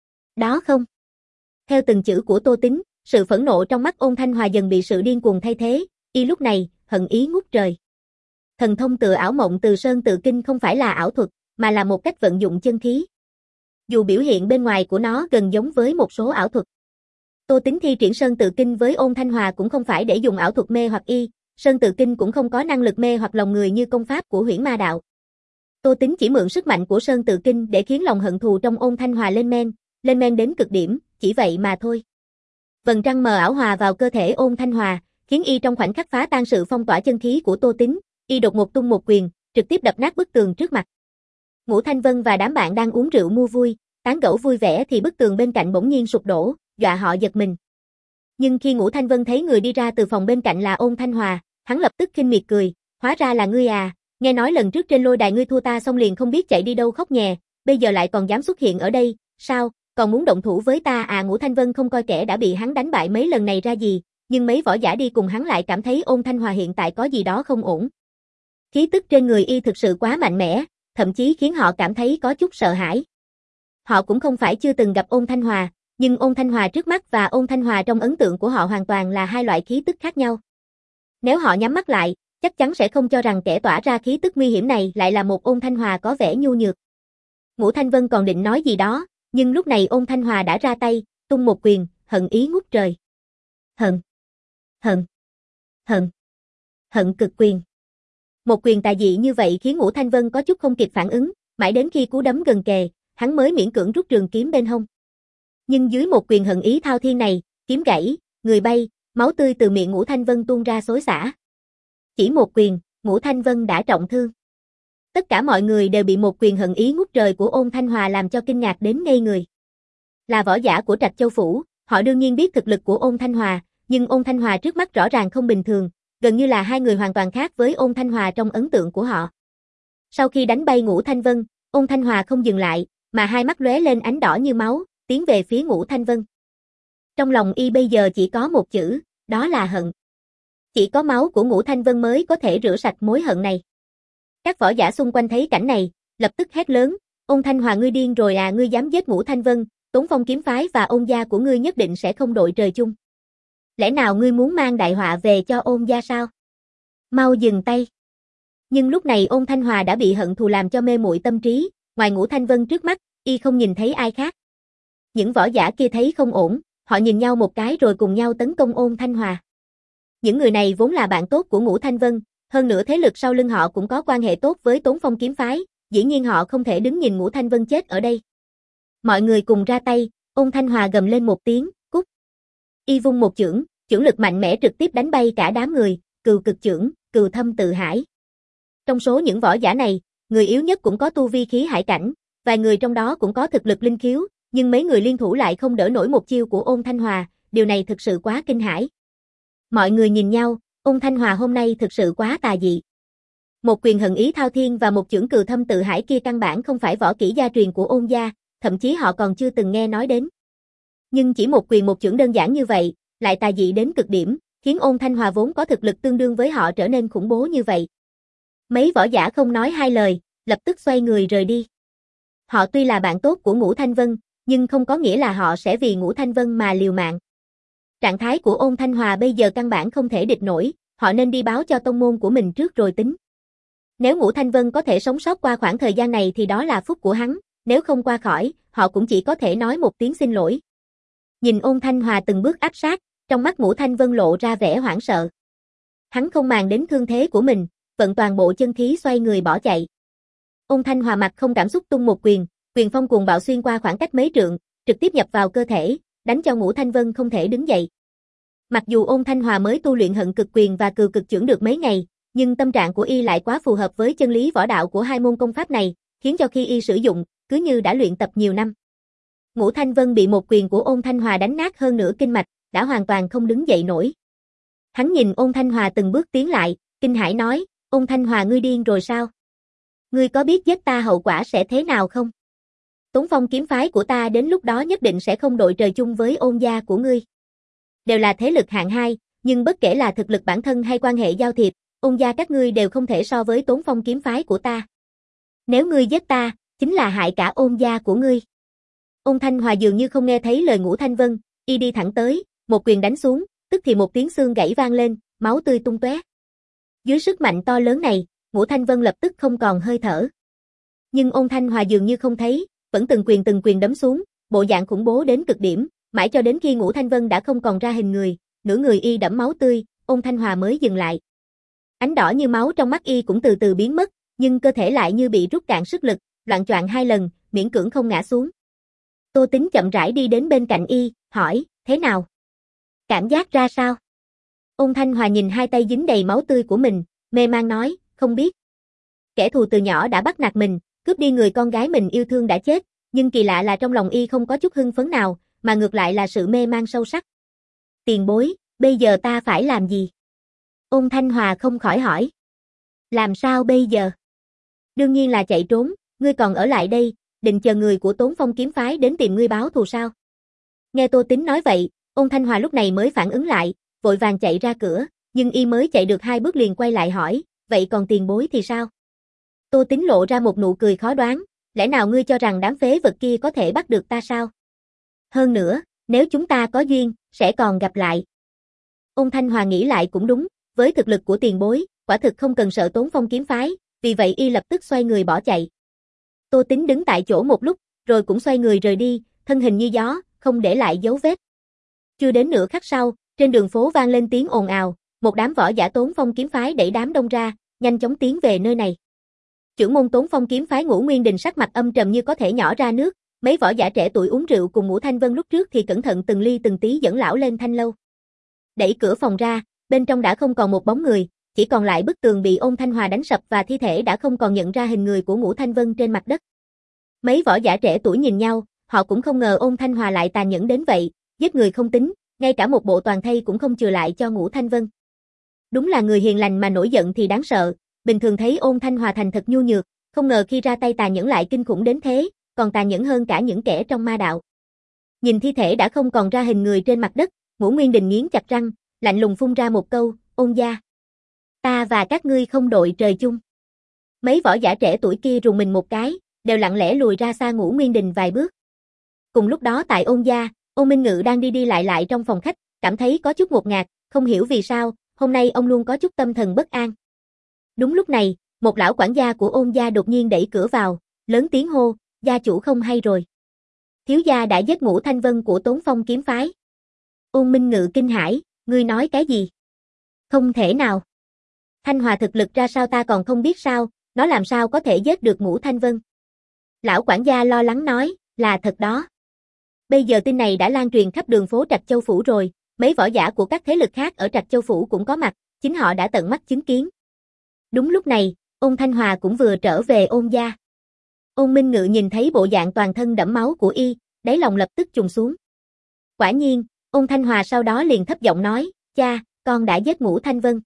đó không? Theo từng chữ của Tô Tính, sự phẫn nộ trong mắt Ôn Thanh Hòa dần bị sự điên cuồng thay thế, y lúc này, hận ý ngút trời. Thần thông tự ảo mộng từ sơn tự kinh không phải là ảo thuật, mà là một cách vận dụng chân khí. Dù biểu hiện bên ngoài của nó gần giống với một số ảo thuật. Tô Tính thi triển sơn tự kinh với Ôn Thanh Hòa cũng không phải để dùng ảo thuật mê hoặc y, sơn tự kinh cũng không có năng lực mê hoặc lòng người như công pháp của Huyễn Ma đạo. Tô Tính chỉ mượn sức mạnh của sơn tự kinh để khiến lòng hận thù trong Ôn Thanh Hòa lên men, lên men đến cực điểm, chỉ vậy mà thôi. Vầng trăng mờ ảo hòa vào cơ thể Ôn Thanh Hòa, khiến y trong khoảnh khắc phá tan sự phong tỏa chân khí của Tô Tính, y đột ngột tung một quyền, trực tiếp đập nát bức tường trước mặt. Ngũ Thanh Vân và đám bạn đang uống rượu mua vui, tán gẫu vui vẻ thì bức tường bên cạnh bỗng nhiên sụp đổ, dọa họ giật mình. Nhưng khi Ngũ Thanh Vân thấy người đi ra từ phòng bên cạnh là Ôn Thanh Hòa, hắn lập tức khinh miệt cười, hóa ra là ngươi à, nghe nói lần trước trên lôi đài ngươi thua ta xong liền không biết chạy đi đâu khóc nhè, bây giờ lại còn dám xuất hiện ở đây, sao, còn muốn động thủ với ta à? Ngũ Thanh Vân không coi kẻ đã bị hắn đánh bại mấy lần này ra gì, nhưng mấy võ giả đi cùng hắn lại cảm thấy Ôn Thanh Hòa hiện tại có gì đó không ổn. Khí tức trên người y thực sự quá mạnh mẽ, thậm chí khiến họ cảm thấy có chút sợ hãi. Họ cũng không phải chưa từng gặp Ôn Thanh Hòa, nhưng Ôn Thanh Hòa trước mắt và Ôn Thanh Hòa trong ấn tượng của họ hoàn toàn là hai loại khí tức khác nhau. Nếu họ nhắm mắt lại, chắc chắn sẽ không cho rằng kẻ tỏa ra khí tức nguy hiểm này lại là một Ôn Thanh Hòa có vẻ nhu nhược. Ngũ Thanh Vân còn định nói gì đó, nhưng lúc này Ôn Thanh Hòa đã ra tay, tung một quyền, hận ý ngút trời. Hận, hận, hận, hận cực quyền. Một quyền tà dị như vậy khiến Ngũ Thanh Vân có chút không kịp phản ứng, mãi đến khi cú đấm gần kề, hắn mới miễn cưỡng rút trường kiếm bên hông. Nhưng dưới một quyền hận ý thao thiên này, kiếm gãy, người bay, máu tươi từ miệng Ngũ Thanh Vân tuôn ra xối xả. Chỉ một quyền, Ngũ Thanh Vân đã trọng thương. Tất cả mọi người đều bị một quyền hận ý ngút trời của Ôn Thanh Hòa làm cho kinh ngạc đến ngây người. Là võ giả của Trạch Châu Phủ, họ đương nhiên biết thực lực của Ôn Thanh Hòa, nhưng Ôn Thanh Hòa trước mắt rõ ràng không bình thường, gần như là hai người hoàn toàn khác với Ôn Thanh Hòa trong ấn tượng của họ. Sau khi đánh bay Ngũ Thanh Vân, Ôn Thanh Hòa không dừng lại, mà hai mắt lóe lên ánh đỏ như máu, tiến về phía Ngũ Thanh Vân. Trong lòng y bây giờ chỉ có một chữ, đó là hận. Chỉ có máu của Ngũ Thanh Vân mới có thể rửa sạch mối hận này. Các võ giả xung quanh thấy cảnh này, lập tức hét lớn, Ôn Thanh Hòa ngươi điên rồi à, ngươi dám giết Ngũ Thanh Vân, Tốn Phong kiếm phái và Ôn gia của ngươi nhất định sẽ không đội trời chung. Lẽ nào ngươi muốn mang đại họa về cho Ôn gia sao? Mau dừng tay. Nhưng lúc này Ôn Thanh Hòa đã bị hận thù làm cho mê muội tâm trí, ngoài Ngũ Thanh Vân trước mắt, y không nhìn thấy ai khác. Những võ giả kia thấy không ổn, họ nhìn nhau một cái rồi cùng nhau tấn công Ôn Thanh Hòa. Những người này vốn là bạn tốt của Ngũ Thanh Vân, hơn nữa thế lực sau lưng họ cũng có quan hệ tốt với Tốn Phong kiếm phái, dĩ nhiên họ không thể đứng nhìn Ngũ Thanh Vân chết ở đây. Mọi người cùng ra tay, Ôn Thanh Hòa gầm lên một tiếng, cút. Y vung một chưởng, chưởng lực mạnh mẽ trực tiếp đánh bay cả đám người, cừu cực chưởng, cừu thâm tự hải. Trong số những võ giả này, người yếu nhất cũng có tu vi khí hải cảnh, vài người trong đó cũng có thực lực linh khiếu, nhưng mấy người liên thủ lại không đỡ nổi một chiêu của Ôn Thanh Hòa, điều này thực sự quá kinh hãi. Mọi người nhìn nhau, Ôn Thanh Hòa hôm nay thực sự quá tà dị. Một quyền hận ý thao thiên và một chưởng cừu thâm tự hải kia căn bản không phải võ kỹ gia truyền của Ôn gia, thậm chí họ còn chưa từng nghe nói đến. Nhưng chỉ một quyền một chưởng đơn giản như vậy, lại tà dị đến cực điểm, khiến Ôn Thanh Hòa vốn có thực lực tương đương với họ trở nên khủng bố như vậy. Mấy võ giả không nói hai lời, lập tức xoay người rời đi. Họ tuy là bạn tốt của Ngũ Thanh Vân, nhưng không có nghĩa là họ sẽ vì Ngũ Thanh Vân mà liều mạng. Trạng thái của Ôn Thanh Hòa bây giờ căn bản không thể địch nổi, họ nên đi báo cho tông môn của mình trước rồi tính. Nếu Ngũ Thanh Vân có thể sống sót qua khoảng thời gian này thì đó là phúc của hắn, nếu không qua khỏi, họ cũng chỉ có thể nói một tiếng xin lỗi. Nhìn Ôn Thanh Hòa từng bước áp sát, trong mắt Ngũ Thanh Vân lộ ra vẻ hoảng sợ. Hắn không màng đến thương thế của mình, vận toàn bộ chân khí xoay người bỏ chạy. Ôn Thanh Hòa mặt không cảm xúc tung một quyền, quyền phong cuồng bạo xuyên qua khoảng cách mấy trượng, trực tiếp nhập vào cơ thể, đánh cho Ngũ Thanh Vân không thể đứng dậy. Mặc dù Ôn Thanh Hòa mới tu luyện hận cực quyền và cừu cực chưởng được mấy ngày, nhưng tâm trạng của y lại quá phù hợp với chân lý võ đạo của hai môn công pháp này, khiến cho khi y sử dụng, cứ như đã luyện tập nhiều năm. Ngũ Thanh Vân bị một quyền của Ôn Thanh Hòa đánh nát hơn nửa kinh mạch, đã hoàn toàn không đứng dậy nổi. Hắn nhìn Ôn Thanh Hòa từng bước tiến lại, kinh hãi nói, Ôn Thanh Hòa ngươi điên rồi sao? Ngươi có biết giết ta hậu quả sẽ thế nào không? Tốn Phong kiếm phái của ta đến lúc đó nhất định sẽ không đội trời chung với Ôn gia của ngươi. Đều là thế lực hạng hai, nhưng bất kể là thực lực bản thân hay quan hệ giao thiệp, Ôn gia các ngươi đều không thể so với Tốn Phong kiếm phái của ta. Nếu ngươi giết ta, chính là hại cả Ôn gia của ngươi. Ôn Thanh Hòa dường như không nghe thấy lời Ngũ Thanh Vân, y đi thẳng tới, một quyền đánh xuống, tức thì một tiếng xương gãy vang lên, máu tươi tung tóe. Dưới sức mạnh to lớn này, Ngũ Thanh Vân lập tức không còn hơi thở. Nhưng Ôn Thanh Hòa dường như không thấy, vẫn từng quyền từng quyền đấm xuống, bộ dạng khủng bố đến cực điểm, mãi cho đến khi Ngũ Thanh Vân đã không còn ra hình người, nửa người y đẫm máu tươi, Ôn Thanh Hòa mới dừng lại. Ánh đỏ như máu trong mắt y cũng từ từ biến mất, nhưng cơ thể lại như bị rút cạn sức lực, loạng choạng hai lần, miễn cưỡng không ngã xuống. Tô Tính chậm rãi đi đến bên cạnh y, hỏi, thế nào? Cảm giác ra sao? Ôn Thanh Hòa nhìn hai tay dính đầy máu tươi của mình, mê man nói, không biết. Kẻ thù từ nhỏ đã bắt nạt mình, cướp đi người con gái mình yêu thương đã chết, nhưng kỳ lạ là trong lòng y không có chút hưng phấn nào, mà ngược lại là sự mê man sâu sắc. Tiền bối, bây giờ ta phải làm gì? Ôn Thanh Hòa không khỏi hỏi. Làm sao bây giờ? Đương nhiên là chạy trốn, ngươi còn ở lại đây, định chờ người của Tốn Phong kiếm phái đến tìm ngươi báo thù sao? Nghe Tô Tính nói vậy, Ôn Thanh Hòa lúc này mới phản ứng lại, vội vàng chạy ra cửa, nhưng y mới chạy được hai bước liền quay lại hỏi, vậy còn tiền bối thì sao? Tô Tính lộ ra một nụ cười khó đoán, lẽ nào ngươi cho rằng đám phế vật kia có thể bắt được ta sao? Hơn nữa, nếu chúng ta có duyên, sẽ còn gặp lại. Ôn Thanh Hòa nghĩ lại cũng đúng, với thực lực của tiền bối, quả thực không cần sợ Tốn Phong kiếm phái, vì vậy y lập tức xoay người bỏ chạy. Tô Tính đứng tại chỗ một lúc, rồi cũng xoay người rời đi, thân hình như gió, không để lại dấu vết. Chưa đến nửa khắc sau, trên đường phố vang lên tiếng ồn ào, một đám võ giả Tốn Phong kiếm phái đẩy đám đông ra, nhanh chóng tiến về nơi này. Trưởng môn Tốn Phong kiếm phái Ngũ Nguyên Đình sắc mặt âm trầm như có thể nhỏ ra nước, mấy võ giả trẻ tuổi uống rượu cùng Ngũ Thanh Vân lúc trước thì cẩn thận từng ly từng tí dẫn lão lên thanh lâu. Đẩy cửa phòng ra, bên trong đã không còn một bóng người, chỉ còn lại bức tường bị Ôn Thanh Hòa đánh sập và thi thể đã không còn nhận ra hình người của Ngũ Thanh Vân trên mặt đất. Mấy võ giả trẻ tuổi nhìn nhau, họ cũng không ngờ Ôn Thanh Hòa lại tàn nhẫn đến vậy, giết người không tính, ngay cả một bộ toàn thây cũng không chừa lại cho Ngũ Thanh Vân. Đúng là người hiền lành mà nổi giận thì đáng sợ, bình thường thấy Ôn Thanh Hòa thành thật nhu nhược, không ngờ khi ra tay tàn nhẫn lại kinh khủng đến thế, còn tàn nhẫn hơn cả những kẻ trong ma đạo. Nhìn thi thể đã không còn ra hình người trên mặt đất, Ngũ Nguyên Đình nghiến chặt răng, lạnh lùng phun ra một câu, Ôn gia. Ta và các ngươi không đội trời chung. Mấy võ giả trẻ tuổi kia rùng mình một cái, đều lặng lẽ lùi ra xa Ngũ Nguyên Đình vài bước. Cùng lúc đó tại Ôn gia, Ôn Minh Ngự đang đi đi lại lại trong phòng khách, cảm thấy có chút ngột ngạt, không hiểu vì sao, hôm nay ông luôn có chút tâm thần bất an. Đúng lúc này, một lão quản gia của Ôn gia đột nhiên đẩy cửa vào, lớn tiếng hô, gia chủ không hay rồi. Thiếu gia đã giết Ngũ Thanh Vân của Tốn Phong kiếm phái. Ôn Minh Ngự kinh hãi, ngươi nói cái gì? Không thể nào. Thanh Hòa thực lực ra sao ta còn không biết sao, nó làm sao có thể giết được Ngũ Thanh Vân? Lão quản gia lo lắng nói, là thật đó. Bây giờ tin này đã lan truyền khắp đường phố Trạch Châu Phủ rồi, mấy võ giả của các thế lực khác ở Trạch Châu Phủ cũng có mặt, chính họ đã tận mắt chứng kiến. Đúng lúc này, Ôn Thanh Hòa cũng vừa trở về Ôn gia. Ôn Minh Ngự nhìn thấy bộ dạng toàn thân đẫm máu của y, đáy lòng lập tức trùng xuống. Quả nhiên, Ôn Thanh Hòa sau đó liền thấp giọng nói, cha, con đã giết Ngũ Thanh Vân.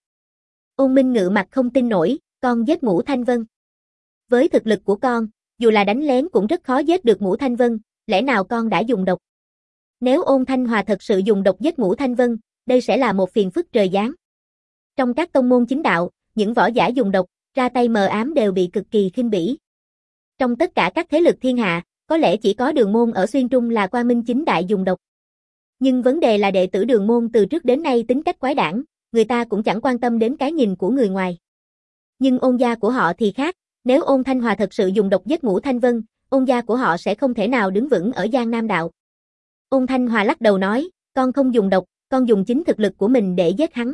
Ôn Minh Ngự mặt không tin nổi, con giết Ngũ Thanh Vân. Với thực lực của con, dù là đánh lén cũng rất khó giết được Ngũ Thanh Vân, lẽ nào con đã dùng độc? Nếu Ôn Thanh Hòa thật sự dùng độc giết Ngũ Thanh Vân, đây sẽ là một phiền phức trời giáng. Trong các tông môn chính đạo, những võ giả dùng độc, ra tay mờ ám đều bị cực kỳ khinh bỉ. Trong tất cả các thế lực thiên hạ, có lẽ chỉ có Đường môn ở Xuyên Trung là quang minh chính đại dùng độc. Nhưng vấn đề là đệ tử Đường môn từ trước đến nay tính cách quái đản, người ta cũng chẳng quan tâm đến cái nhìn của người ngoài. Nhưng Ôn gia của họ thì khác, nếu Ôn Thanh Hòa thật sự dùng độc giết Ngũ Thanh Vân, Ôn gia của họ sẽ không thể nào đứng vững ở Giang Nam đạo. Ôn Thanh Hòa lắc đầu nói, con không dùng độc, con dùng chính thực lực của mình để giết hắn.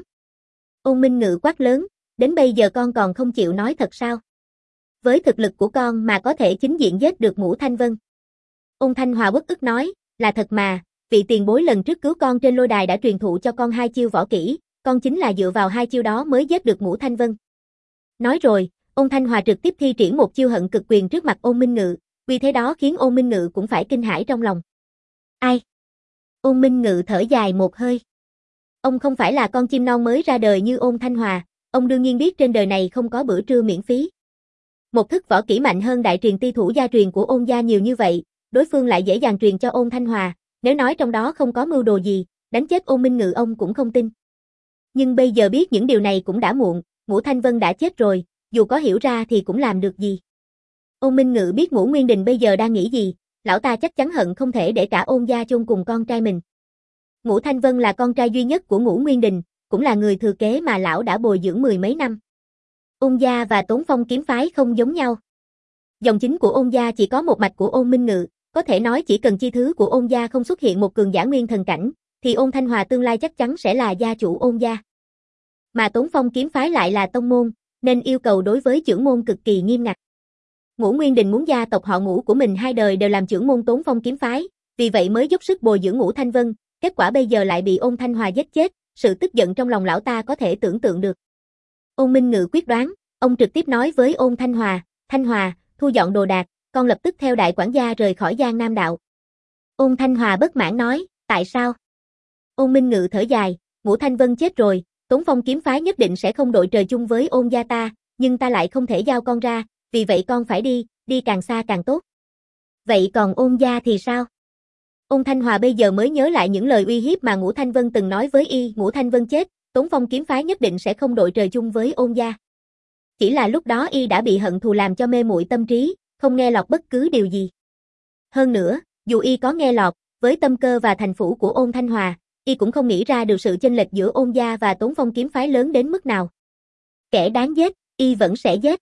Ôn Minh Ngự quát lớn, đến bây giờ con còn không chịu nói thật sao? Với thực lực của con mà có thể chính diện giết được Ngũ Thanh Vân. Ôn Thanh Hòa uất ức nói, là thật mà, vị tiền bối lần trước cứu con trên lôi đài đã truyền thụ cho con hai chiêu võ kỹ, con chính là dựa vào hai chiêu đó mới giết được Ngũ Thanh Vân. Nói rồi, Ôn Thanh Hòa trực tiếp thi triển một chiêu hận cực quyền trước mặt Ôn Minh Ngự, vì thế đó khiến Ôn Minh Ngự cũng phải kinh hãi trong lòng. Ai? Ôn Minh Ngự thở dài một hơi. Ông không phải là con chim non mới ra đời như Ôn Thanh Hòa, ông đương nhiên biết trên đời này không có bữa trưa miễn phí. Một thức võ kỹ mạnh hơn đại truyền ti thủ gia truyền của Ôn gia nhiều như vậy, đối phương lại dễ dàng truyền cho Ôn Thanh Hòa, nếu nói trong đó không có mưu đồ gì, đánh chết Ôn Minh Ngự ông cũng không tin. Nhưng bây giờ biết những điều này cũng đã muộn, Ngũ Thanh Vân đã chết rồi, dù có hiểu ra thì cũng làm được gì. Ôn Minh Ngự biết Ngũ Nguyên Đình bây giờ đang nghĩ gì, lão ta chắc chắn hận không thể để cả Ôn gia chôn cùng con trai mình. Ngũ Thanh Vân là con trai duy nhất của Ngũ Nguyên Đình, cũng là người thừa kế mà lão đã bồi dưỡng mười mấy năm. Ôn gia và Tốn Phong kiếm phái không giống nhau. Dòng chính của Ôn gia chỉ có một mạch của Ôn Minh Ngự, có thể nói chỉ cần chi thứ của Ôn gia không xuất hiện một cường giả nguyên thần cảnh, thì Ôn Thanh Hòa tương lai chắc chắn sẽ là gia chủ Ôn gia. Mà Tốn Phong kiếm phái lại là tông môn, nên yêu cầu đối với trưởng môn cực kỳ nghiêm ngặt. Ngũ Nguyên Đình muốn gia tộc họ Ngũ của mình hai đời đều làm trưởng môn Tốn Phong kiếm phái, vì vậy mới dốc sức bồi dưỡng Ngũ Thanh Vân, kết quả bây giờ lại bị Ôn Thanh Hòa giết chết, sự tức giận trong lòng lão ta có thể tưởng tượng được. Ôn Minh Ngự quyết đoán, ông trực tiếp nói với Ôn Thanh Hòa, Thanh Hòa, thu dọn đồ đạc, con lập tức theo đại quản gia rời khỏi Giang Nam đạo. Ôn Thanh Hòa bất mãn nói, tại sao? Ôn Minh Ngự thở dài, Ngũ Thanh Vân chết rồi, Tốn Phong kiếm phái nhất định sẽ không đội trời chung với Ôn gia ta, nhưng ta lại không thể giao con ra, vì vậy con phải đi, đi càng xa càng tốt. Vậy còn Ôn gia thì sao? Ôn Thanh Hòa bây giờ mới nhớ lại những lời uy hiếp mà Ngũ Thanh Vân từng nói với y, Ngũ Thanh Vân chết, Tốn Phong kiếm phái nhất định sẽ không đội trời chung với Ôn gia. Chỉ là lúc đó y đã bị hận thù làm cho mê muội tâm trí, không nghe lọt bất cứ điều gì. Hơn nữa, dù y có nghe lọt, với tâm cơ và thành phủ của Ôn Thanh Hòa, y cũng không nghĩ ra được sự chênh lệch giữa Ôn gia và Tốn Phong kiếm phái lớn đến mức nào. Kẻ đáng giết, y vẫn sẽ giết.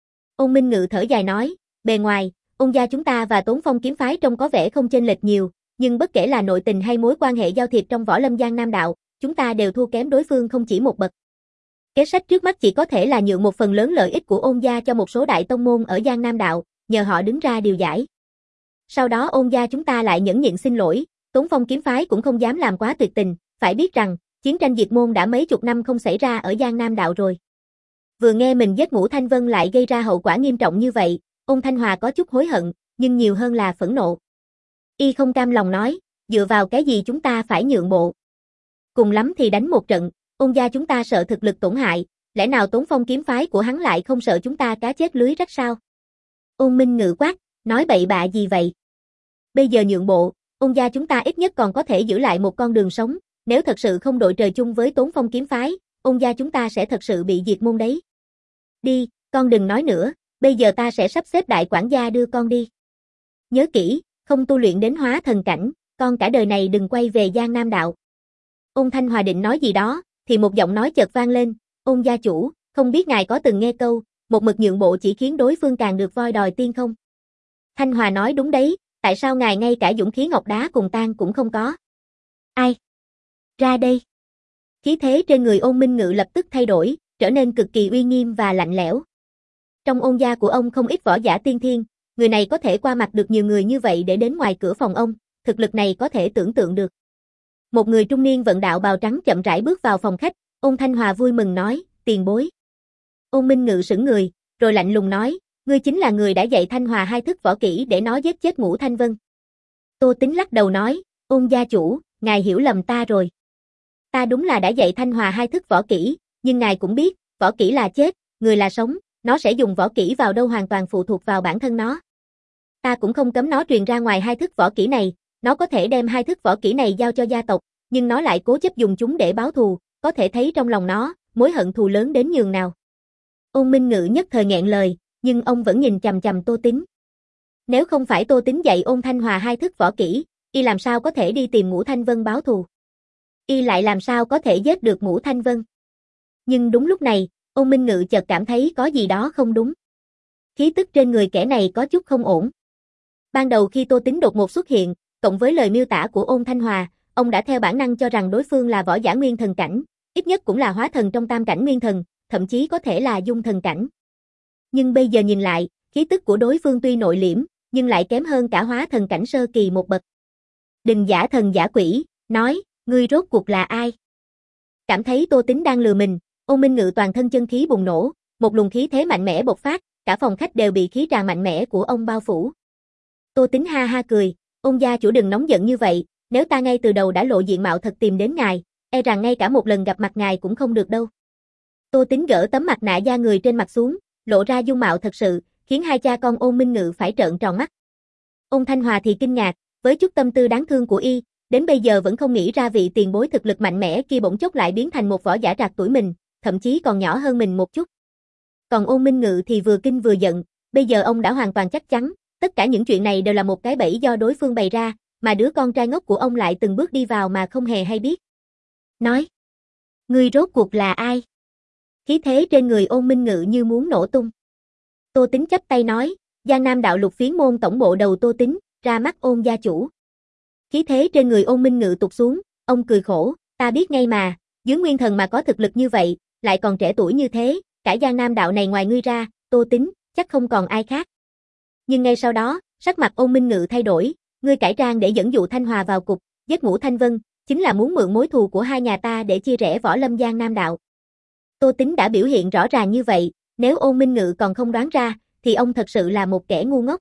Ôn Minh Ngự thở dài nói, bề ngoài, Ôn gia chúng ta và Tốn Phong kiếm phái trông có vẻ không chênh lệch nhiều, nhưng bất kể là nội tình hay mối quan hệ giao thiệp trong võ lâm Giang Nam đạo, chúng ta đều thua kém đối phương không chỉ một bậc. Kế sách trước mắt chỉ có thể là nhượng một phần lớn lợi ích của Ôn gia cho một số đại tông môn ở Giang Nam đạo, nhờ họ đứng ra điều giải. Sau đó Ôn gia chúng ta lại nhẫn nhịn xin lỗi, Tốn Phong kiếm phái cũng không dám làm quá tuyệt tình, phải biết rằng, chiến tranh diệt môn đã mấy chục năm không xảy ra ở Giang Nam đạo rồi. Vừa nghe mình giết Ngũ Thanh Vân lại gây ra hậu quả nghiêm trọng như vậy, Ôn Thanh Hòa có chút hối hận, nhưng nhiều hơn là phẫn nộ. Y không cam lòng nói, dựa vào cái gì chúng ta phải nhượng bộ. Cùng lắm thì đánh một trận, Ôn gia chúng ta sợ thực lực tổn hại, lẽ nào Tốn Phong kiếm phái của hắn lại không sợ chúng ta cá chết lưới rách sao? Ôn Minh Ngự quát, nói bậy bạ gì vậy? Bây giờ nhượng bộ, Ôn gia chúng ta ít nhất còn có thể giữ lại một con đường sống, nếu thật sự không đội trời chung với Tốn Phong kiếm phái, Ôn gia chúng ta sẽ thật sự bị diệt môn đấy. Đi, con đừng nói nữa, bây giờ ta sẽ sắp xếp đại quản gia đưa con đi. Nhớ kỹ, không tu luyện đến hóa thần cảnh, con cả đời này đừng quay về Giang Nam đạo. Ôn Thanh Hòa định nói gì đó, thì một giọng nói chợt vang lên, Ôn gia chủ, không biết ngài có từng nghe câu, một mực nhượng bộ chỉ khiến đối phương càng được voi đòi tiên không? Thanh Hòa nói đúng đấy, tại sao ngài ngay cả dũng khí ngọc đá cùng tan cũng không có? Ai? Ra đây. Khí thế trên người Ôn Minh Ngự lập tức thay đổi, trở nên cực kỳ uy nghiêm và lạnh lẽo. Trong Ôn gia của ông không ít võ giả tiên thiên, người này có thể qua mặt được nhiều người như vậy để đến ngoài cửa phòng ông, thực lực này có thể tưởng tượng được. Một người trung niên vận đạo bào trắng chậm rãi bước vào phòng khách, Ôn Thanh Hòa vui mừng nói, tiền bối. Ôn Minh Ngự sững người, rồi lạnh lùng nói, ngươi chính là người đã dạy Thanh Hòa hai thức võ kỹ để nó giết chết Ngũ Thanh Vân. Tô Tính lắc đầu nói, Ôn gia chủ, ngài hiểu lầm ta rồi. Ta đúng là đã dạy Thanh Hòa hai thức võ kỹ, nhưng ngài cũng biết, võ kỹ là chết, người là sống, nó sẽ dùng võ kỹ vào đâu hoàn toàn phụ thuộc vào bản thân nó. Ta cũng không cấm nó truyền ra ngoài hai thức võ kỹ này, nó có thể đem hai thức võ kỹ này giao cho gia tộc, nhưng nó lại cố chấp dùng chúng để báo thù, có thể thấy trong lòng nó, mối hận thù lớn đến nhường nào. Ôn Minh Ngự nhất thời nghẹn lời, nhưng ông vẫn nhìn chằm chằm Tô Tính. Nếu không phải Tô Tính dạy Ôn Thanh Hòa hai thức võ kỹ, y làm sao có thể đi tìm Ngũ Thanh Vân báo thù? Y lại làm sao có thể giết được Ngũ Thanh Vân? Nhưng đúng lúc này, Ôn Minh Ngự chợt cảm thấy có gì đó không đúng. Khí tức trên người kẻ này có chút không ổn. Ban đầu khi Tô Tính đột ngột xuất hiện, cộng với lời miêu tả của Ôn Thanh Hòa, ông đã theo bản năng cho rằng đối phương là võ giả nguyên thần cảnh, ít nhất cũng là hóa thần trong tam cảnh nguyên thần, thậm chí có thể là dung thần cảnh. Nhưng bây giờ nhìn lại, khí tức của đối phương tuy nội liễm, nhưng lại kém hơn cả hóa thần cảnh sơ kỳ một bậc. Đình giả thần giả quỷ, nói, ngươi rốt cuộc là ai? Cảm thấy Tô Tính đang lừa mình, Ôn Minh Ngự toàn thân chân khí bùng nổ, một luồng khí thế mạnh mẽ bộc phát, cả phòng khách đều bị khí tràn mạnh mẽ của ông bao phủ. Tô Tính ha ha cười, Ôn gia chủ đừng nóng giận như vậy, nếu ta ngay từ đầu đã lộ diện mạo thật tìm đến ngài, e rằng ngay cả một lần gặp mặt ngài cũng không được đâu. Tô Tính gỡ tấm mặt nạ da người trên mặt xuống, lộ ra dung mạo thật sự, khiến hai cha con Ôn Minh Ngự phải trợn tròn mắt. Ôn Thanh Hòa thì kinh ngạc, với chút tâm tư đáng thương của y, đến bây giờ vẫn không nghĩ ra vị tiền bối thực lực mạnh mẽ kia bỗng chốc lại biến thành một võ giả trạc tuổi mình, thậm chí còn nhỏ hơn mình một chút. Còn Ôn Minh Ngự thì vừa kinh vừa giận, bây giờ ông đã hoàn toàn chắc chắn, tất cả những chuyện này đều là một cái bẫy do đối phương bày ra, mà đứa con trai ngốc của ông lại từng bước đi vào mà không hề hay biết. Nói, ngươi rốt cuộc là ai? Khí thế trên người Ôn Minh Ngự như muốn nổ tung. Tô Tính chắp tay nói, Giang Nam đạo Lục Phiến môn tổng bộ đầu Tô Tính, ra mắt Ôn gia chủ. Khí thế trên người Ôn Minh Ngự tụt xuống, ông cười khổ, ta biết ngay mà, dưới nguyên thần mà có thực lực như vậy, lại còn trẻ tuổi như thế, cả Giang Nam đạo này ngoài ngươi ra, Tô Tính, chắc không còn ai khác. Nhưng ngay sau đó, sắc mặt Ôn Minh Ngự thay đổi, ngươi cải trang để dẫn dụ Thanh Hòa vào cục, giết Ngũ Thanh Vân, chính là muốn mượn mối thù của hai nhà ta để chia rẽ võ lâm Giang Nam đạo. Tô Tính đã biểu hiện rõ ràng như vậy, nếu Ôn Minh Ngự còn không đoán ra, thì ông thật sự là một kẻ ngu ngốc.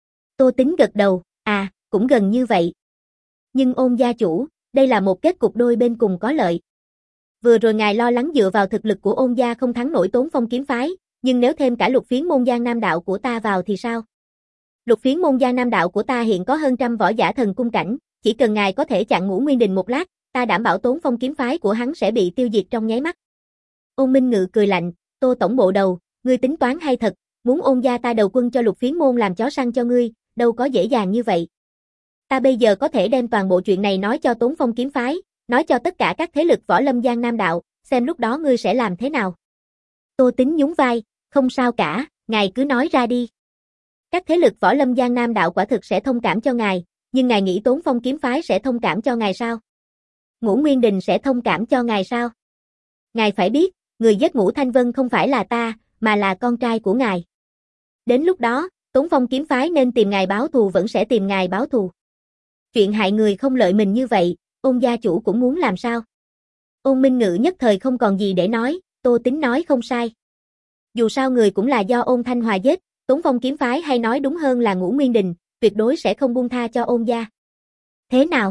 Tô Tính gật đầu, à, cũng gần như vậy. Nhưng Ôn gia chủ, đây là một kết cục đôi bên cùng có lợi. Vừa rồi ngài lo lắng dựa vào thực lực của Ôn gia không thắng nổi Tốn Phong kiếm phái, nhưng nếu thêm cả Lục Phiến môn Giang Nam đạo của ta vào thì sao? Lục Phiến môn Giang Nam đạo của ta hiện có hơn trăm võ giả thần cung cảnh, chỉ cần ngài có thể chặn Ngũ Nguyên Đình một lát, ta đảm bảo Tốn Phong kiếm phái của hắn sẽ bị tiêu diệt trong nháy mắt. Ôn Minh Ngự cười lạnh, Tô tổng bộ đầu, ngươi tính toán hay thật, muốn Ôn gia ta đầu quân cho Lục Phiến môn làm chó săn cho ngươi, đâu có dễ dàng như vậy. Ta bây giờ có thể đem toàn bộ chuyện này nói cho Tốn Phong kiếm phái, nói cho tất cả các thế lực võ lâm Giang Nam đạo, xem lúc đó ngươi sẽ làm thế nào. Tô Tính nhún vai, không sao cả, ngài cứ nói ra đi. Các thế lực võ lâm Giang Nam đạo quả thực sẽ thông cảm cho ngài, nhưng ngài nghĩ Tốn Phong kiếm phái sẽ thông cảm cho ngài sao? Ngũ Nguyên Đình sẽ thông cảm cho ngài sao? Ngài phải biết, người giết Ngũ Thanh Vân không phải là ta, mà là con trai của ngài. Đến lúc đó, Tốn Phong kiếm phái nên tìm ngài báo thù vẫn sẽ tìm ngài báo thù. Chuyện hại người không lợi mình như vậy, Ôn gia chủ cũng muốn làm sao? Ôn Minh Ngự nhất thời không còn gì để nói, Tô Tính nói không sai. Dù sao người cũng là do Ôn Thanh Hòa giết, Tốn Phong kiếm phái hay nói đúng hơn là Ngũ Nguyên Đình, tuyệt đối sẽ không buông tha cho Ôn gia. Thế nào?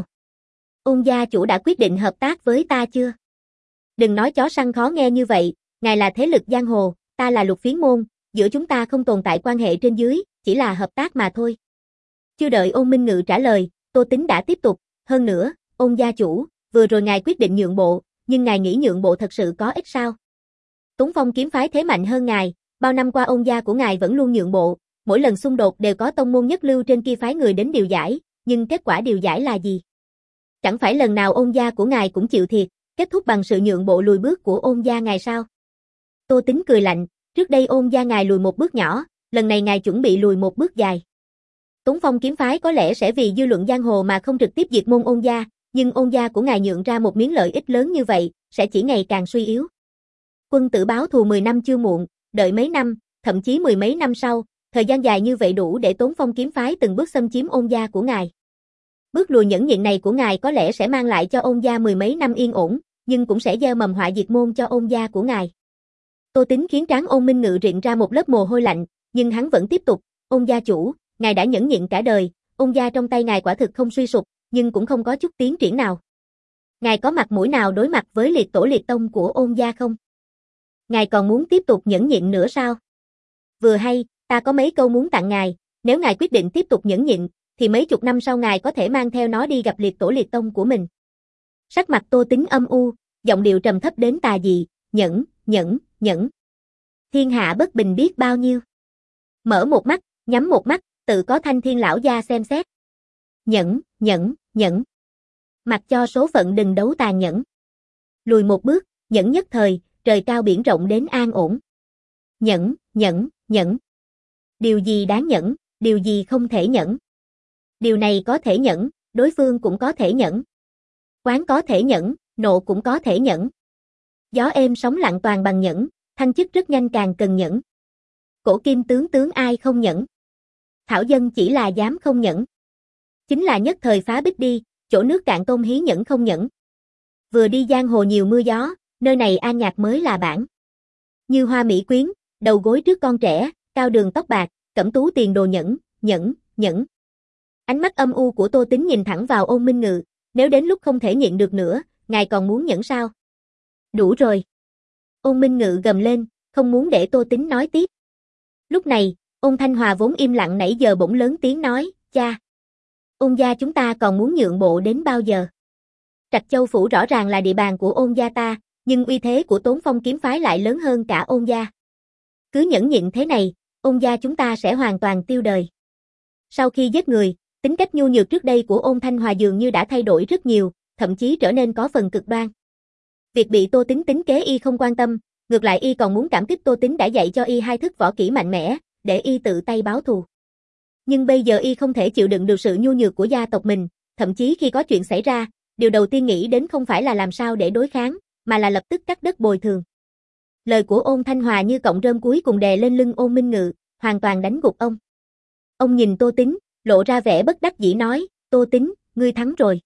Ôn gia chủ đã quyết định hợp tác với ta chưa? Đừng nói chó săn khó nghe như vậy, ngài là thế lực giang hồ, ta là Lục Phiến môn, giữa chúng ta không tồn tại quan hệ trên dưới, chỉ là hợp tác mà thôi. Chưa đợi Ôn Minh Ngự trả lời, Tô Tính đã tiếp tục, hơn nữa, Ôn gia chủ, vừa rồi ngài quyết định nhượng bộ, nhưng ngài nghĩ nhượng bộ thật sự có ích sao? Tốn Phong kiếm phái thế mạnh hơn ngài, bao năm qua Ôn gia của ngài vẫn luôn nhượng bộ, mỗi lần xung đột đều có tông môn nhất lưu trên kia phái người đến điều giải, nhưng kết quả điều giải là gì? Chẳng phải lần nào Ôn gia của ngài cũng chịu thiệt, kết thúc bằng sự nhượng bộ lùi bước của Ôn gia ngài sao? Tô Tính cười lạnh, trước đây Ôn gia ngài lùi một bước nhỏ, lần này ngài chuẩn bị lùi một bước dài. Tốn Phong kiếm phái có lẽ sẽ vì dư luận giang hồ mà không trực tiếp diệt môn Ôn gia, nhưng Ôn gia của ngài nhượng ra một miếng lợi ích lớn như vậy, sẽ chỉ ngày càng suy yếu. Quân tử báo thù mười năm chưa muộn, đợi mấy năm, thậm chí mười mấy năm sau, thời gian dài như vậy đủ để Tốn Phong kiếm phái từng bước xâm chiếm Ôn gia của ngài. Bước lùi nhẫn nhịn này của ngài có lẽ sẽ mang lại cho Ôn gia mười mấy năm yên ổn, nhưng cũng sẽ gieo mầm họa diệt môn cho Ôn gia của ngài. Tô Tính khiến trán Ôn Minh Ngự rịn ra một lớp mồ hôi lạnh, nhưng hắn vẫn tiếp tục, Ôn gia chủ, ngài đã nhẫn nhịn cả đời, Ôn gia trong tay ngài quả thực không suy sụp, nhưng cũng không có chút tiến triển nào. Ngài có mặt mũi nào đối mặt với liệt tổ liệt tông của Ôn gia không? Ngài còn muốn tiếp tục nhẫn nhịn nữa sao? Vừa hay, ta có mấy câu muốn tặng ngài, nếu ngài quyết định tiếp tục nhẫn nhịn, thì mấy chục năm sau ngài có thể mang theo nó đi gặp liệt tổ liệt tông của mình. Sắc mặt Tô Tính âm u, giọng điệu trầm thấp đến tà dị, nhẫn, nhẫn, nhẫn. Thiên hạ bất bình biết bao nhiêu. Mở một mắt, nhắm một mắt, tự có Thanh Thiên lão gia xem xét. Nhẫn, nhẫn, nhẫn. Mặc cho số phận đừng đấu tàn nhẫn. Lùi một bước, nhẫn nhất thời, trời cao biển rộng đến an ổn. Nhẫn, nhẫn, nhẫn. Điều gì đáng nhẫn, điều gì không thể nhẫn. Điều này có thể nhẫn, đối phương cũng có thể nhẫn. Quán có thể nhẫn, nộ cũng có thể nhẫn. Gió êm sóng lặng toàn bằng nhẫn, thăng chức rất nhanh càng cần nhẫn. Cổ kim tướng tướng ai không nhẫn. Thảo dân chỉ là dám không nhẫn. Chính là nhất thời phá bích đi, chỗ nước cạn tôm hí nhẫn không nhẫn. Vừa đi giang hồ nhiều mưa gió, nơi này an nhạc mới là bản. Như hoa mỹ quyến, đầu gối trước con trẻ, cao đường tóc bạc, cẩm tú tiền đồ nhẫn, nhẫn, nhẫn. Ánh mắt âm u của Tô Tính nhìn thẳng vào Ôn Minh Ngự, nếu đến lúc không thể nhịn được nữa, ngài còn muốn nhẫn sao? Đủ rồi. Ôn Minh Ngự gầm lên, không muốn để Tô Tính nói tiếp. Lúc này, Ôn Thanh Hòa vốn im lặng nãy giờ bỗng lớn tiếng nói, cha. Ôn gia chúng ta còn muốn nhượng bộ đến bao giờ? Trạch Châu Phủ rõ ràng là địa bàn của Ôn gia ta, nhưng uy thế của Tốn Phong kiếm phái lại lớn hơn cả Ôn gia. Cứ nhẫn nhịn thế này, Ôn gia chúng ta sẽ hoàn toàn tiêu đời. Sau khi giết người, tính cách nhu nhược trước đây của Ôn Thanh Hòa dường như đã thay đổi rất nhiều, thậm chí trở nên có phần cực đoan. Việc bị Tô Tính tính kế y không quan tâm, ngược lại y còn muốn cảm kích Tô Tính đã dạy cho y hai thức võ kỹ mạnh mẽ, để y tự tay báo thù. Nhưng bây giờ y không thể chịu đựng được sự nhu nhược của gia tộc mình, thậm chí khi có chuyện xảy ra, điều đầu tiên nghĩ đến không phải là làm sao để đối kháng, mà là lập tức cắt đất bồi thường. Lời của Ôn Thanh Hòa như cọng rơm cuối cùng đè lên lưng Ôn Minh Ngự, hoàn toàn đánh gục ông. Ông nhìn Tô Tính, lộ ra vẻ bất đắc dĩ nói, Tô Tính, ngươi thắng rồi.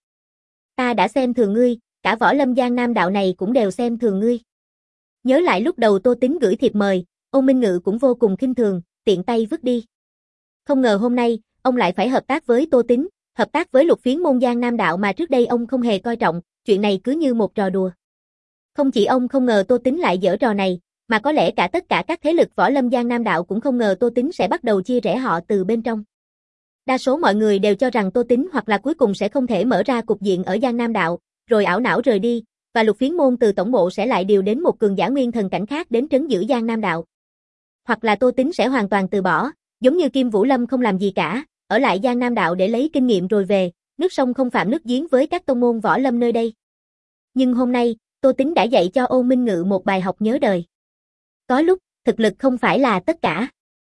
Ta đã xem thường ngươi, cả võ lâm Giang Nam đạo này cũng đều xem thường ngươi. Nhớ lại lúc đầu Tô Tính gửi thiệp mời, Ôn Minh Ngự cũng vô cùng khinh thường, tiện tay vứt đi. Không ngờ hôm nay, ông lại phải hợp tác với Tô Tính, hợp tác với Lục Phiến môn Giang Nam đạo mà trước đây ông không hề coi trọng, chuyện này cứ như một trò đùa. Không chỉ ông không ngờ Tô Tính lại giở trò này, mà có lẽ cả tất cả các thế lực võ lâm Giang Nam đạo cũng không ngờ Tô Tính sẽ bắt đầu chia rẽ họ từ bên trong. Đa số mọi người đều cho rằng Tô Tín hoặc là cuối cùng sẽ không thể mở ra cục diện ở Giang Nam Đạo, rồi ảo não rời đi, và Lục Phiến Môn từ tổng bộ sẽ lại điều đến một cường giả nguyên thần cảnh khác đến trấn giữ Giang Nam Đạo. Hoặc là Tô Tín sẽ hoàn toàn từ bỏ, giống như Kim Vũ Lâm không làm gì cả, ở lại Giang Nam Đạo để lấy kinh nghiệm rồi về, nước sông không phạm nước giếng với các tông môn võ lâm nơi đây. Nhưng hôm nay, Tô Tín đã dạy cho Ôn Minh Ngự một bài học nhớ đời. Có lúc, thực lực không phải là tất cả.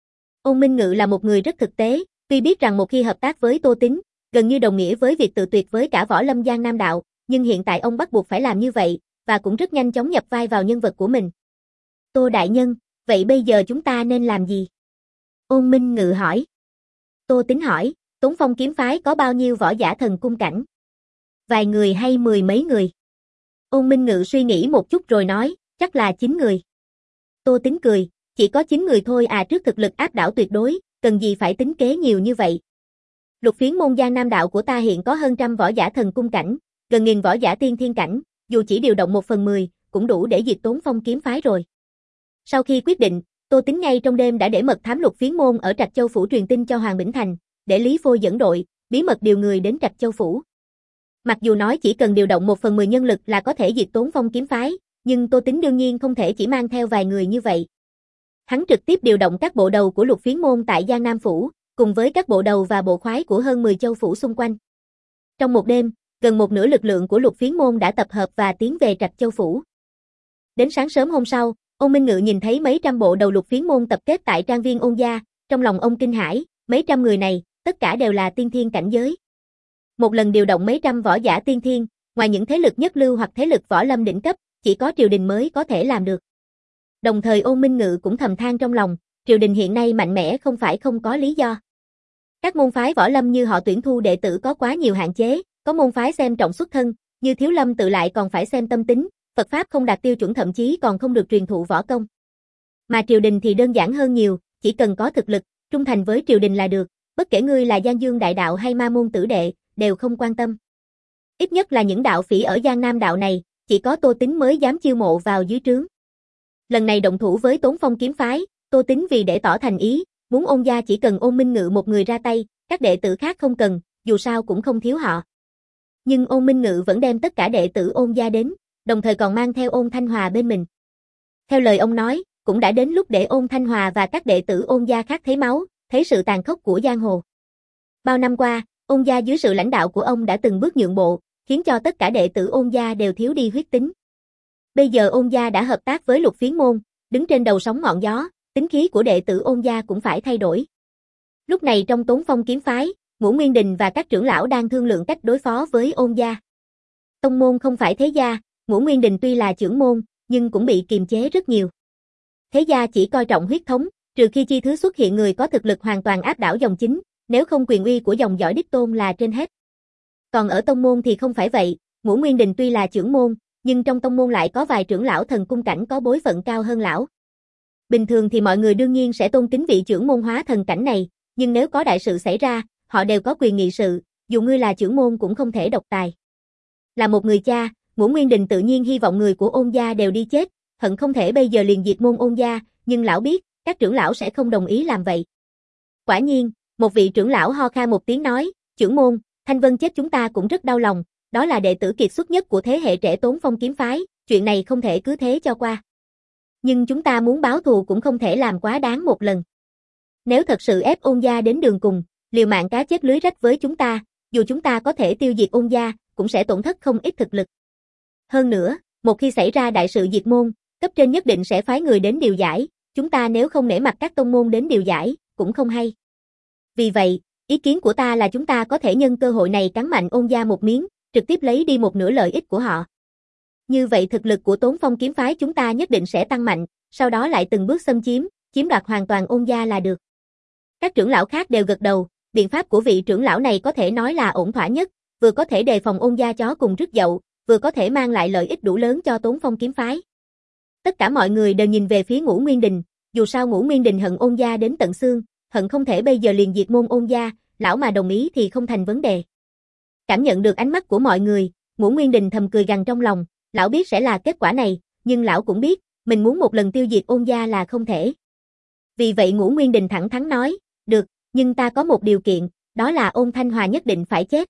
Ôn Minh Ngự là một người rất thực tế, tuy biết rằng một khi hợp tác với Tô Tín, gần như đồng nghĩa với việc tự tuyệt với cả võ lâm Giang Nam Đạo, nhưng hiện tại ông bắt buộc phải làm như vậy, và cũng rất nhanh chóng nhập vai vào nhân vật của mình. Tô đại nhân, vậy bây giờ chúng ta nên làm gì? Ôn Minh Ngự hỏi. Tô Tín hỏi, Tốn Phong kiếm phái có bao nhiêu võ giả thần cung cảnh? Vài người hay mười mấy người? Ôn Minh Ngự suy nghĩ một chút rồi nói, chắc là chín người. Tô Tín cười, chỉ có chín người thôi à, trước thực lực áp đảo tuyệt đối, cần gì phải tính kế nhiều như vậy. Lục Phiến Môn Giang Nam Đạo của ta hiện có hơn trăm võ giả thần cung cảnh, gần nghìn võ giả tiên thiên cảnh, dù chỉ điều động một phần mười, cũng đủ để diệt Tốn Phong kiếm phái rồi. Sau khi quyết định, Tô Tín ngay trong đêm đã để mật thám Lục Phiến Môn ở Trạch Châu Phủ truyền tin cho Hoàng Bỉnh Thành, để Lý Phôi dẫn đội, bí mật điều người đến Trạch Châu Phủ. Mặc dù nói chỉ cần điều động một phần mười nhân lực là có thể diệt Tốn Phong kiếm phái, nhưng Tô Tín đương nhiên không thể chỉ mang theo vài người như vậy. Hắn trực tiếp điều động các bộ đầu của Lục Phiến Môn tại Giang Nam Phủ, cùng với các bộ đầu và bộ khoái của hơn mười châu phủ xung quanh. Trong một đêm, gần một nửa lực lượng của Lục Phiến Môn đã tập hợp và tiến về Trạch Châu Phủ. Đến sáng sớm hôm sau, Ôn Minh Ngự nhìn thấy mấy trăm bộ đầu Lục Phiến Môn tập kết tại trang viên Ôn gia, trong lòng ông kinh hãi, mấy trăm người này, tất cả đều là tiên thiên cảnh giới. Một lần điều động mấy trăm võ giả tiên thiên, ngoài những thế lực nhất lưu hoặc thế lực võ lâm đỉnh cấp, chỉ có triều đình mới có thể làm được. Đồng thời Ôn Minh Ngự cũng thầm than trong lòng, triều đình hiện nay mạnh mẽ không phải không có lý do. Các môn phái võ lâm như họ tuyển thu đệ tử có quá nhiều hạn chế, có môn phái xem trọng xuất thân, như Thiếu Lâm tự lại còn phải xem tâm tính, Phật pháp không đạt tiêu chuẩn thậm chí còn không được truyền thụ võ công. Mà triều đình thì đơn giản hơn nhiều, chỉ cần có thực lực, trung thành với triều đình là được, bất kể ngươi là Giang Dương đại đạo hay Ma môn tử đệ, đều không quan tâm. Ít nhất là những đạo phỉ ở Giang Nam đạo này, chỉ có Tô Tín mới dám chiêu mộ vào dưới trướng. Lần này động thủ với Tốn Phong kiếm phái, Tô Tín vì để tỏ thành ý, muốn Ôn gia chỉ cần Ôn Minh Ngự một người ra tay, các đệ tử khác không cần, dù sao cũng không thiếu họ. Nhưng Ôn Minh Ngự vẫn đem tất cả đệ tử Ôn gia đến, đồng thời còn mang theo Ôn Thanh Hòa bên mình. Theo lời ông nói, cũng đã đến lúc để Ôn Thanh Hòa và các đệ tử Ôn gia khác thấy máu, thấy sự tàn khốc của giang hồ. Bao năm qua, Ôn gia dưới sự lãnh đạo của ông đã từng bước nhượng bộ, khiến cho tất cả đệ tử Ôn gia đều thiếu đi huyết tính. Bây giờ Ôn gia đã hợp tác với Lục Phiến Môn, đứng trên đầu sóng ngọn gió, tính khí của đệ tử Ôn gia cũng phải thay đổi. Lúc này trong Tốn Phong kiếm phái, Ngũ Nguyên Đình và các trưởng lão đang thương lượng cách đối phó với Ôn gia. Tông môn không phải thế gia, Ngũ Nguyên Đình tuy là trưởng môn, nhưng cũng bị kiềm chế rất nhiều. Thế gia chỉ coi trọng huyết thống, trừ khi chi thứ xuất hiện người có thực lực hoàn toàn áp đảo dòng chính, nếu không quyền uy của dòng dõi đích tôn là trên hết. Còn ở tông môn thì không phải vậy, Ngũ Nguyên Đình tuy là trưởng môn, nhưng trong tông môn lại có vài trưởng lão thần cung cảnh có bối phận cao hơn lão. Bình thường thì mọi người đương nhiên sẽ tôn kính vị trưởng môn hóa thần cảnh này, nhưng nếu có đại sự xảy ra, họ đều có quyền nghị sự, dù ngươi là trưởng môn cũng không thể độc tài. Là một người cha, Ngũ Nguyên Đình tự nhiên hy vọng người của Ôn gia đều đi chết, hận không thể bây giờ liền diệt môn Ôn gia, nhưng lão biết, các trưởng lão sẽ không đồng ý làm vậy. Quả nhiên, một vị trưởng lão ho khan một tiếng nói, trưởng môn, Thanh Vân chết chúng ta cũng rất đau lòng, đó là đệ tử kiệt xuất nhất của thế hệ trẻ Tốn Phong kiếm phái, chuyện này không thể cứ thế cho qua. Nhưng chúng ta muốn báo thù cũng không thể làm quá đáng một lần. Nếu thật sự ép Ôn gia đến đường cùng, liều mạng cá chết lưới rách với chúng ta, dù chúng ta có thể tiêu diệt Ôn gia, cũng sẽ tổn thất không ít thực lực. Hơn nữa, một khi xảy ra đại sự diệt môn, cấp trên nhất định sẽ phái người đến điều giải, chúng ta nếu không nể mặt các tông môn đến điều giải, cũng không hay. Vì vậy, ý kiến của ta là chúng ta có thể nhân cơ hội này cắn mạnh Ôn gia một miếng, trực tiếp lấy đi một nửa lợi ích của họ. Như vậy thực lực của Tốn Phong kiếm phái chúng ta nhất định sẽ tăng mạnh, sau đó lại từng bước xâm chiếm, chiếm đoạt hoàn toàn Ôn gia là được. Các trưởng lão khác đều gật đầu, biện pháp của vị trưởng lão này có thể nói là ổn thỏa nhất, vừa có thể đề phòng Ôn gia chó cùng rước dậu, vừa có thể mang lại lợi ích đủ lớn cho Tốn Phong kiếm phái. Tất cả mọi người đều nhìn về phía Ngũ Nguyên Đình, dù sao Ngũ Nguyên Đình hận Ôn gia đến tận xương, hận không thể bây giờ liền diệt môn Ôn gia, lão mà đồng ý thì không thành vấn đề. Cảm nhận được ánh mắt của mọi người, Ngũ Nguyên Đình thầm cười gằn trong lòng, lão biết sẽ là kết quả này, nhưng lão cũng biết, mình muốn một lần tiêu diệt Ôn gia là không thể. Vì vậy Ngũ Nguyên Đình thẳng thắn nói, được, nhưng ta có một điều kiện, đó là Ôn Thanh Hòa nhất định phải chết.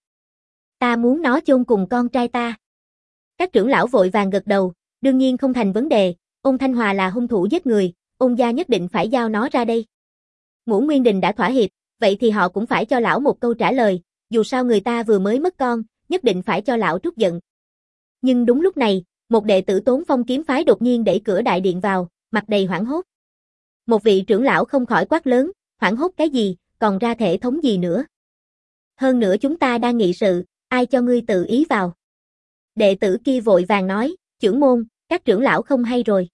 Ta muốn nó chôn cùng con trai ta. Các trưởng lão vội vàng gật đầu, đương nhiên không thành vấn đề, Ôn Thanh Hòa là hung thủ giết người, Ôn gia nhất định phải giao nó ra đây. Ngũ Nguyên Đình đã thỏa hiệp, vậy thì họ cũng phải cho lão một câu trả lời, dù sao người ta vừa mới mất con, nhất định phải cho lão trút giận. Nhưng đúng lúc này, một đệ tử Tốn Phong kiếm phái đột nhiên đẩy cửa đại điện vào, mặt đầy hoảng hốt. Một vị trưởng lão không khỏi quát lớn, hoảng hốt cái gì, còn ra thể thống gì nữa. Hơn nữa chúng ta đang nghị sự, ai cho ngươi tự ý vào. Đệ tử kia vội vàng nói, trưởng môn, các trưởng lão không hay rồi.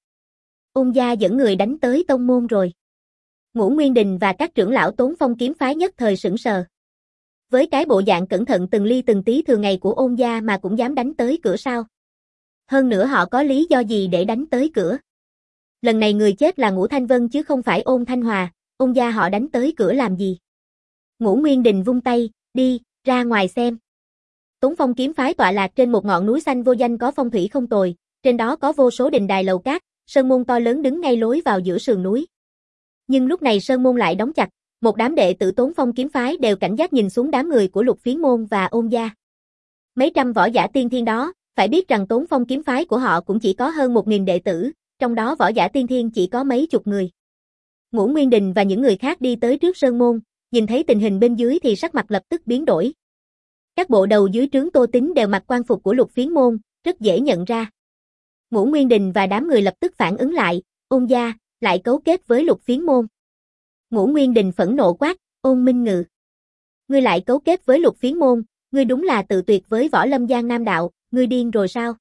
Ôn gia dẫn người đánh tới tông môn rồi. Ngũ Nguyên Đình và các trưởng lão Tốn Phong kiếm phái nhất thời sững sờ. Với cái bộ dạng cẩn thận từng ly từng tí thường ngày của Ôn gia mà cũng dám đánh tới cửa sao? Hơn nữa họ có lý do gì để đánh tới cửa? Lần này người chết là Ngũ Thanh Vân chứ không phải Ôn Thanh Hòa, Ôn gia họ đánh tới cửa làm gì? Ngũ Nguyên Đình vung tay, đi, ra ngoài xem. Tốn Phong kiếm phái tọa lạc trên một ngọn núi xanh vô danh có phong thủy không tồi, trên đó có vô số đình đài lầu cát, sơn môn to lớn đứng ngay lối vào giữa sườn núi. Nhưng lúc này sơn môn lại đóng chặt, một đám đệ tử Tốn Phong kiếm phái đều cảnh giác nhìn xuống đám người của Lục Phiến môn và Ôn gia. Mấy trăm võ giả tiên thiên đó, phải biết rằng Tốn Phong kiếm phái của họ cũng chỉ có hơn một nghìn đệ tử, trong đó võ giả tiên thiên chỉ có mấy chục người. Ngũ Nguyên Đình và những người khác đi tới trước sơn môn, nhìn thấy tình hình bên dưới thì sắc mặt lập tức biến đổi. Các bộ đầu dưới trướng Tô Tín đều mặc quan phục của Lục Phiến môn, rất dễ nhận ra. Ngũ Nguyên Đình và đám người lập tức phản ứng lại, Ôn gia lại cấu kết với Lục Phiến môn. Ngũ Nguyên Đình phẫn nộ quát, Ôn Minh Ngự. Ngươi lại cấu kết với Lục Phiến môn, ngươi đúng là tự tuyệt với Võ Lâm Giang Nam đạo, ngươi điên rồi sao?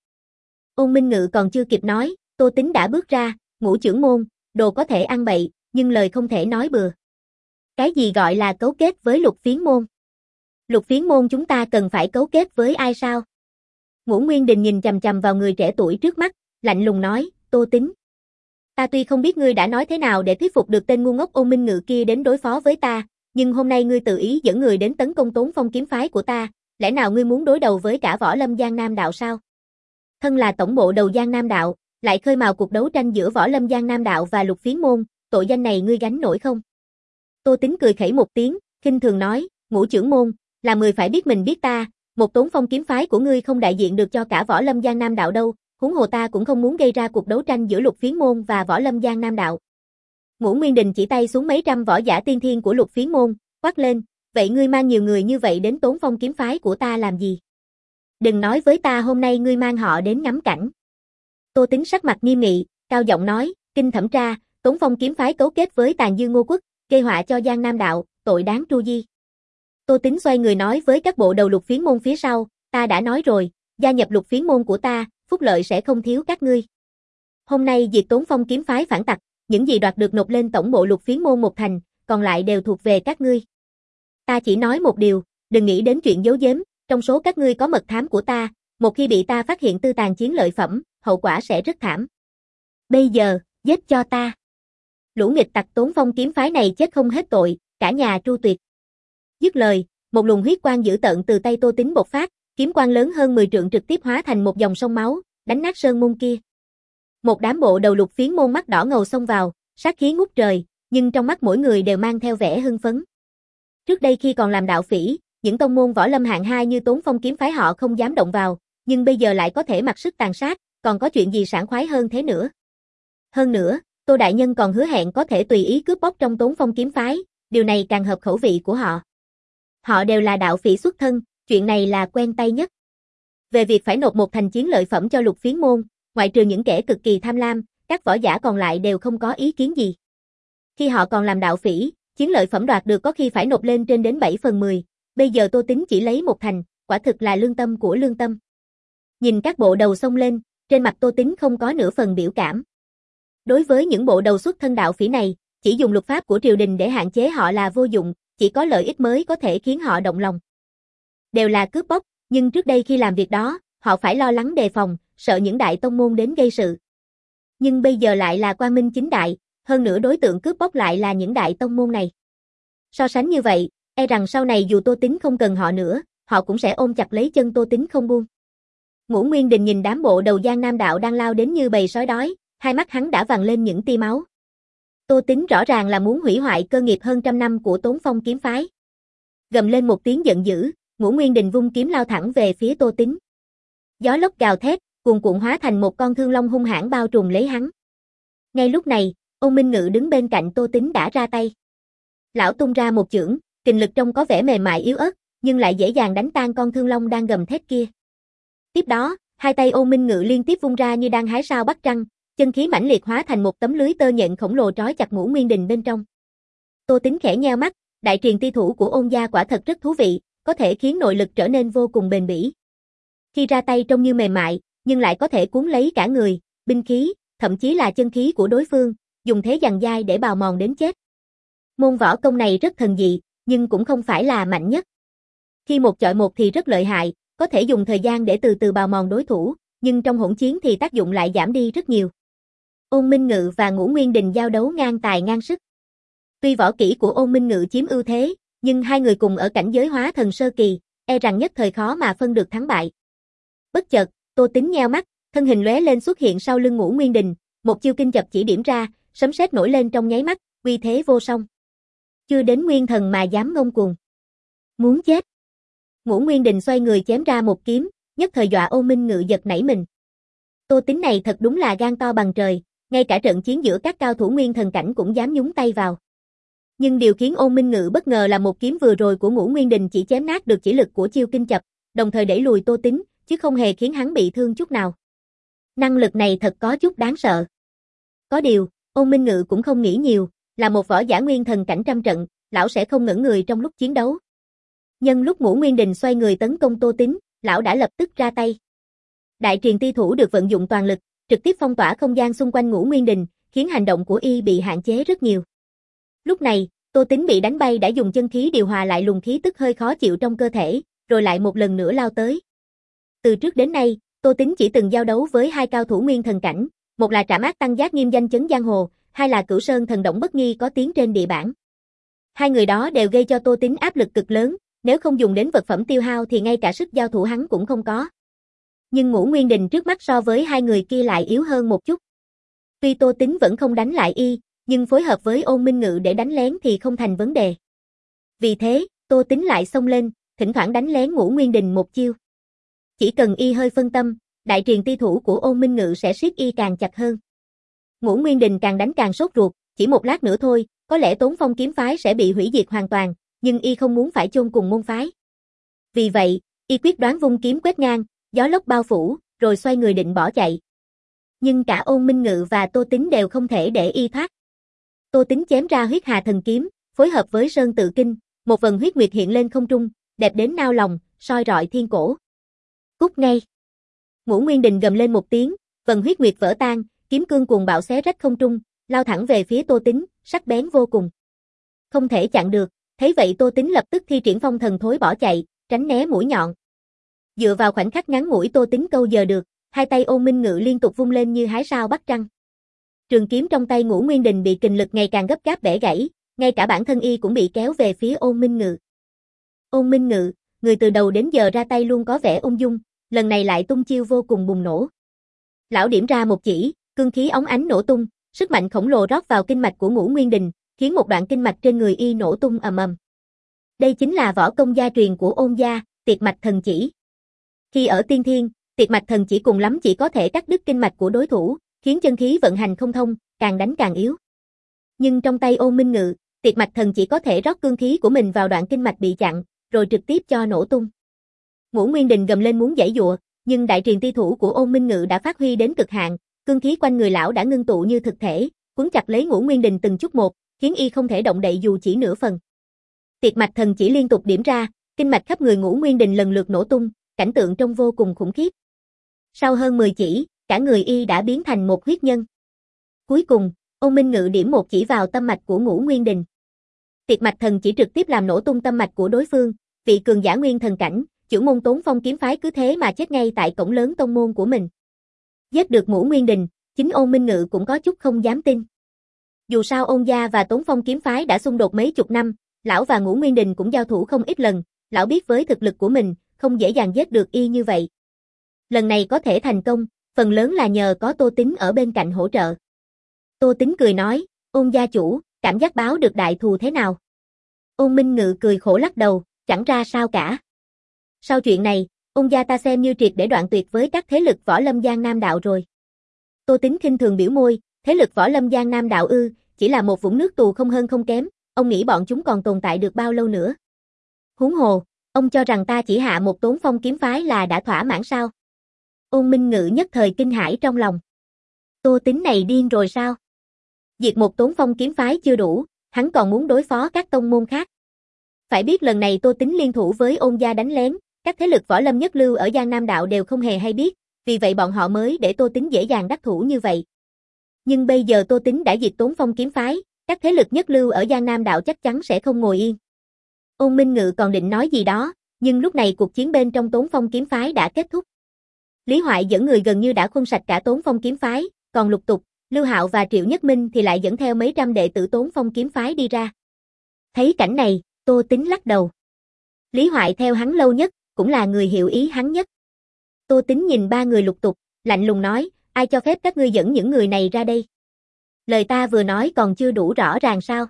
Ôn Minh Ngự còn chưa kịp nói, Tô Tín đã bước ra, Ngũ trưởng môn, đồ có thể ăn bậy, nhưng lời không thể nói bừa. Cái gì gọi là cấu kết với Lục Phiến môn? Lục Phiến môn chúng ta cần phải cấu kết với ai sao? Ngũ Nguyên Đình nhìn chằm chằm vào người trẻ tuổi trước mắt, lạnh lùng nói, Tô Tín. Ta tuy không biết ngươi đã nói thế nào để thuyết phục được tên ngu ngốc Ôn Minh Ngự kia đến đối phó với ta, nhưng hôm nay ngươi tự ý dẫn người đến tấn công Tốn Phong kiếm phái của ta, lẽ nào ngươi muốn đối đầu với cả Võ Lâm Giang Nam đạo sao? Thân là tổng bộ đầu Giang Nam đạo, lại khơi mào cuộc đấu tranh giữa Võ Lâm Giang Nam đạo và Lục Phiến môn, tội danh này ngươi gánh nổi không? Tô Tín cười khẩy một tiếng, khinh thường nói, Ngũ trưởng môn, là người phải biết mình biết ta, một Tốn Phong kiếm phái của ngươi không đại diện được cho cả Võ Lâm Giang Nam đạo đâu, huống hồ ta cũng không muốn gây ra cuộc đấu tranh giữa Lục Phiến môn và Võ Lâm Giang Nam đạo. Ngũ Nguyên Đình chỉ tay xuống mấy trăm võ giả tiên thiên của Lục Phiến môn, quát lên, vậy ngươi mang nhiều người như vậy đến Tốn Phong kiếm phái của ta làm gì? Đừng nói với ta hôm nay ngươi mang họ đến ngắm cảnh. Tô Tín sắc mặt nghiêm nghị, cao giọng nói, kinh thẩm tra, Tốn Phong kiếm phái cấu kết với Tàn Dư Ngô Quốc, gây họa cho Giang Nam đạo, tội đáng tru di. Tô Tín xoay người nói với các bộ đầu Lục Phiến môn phía sau, ta đã nói rồi, gia nhập Lục Phiến môn của ta, phúc lợi sẽ không thiếu các ngươi. Hôm nay diệt Tốn Phong kiếm phái phản tặc, những gì đoạt được nộp lên tổng bộ Lục Phiến môn một thành, còn lại đều thuộc về các ngươi. Ta chỉ nói một điều, đừng nghĩ đến chuyện giấu giếm, trong số các ngươi có mật thám của ta, một khi bị ta phát hiện tư tàn chiến lợi phẩm, hậu quả sẽ rất thảm. Bây giờ, giết cho ta. Lũ nghịch tặc Tốn Phong kiếm phái này chết không hết tội, cả nhà tru tuyệt. Dứt lời, một luồng huyết quang dữ tợn từ tay Tô Tín bộc phát, kiếm quang lớn hơn mười trượng trực tiếp hóa thành một dòng sông máu, đánh nát sơn môn kia. Một đám bộ đầu Lục Phiến môn mắt đỏ ngầu xông vào, sát khí ngút trời, nhưng trong mắt mỗi người đều mang theo vẻ hưng phấn. Trước đây khi còn làm đạo phỉ, những tông môn võ lâm hạng hai như Tốn Phong kiếm phái họ không dám động vào, nhưng bây giờ lại có thể mặc sức tàn sát, còn có chuyện gì sảng khoái hơn thế nữa. Hơn nữa, Tô đại nhân còn hứa hẹn có thể tùy ý cướp bóc trong Tốn Phong kiếm phái, điều này càng hợp khẩu vị của họ. Họ đều là đạo phỉ xuất thân, chuyện này là quen tay nhất. Về việc phải nộp một thành chiến lợi phẩm cho Lục Phiến môn, ngoại trừ những kẻ cực kỳ tham lam, các võ giả còn lại đều không có ý kiến gì. Khi họ còn làm đạo phỉ, chiến lợi phẩm đoạt được có khi phải nộp lên trên đến bảy phần mười, bây giờ Tô Tín chỉ lấy một thành, quả thực là lương tâm của lương tâm. Nhìn các bộ đầu xông lên, trên mặt Tô Tín không có nửa phần biểu cảm. Đối với những bộ đầu xuất thân đạo phỉ này, chỉ dùng luật pháp của triều đình để hạn chế họ là vô dụng, chỉ có lợi ích mới có thể khiến họ động lòng. Đều là cướp bóc, nhưng trước đây khi làm việc đó, họ phải lo lắng đề phòng, sợ những đại tông môn đến gây sự. Nhưng bây giờ lại là quang minh chính đại, hơn nữa đối tượng cướp bóc lại là những đại tông môn này. So sánh như vậy, e rằng sau này dù Tô Tín không cần họ nữa, họ cũng sẽ ôm chặt lấy chân Tô Tín không buông. Ngũ Nguyên Đình nhìn đám bộ đầu Giang Nam đạo đang lao đến như bầy sói đói, hai mắt hắn đã vằn lên những tia máu. Tô Tín rõ ràng là muốn hủy hoại cơ nghiệp hơn trăm năm của Tốn Phong kiếm phái. Gầm lên một tiếng giận dữ, Ngũ Nguyên Đình vung kiếm lao thẳng về phía Tô Tín. Gió lốc gào thét, cuồn cuộn hóa thành một con thương long hung hãn bao trùm lấy hắn. Ngay lúc này, Ôn Minh Ngự đứng bên cạnh Tô Tín đã ra tay. Lão tung ra một chưởng, kình lực trông có vẻ mềm mại yếu ớt, nhưng lại dễ dàng đánh tan con thương long đang gầm thét kia. Tiếp đó, hai tay Ôn Minh Ngự liên tiếp vung ra như đang hái sao bắt trăng, chân khí mãnh liệt hóa thành một tấm lưới tơ nhện khổng lồ trói chặt Ngũ Nguyên Đình bên trong. Tô Tín khẽ nheo mắt, đại truyền ti thủ của Ôn gia quả thật rất thú vị, có thể khiến nội lực trở nên vô cùng bền bỉ. Khi ra tay trông như mềm mại, nhưng lại có thể cuốn lấy cả người, binh khí, thậm chí là chân khí của đối phương, dùng thế giằng dai để bào mòn đến chết. Môn võ công này rất thần dị, nhưng cũng không phải là mạnh nhất. Khi một chọi một thì rất lợi hại, có thể dùng thời gian để từ từ bào mòn đối thủ, nhưng trong hỗn chiến thì tác dụng lại giảm đi rất nhiều. Ôn Minh Ngự và Ngũ Nguyên Đình giao đấu ngang tài ngang sức. Tuy võ kỹ của Ôn Minh Ngự chiếm ưu thế, nhưng hai người cùng ở cảnh giới hóa thần sơ kỳ, e rằng nhất thời khó mà phân được thắng bại. Bất chợt, Tô Tín nheo mắt, thân hình lóe lên xuất hiện sau lưng Ngũ Nguyên Đình, một chiêu kinh chập chỉ điểm ra, sấm sét nổi lên trong nháy mắt, uy thế vô song. Chưa đến nguyên thần mà dám ngông cuồng. Muốn chết. Ngũ Nguyên Đình xoay người chém ra một kiếm, nhất thời dọa Ôn Minh Ngự giật nảy mình. Tô Tín này thật đúng là gan to bằng trời, ngay cả trận chiến giữa các cao thủ nguyên thần cảnh cũng dám nhúng tay vào. Nhưng điều khiến Ôn Minh Ngự bất ngờ là một kiếm vừa rồi của Ngũ Nguyên Đình chỉ chém nát được chỉ lực của chiêu kinh chập, đồng thời đẩy lùi Tô Tín, chứ không hề khiến hắn bị thương chút nào. Năng lực này thật có chút đáng sợ. Có điều, Ôn Minh Ngự cũng không nghĩ nhiều, là một võ giả nguyên thần cảnh trăm trận, lão sẽ không ngẩn người trong lúc chiến đấu. Nhân lúc Ngũ Nguyên Đình xoay người tấn công Tô Tín, lão đã lập tức ra tay. Đại truyền ti thủ được vận dụng toàn lực, trực tiếp phong tỏa không gian xung quanh Ngũ Nguyên Đình, khiến hành động của y bị hạn chế rất nhiều. Lúc này, Tô Tín bị đánh bay đã dùng chân khí điều hòa lại luồng khí tức hơi khó chịu trong cơ thể, rồi lại một lần nữa lao tới. Từ trước đến nay, Tô Tín chỉ từng giao đấu với hai cao thủ nguyên thần cảnh, một là Trảm Ác Tăng Giác nghiêm danh chấn giang hồ, hai là Cửu Sơn Thần Động Bất Nghi có tiếng trên địa bản. Hai người đó đều gây cho Tô Tín áp lực cực lớn, nếu không dùng đến vật phẩm tiêu hao thì ngay cả sức giao thủ hắn cũng không có. Nhưng Ngũ Nguyên Đình trước mắt so với hai người kia lại yếu hơn một chút. Tuy Tô Tín vẫn không đánh lại y, nhưng phối hợp với Ôn Minh Ngự để đánh lén thì không thành vấn đề. Vì thế, Tô Tín lại xông lên, thỉnh thoảng đánh lén Ngũ Nguyên Đình một chiêu. Chỉ cần y hơi phân tâm, đại truyền ti thủ của Ôn Minh Ngự sẽ siết y càng chặt hơn. Ngũ Nguyên Đình càng đánh càng sốt ruột, chỉ một lát nữa thôi, có lẽ Tốn Phong kiếm phái sẽ bị hủy diệt hoàn toàn, nhưng y không muốn phải chôn cùng môn phái. Vì vậy, y quyết đoán vung kiếm quét ngang, gió lốc bao phủ, rồi xoay người định bỏ chạy. Nhưng cả Ôn Minh Ngự và Tô Tín đều không thể để y thoát. Tô Tín chém ra huyết hà thần kiếm, phối hợp với Sơn Tự Kinh, một vần huyết nguyệt hiện lên không trung, đẹp đến nao lòng, soi rọi thiên cổ. Cút ngay. Ngũ Nguyên Đình gầm lên một tiếng, vần huyết nguyệt vỡ tan, kiếm cương cuồng bạo xé rách không trung, lao thẳng về phía Tô Tín, sắc bén vô cùng. Không thể chặn được, thấy vậy Tô Tín lập tức thi triển phong thần thối bỏ chạy, tránh né mũi nhọn. Dựa vào khoảnh khắc ngắn ngủi Tô Tín câu giờ được, hai tay Ôn Minh Ngự liên tục vung lên như hái sao bắt trăng. Trường kiếm trong tay Ngũ Nguyên Đình bị kình lực ngày càng gấp gáp bẻ gãy, ngay cả bản thân y cũng bị kéo về phía Ôn Minh Ngự. Ôn Minh Ngự, người từ đầu đến giờ ra tay luôn có vẻ ung dung, lần này lại tung chiêu vô cùng bùng nổ. Lão điểm ra một chỉ, cương khí óng ánh nổ tung, sức mạnh khổng lồ rót vào kinh mạch của Ngũ Nguyên Đình, khiến một đoạn kinh mạch trên người y nổ tung ầm ầm. Đây chính là võ công gia truyền của Ôn gia, Tiệt Mạch Thần Chỉ. Khi ở tiên thiên, Tiệt Mạch Thần Chỉ cùng lắm chỉ có thể cắt đứt kinh mạch của đối thủ, khiến chân khí vận hành không thông, càng đánh càng yếu. Nhưng trong tay Ôn Minh Ngự, Tiệt Mạch Thần Chỉ có thể rót cương khí của mình vào đoạn kinh mạch bị chặn, rồi trực tiếp cho nổ tung. Ngũ Nguyên Đình gầm lên muốn giãy giụa, nhưng đại truyền ti thủ của Ôn Minh Ngự đã phát huy đến cực hạn, cương khí quanh người lão đã ngưng tụ như thực thể, quấn chặt lấy Ngũ Nguyên Đình từng chút một, khiến y không thể động đậy dù chỉ nửa phần. Tiệt Mạch Thần Chỉ liên tục điểm ra, kinh mạch khắp người Ngũ Nguyên Đình lần lượt nổ tung, cảnh tượng trông vô cùng khủng khiếp. Sau hơn mười chỉ, cả người y đã biến thành một huyết nhân. Cuối cùng, Ôn Minh Ngự điểm một chỉ vào tâm mạch của Ngũ Nguyên Đình. Tiệt Mạch Thần Chỉ trực tiếp làm nổ tung tâm mạch của đối phương, vị cường giả nguyên thần cảnh, chưởng môn Tốn Phong kiếm phái cứ thế mà chết ngay tại cổng lớn tông môn của mình. Giết được Ngũ Nguyên Đình, chính Ôn Minh Ngự cũng có chút không dám tin. Dù sao Ôn gia và Tốn Phong kiếm phái đã xung đột mấy chục năm, lão và Ngũ Nguyên Đình cũng giao thủ không ít lần, lão biết với thực lực của mình, không dễ dàng giết được y như vậy. Lần này có thể thành công, phần lớn là nhờ có Tô Tín ở bên cạnh hỗ trợ. Tô Tín cười nói, Ôn gia chủ, cảm giác báo được đại thù thế nào? Ôn Minh Ngự cười khổ lắc đầu, chẳng ra sao cả. Sau chuyện này, ông gia ta xem như triệt để đoạn tuyệt với các thế lực võ lâm Giang Nam đạo rồi. Tô Tính khinh thường biểu môi, thế lực võ lâm Giang Nam đạo ư, chỉ là một vũng nước tù không hơn không kém, ông nghĩ bọn chúng còn tồn tại được bao lâu nữa? Huống hồ, ông cho rằng ta chỉ hạ một Tốn Phong kiếm phái là đã thỏa mãn sao? Ôn Minh Ngự nhất thời kinh hãi trong lòng. Tô Tính này điên rồi sao? Diệt một Tốn Phong kiếm phái chưa đủ, hắn còn muốn đối phó các tông môn khác. Phải biết lần này Tô Tính liên thủ với Ôn gia đánh lén, các thế lực võ lâm nhất lưu ở Giang Nam đạo đều không hề hay biết, vì vậy bọn họ mới để Tô Tính dễ dàng đắc thủ như vậy. Nhưng bây giờ Tô Tính đã diệt Tốn Phong kiếm phái, các thế lực nhất lưu ở Giang Nam đạo chắc chắn sẽ không ngồi yên. Ôn Minh Ngự còn định nói gì đó, nhưng lúc này cuộc chiến bên trong Tốn Phong kiếm phái đã kết thúc. Lý Hoại dẫn người gần như đã khuân sạch cả Tốn Phong kiếm phái, còn Lục Tục, Lưu Hạo và Triệu Nhất Minh thì lại dẫn theo mấy trăm đệ tử Tốn Phong kiếm phái đi ra. Thấy cảnh này, Tô Tính lắc đầu. Lý Hoại theo hắn lâu nhất, cũng là người hiểu ý hắn nhất. Tô Tính nhìn ba người Lục Tục, lạnh lùng nói, ai cho phép các ngươi dẫn những người này ra đây? Lời ta vừa nói còn chưa đủ rõ ràng sao?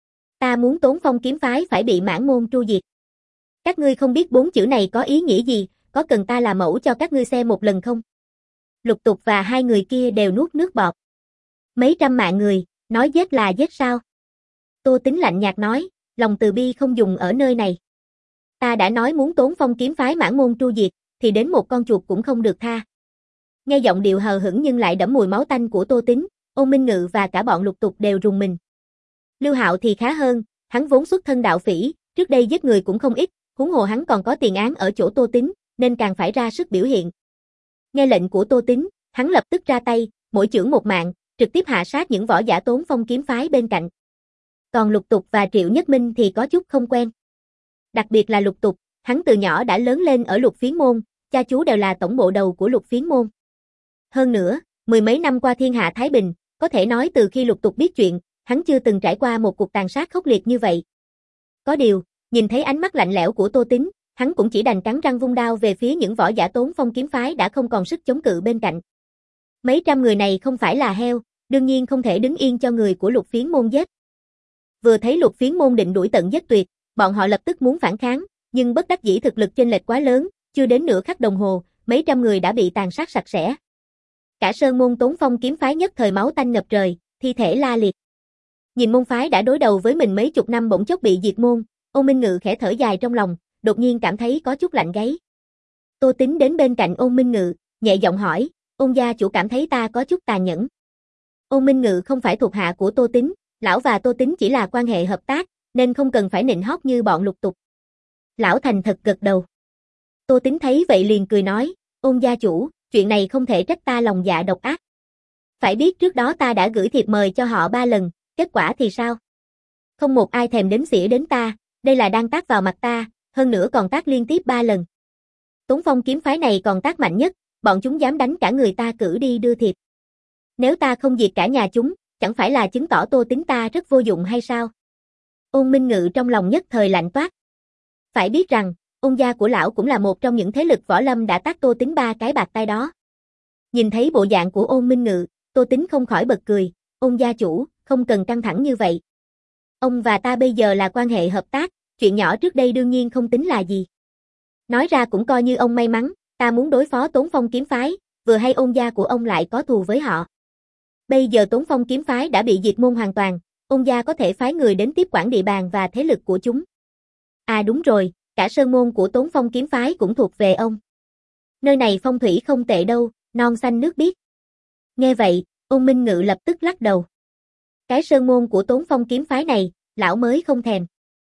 Ta muốn Tốn Phong kiếm phái phải bị mãn môn tru diệt. Các ngươi không biết bốn chữ này có ý nghĩa gì, có cần ta làm mẫu cho các ngươi xem một lần không? Lục Tục và hai người kia đều nuốt nước bọt. Mấy trăm mạng người, nói giết là giết sao? Tô Tính lạnh nhạt nói, lòng từ bi không dùng ở nơi này. Ta đã nói muốn Tốn Phong kiếm phái mãn môn tru diệt, thì đến một con chuột cũng không được tha. Nghe giọng điệu hờ hững nhưng lại đẫm mùi máu tanh của Tô Tính, Ôn Minh Ngự và cả bọn Lục Tục đều rùng mình. Lưu Hạo thì khá hơn, hắn vốn xuất thân đạo phỉ, trước đây giết người cũng không ít, huống hồ hắn còn có tiền án ở chỗ Tô Tính, nên càng phải ra sức biểu hiện. Nghe lệnh của Tô Tính, hắn lập tức ra tay, mỗi chưởng một mạng, trực tiếp hạ sát những võ giả Tốn Phong kiếm phái bên cạnh. Còn Lục Tục và Triệu Nhất Minh thì có chút không quen. Đặc biệt là Lục Tục, hắn từ nhỏ đã lớn lên ở Lục Phiến môn, cha chú đều là tổng bộ đầu của Lục Phiến môn. Hơn nữa, mười mấy năm qua thiên hạ thái bình, có thể nói từ khi Lục Tục biết chuyện, hắn chưa từng trải qua một cuộc tàn sát khốc liệt như vậy. Có điều, nhìn thấy ánh mắt lạnh lẽo của Tô Tính, hắn cũng chỉ đành cắn răng vung đao về phía những võ giả Tốn Phong kiếm phái đã không còn sức chống cự bên cạnh. Mấy trăm người này không phải là heo, đương nhiên không thể đứng yên cho người của Lục Phiến môn giết. Vừa thấy Lục Phiến môn định đuổi tận giết tuyệt, bọn họ lập tức muốn phản kháng, nhưng bất đắc dĩ thực lực chênh lệch quá lớn, chưa đến nửa khắc đồng hồ, mấy trăm người đã bị tàn sát sạch sẽ. Cả sơn môn Tốn Phong kiếm phái nhất thời máu tanh ngập trời, thi thể la liệt. Nhìn môn phái đã đối đầu với mình mấy chục năm bỗng chốc bị diệt môn, Ôn Minh Ngự khẽ thở dài trong lòng, đột nhiên cảm thấy có chút lạnh gáy. Tô Tính đến bên cạnh Ôn Minh Ngự, nhẹ giọng hỏi, Ôn gia chủ cảm thấy ta có chút tàn nhẫn. Ôn Minh Ngự không phải thuộc hạ của Tô Tính, lão và Tô Tính chỉ là quan hệ hợp tác, nên không cần phải nịnh hót như bọn Lục Tục. Lão thành thật gật đầu. Tô Tính thấy vậy liền cười nói, Ôn gia chủ, chuyện này không thể trách ta lòng dạ độc ác. Phải biết trước đó ta đã gửi thiệp mời cho họ ba lần, kết quả thì sao? Không một ai thèm đếm xỉa đến ta, đây là đang tác vào mặt ta, hơn nữa còn tác liên tiếp ba lần. Tốn Phong kiếm phái này còn tác mạnh nhất, bọn chúng dám đánh cả người ta cử đi đưa thiệp. Nếu ta không diệt cả nhà chúng, chẳng phải là chứng tỏ Tô Tính ta rất vô dụng hay sao? Ôn Minh Ngự trong lòng nhất thời lạnh toát. Phải biết rằng, Ôn gia của lão cũng là một trong những thế lực võ lâm đã tác Tô Tính ba cái bạc tay đó. Nhìn thấy bộ dạng của Ôn Minh Ngự, Tô Tính không khỏi bật cười, Ôn gia chủ, không cần căng thẳng như vậy. Ông và ta bây giờ là quan hệ hợp tác, chuyện nhỏ trước đây đương nhiên không tính là gì. Nói ra cũng coi như ông may mắn, ta muốn đối phó Tốn Phong kiếm phái, vừa hay Ôn gia của ông lại có thù với họ. Bây giờ Tốn Phong kiếm phái đã bị diệt môn hoàn toàn, Ôn gia có thể phái người đến tiếp quản địa bàn và thế lực của chúng. À đúng rồi, cả sơn môn của Tốn Phong kiếm phái cũng thuộc về ông. Nơi này phong thủy không tệ đâu, non xanh nước biếc. Nghe vậy, Ôn Minh Ngự lập tức lắc đầu. Cái sơn môn của Tốn Phong kiếm phái này, lão mới không thèm.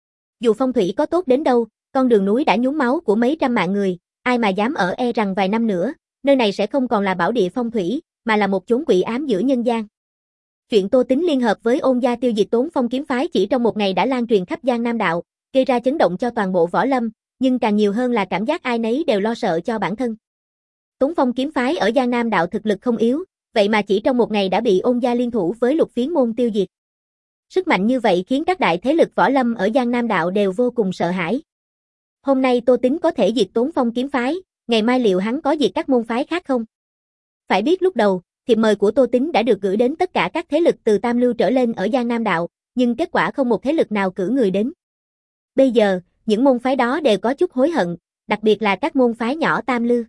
Dù phong thủy có tốt đến đâu, con đường núi đã nhuốm máu của mấy trăm mạng người, ai mà dám ở e rằng vài năm nữa, nơi này sẽ không còn là bảo địa phong thủy, mà là một chốn quỷ ám giữa nhân gian. Chuyện Tô Tính liên hợp với Ôn gia tiêu diệt Tốn Phong kiếm phái chỉ trong một ngày đã lan truyền khắp Giang Nam đạo, gây ra chấn động cho toàn bộ võ lâm, nhưng càng nhiều hơn là cảm giác ai nấy đều lo sợ cho bản thân. Tốn Phong kiếm phái ở Giang Nam đạo thực lực không yếu, vậy mà chỉ trong một ngày đã bị Ôn gia liên thủ với Lục Phiến môn tiêu diệt. Sức mạnh như vậy khiến các đại thế lực võ lâm ở Giang Nam đạo đều vô cùng sợ hãi. Hôm nay Tô Tính có thể diệt Tốn Phong kiếm phái, ngày mai liệu hắn có diệt các môn phái khác không? Phải biết lúc đầu, thiệp mời của Tô Tính đã được gửi đến tất cả các thế lực từ Tam Lưu trở lên ở Giang Nam đạo, nhưng kết quả không một thế lực nào cử người đến. Bây giờ, những môn phái đó đều có chút hối hận, đặc biệt là các môn phái nhỏ Tam Lư.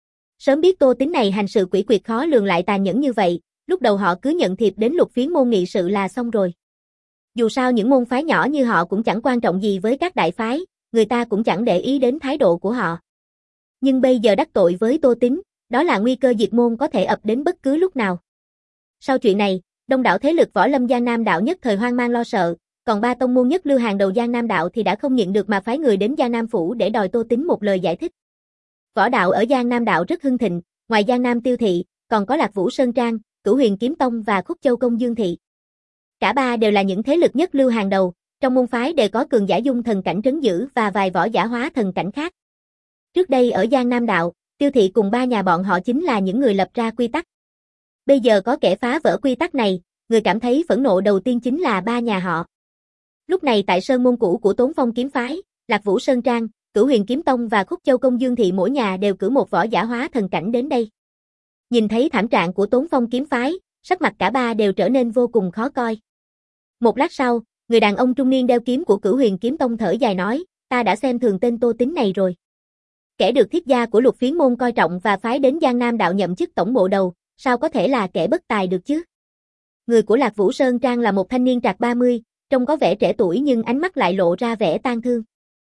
Sớm biết Tô Tín này hành sự quỷ quyệt khó lường lại tàn nhẫn như vậy, lúc đầu họ cứ nhận thiệp đến Lục Phiến môn nghị sự là xong rồi. Dù sao những môn phái nhỏ như họ cũng chẳng quan trọng gì với các đại phái, người ta cũng chẳng để ý đến thái độ của họ. Nhưng bây giờ đắc tội với Tô Tín, đó là nguy cơ diệt môn có thể ập đến bất cứ lúc nào. Sau chuyện này, đông đảo thế lực võ lâm Giang Nam đạo nhất thời hoang mang lo sợ, còn ba tông môn nhất lưu hàng đầu Giang Nam đạo thì đã không nhịn được mà phái người đến Giang Nam phủ để đòi Tô Tín một lời giải thích. Võ đạo ở Giang Nam đạo rất hưng thịnh, ngoài Giang Nam Tiêu thị, còn có Lạc Vũ Sơn Trang, Cửu Huyền Kiếm Tông và Khúc Châu Công Dương thị. Cả ba đều là những thế lực nhất lưu hàng đầu, trong môn phái đều có cường giả dung thần cảnh trấn giữ và vài võ giả hóa thần cảnh khác. Trước đây ở Giang Nam đạo, Tiêu thị cùng ba nhà bọn họ chính là những người lập ra quy tắc. Bây giờ có kẻ phá vỡ quy tắc này, người cảm thấy phẫn nộ đầu tiên chính là ba nhà họ. Lúc này tại sơn môn cũ của Tốn Phong kiếm phái, Lạc Vũ Sơn Trang, Cửu Huyền Kiếm Tông và Khúc Châu Công Dương thị mỗi nhà đều cử một võ giả hóa thần cảnh đến đây. Nhìn thấy thảm trạng của Tốn Phong kiếm phái, sắc mặt cả ba đều trở nên vô cùng khó coi. Một lát sau, người đàn ông trung niên đeo kiếm của Cửu Huyền Kiếm Tông thở dài nói, ta đã xem thường tên Tô Tín này rồi. Kẻ được thiết gia của Lục Phiến môn coi trọng và phái đến Giang Nam đạo nhậm chức tổng bộ đầu, sao có thể là kẻ bất tài được chứ? Người của Lạc Vũ Sơn Trang là một thanh niên trạc ba mươi, trông có vẻ trẻ tuổi nhưng ánh mắt lại lộ ra vẻ tang thương.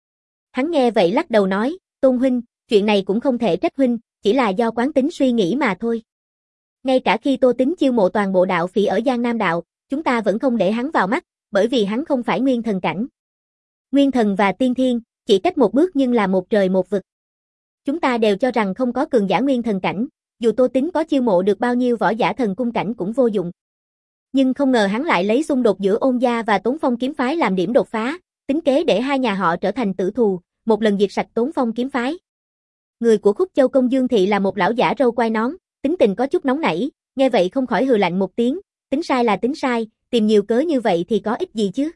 Hắn nghe vậy lắc đầu nói, Tôn huynh, chuyện này cũng không thể trách huynh, chỉ là do quán tính suy nghĩ mà thôi. Ngay cả khi Tô Tín chiêu mộ toàn bộ đạo phỉ ở Giang Nam đạo, chúng ta vẫn không để hắn vào mắt, bởi vì hắn không phải nguyên thần cảnh. Nguyên thần và tiên thiên, chỉ cách một bước nhưng là một trời một vực. Chúng ta đều cho rằng không có cường giả nguyên thần cảnh, dù Tô Tín có chiêu mộ được bao nhiêu võ giả thần cung cảnh cũng vô dụng. Nhưng không ngờ hắn lại lấy xung đột giữa Ôn gia và Tốn Phong kiếm phái làm điểm đột phá, tính kế để hai nhà họ trở thành tử thù, một lần diệt sạch Tốn Phong kiếm phái. Người của Khúc Châu Công Dương thị là một lão giả râu quai nón, tính tình có chút nóng nảy, nghe vậy không khỏi hừ lạnh một tiếng, tính sai là tính sai, tìm nhiều cớ như vậy thì có ích gì chứ?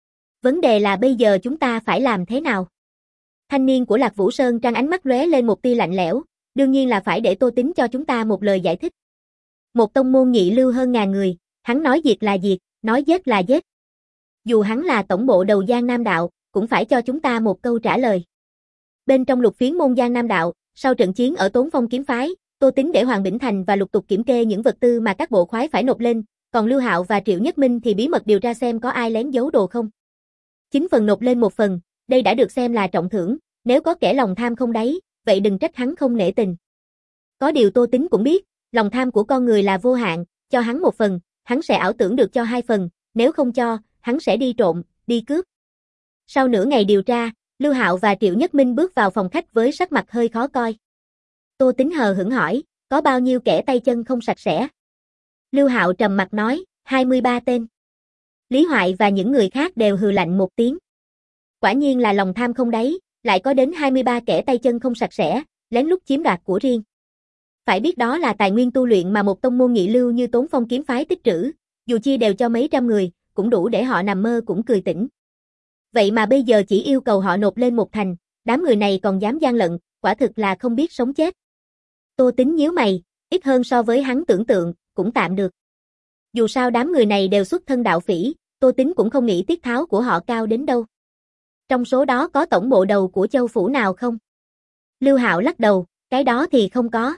Vấn đề là bây giờ chúng ta phải làm thế nào? Thanh niên của Lạc Vũ Sơn Trang ánh mắt lóe lên một tia lạnh lẽo, đương nhiên là phải để Tô Tín cho chúng ta một lời giải thích. Một tông môn nhị lưu hơn ngàn người, hắn nói diệt là diệt, nói giết là giết. Dù hắn là tổng bộ đầu Giang Nam đạo, cũng phải cho chúng ta một câu trả lời. Bên trong Lục Phiến môn Giang Nam đạo, sau trận chiến ở Tốn Phong kiếm phái, Tô Tín để Hoàng Bỉnh Thành và lục tục kiểm kê những vật tư mà các bộ khoái phải nộp lên, còn Lưu Hạo và Triệu Nhất Minh thì bí mật điều tra xem có ai lén giấu đồ không. Chín phần nộp lên một phần, đây đã được xem là trọng thưởng, nếu có kẻ lòng tham không đáy, vậy đừng trách hắn không nể tình. Có điều Tô Tín cũng biết, lòng tham của con người là vô hạn, cho hắn một phần, hắn sẽ ảo tưởng được cho hai phần, nếu không cho, hắn sẽ đi trộm, đi cướp. Sau nửa ngày điều tra, Lưu Hạo và Triệu Nhất Minh bước vào phòng khách với sắc mặt hơi khó coi. Tô Tín hờ hững hỏi, có bao nhiêu kẻ tay chân không sạch sẽ? Lưu Hạo trầm mặt nói, hai mươi ba tên. Lý Hoại và những người khác đều hừ lạnh một tiếng. Quả nhiên là lòng tham không đáy, lại có đến hai mươi ba kẻ tay chân không sạch sẽ, lén lút chiếm đoạt của riêng. Phải biết đó là tài nguyên tu luyện mà một tông môn nhị lưu như Tốn Phong kiếm phái tích trữ, dù chia đều cho mấy trăm người, cũng đủ để họ nằm mơ cũng cười tỉnh. Vậy mà bây giờ chỉ yêu cầu họ nộp lên một thành, đám người này còn dám gian lận, quả thực là không biết sống chết. Tô Tín nhíu mày, ít hơn so với hắn tưởng tượng, cũng tạm được. Dù sao đám người này đều xuất thân đạo phỉ, Tô Tín cũng không nghĩ tiết tháo của họ cao đến đâu. Trong số đó có tổng bộ đầu của châu phủ nào không? Lưu Hạo lắc đầu, cái đó thì không có.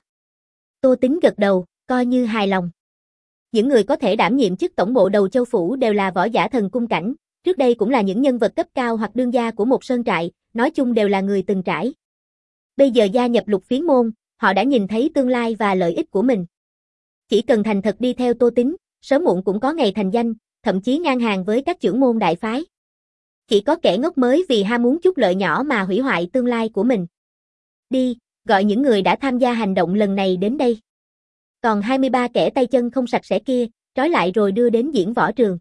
Tô Tín gật đầu, coi như hài lòng. Những người có thể đảm nhiệm chức tổng bộ đầu châu phủ đều là võ giả thần cung cảnh, trước đây cũng là những nhân vật cấp cao hoặc đương gia của một sơn trại, nói chung đều là người từng trải. Bây giờ gia nhập Lục Phiến môn, họ đã nhìn thấy tương lai và lợi ích của mình. Chỉ cần thành thật đi theo Tô Tín, sớm muộn cũng có ngày thành danh, thậm chí ngang hàng với các trưởng môn đại phái. Chỉ có kẻ ngốc mới vì ham muốn chút lợi nhỏ mà hủy hoại tương lai của mình. Đi, gọi những người đã tham gia hành động lần này đến đây. Còn hai mươi ba kẻ tay chân không sạch sẽ kia, trói lại rồi đưa đến diễn võ trường.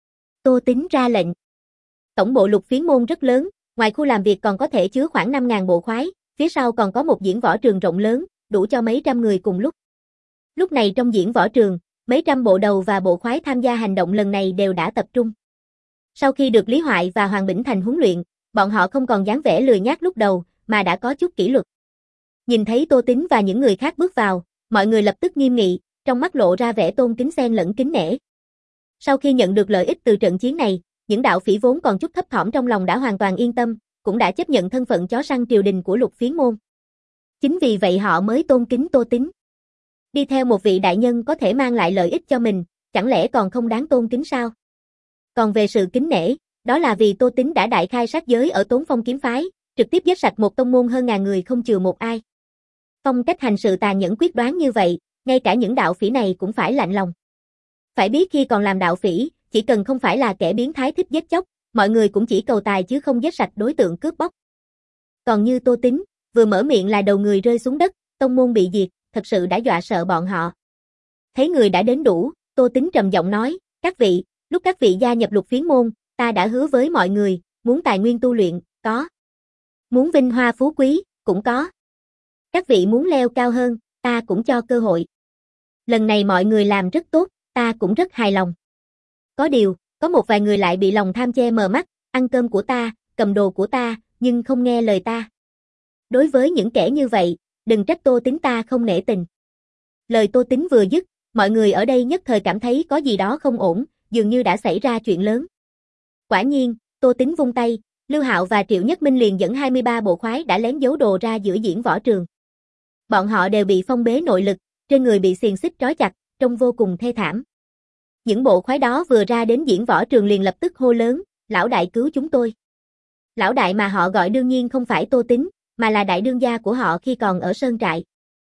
Tô Tín ra lệnh. Tổng bộ Lục Phiến môn rất lớn, ngoài khu làm việc còn có thể chứa khoảng năm nghìn bộ khoái, phía sau còn có một diễn võ trường rộng lớn, đủ cho mấy trăm người cùng lúc. Lúc này trong diễn võ trường, mấy trăm bộ đầu và bộ khoái tham gia hành động lần này đều đã tập trung. Sau khi được Lý Hoại và Hoàng Bỉnh Thành huấn luyện, bọn họ không còn dáng vẻ lười nhác lúc đầu, mà đã có chút kỷ luật. Nhìn thấy Tô Tín và những người khác bước vào, mọi người lập tức nghiêm nghị, trong mắt lộ ra vẻ tôn kính xen lẫn kính nể. Sau khi nhận được lợi ích từ trận chiến này, những đạo phỉ vốn còn chút thấp thỏm trong lòng đã hoàn toàn yên tâm, cũng đã chấp nhận thân phận chó săn triều đình của Lục Phiến môn. Chính vì vậy họ mới tôn kính Tô Tín. Đi theo một vị đại nhân có thể mang lại lợi ích cho mình, chẳng lẽ còn không đáng tôn kính sao? Còn về sự kính nể, đó là vì Tô Tín đã đại khai sát giới ở Tốn Phong kiếm phái, trực tiếp giết sạch một tông môn hơn ngàn người không chừa một ai. Phong cách hành sự tàn nhẫn quyết đoán như vậy, ngay cả những đạo phỉ này cũng phải lạnh lòng. Phải biết khi còn làm đạo phỉ, chỉ cần không phải là kẻ biến thái thích giết chóc, mọi người cũng chỉ cầu tài chứ không giết sạch đối tượng cướp bóc. Còn như Tô Tín, vừa mở miệng là đầu người rơi xuống đất, tông môn bị diệt, thật sự đã dọa sợ bọn họ. Thấy người đã đến đủ, Tô Tín trầm giọng nói, các vị, lúc các vị gia nhập Lục Phiến môn, ta đã hứa với mọi người, muốn tài nguyên tu luyện, có. Muốn vinh hoa phú quý, cũng có. Các vị muốn leo cao hơn, ta cũng cho cơ hội. Lần này mọi người làm rất tốt, ta cũng rất hài lòng. Có điều, có một vài người lại bị lòng tham che mờ mắt, ăn cơm của ta, cầm đồ của ta, nhưng không nghe lời ta. Đối với những kẻ như vậy, đừng trách Tô Tín ta không nể tình. Lời Tô Tín vừa dứt, mọi người ở đây nhất thời cảm thấy có gì đó không ổn, dường như đã xảy ra chuyện lớn. Quả nhiên, Tô Tín vung tay, Lưu Hạo và Triệu Nhất Minh liền dẫn hai mươi ba bộ khoái đã lén giấu đồ ra giữa diễn võ trường. Bọn họ đều bị phong bế nội lực, trên người bị xiềng xích trói chặt, trông vô cùng thê thảm. Những bộ khoái đó vừa ra đến diễn võ trường liền lập tức hô lớn, lão đại cứu chúng tôi. Lão đại mà họ gọi đương nhiên không phải Tô Tín, mà là đại đương gia của họ khi còn ở sơn trại.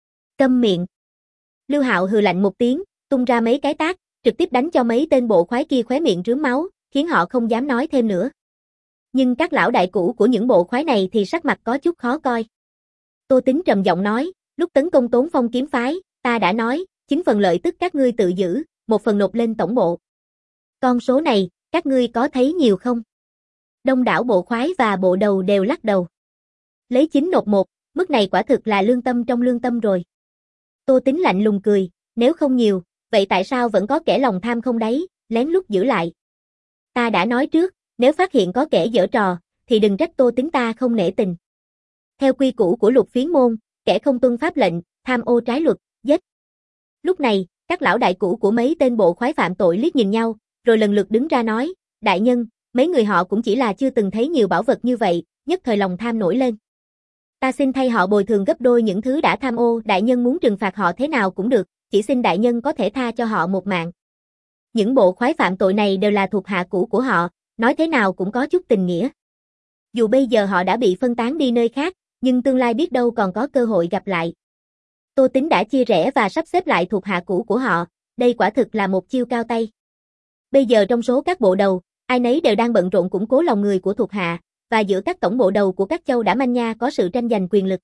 Câm miệng. Lưu Hạo hừ lạnh một tiếng, tung ra mấy cái tát, trực tiếp đánh cho mấy tên bộ khoái kia khóe miệng rướm máu, khiến họ không dám nói thêm nữa. Nhưng các lão đại cũ của những bộ khoái này thì sắc mặt có chút khó coi. Tô Tín trầm giọng nói, lúc tấn công Tốn Phong kiếm phái, ta đã nói, chín phần lợi tức các ngươi tự giữ, một phần nộp lên tổng bộ. Con số này, các ngươi có thấy nhiều không? Đông đảo bộ khoái và bộ đầu đều lắc đầu. Lấy chín nộp một, mức này quả thực là lương tâm trong lương tâm rồi. Tô Tín lạnh lùng cười, nếu không nhiều, vậy tại sao vẫn có kẻ lòng tham không đáy, lén lút giữ lại? Ta đã nói trước, nếu phát hiện có kẻ giở trò, thì đừng trách Tô Tín ta không nể tình. Theo quy củ của Lục Phiến môn, kẻ không tuân pháp lệnh, tham ô trái luật, giết. Lúc này, các lão đại cũ của mấy tên bộ khoái phạm tội liếc nhìn nhau, rồi lần lượt đứng ra nói, đại nhân, mấy người họ cũng chỉ là chưa từng thấy nhiều bảo vật như vậy, nhất thời lòng tham nổi lên. Ta xin thay họ bồi thường gấp đôi những thứ đã tham ô, đại nhân muốn trừng phạt họ thế nào cũng được, chỉ xin đại nhân có thể tha cho họ một mạng. Những bộ khoái phạm tội này đều là thuộc hạ cũ của họ, nói thế nào cũng có chút tình nghĩa. Dù bây giờ họ đã bị phân tán đi nơi khác, nhưng tương lai biết đâu còn có cơ hội gặp lại. Tô Tín đã chia rẽ và sắp xếp lại thuộc hạ cũ của họ, đây quả thực là một chiêu cao tay. Bây giờ trong số các bộ đầu, ai nấy đều đang bận rộn củng cố lòng người của thuộc hạ, và giữa các tổng bộ đầu của các châu đã manh nha có sự tranh giành quyền lực.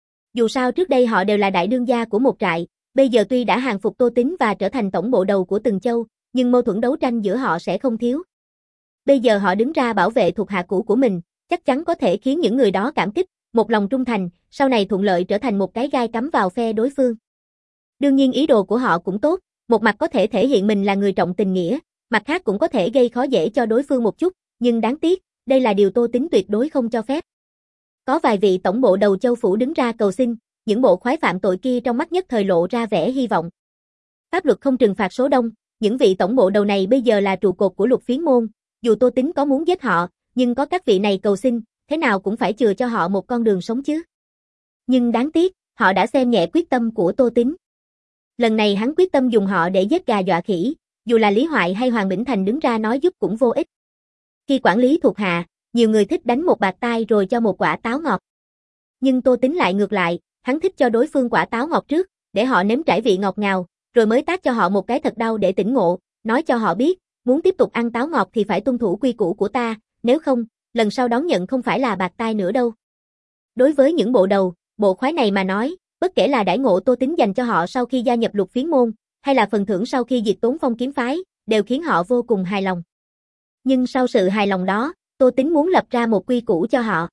Dù sao trước đây họ đều là đại đương gia của một trại, bây giờ tuy đã hàng phục Tô Tín và trở thành tổng bộ đầu của từng châu, nhưng mâu thuẫn đấu tranh giữa họ sẽ không thiếu. Bây giờ họ đứng ra bảo vệ thuộc hạ cũ của mình, chắc chắn có thể khiến những người đó cảm kích, một lòng trung thành, sau này thuận lợi trở thành một cái gai cắm vào phe đối phương. Đương nhiên ý đồ của họ cũng tốt, một mặt có thể thể hiện mình là người trọng tình nghĩa, mặt khác cũng có thể gây khó dễ cho đối phương một chút, nhưng đáng tiếc, đây là điều Tô Tín tuyệt đối không cho phép. Có vài vị tổng bộ đầu châu phủ đứng ra cầu xin, những bộ khoái phạm tội kia trong mắt nhất thời lộ ra vẻ hy vọng. Pháp luật không trừng phạt số đông, những vị tổng bộ đầu này bây giờ là trụ cột của Lục Phiến môn, dù Tô Tín có muốn giết họ, nhưng có các vị này cầu xin, thế nào cũng phải chừa cho họ một con đường sống chứ. Nhưng đáng tiếc, họ đã xem nhẹ quyết tâm của Tô Tín. Lần này hắn quyết tâm dùng họ để giết gà dọa khỉ, dù là Lý Hoại hay Hoàng Bỉnh Thành đứng ra nói giúp cũng vô ích. Khi quản lý thuộc hạ, nhiều người thích đánh một bạt tai rồi cho một quả táo ngọt. Nhưng Tô Tín lại ngược lại, hắn thích cho đối phương quả táo ngọt trước, để họ nếm trải vị ngọt ngào, rồi mới tát cho họ một cái thật đau để tỉnh ngộ, nói cho họ biết, muốn tiếp tục ăn táo ngọt thì phải tuân thủ quy củ của ta, nếu không, lần sau đón nhận không phải là bạt tai nữa đâu. Đối với những bộ đầu, bộ khoái này mà nói, bất kể là đãi ngộ Tô Tín dành cho họ sau khi gia nhập Lục Phiến môn, hay là phần thưởng sau khi diệt Tốn Phong kiếm phái, đều khiến họ vô cùng hài lòng. Nhưng sau sự hài lòng đó, Tô Tín muốn lập ra một quy củ cho họ.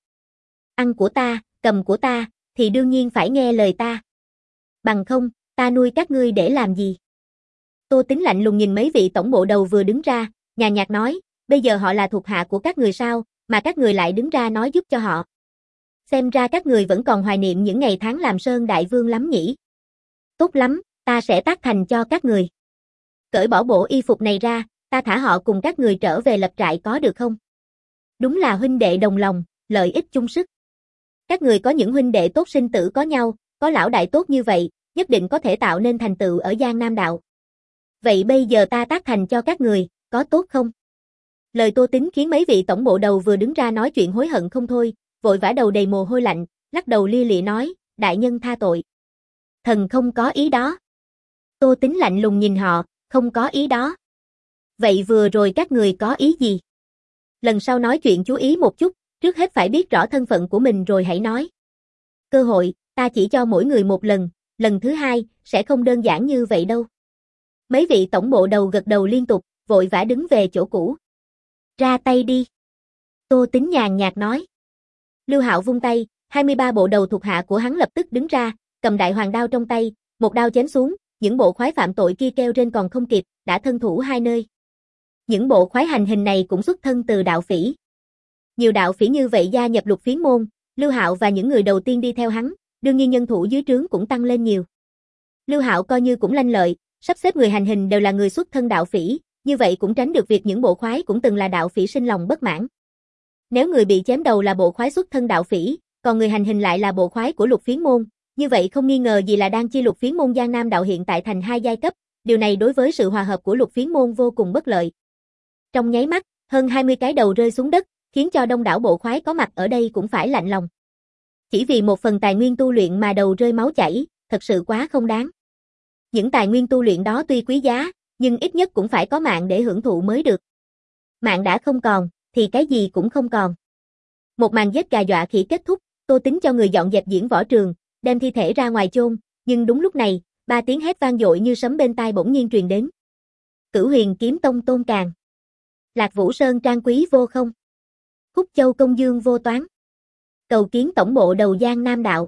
Ăn của ta, cầm của ta, thì đương nhiên phải nghe lời ta. Bằng không, ta nuôi các ngươi để làm gì? Tô Tín lạnh lùng nhìn mấy vị tổng bộ đầu vừa đứng ra, nhàn nhạt nói, bây giờ họ là thuộc hạ của các người sao, mà các người lại đứng ra nói giúp cho họ. Xem ra các người vẫn còn hoài niệm những ngày tháng làm Sơn Đại Vương lắm nhỉ. Tốt lắm, ta sẽ tác thành cho các người. Cởi bỏ bộ y phục này ra, ta thả họ cùng các người trở về lập trại có được không? Đúng là huynh đệ đồng lòng, lợi ích chung sức. Các người có những huynh đệ tốt sinh tử có nhau, có lão đại tốt như vậy, nhất định có thể tạo nên thành tựu ở Giang Nam đạo. Vậy bây giờ ta tác thành cho các người, có tốt không? Lời Tô Tín khiến mấy vị tổng bộ đầu vừa đứng ra nói chuyện hối hận không thôi, vội vã đầu đầy mồ hôi lạnh, lắc đầu lia lịa nói, đại nhân tha tội. Thần không có ý đó. Tô Tín lạnh lùng nhìn họ, không có ý đó. Vậy vừa rồi các người có ý gì? Lần sau nói chuyện chú ý một chút, trước hết phải biết rõ thân phận của mình rồi hãy nói. Cơ hội, ta chỉ cho mỗi người một lần, lần thứ hai, sẽ không đơn giản như vậy đâu. Mấy vị tổng bộ đầu gật đầu liên tục, vội vã đứng về chỗ cũ. Ra tay đi. Tô Tín nhàn nhạt nói. Lưu Hạo vung tay, hai mươi ba bộ đầu thuộc hạ của hắn lập tức đứng ra, cầm đại hoàng đao trong tay, một đao chém xuống, những bộ khoái phạm tội kia kêu trên còn không kịp, đã thân thủ hai nơi. Những bộ khoái hành hình này cũng xuất thân từ đạo phỉ. Nhiều đạo phỉ như vậy gia nhập Lục Phiến môn, Lưu Hạo và những người đầu tiên đi theo hắn, đương nhiên nhân thủ dưới trướng cũng tăng lên nhiều. Lưu Hạo coi như cũng lanh lợi, sắp xếp người hành hình đều là người xuất thân đạo phỉ, như vậy cũng tránh được việc những bộ khoái cũng từng là đạo phỉ sinh lòng bất mãn. Nếu người bị chém đầu là bộ khoái xuất thân đạo phỉ, còn người hành hình lại là bộ khoái của Lục Phiến môn, như vậy không nghi ngờ gì là đang chia Lục Phiến môn Giang Nam đạo hiện tại thành hai giai cấp, điều này đối với sự hòa hợp của Lục Phiến môn vô cùng bất lợi. Trong nháy mắt, hơn hai mươi cái đầu rơi xuống đất, khiến cho đông đảo bộ khoái có mặt ở đây cũng phải lạnh lòng. Chỉ vì một phần tài nguyên tu luyện mà đầu rơi máu chảy, thật sự quá không đáng. Những tài nguyên tu luyện đó tuy quý giá, nhưng ít nhất cũng phải có mạng để hưởng thụ mới được. Mạng đã không còn, thì cái gì cũng không còn. Một màn giết gà dọa khỉ kết thúc, Tô Tín cho người dọn dẹp diễn võ trường, đem thi thể ra ngoài chôn, nhưng đúng lúc này, ba tiếng hét vang dội như sấm bên tai bỗng nhiên truyền đến. Cửu Huyền Kiếm Tông Tôn Càn, Lạc Vũ Sơn Trang Quý Vô Không, Khúc Châu Công Dương Vô Toán, cầu kiến tổng bộ đầu Giang Nam đạo.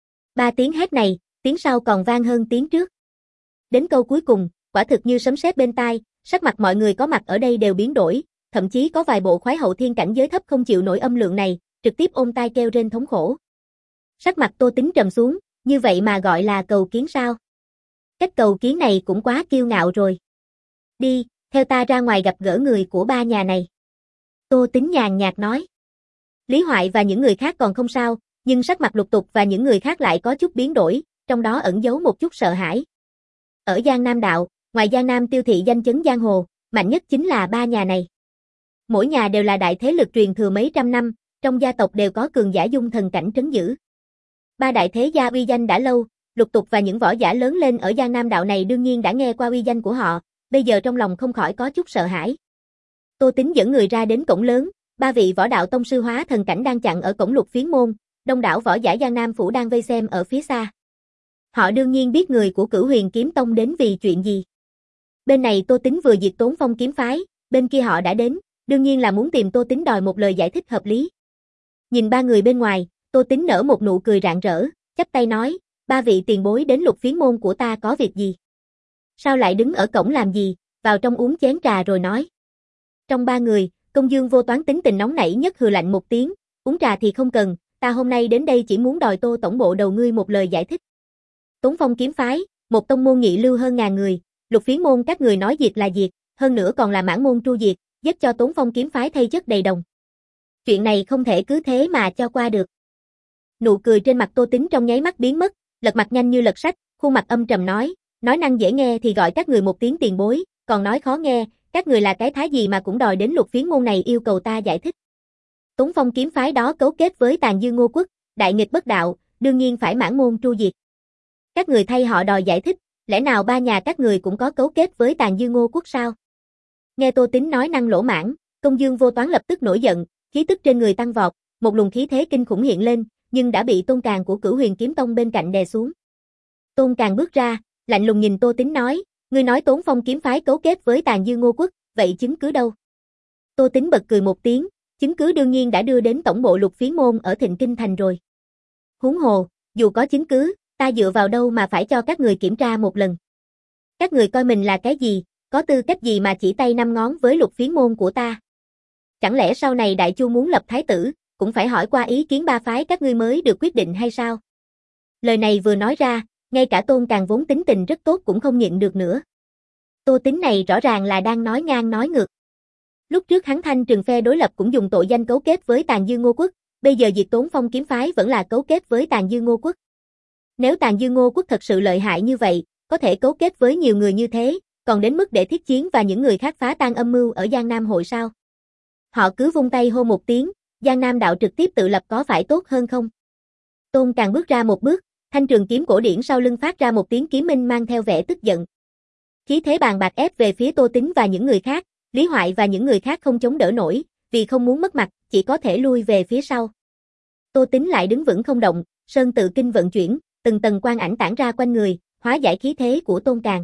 Ba tiếng hét này, tiếng sau còn vang hơn tiếng trước. Đến câu cuối cùng, quả thực như sấm sét bên tai, sắc mặt mọi người có mặt ở đây đều biến đổi, thậm chí có vài bộ khoái hậu thiên cảnh giới thấp không chịu nổi âm lượng này, trực tiếp ôm tai kêu rên thống khổ. Sắc mặt Tô Tín trầm xuống, như vậy mà gọi là cầu kiến sao? Cách cầu kiến này cũng quá kiêu ngạo rồi. Đi, theo ta ra ngoài gặp gỡ người của ba nhà này. Tô Tín nhàn nhạt nói. Lý Hoại và những người khác còn không sao, nhưng sắc mặt Lục Tục và những người khác lại có chút biến đổi, trong đó ẩn giấu một chút sợ hãi. Ở Giang Nam đạo, ngoài Giang Nam tiêu thị danh chấn giang hồ, mạnh nhất chính là ba nhà này. Mỗi nhà đều là đại thế lực truyền thừa mấy trăm năm, trong gia tộc đều có cường giả dung thần cảnh trấn giữ. Ba đại thế gia uy danh đã lâu, Lục Tục và những võ giả lớn lên ở Giang Nam đạo này đương nhiên đã nghe qua uy danh của họ, bây giờ trong lòng không khỏi có chút sợ hãi. Tô Tín dẫn người ra đến cổng lớn, ba vị võ đạo tông sư hóa thần cảnh đang chặn ở cổng Lục Phiến môn, đông đảo võ giả Giang Nam phủ đang vây xem ở phía xa. Họ đương nhiên biết người của Cửu Huyền Kiếm Tông đến vì chuyện gì. Bên này Tô Tín vừa diệt Tốn Phong kiếm phái, bên kia họ đã đến, đương nhiên là muốn tìm Tô Tín đòi một lời giải thích hợp lý. Nhìn ba người bên ngoài, Tô Tín nở một nụ cười rạng rỡ, chắp tay nói, ba vị tiền bối đến Lục Phiến môn của ta có việc gì? Sao lại đứng ở cổng làm gì, vào trong uống chén trà rồi nói. Trong ba người, Công Dương Vô Toán tính tình nóng nảy nhất hừ lạnh một tiếng, uống trà thì không cần, ta hôm nay đến đây chỉ muốn đòi Tô tổng bộ đầu ngươi một lời giải thích. Tốn Phong kiếm phái, một tông môn nhị lưu hơn ngàn người, Lục Phiến môn các người nói diệt là diệt, hơn nữa còn là mãn môn tru diệt, giúp cho Tốn Phong kiếm phái thay chất đầy đồng. Chuyện này không thể cứ thế mà cho qua được. Nụ cười trên mặt Tô Tín trong nháy mắt biến mất, lật mặt nhanh như lật sách, khuôn mặt âm trầm nói, nói năng dễ nghe thì gọi các người một tiếng tiền bối, còn nói khó nghe, các người là cái thái gì mà cũng đòi đến Lục Phiến môn này yêu cầu ta giải thích. Tốn Phong kiếm phái đó cấu kết với Tàn Dư Ngô Quốc, đại nghịch bất đạo, đương nhiên phải mãn môn tru diệt. Các người thay họ đòi giải thích, lẽ nào ba nhà các người cũng có cấu kết với Tàn Dư Ngô Quốc sao? Nghe Tô Tín nói năng lỗ mãng, Công Dương Vô Toán lập tức nổi giận, khí tức trên người tăng vọt, một luồng khí thế kinh khủng hiện lên, nhưng đã bị Tôn Càn của Cửu Huyền Kiếm Tông bên cạnh đè xuống. Tôn Càn bước ra, lạnh lùng nhìn Tô Tín nói, ngươi nói Tốn Phong kiếm phái cấu kết với Tàn Dư Ngô Quốc, vậy chứng cứ đâu? Tô Tín bật cười một tiếng, chứng cứ đương nhiên đã đưa đến tổng bộ Lục Phiến môn ở Thịnh Kinh thành rồi. Huống hồ, dù có chứng cứ, ta dựa vào đâu mà phải cho các người kiểm tra một lần? Các người coi mình là cái gì, có tư cách gì mà chỉ tay năm ngón với Lục Phiến môn của ta? Chẳng lẽ sau này Đại Chu muốn lập thái tử, cũng phải hỏi qua ý kiến ba phái các ngươi mới được quyết định hay sao? Lời này vừa nói ra, ngay cả Tôn Càn vốn tính tình rất tốt cũng không nhịn được nữa. Tô Tín này rõ ràng là đang nói ngang nói ngược. Lúc trước hắn Thanh Trừng phe đối lập cũng dùng tội danh cấu kết với Tàn Dư Ngô Quốc, Bây giờ Diệt Tốn Phong kiếm phái vẫn là cấu kết với Tàn Dư Ngô Quốc. Nếu Tàn Dư Ngô Quốc thật sự lợi hại như vậy, có thể cấu kết với nhiều người như thế, còn đến mức để Thiết Chiến và những người khác phá tan âm mưu ở Giang Nam hội sao? Họ cứ vung tay hô một tiếng, Giang Nam đạo trực tiếp tự lập có phải tốt hơn không? Tôn Càng bước ra một bước, thanh trường kiếm cổ điển sau lưng phát ra một tiếng kiếm minh mang theo vẻ tức giận. Khí thế bàn bạc ép về phía Tô Tín và những người khác, Lý Hoại và những người khác không chống đỡ nổi, vì không muốn mất mặt, chỉ có thể lui về phía sau. Tô Tín lại đứng vững không động, Sơn Tự Kinh vận chuyển, từng tầng quang ảnh tản ra quanh người, hóa giải khí thế của Tôn Càng.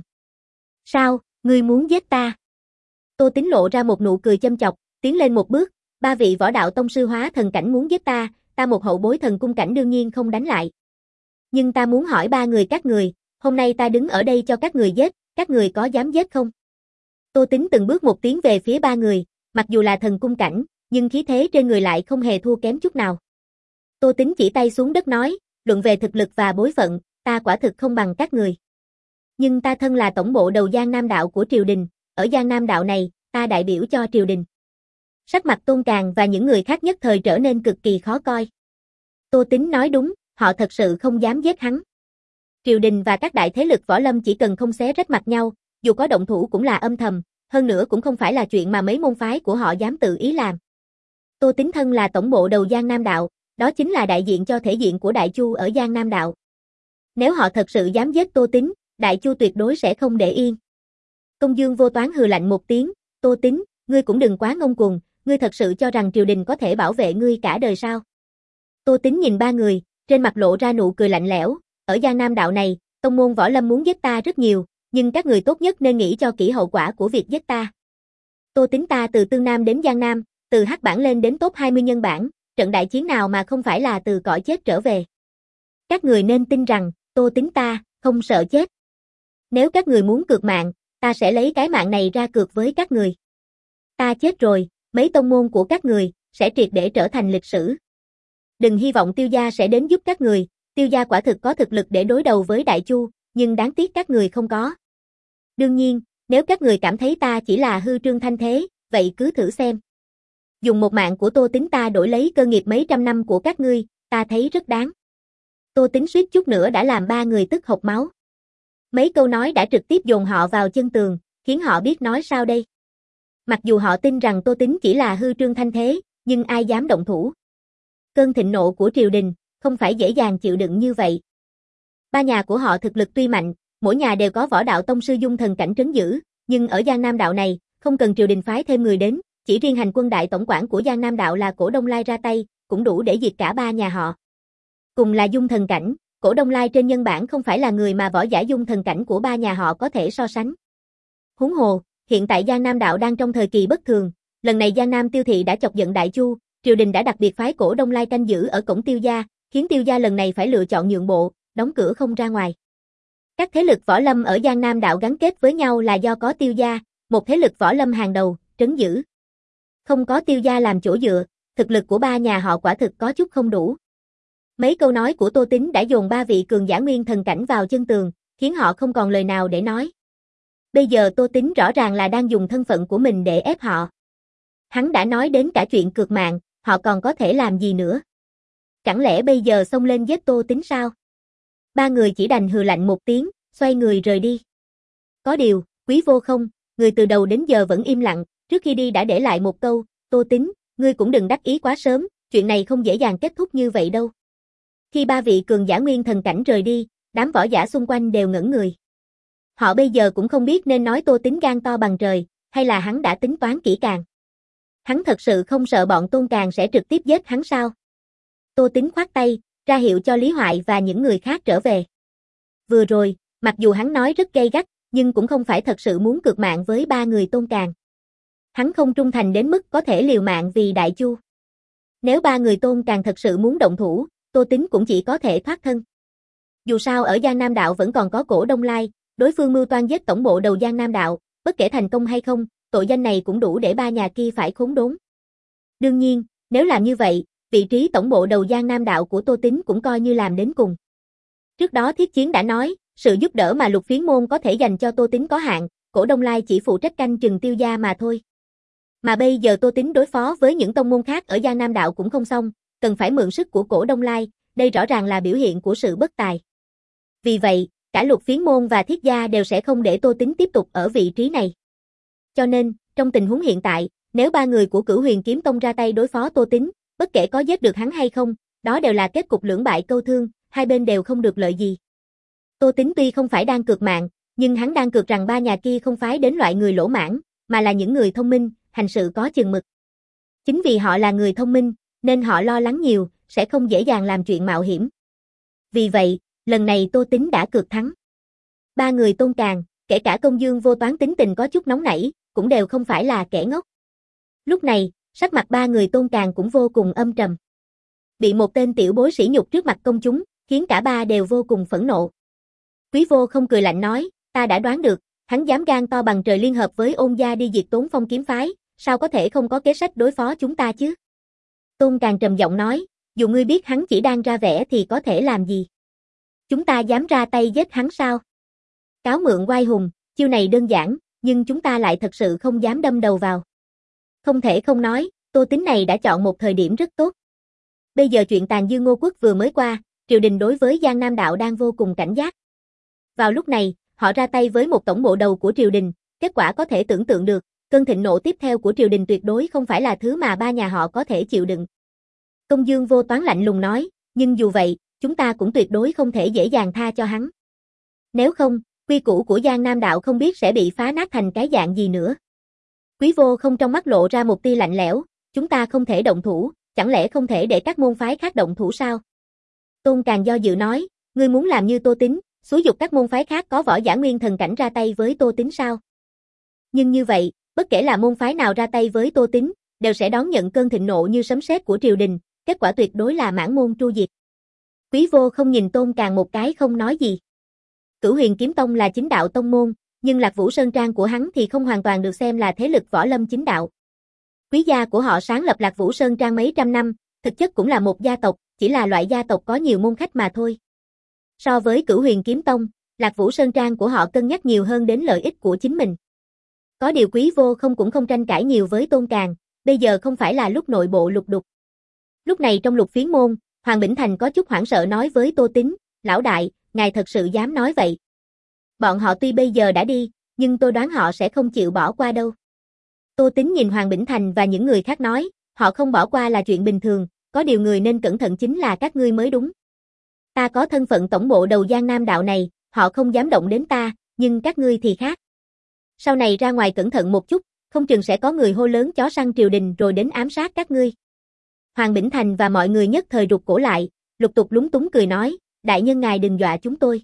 Sao, ngươi muốn giết ta? Tô Tín lộ ra một nụ cười châm chọc, tiến lên một bước, ba vị võ đạo tông sư hóa thần cảnh muốn giết ta, ta một hậu bối thần cung cảnh đương nhiên không đánh lại. Nhưng ta muốn hỏi ba người các người, hôm nay ta đứng ở đây cho các người giết, các người có dám giết không? Tô Tín từng bước một tiến về phía ba người, mặc dù là thần cung cảnh, nhưng khí thế trên người lại không hề thua kém chút nào. Tô Tín chỉ tay xuống đất nói, luận về thực lực và bối phận, ta quả thực không bằng các người. Nhưng ta thân là tổng bộ đầu Giang Nam đạo của triều đình, ở Giang Nam đạo này, ta đại biểu cho triều đình. Sắc mặt Tôn Càng và những người khác nhất thời trở nên cực kỳ khó coi. Tô Tín nói đúng, họ thật sự không dám giết hắn. Triều đình và các đại thế lực võ lâm chỉ cần không xé rách mặt nhau, dù có động thủ cũng là âm thầm, hơn nữa cũng không phải là chuyện mà mấy môn phái của họ dám tự ý làm. Tô Tín thân là tổng bộ đầu Giang Nam đạo, đó chính là đại diện cho thể diện của Đại Chu ở Giang Nam đạo. Nếu họ thật sự dám giết Tô Tín, Đại Chu tuyệt đối sẽ không để yên. Công Dương Vô Toán hừ lạnh một tiếng, Tô Tín, ngươi cũng đừng quá ngông cuồng, ngươi thật sự cho rằng triều đình có thể bảo vệ ngươi cả đời sao? Tô Tín nhìn ba người, trên mặt lộ ra nụ cười lạnh lẽo, ở Giang Nam đạo này, tông môn võ lâm muốn giết ta rất nhiều, nhưng các người tốt nhất nên nghĩ cho kỹ hậu quả của việc giết ta. Tô Tín ta từ Tương Nam đến Giang Nam, từ hắc bảng lên đến top hai mươi nhân bảng, trận đại chiến nào mà không phải là từ cõi chết trở về. Các người nên tin rằng, Tô Tín ta, không sợ chết. Nếu các người muốn cược mạng, ta sẽ lấy cái mạng này ra cược với các người. Ta chết rồi, mấy tông môn của các người, sẽ triệt để trở thành lịch sử. Đừng hy vọng Tiêu gia sẽ đến giúp các người, Tiêu gia quả thực có thực lực để đối đầu với Đại Chu, nhưng đáng tiếc các người không có. Đương nhiên, nếu các người cảm thấy ta chỉ là hư trương thanh thế, vậy cứ thử xem. Dùng một mạng của Tô Tín ta đổi lấy cơ nghiệp mấy trăm năm của các ngươi, ta thấy rất đáng. Tô Tín suýt chút nữa đã làm ba người tức hộc máu. Mấy câu nói đã trực tiếp dồn họ vào chân tường, khiến họ biết nói sao đây. Mặc dù họ tin rằng Tô Tín chỉ là hư trương thanh thế, nhưng ai dám động thủ. Cơn thịnh nộ của triều đình, không phải dễ dàng chịu đựng như vậy. Ba nhà của họ thực lực tuy mạnh, mỗi nhà đều có võ đạo tông sư dung thần cảnh trấn giữ, nhưng ở Giang Nam đạo này, không cần triều đình phái thêm người đến, chỉ riêng hành quân đại tổng quản của Giang Nam đạo là Cổ Đông Lai ra tay, cũng đủ để diệt cả ba nhà họ. Cùng là dung thần cảnh, Cổ Đông Lai trên nhân bản không phải là người mà võ giả dung thần cảnh của ba nhà họ có thể so sánh. Huống hồ, hiện tại Giang Nam đạo đang trong thời kỳ bất thường, lần này Giang Nam Tiêu thị đã chọc giận Đại Chu, triều đình đã đặc biệt phái Cổ Đông Lai canh giữ ở cổng Tiêu gia, khiến Tiêu gia lần này phải lựa chọn nhượng bộ, đóng cửa không ra ngoài. Các thế lực võ lâm ở Giang Nam đạo gắn kết với nhau là do có Tiêu gia, một thế lực võ lâm hàng đầu, trấn giữ. Không có Tiêu gia làm chỗ dựa, thực lực của ba nhà họ quả thực có chút không đủ. Mấy câu nói của Tô Tín đã dồn ba vị cường giả nguyên thần cảnh vào chân tường, khiến họ không còn lời nào để nói. Bây giờ Tô Tín rõ ràng là đang dùng thân phận của mình để ép họ. Hắn đã nói đến cả chuyện cược mạng, họ còn có thể làm gì nữa? Chẳng lẽ bây giờ xông lên giết Tô Tín sao? Ba người chỉ đành hừ lạnh một tiếng, xoay người rời đi. Có điều, Quý Vô Không, người từ đầu đến giờ vẫn im lặng, trước khi đi đã để lại một câu, Tô Tín, ngươi cũng đừng đắc ý quá sớm, chuyện này không dễ dàng kết thúc như vậy đâu. Khi ba vị cường giả nguyên thần cảnh rời đi, đám võ giả xung quanh đều ngẩn người. Họ bây giờ cũng không biết nên nói Tô Tín gan to bằng trời, hay là hắn đã tính toán kỹ càng. Hắn thật sự không sợ bọn Tôn Càng sẽ trực tiếp giết hắn sao? Tô Tín khoát tay, ra hiệu cho Lý Hoại và những người khác trở về. Vừa rồi, mặc dù hắn nói rất gay gắt, nhưng cũng không phải thật sự muốn cược mạng với ba người Tôn Càng. Hắn không trung thành đến mức có thể liều mạng vì Đại Chu. Nếu ba người Tôn Càng thật sự muốn động thủ, Tô Tín cũng chỉ có thể thoát thân. Dù sao ở Giang Nam đạo vẫn còn có Cổ Đông Lai, đối phương mưu toan giết tổng bộ đầu Giang Nam đạo, bất kể thành công hay không, tội danh này cũng đủ để ba nhà kia phải khốn đốn. Đương nhiên, nếu làm như vậy, vị trí tổng bộ đầu Giang Nam đạo của Tô Tín cũng coi như làm đến cùng. Trước đó Thiết Chiến đã nói, sự giúp đỡ mà Lục Phiến môn có thể dành cho Tô Tín có hạn, Cổ Đông Lai chỉ phụ trách canh chừng Tiêu gia mà thôi. Mà bây giờ Tô Tín đối phó với những tông môn khác ở Giang Nam đạo cũng không xong, cần phải mượn sức của cổ Đông Lai, đây rõ ràng là biểu hiện của sự bất tài. Vì vậy, cả Lục Phiến Môn và Thiết Gia đều sẽ không để Tô Tín tiếp tục ở vị trí này. Cho nên, trong tình huống hiện tại, nếu ba người của Cửu Huyền Kiếm Tông ra tay đối phó Tô Tín, bất kể có giết được hắn hay không, đó đều là kết cục lưỡng bại câu thương, hai bên đều không được lợi gì. Tô Tín tuy không phải đang cược mạng, nhưng hắn đang cược rằng ba nhà kia không phái đến loại người lỗ mãng, mà là những người thông minh, hành sự có chừng mực. Chính vì họ là người thông minh, nên họ lo lắng nhiều, sẽ không dễ dàng làm chuyện mạo hiểm. Vì vậy, lần này Tô Tín đã cược thắng. Ba người Tôn Càn, kể cả Công Dương Vô Toán tính tình có chút nóng nảy, cũng đều không phải là kẻ ngốc. Lúc này, sắc mặt ba người Tôn Càn cũng vô cùng âm trầm. Bị một tên tiểu bối sỉ nhục trước mặt công chúng, khiến cả ba đều vô cùng phẫn nộ. Quý Vô không cười lạnh nói, ta đã đoán được, hắn dám gan to bằng trời liên hợp với Ôn gia đi diệt Tốn Phong kiếm phái, sao có thể không có kế sách đối phó chúng ta chứ? Tôn Càn trầm giọng nói, dù ngươi biết hắn chỉ đang ra vẻ thì có thể làm gì? Chúng ta dám ra tay giết hắn sao? Cáo mượn oai hùng, chiêu này đơn giản, nhưng chúng ta lại thật sự không dám đâm đầu vào. Không thể không nói, Tô Tín này đã chọn một thời điểm rất tốt. Bây giờ chuyện Tàn Dư Ngô Quốc vừa mới qua, triều đình đối với Giang Nam Đạo đang vô cùng cảnh giác. Vào lúc này, họ ra tay với một tổng bộ đầu của triều đình, kết quả có thể tưởng tượng được, cơn thịnh nộ tiếp theo của triều đình tuyệt đối không phải là thứ mà ba nhà họ có thể chịu đựng. Công Dương Vô Toán lạnh lùng nói, nhưng dù vậy, chúng ta cũng tuyệt đối không thể dễ dàng tha cho hắn. Nếu không, quy củ của Giang Nam Đạo không biết sẽ bị phá nát thành cái dạng gì nữa. Quý Vô không trong mắt lộ ra một tia lạnh lẽo, chúng ta không thể động thủ, chẳng lẽ không thể để các môn phái khác động thủ sao? Tôn Càn do dự nói, ngươi muốn làm như Tô Tín, xúi giục các môn phái khác có võ giả nguyên thần cảnh ra tay với Tô Tín sao? Nhưng như vậy, bất kể là môn phái nào ra tay với Tô Tín, đều sẽ đón nhận cơn thịnh nộ như sấm sét của triều đình, kết quả tuyệt đối là mãn môn tru diệt. Quý Vô không nhìn Tôn Càn một cái không nói gì. Cửu Huyền Kiếm Tông là chính đạo tông môn, nhưng Lạc Vũ Sơn Trang của hắn thì không hoàn toàn được xem là thế lực võ lâm chính đạo. Quý gia của họ sáng lập Lạc Vũ Sơn Trang mấy trăm năm, thực chất cũng là một gia tộc, chỉ là loại gia tộc có nhiều môn khách mà thôi. So với Cửu Huyền Kiếm Tông, Lạc Vũ Sơn Trang của họ cân nhắc nhiều hơn đến lợi ích của chính mình. Có điều Quý Vô không cũng không tranh cãi nhiều với Tôn Càn, bây giờ không phải là lúc nội bộ lục đục. Lúc này trong Lục Phiến Môn, Hoàng Bỉnh Thành có chút hoảng sợ nói với Tô Tín, lão đại, ngài thật sự dám nói vậy. Bọn họ tuy bây giờ đã đi, nhưng tôi đoán họ sẽ không chịu bỏ qua đâu. Tô Tín nhìn Hoàng Bỉnh Thành và những người khác nói, họ không bỏ qua là chuyện bình thường, có điều người nên cẩn thận chính là các ngươi mới đúng. Ta có thân phận tổng bộ đầu Giang Nam Đạo này, họ không dám động đến ta, nhưng các ngươi thì khác. Sau này ra ngoài cẩn thận một chút, không chừng sẽ có người hô lớn chó săn triều đình rồi đến ám sát các ngươi. Hoàng Bỉnh Thành và mọi người nhất thời rụt cổ lại, lục tục lúng túng cười nói, đại nhân ngài đừng dọa chúng tôi.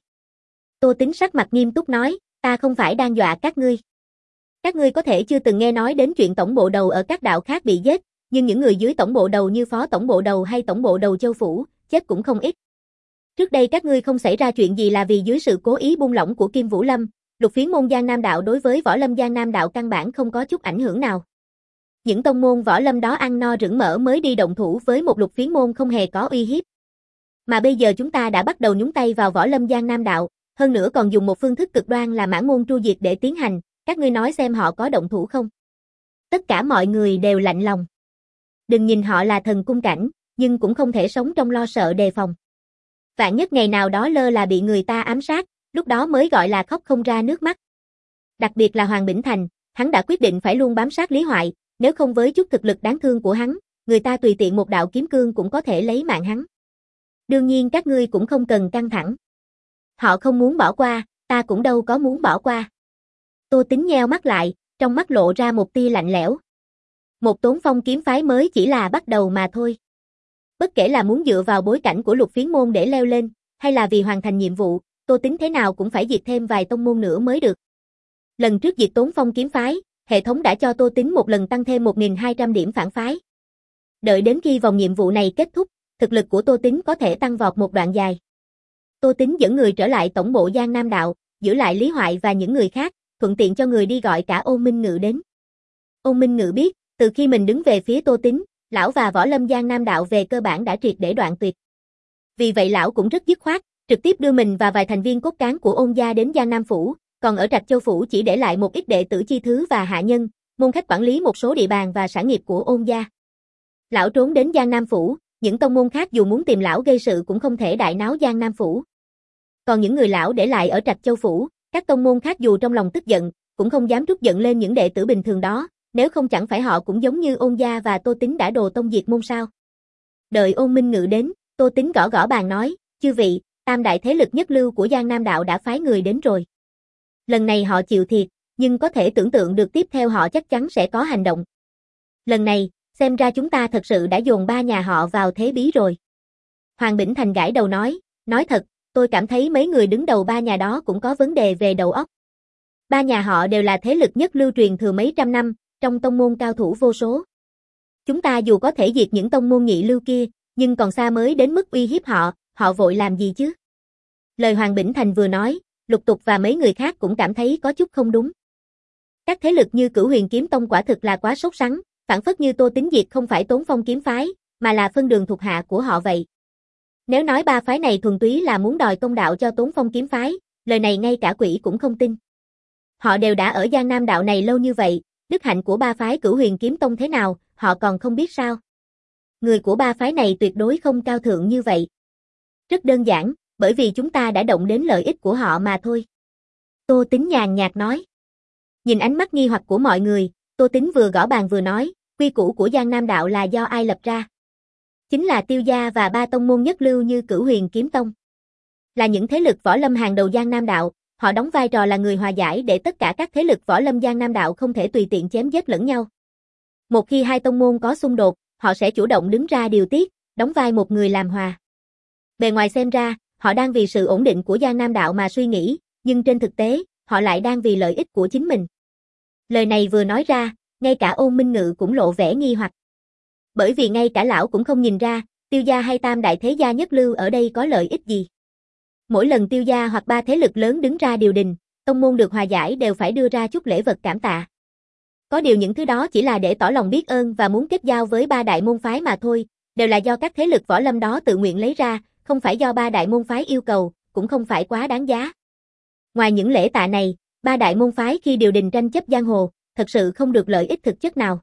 Tô Tín sắc mặt nghiêm túc nói, ta không phải đang dọa các ngươi. Các ngươi có thể chưa từng nghe nói đến chuyện tổng bộ đầu ở các đạo khác bị giết, nhưng những người dưới tổng bộ đầu như phó tổng bộ đầu hay tổng bộ đầu Châu Phủ, chết cũng không ít. Trước đây các ngươi không xảy ra chuyện gì là vì dưới sự cố ý buông lỏng của Kim Vũ Lâm, Lục Phiến Môn Giang Nam Đạo đối với võ lâm Giang Nam Đạo căn bản không có chút ảnh hưởng nào. Những tông môn võ lâm đó ăn no rửng mỡ mới đi động thủ với một Lục Phiến Môn không hề có uy hiếp. Mà bây giờ chúng ta đã bắt đầu nhúng tay vào võ lâm Giang Nam Đạo, hơn nữa còn dùng một phương thức cực đoan là mãn môn tru diệt để tiến hành, các ngươi nói xem họ có động thủ không? Tất cả mọi người đều lạnh lòng. Đừng nhìn họ là thần cung cảnh, nhưng cũng không thể sống trong lo sợ đề phòng. Vạn nhất ngày nào đó lơ là bị người ta ám sát, lúc đó mới gọi là khóc không ra nước mắt. Đặc biệt là Hoàng Bỉnh Thành, hắn đã quyết định phải luôn bám sát Lý Hoại, nếu không với chút thực lực đáng thương của hắn, người ta tùy tiện một đạo kiếm cương cũng có thể lấy mạng hắn. Đương nhiên các ngươi cũng không cần căng thẳng. Họ không muốn bỏ qua, ta cũng đâu có muốn bỏ qua. Tô Tín nheo mắt lại, trong mắt lộ ra một tia lạnh lẽo. Một Tốn Phong kiếm phái mới chỉ là bắt đầu mà thôi. Bất kể là muốn dựa vào bối cảnh của Lục Phiến Môn để leo lên, hay là vì hoàn thành nhiệm vụ, Tô Tín thế nào cũng phải diệt thêm vài tông môn nữa mới được. Lần trước diệt Tốn Phong kiếm phái, hệ thống đã cho Tô Tín một lần tăng thêm một nghìn hai trăm điểm phản phái. Đợi đến khi vòng nhiệm vụ này kết thúc, thực lực của Tô Tín có thể tăng vọt một đoạn dài. Tô Tín dẫn người trở lại tổng bộ Giang Nam Đạo, giữ lại Lý Hoại và những người khác, thuận tiện cho người đi gọi cả Ôn Minh Ngự đến. Ôn Minh Ngự biết, từ khi mình đứng về phía Tô Tín, lão và võ lâm Giang Nam Đạo về cơ bản đã triệt để đoạn tuyệt. Vì vậy lão cũng rất dứt khoát, trực tiếp đưa mình và vài thành viên cốt cán của Ôn gia đến Giang Nam Phủ, còn ở Trạch Châu Phủ chỉ để lại một ít đệ tử chi thứ và hạ nhân, môn khách quản lý một số địa bàn và sản nghiệp của Ôn gia. Lão trốn đến Giang Nam Phủ, những tông môn khác dù muốn tìm lão gây sự cũng không thể đại náo Giang Nam Phủ. Còn những người lão để lại ở Trạch Châu Phủ, các tông môn khác dù trong lòng tức giận, cũng không dám trút giận lên những đệ tử bình thường đó, nếu không chẳng phải họ cũng giống như Ôn gia và Tô Tín đã đồ tông diệt môn sao. Đợi Ôn Minh Ngự đến, Tô Tín gõ gõ bàn nói, chư vị, tam đại thế lực nhất lưu của Giang Nam Đạo đã phái người đến rồi. Lần này họ chịu thiệt, nhưng có thể tưởng tượng được tiếp theo họ chắc chắn sẽ có hành động. Lần này, xem ra chúng ta thật sự đã dồn ba nhà họ vào thế bí rồi. Hoàng Bỉnh Thành gãi đầu nói, nói thật, tôi cảm thấy mấy người đứng đầu ba nhà đó cũng có vấn đề về đầu óc. Ba nhà họ đều là thế lực nhất lưu truyền thừa mấy trăm năm, trong tông môn cao thủ vô số. Chúng ta dù có thể diệt những tông môn nhị lưu kia, nhưng còn xa mới đến mức uy hiếp họ, họ vội làm gì chứ? Lời Hoàng Bỉnh Thành vừa nói, Lục Tục và mấy người khác cũng cảm thấy có chút không đúng. Các thế lực như Cửu Huyền Kiếm Tông quả thực là quá sốt sắng, phản phất như Tô Tín diệt không phải Tốn Phong kiếm phái, mà là phân đường thuộc hạ của họ vậy. Nếu nói ba phái này thuần túy là muốn đòi công đạo cho Tốn Phong kiếm phái, lời này ngay cả quỷ cũng không tin. Họ đều đã ở Giang Nam Đạo này lâu như vậy, đức hạnh của ba phái Cửu Huyền Kiếm Tông thế nào, họ còn không biết sao? Người của ba phái này tuyệt đối không cao thượng như vậy. Rất đơn giản, bởi vì chúng ta đã động đến lợi ích của họ mà thôi. Tô Tín nhàn nhạt nói. Nhìn ánh mắt nghi hoặc của mọi người, Tô Tín vừa gõ bàn vừa nói, quy củ của Giang Nam Đạo là do ai lập ra? Chính là Tiêu gia và ba tông môn nhất lưu như Cửu Huyền Kiếm Tông. Là những thế lực võ lâm hàng đầu Giang Nam Đạo, họ đóng vai trò là người hòa giải để tất cả các thế lực võ lâm Giang Nam Đạo không thể tùy tiện chém giết lẫn nhau. Một khi hai tông môn có xung đột, họ sẽ chủ động đứng ra điều tiết, đóng vai một người làm hòa. Bề ngoài xem ra, họ đang vì sự ổn định của Giang Nam Đạo mà suy nghĩ, nhưng trên thực tế, họ lại đang vì lợi ích của chính mình. Lời này vừa nói ra, ngay cả Ôn Minh Ngự cũng lộ vẻ nghi hoặc. Bởi vì ngay cả lão cũng không nhìn ra, Tiêu gia hay tam đại thế gia nhất lưu ở đây có lợi ích gì. Mỗi lần Tiêu gia hoặc ba thế lực lớn đứng ra điều đình, tông môn được hòa giải đều phải đưa ra chút lễ vật cảm tạ. Có điều những thứ đó chỉ là để tỏ lòng biết ơn và muốn kết giao với ba đại môn phái mà thôi, đều là do các thế lực võ lâm đó tự nguyện lấy ra, không phải do ba đại môn phái yêu cầu, cũng không phải quá đáng giá. Ngoài những lễ tạ này, ba đại môn phái khi điều đình tranh chấp giang hồ, thật sự không được lợi ích thực chất nào.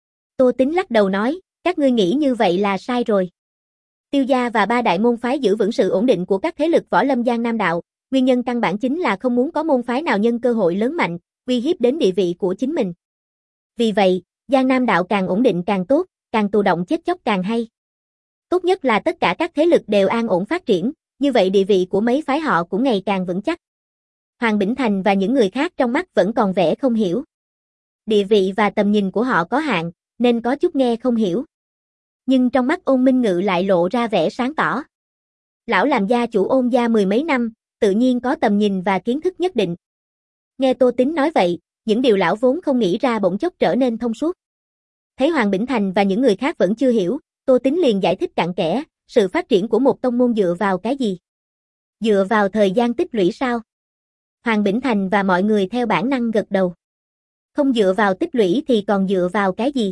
Tô Tín lắc đầu nói, các ngươi nghĩ như vậy là sai rồi. Tiêu gia và ba đại môn phái giữ vững sự ổn định của các thế lực võ lâm Giang Nam Đạo, nguyên nhân căn bản chính là không muốn có môn phái nào nhân cơ hội lớn mạnh, uy hiếp đến địa vị của chính mình. Vì vậy, Giang Nam Đạo càng ổn định càng tốt, càng tù động chết chóc càng hay. Tốt nhất là tất cả các thế lực đều an ổn phát triển, như vậy địa vị của mấy phái họ cũng ngày càng vững chắc. Hoàng Bỉnh Thành và những người khác trong mắt vẫn còn vẻ không hiểu. Địa vị và tầm nhìn của họ có hạn, nên có chút nghe không hiểu. Nhưng trong mắt Ôn Minh Ngự lại lộ ra vẻ sáng tỏ. Lão làm gia chủ Ôn gia mười mấy năm, tự nhiên có tầm nhìn và kiến thức nhất định. Nghe Tô Tín nói vậy, những điều lão vốn không nghĩ ra bỗng chốc trở nên thông suốt. Thấy Hoàng Bỉnh Thành và những người khác vẫn chưa hiểu, Tô Tín liền giải thích cặn kẽ, sự phát triển của một tông môn dựa vào cái gì? Dựa vào thời gian tích lũy sao? Hoàng Bỉnh Thành và mọi người theo bản năng gật đầu. Không dựa vào tích lũy thì còn dựa vào cái gì?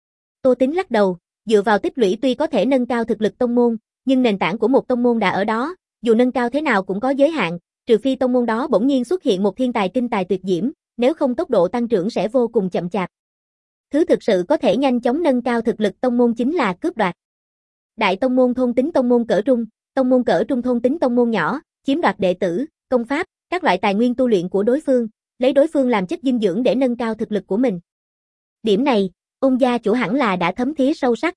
Tô Tín lắc đầu, dựa vào tích lũy tuy có thể nâng cao thực lực tông môn, nhưng nền tảng của một tông môn đã ở đó, dù nâng cao thế nào cũng có giới hạn, trừ phi tông môn đó bỗng nhiên xuất hiện một thiên tài kinh tài tuyệt diễm, nếu không tốc độ tăng trưởng sẽ vô cùng chậm chạp. Thứ thực sự có thể nhanh chóng nâng cao thực lực tông môn chính là cướp đoạt. Đại tông môn thôn tính tông môn cỡ trung, tông môn cỡ trung thôn tính tông môn nhỏ, chiếm đoạt đệ tử, công pháp, các loại tài nguyên tu luyện của đối phương, lấy đối phương làm chất dinh dưỡng để nâng cao thực lực của mình. Điểm này, Ôn gia chủ hẳn là đã thấm thía sâu sắc.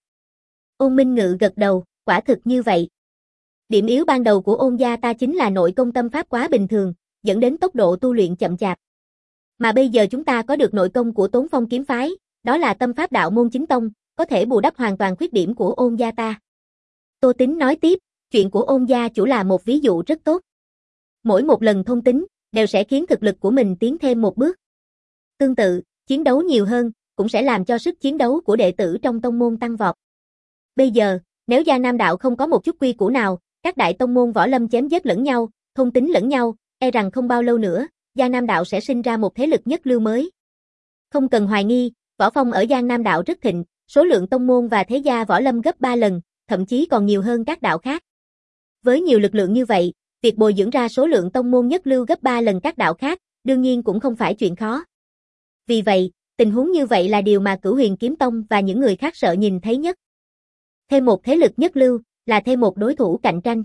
Ôn Minh Ngự gật đầu, quả thực như vậy. Điểm yếu ban đầu của Ôn gia ta chính là nội công tâm pháp quá bình thường, dẫn đến tốc độ tu luyện chậm chạp. Mà bây giờ chúng ta có được nội công của Tốn Phong kiếm phái, đó là tâm pháp đạo môn chính tông, có thể bù đắp hoàn toàn khuyết điểm của Ôn gia ta. Tô Tín nói tiếp, chuyện của Ôn gia chủ là một ví dụ rất tốt. Mỗi một lần thôn tính, đều sẽ khiến thực lực của mình tiến thêm một bước. Tương tự, chiến đấu nhiều hơn, cũng sẽ làm cho sức chiến đấu của đệ tử trong tông môn tăng vọt. Bây giờ, nếu Giang Nam Đạo không có một chút quy củ nào, các đại tông môn võ lâm chém giết lẫn nhau, thôn tính lẫn nhau, e rằng không bao lâu nữa, Giang Nam Đạo sẽ sinh ra một thế lực nhất lưu mới. Không cần hoài nghi, võ phong ở Giang Nam Đạo rất thịnh, số lượng tông môn và thế gia võ lâm gấp ba lần, thậm chí còn nhiều hơn các đạo khác. Với nhiều lực lượng như vậy, việc bồi dưỡng ra số lượng tông môn nhất lưu gấp ba lần các đạo khác, đương nhiên cũng không phải chuyện khó. Vì vậy, tình huống như vậy là điều mà Cửu Huyền Kiếm Tông và những người khác sợ nhìn thấy nhất. Thêm một thế lực nhất lưu, là thêm một đối thủ cạnh tranh.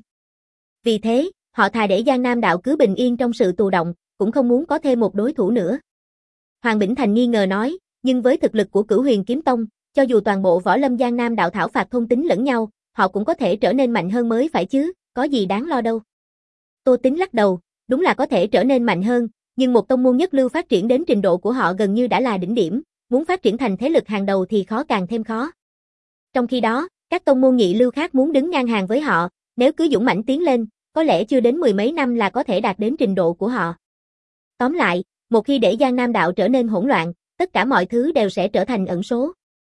Vì thế, họ thà để Giang Nam đạo cứ bình yên trong sự tù động, cũng không muốn có thêm một đối thủ nữa. Hoàng Bỉnh Thành nghi ngờ nói, nhưng với thực lực của Cửu Huyền Kiếm Tông, cho dù toàn bộ võ lâm Giang Nam đạo thảo phạt thôn tính lẫn nhau, họ cũng có thể trở nên mạnh hơn mới phải chứ, có gì đáng lo đâu. Tô Tính lắc đầu, đúng là có thể trở nên mạnh hơn, nhưng một tông môn nhất lưu phát triển đến trình độ của họ gần như đã là đỉnh điểm, muốn phát triển thành thế lực hàng đầu thì khó càng thêm khó. Trong khi đó, các tông môn nhị lưu khác muốn đứng ngang hàng với họ, nếu cứ dũng mãnh tiến lên, có lẽ chưa đến mười mấy năm là có thể đạt đến trình độ của họ. Tóm lại, một khi để Giang Nam đạo trở nên hỗn loạn, tất cả mọi thứ đều sẽ trở thành ẩn số.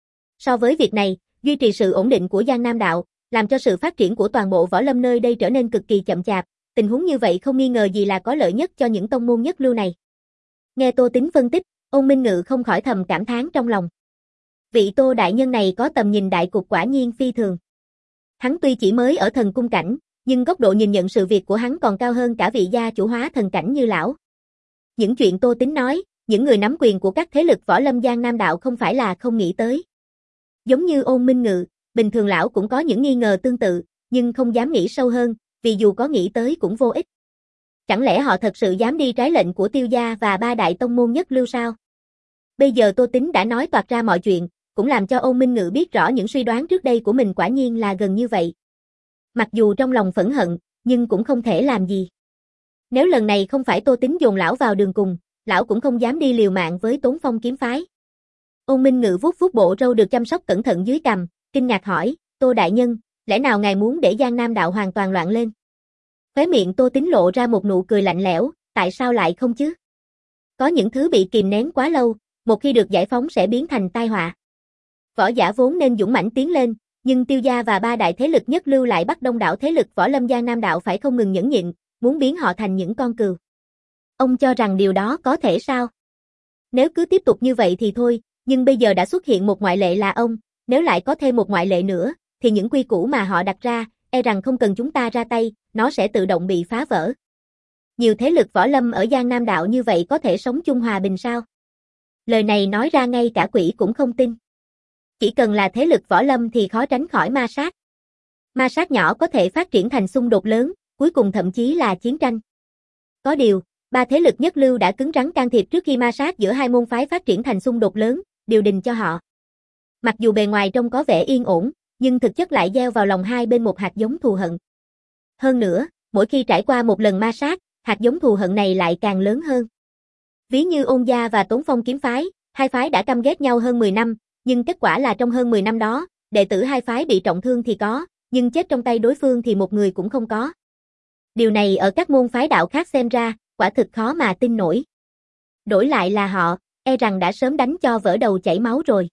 So với việc này, duy trì sự ổn định của Giang Nam đạo, làm cho sự phát triển của toàn bộ võ lâm nơi đây trở nên cực kỳ chậm chạp, tình huống như vậy không nghi ngờ gì là có lợi nhất cho những tông môn nhất lưu này. Nghe Tô Tính phân tích, Ôn Minh Ngự không khỏi thầm cảm thán trong lòng. Vị Tô đại nhân này có tầm nhìn đại cục quả nhiên phi thường. Hắn tuy chỉ mới ở thần cung cảnh, nhưng góc độ nhìn nhận sự việc của hắn còn cao hơn cả vị gia chủ hóa thần cảnh như lão. Những chuyện Tô Tính nói, những người nắm quyền của các thế lực võ lâm Giang Nam đạo không phải là không nghĩ tới. Giống như Ôn Minh Ngự, bình thường lão cũng có những nghi ngờ tương tự, nhưng không dám nghĩ sâu hơn, vì dù có nghĩ tới cũng vô ích. Chẳng lẽ họ thật sự dám đi trái lệnh của Tiêu gia và ba đại tông môn nhất lưu sao? Bây giờ Tô Tính đã nói toạc ra mọi chuyện, cũng làm cho Ôn Minh Ngự biết rõ những suy đoán trước đây của mình quả nhiên là gần như vậy. Mặc dù trong lòng phẫn hận, nhưng cũng không thể làm gì. Nếu lần này không phải Tô Tính dồn lão vào đường cùng, lão cũng không dám đi liều mạng với Tốn Phong kiếm phái. Ôn Minh Ngự vuốt vuốt bộ râu được chăm sóc cẩn thận dưới cằm, kinh ngạc hỏi, Tô đại nhân, lẽ nào ngài muốn để Giang Nam đạo hoàn toàn loạn lên? Khóe miệng Tô Tính lộ ra một nụ cười lạnh lẽo, tại sao lại không chứ? Có những thứ bị kìm nén quá lâu, một khi được giải phóng sẽ biến thành tai họa. Võ giả vốn nên dũng mãnh tiến lên, nhưng Tiêu gia và ba đại thế lực nhất lưu lại bắt đông đảo thế lực võ lâm Giang Nam đạo phải không ngừng nhẫn nhịn, muốn biến họ thành những con cừu. Ông cho rằng điều đó có thể sao? Nếu cứ tiếp tục như vậy thì thôi, nhưng bây giờ đã xuất hiện một ngoại lệ là ông, nếu lại có thêm một ngoại lệ nữa, thì những quy củ mà họ đặt ra, e rằng không cần chúng ta ra tay, nó sẽ tự động bị phá vỡ. Nhiều thế lực võ lâm ở Giang Nam đạo như vậy có thể sống chung hòa bình sao? Lời này nói ra ngay cả quỷ cũng không tin. Chỉ cần là thế lực võ lâm thì khó tránh khỏi ma sát. Ma sát nhỏ có thể phát triển thành xung đột lớn, cuối cùng thậm chí là chiến tranh. Có điều, ba thế lực nhất lưu đã cứng rắn can thiệp trước khi ma sát giữa hai môn phái phát triển thành xung đột lớn, điều đình cho họ. Mặc dù bề ngoài trông có vẻ yên ổn, nhưng thực chất lại gieo vào lòng hai bên một hạt giống thù hận. Hơn nữa, mỗi khi trải qua một lần ma sát, hạt giống thù hận này lại càng lớn hơn. Ví như Ôn gia và Tốn Phong kiếm phái, hai phái đã căm ghét nhau hơn mười năm, nhưng kết quả là trong hơn mười năm đó, đệ tử hai phái bị trọng thương thì có, nhưng chết trong tay đối phương thì một người cũng không có. Điều này ở các môn phái đạo khác xem ra, quả thực khó mà tin nổi. Đổi lại là họ, e rằng đã sớm đánh cho vỡ đầu chảy máu rồi.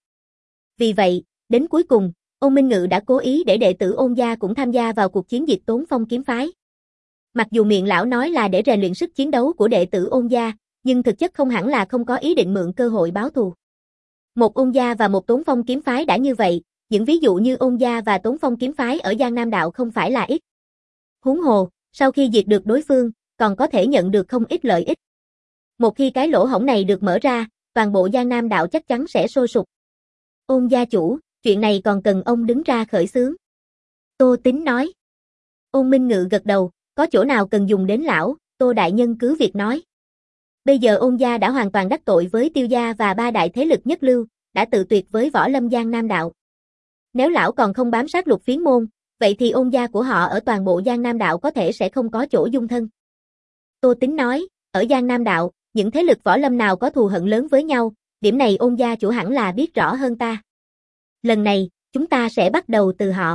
Vì vậy, đến cuối cùng, Ôn Minh Ngự đã cố ý để đệ tử Ôn gia cũng tham gia vào cuộc chiến diệt Tốn Phong kiếm phái. Mặc dù miệng lão nói là để rèn luyện sức chiến đấu của đệ tử Ôn gia, nhưng thực chất không hẳn là không có ý định mượn cơ hội báo thù. Một Ôn gia và một Tốn Phong kiếm phái đã như vậy, những ví dụ như Ôn gia và Tốn Phong kiếm phái ở Giang Nam đạo không phải là ít. Huống hồ, sau khi diệt được đối phương, còn có thể nhận được không ít lợi ích. Một khi cái lỗ hổng này được mở ra, toàn bộ Giang Nam đạo chắc chắn sẽ sôi sục. Ôn gia chủ, chuyện này còn cần ông đứng ra khởi xướng. Tô Tính nói. Ôn Minh Ngự gật đầu, có chỗ nào cần dùng đến lão, Tô đại nhân cứ việc nói. Bây giờ Ôn gia đã hoàn toàn đắc tội với Tiêu gia và ba đại thế lực nhất lưu, đã tự tuyệt với võ lâm Giang Nam đạo. Nếu lão còn không bám sát Lục Phiến môn, vậy thì Ôn gia của họ ở toàn bộ Giang Nam đạo có thể sẽ không có chỗ dung thân. Tô Tính nói, ở Giang Nam đạo, những thế lực võ lâm nào có thù hận lớn với nhau, điểm này Ôn gia chủ hẳn là biết rõ hơn ta. Lần này, chúng ta sẽ bắt đầu từ họ.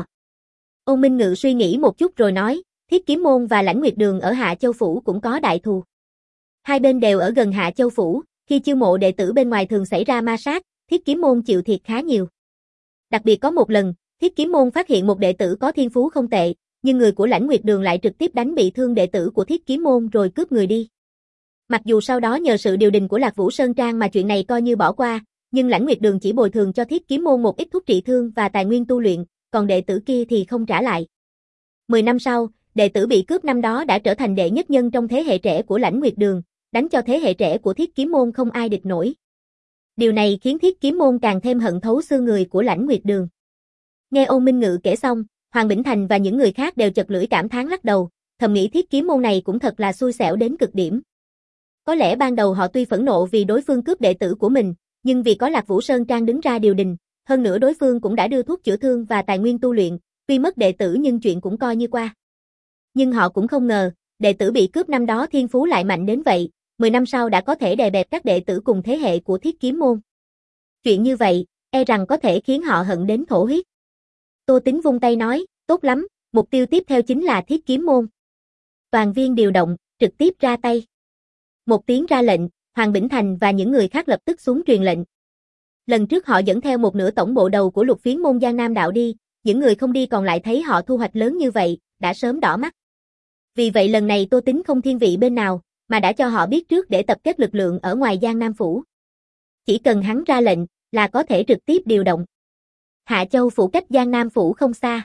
Ôn Minh Ngự suy nghĩ một chút rồi nói, Thiết Kiếm môn và Lãnh Nguyệt đường ở Hạ Châu phủ cũng có đại thù. Hai bên đều ở gần Hạ Châu phủ, khi chiêu mộ đệ tử bên ngoài thường xảy ra ma sát, Thiết Kiếm môn chịu thiệt khá nhiều. Đặc biệt có một lần, Thiết Kiếm môn phát hiện một đệ tử có thiên phú không tệ, nhưng người của Lãnh Nguyệt đường lại trực tiếp đánh bị thương đệ tử của Thiết Kiếm môn rồi cướp người đi. Mặc dù sau đó nhờ sự điều đình của Lạc Vũ Sơn Trang mà chuyện này coi như bỏ qua, nhưng Lãnh Nguyệt đường chỉ bồi thường cho Thiết Kiếm môn một ít thuốc trị thương và tài nguyên tu luyện, còn đệ tử kia thì không trả lại. Mười năm sau, đệ tử bị cướp năm đó đã trở thành đệ nhất nhân trong thế hệ trẻ của Lãnh Nguyệt đường, đánh cho thế hệ trẻ của Thiết Kiếm môn không ai địch nổi. Điều này khiến Thiết Kiếm môn càng thêm hận thấu xương người của Lãnh Nguyệt đường. Nghe Ôn Minh Ngự kể xong, Hoàng Bỉnh Thành và những người khác đều chật lưỡi cảm thán lắc đầu, thầm nghĩ Thiết Kiếm môn này cũng thật là xui xẻo đến cực điểm. Có lẽ ban đầu họ tuy phẫn nộ vì đối phương cướp đệ tử của mình, nhưng vì có Lạc Vũ Sơn Trang đứng ra điều đình, hơn nữa đối phương cũng đã đưa thuốc chữa thương và tài nguyên tu luyện, tuy mất đệ tử nhưng chuyện cũng coi như qua. Nhưng họ cũng không ngờ, đệ tử bị cướp năm đó thiên phú lại mạnh đến vậy, mười năm sau đã có thể đè bẹp các đệ tử cùng thế hệ của Thiết Kiếm môn. Chuyện như vậy, e rằng có thể khiến họ hận đến thổ huyết. Tô Tính vung tay nói, tốt lắm, mục tiêu tiếp theo chính là Thiết Kiếm môn. Toàn viên điều động, trực tiếp ra tay. Một tiếng ra lệnh, Hoàng Bỉnh Thành và những người khác lập tức xuống truyền lệnh. Lần trước họ dẫn theo một nửa tổng bộ đầu của Lục Phiến môn Giang Nam đạo đi, những người không đi còn lại thấy họ thu hoạch lớn như vậy, đã sớm đỏ mắt. Vì vậy lần này Tô Tính không thiên vị bên nào, mà đã cho họ biết trước để tập kết lực lượng ở ngoài Giang Nam phủ. Chỉ cần hắn ra lệnh, là có thể trực tiếp điều động. Hạ Châu phủ cách Giang Nam phủ không xa.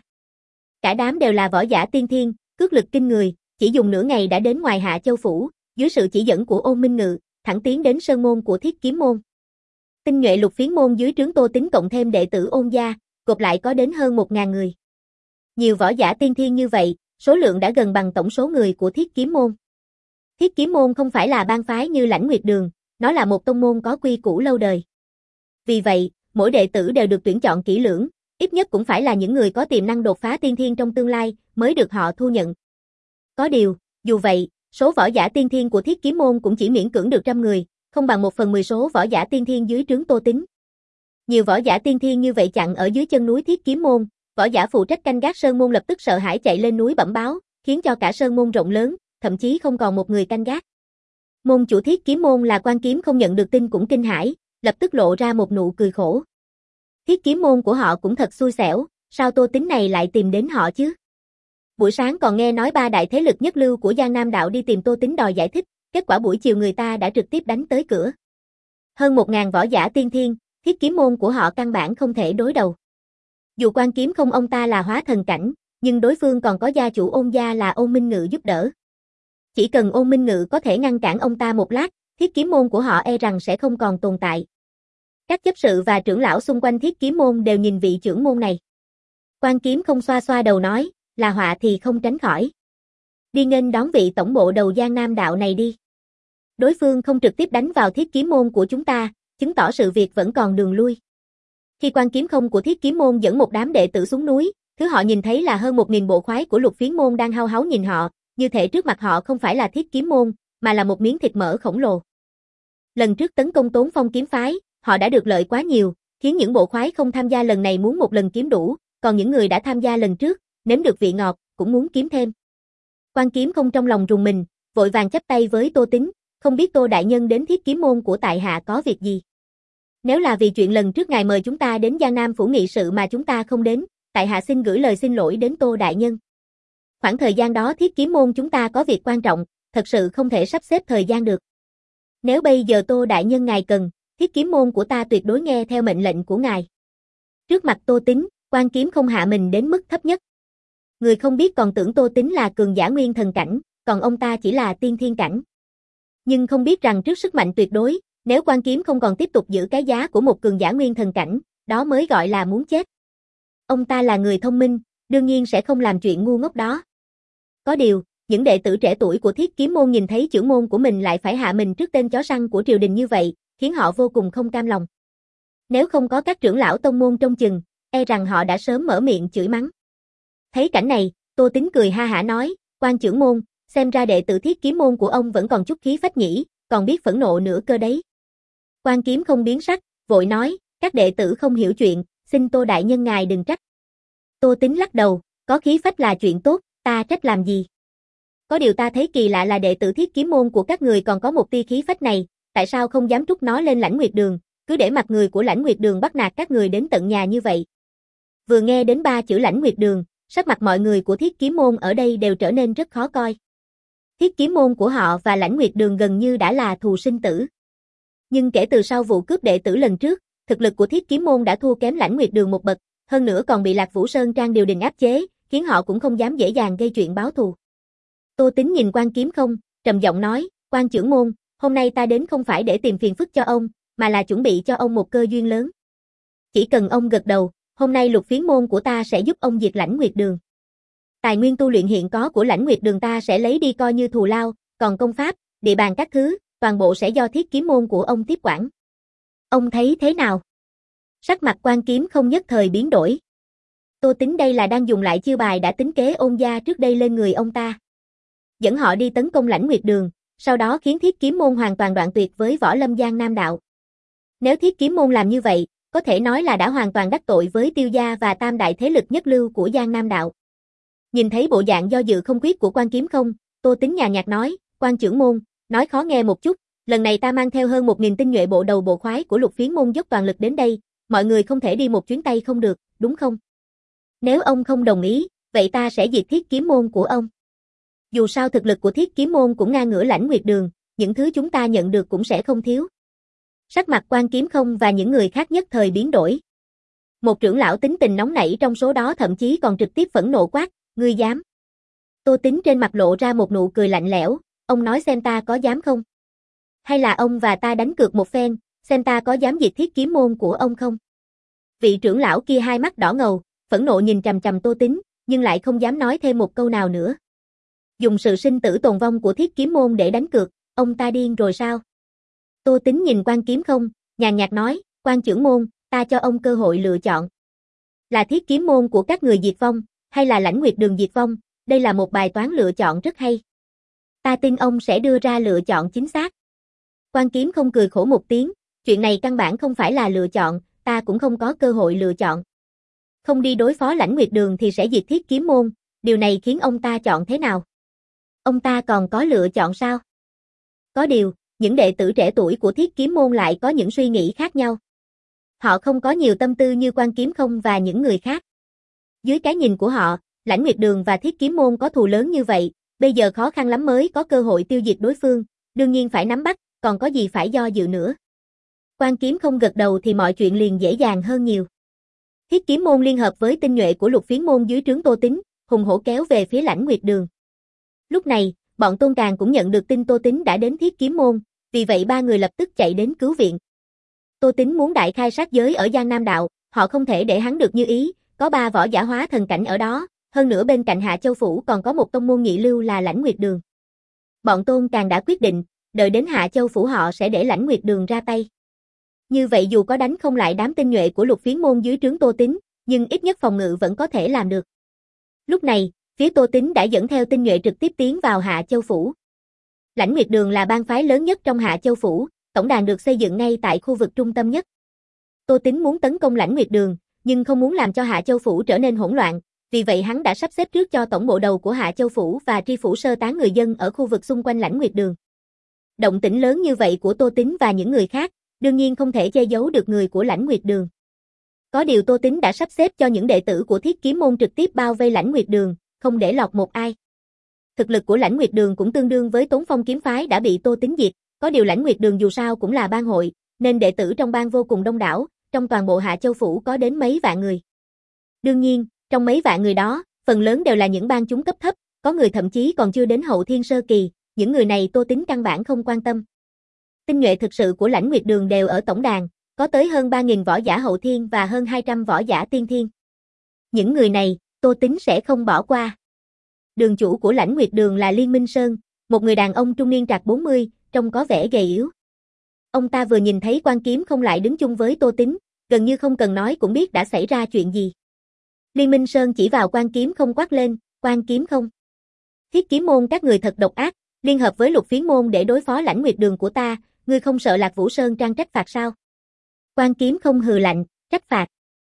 Cả đám đều là võ giả tiên thiên, cước lực kinh người, chỉ dùng nửa ngày đã đến ngoài Hạ Châu phủ, dưới sự chỉ dẫn của Ôn Minh Ngự, thẳng tiến đến sơn môn của Thiết Kiếm môn. Tinh nhuệ Lục Phiến môn dưới trướng Tô Tính cộng thêm đệ tử Ôn gia, gộp lại có đến hơn một ngàn người. Nhiều võ giả tiên thiên như vậy, số lượng đã gần bằng tổng số người của Thiết Kiếm môn. Thiết Kiếm môn không phải là bang phái như Lãnh Nguyệt Đường, nó là một tông môn có quy củ lâu đời. Vì vậy, mỗi đệ tử đều được tuyển chọn kỹ lưỡng, ít nhất cũng phải là những người có tiềm năng đột phá tiên thiên trong tương lai, mới được họ thu nhận. Có điều, dù vậy, số võ giả tiên thiên của Thiết Kiếm môn cũng chỉ miễn cưỡng được trăm người, không bằng một phần mười số võ giả tiên thiên dưới trướng Tô Tính. Nhiều võ giả tiên thiên như vậy chặn ở dưới chân núi Thiết Kiếm môn, võ giả phụ trách canh gác sơn môn lập tức sợ hãi chạy lên núi bẩm báo, khiến cho cả sơn môn rộng lớn, thậm chí không còn một người canh gác. Môn chủ Thiết Kiếm môn là Quan Kiếm không nhận được tin cũng kinh hãi, lập tức lộ ra một nụ cười khổ. Thiết Kiếm môn của họ cũng thật xui xẻo, sao Tô Tính này lại tìm đến họ chứ? Buổi sáng còn nghe nói ba đại thế lực nhất lưu của Giang Nam đạo đi tìm Tô Tính đòi giải thích, kết quả buổi chiều người ta đã trực tiếp đánh tới cửa. Hơn một ngàn võ giả tiên thiên, Thiết Kiếm môn của họ căn bản không thể đối đầu. Dù Quan Kiếm không ông ta là hóa thần cảnh, nhưng đối phương còn có gia chủ Ôn gia là Ôn Minh Ngự giúp đỡ. Chỉ cần Ôn Minh Ngự có thể ngăn cản ông ta một lát, Thiết Kiếm môn của họ e rằng sẽ không còn tồn tại. Các chấp sự và trưởng lão xung quanh Thiết Kiếm môn đều nhìn vị trưởng môn này. Quan Kiếm không xoa xoa đầu nói, là họa thì không tránh khỏi. Đi nghênh đón vị tổng bộ đầu Giang Nam đạo này đi. Đối phương không trực tiếp đánh vào Thiết Kiếm môn của chúng ta, chứng tỏ sự việc vẫn còn đường lui. Khi Quan Kiếm không của Thiết Kiếm môn dẫn một đám đệ tử xuống núi, thứ họ nhìn thấy là hơn một nghìn bộ khoái của Lục Phiến môn đang hao háo nhìn họ, như thể trước mặt họ không phải là Thiết Kiếm môn, mà là một miếng thịt mỡ khổng lồ. Lần trước tấn công Tốn Phong kiếm phái, họ đã được lợi quá nhiều, khiến những bộ khoái không tham gia lần này muốn một lần kiếm đủ, còn những người đã tham gia lần trước, nếm được vị ngọt, cũng muốn kiếm thêm. Quan Kiếm không trong lòng rùng mình, vội vàng chắp tay với Tô Tính, không biết Tô đại nhân đến Thiết Kiếm môn của tại hạ có việc gì. Nếu là vì chuyện lần trước ngài mời chúng ta đến Giang Nam phủ nghị sự mà chúng ta không đến, tại hạ xin gửi lời xin lỗi đến Tô đại nhân. Khoảng thời gian đó Thiết Kiếm môn chúng ta có việc quan trọng, thật sự không thể sắp xếp thời gian được. Nếu bây giờ Tô đại nhân ngài cần, Thiết Kiếm môn của ta tuyệt đối nghe theo mệnh lệnh của ngài. Trước mặt Tô Tính, Quan Kiếm không hạ mình đến mức thấp nhất. Người không biết còn tưởng Tô Tính là cường giả nguyên thần cảnh, còn ông ta chỉ là tiên thiên cảnh. Nhưng không biết rằng trước sức mạnh tuyệt đối, nếu Quan Kiếm không còn tiếp tục giữ cái giá của một cường giả nguyên thần cảnh, đó mới gọi là muốn chết. Ông ta là người thông minh, đương nhiên sẽ không làm chuyện ngu ngốc đó. Có điều, những đệ tử trẻ tuổi của Thiết Kiếm môn nhìn thấy trưởng môn của mình lại phải hạ mình trước tên chó săn của triều đình như vậy, khiến họ vô cùng không cam lòng. Nếu không có các trưởng lão tông môn trông chừng, e rằng họ đã sớm mở miệng chửi mắng. Thấy cảnh này, Tô Tính cười ha hả nói, Quan trưởng môn, xem ra đệ tử Thiết Kiếm môn của ông vẫn còn chút khí phách nhỉ, còn biết phẫn nộ nữa cơ đấy. Quan Kiếm không biến sắc, vội nói, các đệ tử không hiểu chuyện, xin Tô đại nhân ngài đừng trách. Tô Tính lắc đầu, có khí phách là chuyện tốt, ta trách làm gì? Có điều ta thấy kỳ lạ là đệ tử Thiết Kiếm môn của các người còn có một tia khí phách này, tại sao không dám trút nó lên Lãnh Nguyệt Đường, cứ để mặc người của Lãnh Nguyệt Đường bắt nạt các người đến tận nhà như vậy. Vừa nghe đến ba chữ Lãnh Nguyệt Đường, sắc mặt mọi người của Thiết Kiếm môn ở đây đều trở nên rất khó coi. Thiết Kiếm môn của họ và Lãnh Nguyệt Đường gần như đã là thù sinh tử. Nhưng kể từ sau vụ cướp đệ tử lần trước, thực lực của Thiết Kiếm môn đã thua kém Lãnh Nguyệt Đường một bậc, hơn nữa còn bị Lạc Vũ Sơn Trang điều đình áp chế, khiến họ cũng không dám dễ dàng gây chuyện báo thù. Tô Tính nhìn Quan Kiếm không, trầm giọng nói, Quan trưởng môn, hôm nay ta đến không phải để tìm phiền phức cho ông, mà là chuẩn bị cho ông một cơ duyên lớn. Chỉ cần ông gật đầu, Hôm nay Lục Phiến môn của ta sẽ giúp ông diệt Lãnh Nguyệt Đường. Tài nguyên tu luyện hiện có của Lãnh Nguyệt Đường ta sẽ lấy đi coi như thù lao, còn công pháp, địa bàn các thứ, toàn bộ sẽ do Thiết Kiếm môn của ông tiếp quản. Ông thấy thế nào? Sắc mặt Quan Kiếm Không nhất thời biến đổi. Tô Tín đây là đang dùng lại chiêu bài đã tính kế Ôn gia trước đây lên người ông ta. Dẫn họ đi tấn công Lãnh Nguyệt Đường, sau đó khiến Thiết Kiếm môn hoàn toàn đoạn tuyệt với Võ Lâm Giang Nam đạo. Nếu Thiết Kiếm môn làm như vậy, có thể nói là đã hoàn toàn đắc tội với Tiêu gia và tam đại thế lực nhất lưu của Giang Nam đạo. Nhìn thấy bộ dạng do dự không quyết của Quan Kiếm Không, Tô Tín nhàn nhạt nói, Quan trưởng môn, nói khó nghe một chút, lần này ta mang theo hơn một nghìn tinh nhuệ bộ đầu bộ khoái của Lục Phiến môn dốc toàn lực đến đây, mọi người không thể đi một chuyến tay không được, đúng không? Nếu ông không đồng ý, vậy ta sẽ diệt Thiết Kiếm môn của ông. Dù sao thực lực của Thiết Kiếm môn cũng ngang ngửa Lãnh Nguyệt Đường, những thứ chúng ta nhận được cũng sẽ không thiếu. Sắc mặt Quan Kiếm Không và những người khác nhất thời biến đổi. Một trưởng lão tính tình nóng nảy trong số đó thậm chí còn trực tiếp phẫn nộ quát, ngươi dám. Tô Tín trên mặt lộ ra một nụ cười lạnh lẽo, ông nói xem ta có dám không? Hay là ông và ta đánh cược một phen, xem ta có dám diệt Thiết Kiếm môn của ông không? Vị trưởng lão kia hai mắt đỏ ngầu, phẫn nộ nhìn chằm chằm Tô Tín, nhưng lại không dám nói thêm một câu nào nữa. Dùng sự sinh tử tồn vong của Thiết Kiếm môn để đánh cược, ông ta điên rồi sao? Tô Tín nhìn Quan Kiếm Không, nhàn nhạt nói, Quan trưởng môn, ta cho ông cơ hội lựa chọn. Là Thiết Kiếm môn của các người diệt vong, hay là Lãnh Nguyệt Đường diệt vong, đây là một bài toán lựa chọn rất hay. Ta tin ông sẽ đưa ra lựa chọn chính xác. Quan Kiếm Không cười khổ một tiếng, chuyện này căn bản không phải là lựa chọn, ta cũng không có cơ hội lựa chọn. Không đi đối phó Lãnh Nguyệt Đường thì sẽ diệt Thiết Kiếm môn, điều này khiến ông ta chọn thế nào? Ông ta còn có lựa chọn sao? Có điều, những đệ tử trẻ tuổi của Thiết Kiếm môn lại có những suy nghĩ khác nhau. Họ không có nhiều tâm tư như Quan Kiếm Không và những người khác. Dưới cái nhìn của họ, Lãnh Nguyệt Đường và Thiết Kiếm môn có thù lớn như vậy, bây giờ khó khăn lắm mới có cơ hội tiêu diệt đối phương, đương nhiên phải nắm bắt, còn có gì phải do dự nữa. Quan Kiếm Không gật đầu thì mọi chuyện liền dễ dàng hơn nhiều. Thiết Kiếm môn liên hợp với tinh nhuệ của Lục Phiến môn dưới trướng Tô Tín, hùng hổ kéo về phía Lãnh Nguyệt Đường. Lúc này, bọn Tôn Càn cũng nhận được tin Tô Tín đã đến Thiết Kiếm môn, vì vậy ba người lập tức chạy đến cứu viện. Tô Tín muốn đại khai sát giới ở Giang Nam đạo, họ không thể để hắn được như ý, có ba võ giả hóa thần cảnh ở đó, hơn nữa bên cạnh Hạ Châu phủ còn có một tông môn nhị lưu là Lãnh Nguyệt Đường. Bọn Tôn Càn đã quyết định, đợi đến Hạ Châu phủ họ sẽ để Lãnh Nguyệt Đường ra tay. Như vậy dù có đánh không lại đám tinh nhuệ của Lục Phiến môn dưới trướng Tô Tín, nhưng ít nhất phòng ngự vẫn có thể làm được. Lúc này, phía Tô Tín đã dẫn theo tinh nhuệ trực tiếp tiến vào Hạ Châu phủ. Lãnh Nguyệt Đường là bang phái lớn nhất trong Hạ Châu phủ, tổng đàn được xây dựng ngay tại khu vực trung tâm nhất. Tô Tín muốn tấn công Lãnh Nguyệt Đường, nhưng không muốn làm cho Hạ Châu phủ trở nên hỗn loạn, vì vậy hắn đã sắp xếp trước cho tổng bộ đầu của Hạ Châu phủ và tri phủ sơ tán người dân ở khu vực xung quanh Lãnh Nguyệt Đường. Động tĩnh lớn như vậy của Tô Tín và những người khác, đương nhiên không thể che giấu được người của Lãnh Nguyệt Đường. Có điều Tô Tín đã sắp xếp cho những đệ tử của Thiết Kiếm môn trực tiếp bao vây Lãnh Nguyệt Đường, không để lọt một ai. Thực lực của Lãnh Nguyệt Đường cũng tương đương với Tốn Phong kiếm phái đã bị Tô Tín diệt, có điều Lãnh Nguyệt Đường dù sao cũng là bang hội, nên đệ tử trong bang vô cùng đông đảo, trong toàn bộ Hạ Châu phủ có đến mấy vạn người. Đương nhiên, trong mấy vạn người đó, phần lớn đều là những bang chúng cấp thấp, có người thậm chí còn chưa đến hậu thiên sơ kỳ, những người này Tô Tín căn bản không quan tâm. Tinh nhuệ thực sự của Lãnh Nguyệt Đường đều ở tổng đàn, có tới hơn ba nghìn võ giả hậu thiên và hơn hai trăm võ giả tiên thiên. Những người này, Tô Tín sẽ không bỏ qua. Đường chủ của Lãnh Nguyệt Đường là Liên Minh Sơn, một người đàn ông trung niên trạc bốn mươi, trông có vẻ gầy yếu. Ông ta vừa nhìn thấy Quan Kiếm Không lại đứng chung với Tô Tín, gần như không cần nói cũng biết đã xảy ra chuyện gì. Liên Minh Sơn chỉ vào Quan Kiếm Không quát lên, Quan Kiếm Không. Thiết Kiếm môn các người thật độc ác, liên hợp với Lục Phiến môn để đối phó Lãnh Nguyệt Đường của ta, ngươi không sợ Lạc Vũ Sơn Trang trách phạt sao? Quan Kiếm Không hừ lạnh, trách phạt.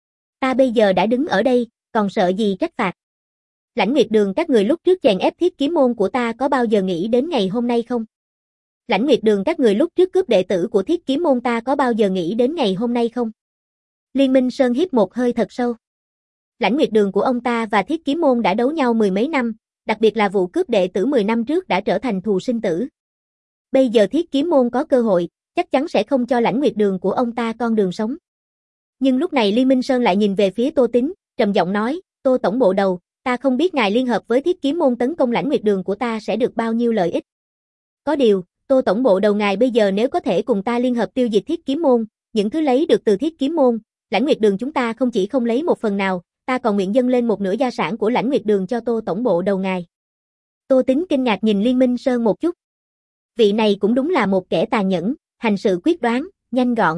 Ta bây giờ đã đứng ở đây, còn sợ gì trách phạt? Lãnh Nguyệt Đường các người lúc trước chèn ép Thiết Kiếm môn của ta có bao giờ nghĩ đến ngày hôm nay không? Lãnh Nguyệt Đường các người lúc trước cướp đệ tử của Thiết Kiếm môn ta có bao giờ nghĩ đến ngày hôm nay không? Liên Minh Sơn hít một hơi thật sâu. Lãnh Nguyệt Đường của ông ta và Thiết Kiếm môn đã đấu nhau mười mấy năm, đặc biệt là vụ cướp đệ tử mười năm trước đã trở thành thù sinh tử. Bây giờ Thiết Kiếm môn có cơ hội, chắc chắn sẽ không cho Lãnh Nguyệt Đường của ông ta con đường sống. Nhưng lúc này Liên Minh Sơn lại nhìn về phía Tô Tín, trầm giọng nói, Tô tổng bộ đầu, ta không biết ngài liên hợp với Thiết Kiếm môn tấn công Lãnh Nguyệt Đường của ta sẽ được bao nhiêu lợi ích. Có điều, Tô tổng bộ đầu ngài bây giờ nếu có thể cùng ta liên hợp tiêu diệt Thiết Kiếm môn, những thứ lấy được từ Thiết Kiếm môn, Lãnh Nguyệt Đường chúng ta không chỉ không lấy một phần nào, ta còn nguyện dâng lên một nửa gia sản của Lãnh Nguyệt Đường cho Tô tổng bộ đầu ngài. Tô Tính kinh ngạc nhìn Liên Minh Sơn một chút. Vị này cũng đúng là một kẻ tàn nhẫn, hành sự quyết đoán, nhanh gọn.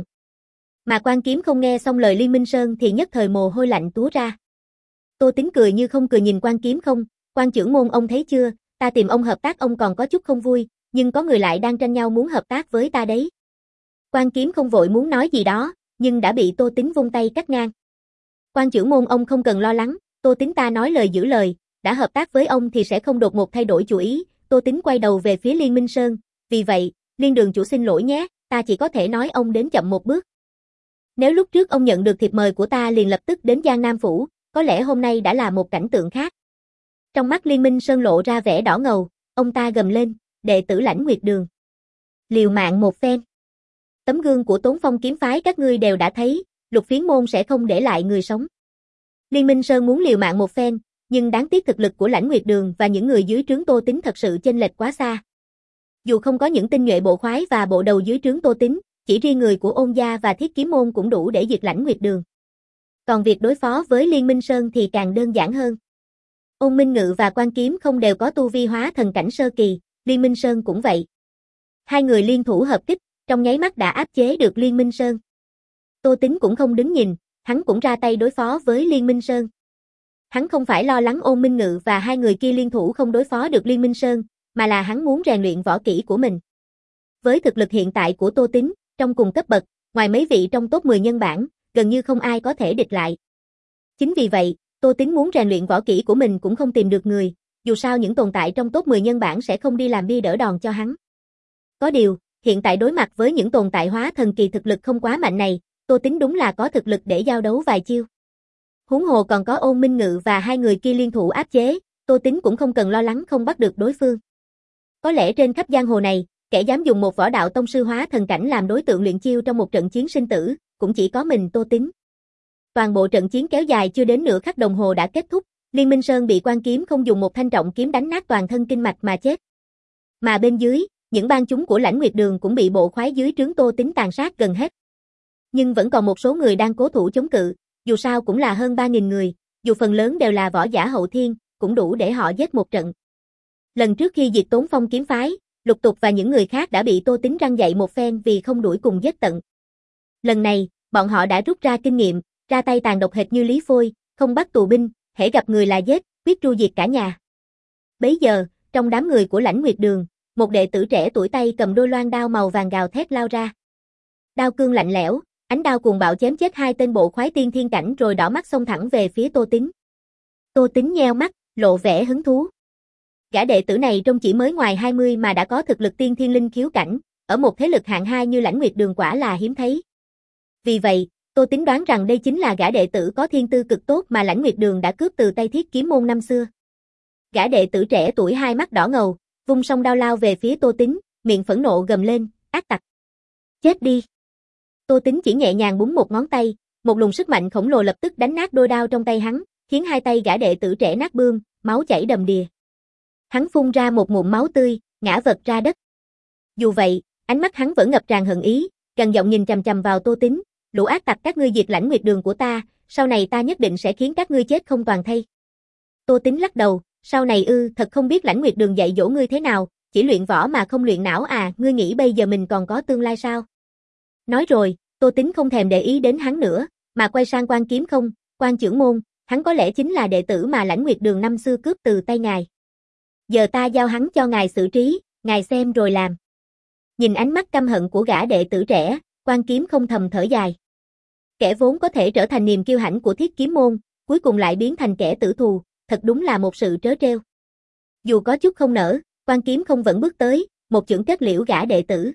Mà Quan Kiếm không nghe xong lời Liên Minh Sơn thì nhất thời mồ hôi lạnh túa ra. Tô Tính cười như không cười nhìn Quan Kiếm không, Quan trưởng môn ông thấy chưa, ta tìm ông hợp tác ông còn có chút không vui, nhưng có người lại đang tranh nhau muốn hợp tác với ta đấy. Quan Kiếm không vội muốn nói gì đó, nhưng đã bị Tô Tính vung tay cắt ngang. Quan trưởng môn ông không cần lo lắng, Tô Tính ta nói lời giữ lời, đã hợp tác với ông thì sẽ không đột ngột thay đổi chủ ý. Tô Tính quay đầu về phía Liên Minh Sơn, vì vậy, Liên đường chủ xin lỗi nhé, ta chỉ có thể nói ông đến chậm một bước. Nếu lúc trước ông nhận được thiệp mời của ta liền lập tức đến Giang Nam Phủ, có lẽ hôm nay đã là một cảnh tượng khác. Trong mắt Liên Minh Sơn lộ ra vẻ đỏ ngầu, ông ta gầm lên, đệ tử Lãnh Nguyệt Đường. Liều mạng một phen. Tấm gương của Tốn Phong kiếm phái các ngươi đều đã thấy, Lục Phiến môn sẽ không để lại người sống. Liên Minh Sơn muốn liều mạng một phen, nhưng đáng tiếc thực lực của Lãnh Nguyệt Đường và những người dưới trướng Tô Tính thật sự chênh lệch quá xa. Dù không có những tinh nhuệ bộ khoái và bộ đầu dưới trướng Tô Tính, chỉ riêng người của Ôn gia và Thiết Kiếm môn cũng đủ để diệt Lãnh Nguyệt Đường. Còn việc đối phó với Liên Minh Sơn thì càng đơn giản hơn. Ôn Minh Ngự và Quan Kiếm không đều có tu vi hóa thần cảnh sơ kỳ, Liên Minh Sơn cũng vậy. Hai người liên thủ hợp kích, trong nháy mắt đã áp chế được Liên Minh Sơn. Tô Tính cũng không đứng nhìn, hắn cũng ra tay đối phó với Liên Minh Sơn. Hắn không phải lo lắng Ôn Minh Ngự và hai người kia liên thủ không đối phó được Liên Minh Sơn, mà là hắn muốn rèn luyện võ kỹ của mình. Với thực lực hiện tại của Tô Tính, trong cùng cấp bậc, ngoài mấy vị trong top mười nhân bảng, gần như không ai có thể địch lại. Chính vì vậy, Tô Tính muốn rèn luyện võ kỹ của mình cũng không tìm được người, dù sao những tồn tại trong top mười nhân bảng sẽ không đi làm bia đỡ đòn cho hắn. Có điều, hiện tại đối mặt với những tồn tại hóa thần kỳ thực lực không quá mạnh này, Tô Tính đúng là có thực lực để giao đấu vài chiêu. Huống hồ còn có Ôn Minh Ngự và hai người kia liên thủ áp chế, Tô Tính cũng không cần lo lắng không bắt được đối phương. Có lẽ trên khắp giang hồ này, kẻ dám dùng một võ đạo tông sư hóa thần cảnh làm đối tượng luyện chiêu trong một trận chiến sinh tử, cũng chỉ có mình Tô Tính. Toàn bộ trận chiến kéo dài chưa đến nửa khắc đồng hồ đã kết thúc, Liên Minh Sơn bị Quan Kiếm không dùng một thanh trọng kiếm đánh nát toàn thân kinh mạch mà chết. Mà bên dưới, những bang chúng của Lãnh Nguyệt Đường cũng bị bộ khoái dưới trướng Tô Tính tàn sát gần hết. Nhưng vẫn còn một số người đang cố thủ chống cự, dù sao cũng là hơn ba nghìn người, dù phần lớn đều là võ giả hậu thiên, cũng đủ để họ giết một trận. Lần trước khi diệt Tốn Phong kiếm phái, Lục Tục và những người khác đã bị Tô Tính răn dạy một phen vì không đuổi cùng giết tận. Lần này, bọn họ đã rút ra kinh nghiệm, ra tay tàn độc hệt như Lý Phôi, không bắt tù binh, hễ gặp người là giết, quyết tru diệt cả nhà. Bấy giờ, trong đám người của Lãnh Nguyệt Đường, một đệ tử trẻ tuổi tay cầm đôi loan đao màu vàng gào thét lao ra. Đao cương lạnh lẽo, ánh đao cuồng bạo chém chết hai tên bộ khoái tiên thiên cảnh rồi đỏ mắt xông thẳng về phía Tô Tính. Tô Tính nheo mắt, lộ vẻ hứng thú. Gã đệ tử này trông chỉ mới ngoài hai mươi mà đã có thực lực tiên thiên linh khiếu cảnh, ở một thế lực hạng hai như Lãnh Nguyệt Đường quả là hiếm thấy. Vì vậy, Tô Tính đoán rằng đây chính là gã đệ tử có thiên tư cực tốt mà Lãnh Nguyệt Đường đã cướp từ tay Thiết Kiếm môn năm xưa. Gã đệ tử trẻ tuổi hai mắt đỏ ngầu, vung song đao lao về phía Tô Tính, miệng phẫn nộ gầm lên, ác tặc. Chết đi. Tô Tính chỉ nhẹ nhàng búng một ngón tay, một luồng sức mạnh khổng lồ lập tức đánh nát đôi đao trong tay hắn, khiến hai tay gã đệ tử trẻ nát bươm, máu chảy đầm đìa. Hắn phun ra một ngụm máu tươi, ngã vật ra đất. Dù vậy, ánh mắt hắn vẫn ngập tràn hận ý, gằn giọng nhìn chằm chằm vào Tô Tính, lũ ác tặc các ngươi diệt Lãnh Nguyệt Đường của ta, sau này ta nhất định sẽ khiến các ngươi chết không toàn thây. Tô Tính lắc đầu, sau này ư, thật không biết Lãnh Nguyệt Đường dạy dỗ ngươi thế nào, chỉ luyện võ mà không luyện não à, ngươi nghĩ bây giờ mình còn có tương lai sao? Nói rồi, Tô Tính không thèm để ý đến hắn nữa, mà quay sang Quan Kiếm không, Quan trưởng môn, hắn có lẽ chính là đệ tử mà Lãnh Nguyệt Đường năm xưa cướp từ tay ngài. Giờ ta giao hắn cho ngài xử trí, ngài xem rồi làm. Nhìn ánh mắt căm hận của gã đệ tử trẻ, Quan Kiếm không thầm thở dài. Kẻ vốn có thể trở thành niềm kiêu hãnh của Thiết Kiếm môn, cuối cùng lại biến thành kẻ tử thù, thật đúng là một sự trớ trêu. Dù có chút không nỡ, Quan Kiếm không vẫn bước tới, một chưởng kết liễu gã đệ tử.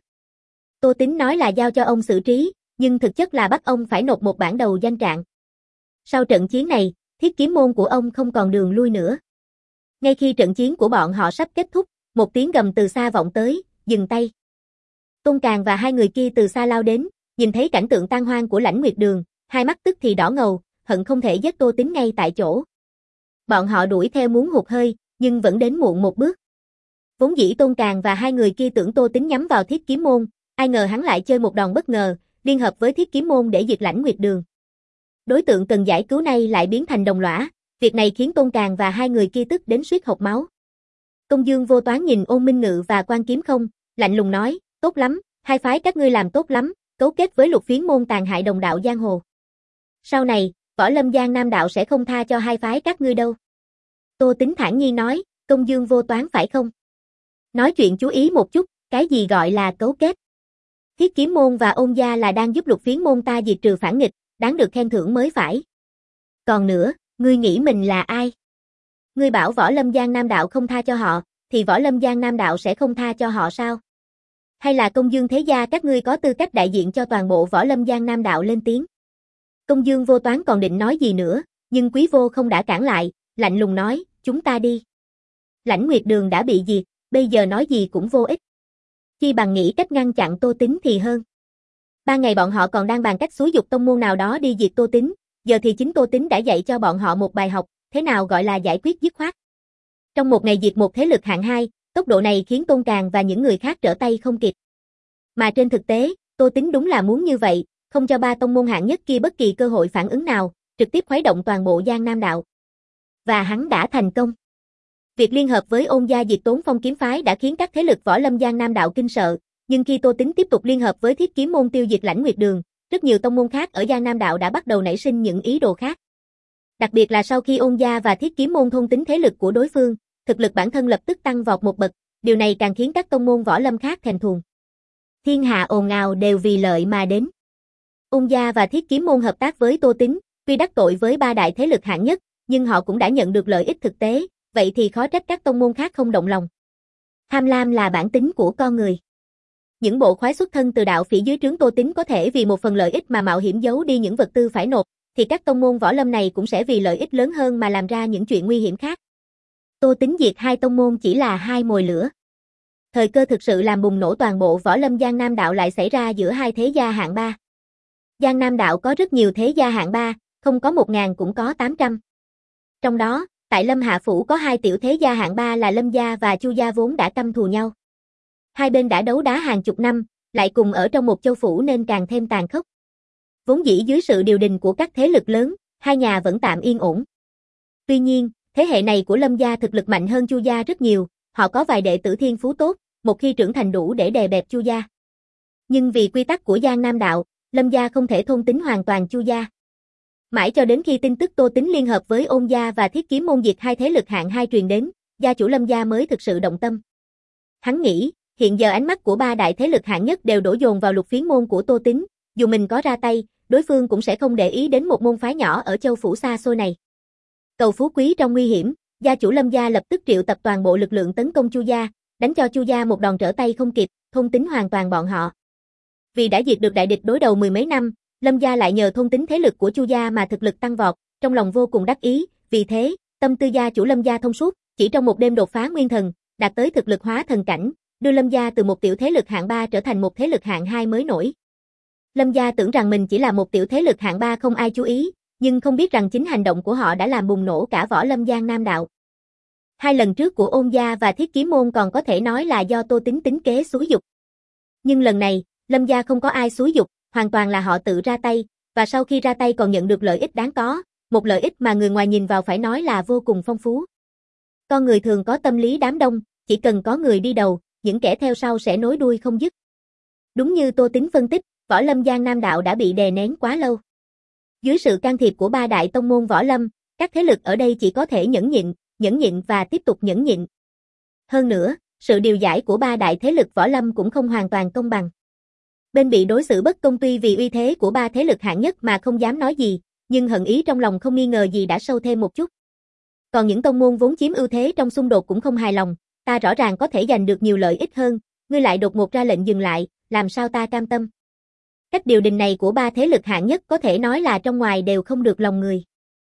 Tô Tính nói là giao cho ông xử trí, nhưng thực chất là bắt ông phải nộp một bản đầu danh trạng. Sau trận chiến này, Thiết Kiếm môn của ông không còn đường lui nữa. Ngay khi trận chiến của bọn họ sắp kết thúc, một tiếng gầm từ xa vọng tới, dừng tay. Tôn Càn và hai người kia từ xa lao đến, nhìn thấy cảnh tượng tan hoang của Lãnh Nguyệt Đường, hai mắt tức thì đỏ ngầu, hận không thể giết Tô Tính ngay tại chỗ. Bọn họ đuổi theo muốn hụt hơi, nhưng vẫn đến muộn một bước. Vốn dĩ Tôn Càn và hai người kia tưởng Tô Tính nhắm vào Thiết Kiếm môn, ai ngờ hắn lại chơi một đòn bất ngờ, liên hợp với Thiết Kiếm môn để diệt Lãnh Nguyệt Đường. Đối tượng cần giải cứu này lại biến thành đồng lõa, việc này khiến Tôn Càn và hai người kia tức đến suýt hộc máu. Công Dương Vô Toán nhìn Ôn Minh Ngự và Quan Kiếm Không, lạnh lùng nói, tốt lắm, hai phái các ngươi làm tốt lắm, cấu kết với Lục Phiến môn tàn hại đồng đạo giang hồ. Sau này, Võ Lâm Giang Nam đạo sẽ không tha cho hai phái các ngươi đâu. Tô Tính thản nhiên nói, Công Dương Vô Toán phải không? Nói chuyện chú ý một chút, cái gì gọi là cấu kết? Thiết Kiếm môn và Ôn gia là đang giúp Lục Phiến môn ta diệt trừ phản nghịch, đáng được khen thưởng mới phải. Còn nữa, ngươi nghĩ mình là ai? Ngươi bảo Võ Lâm Giang Nam đạo không tha cho họ, thì Võ Lâm Giang Nam đạo sẽ không tha cho họ sao? Hay là Công Dương thế gia các ngươi có tư cách đại diện cho toàn bộ Võ Lâm Giang Nam đạo lên tiếng? Công Dương Vô Toán còn định nói gì nữa, nhưng Quý Vô không đã cản lại, lạnh lùng nói, chúng ta đi. Lãnh Nguyệt Đường đã bị diệt, bây giờ nói gì cũng vô ích. Chi bằng nghĩ cách ngăn chặn Tô Tính thì hơn. Ba ngày bọn họ còn đang bàn cách xúi giục tông môn nào đó đi diệt Tô Tính, giờ thì chính Tô Tính đã dạy cho bọn họ một bài học, thế nào gọi là giải quyết dứt khoát. Trong một ngày diệt một thế lực hạng hai, tốc độ này khiến Tôn Càn và những người khác trở tay không kịp. Mà trên thực tế, Tô Tính đúng là muốn như vậy, không cho ba tông môn hạng nhất kia bất kỳ cơ hội phản ứng nào, trực tiếp khuấy động toàn bộ Giang Nam đạo. Và hắn đã thành công. Việc liên hợp với Ôn gia diệt Tốn Phong kiếm phái đã khiến các thế lực Võ Lâm Giang Nam đạo kinh sợ, nhưng khi Tô Tính tiếp tục liên hợp với Thiết Kiếm môn tiêu diệt Lãnh Nguyệt Đường, rất nhiều tông môn khác ở Giang Nam đạo đã bắt đầu nảy sinh những ý đồ khác. Đặc biệt là sau khi Ôn gia và Thiết Kiếm môn thôn tính thế lực của đối phương, thực lực bản thân lập tức tăng vọt một bậc, điều này càng khiến các tông môn võ lâm khác thèm thuồng. Thiên hạ ồn ào đều vì lợi mà đến. Ôn gia và Thiết Kiếm môn hợp tác với Tô Tính, tuy đắc tội với ba đại thế lực hạng nhất, nhưng họ cũng đã nhận được lợi ích thực tế, vậy thì khó trách các tông môn khác không động lòng. Tham lam là bản tính của con người. Những bộ khoái xuất thân từ đạo phỉ dưới trướng Tô Tính có thể vì một phần lợi ích mà mạo hiểm giấu đi những vật tư phải nộp, thì các tông môn võ lâm này cũng sẽ vì lợi ích lớn hơn mà làm ra những chuyện nguy hiểm khác. Tô Tính diệt hai tông môn chỉ là hai mồi lửa. Thời cơ thực sự làm bùng nổ toàn bộ Võ Lâm Giang Nam đạo lại xảy ra giữa hai thế gia hạng ba. Giang Nam đạo có rất nhiều thế gia hạng ba, không có một ngàn cũng có tám trăm. Trong đó, tại Lâm Hạ Phủ có hai tiểu thế gia hạng ba là Lâm gia và Chu gia vốn đã căm thù nhau. Hai bên đã đấu đá hàng chục năm, lại cùng ở trong một châu phủ nên càng thêm tàn khốc. Vốn dĩ dưới sự điều đình của các thế lực lớn, hai nhà vẫn tạm yên ổn. Tuy nhiên, thế hệ này của Lâm gia thực lực mạnh hơn Chu gia rất nhiều, họ có vài đệ tử thiên phú tốt, một khi trưởng thành đủ để đè bẹp Chu gia. Nhưng vì quy tắc của Giang Nam đạo, Lâm gia không thể thôn tính hoàn toàn Chu gia. Mãi cho đến khi tin tức Tô Tính liên hợp với Ôn gia và Thiết Kiếm môn diệt hai thế lực hạng hai truyền đến, gia chủ Lâm gia mới thực sự động tâm. Hắn nghĩ, hiện giờ ánh mắt của ba đại thế lực hạng nhất đều đổ dồn vào Lục Phiến môn của Tô Tính, dù mình có ra tay, đối phương cũng sẽ không để ý đến một môn phái nhỏ ở châu phủ xa xôi này. Cầu phú quý trong nguy hiểm, gia chủ Lâm gia lập tức triệu tập toàn bộ lực lượng tấn công Chu gia, đánh cho Chu gia một đòn trở tay không kịp, thôn tính hoàn toàn bọn họ. Vì đã diệt được đại địch đối đầu mười mấy năm, Lâm gia lại nhờ thôn tính thế lực của Chu gia mà thực lực tăng vọt, trong lòng vô cùng đắc ý, vì thế, tâm tư gia chủ Lâm gia thông suốt, chỉ trong một đêm đột phá nguyên thần, đạt tới thực lực hóa thần cảnh, đưa Lâm gia từ một tiểu thế lực hạng ba trở thành một thế lực hạng hai mới nổi. Lâm gia tưởng rằng mình chỉ là một tiểu thế lực hạng ba không ai chú ý, nhưng không biết rằng chính hành động của họ đã làm bùng nổ cả Võ Lâm Giang Nam đạo. Hai lần trước của Ôn gia và Thiết Kiếm môn còn có thể nói là do Tô Tính tính kế xúi giục. Nhưng lần này, Lâm gia không có ai xúi giục, hoàn toàn là họ tự ra tay, và sau khi ra tay còn nhận được lợi ích đáng có, một lợi ích mà người ngoài nhìn vào phải nói là vô cùng phong phú. Con người thường có tâm lý đám đông, chỉ cần có người đi đầu, những kẻ theo sau sẽ nối đuôi không dứt. Đúng như Tô Tính phân tích, Võ Lâm Giang Nam đạo đã bị đè nén quá lâu. Dưới sự can thiệp của ba đại tông môn võ lâm, các thế lực ở đây chỉ có thể nhẫn nhịn, nhẫn nhịn và tiếp tục nhẫn nhịn. Hơn nữa, sự điều giải của ba đại thế lực võ lâm cũng không hoàn toàn công bằng. Bên bị đối xử bất công tuy vì uy thế của ba thế lực hạng nhất mà không dám nói gì, nhưng hận ý trong lòng không nghi ngờ gì đã sâu thêm một chút. Còn những tông môn vốn chiếm ưu thế trong xung đột cũng không hài lòng, ta rõ ràng có thể giành được nhiều lợi ích hơn, ngươi lại đột ngột ra lệnh dừng lại, làm sao ta cam tâm. Cách điều đình này của ba thế lực hạng nhất có thể nói là trong ngoài đều không được lòng người.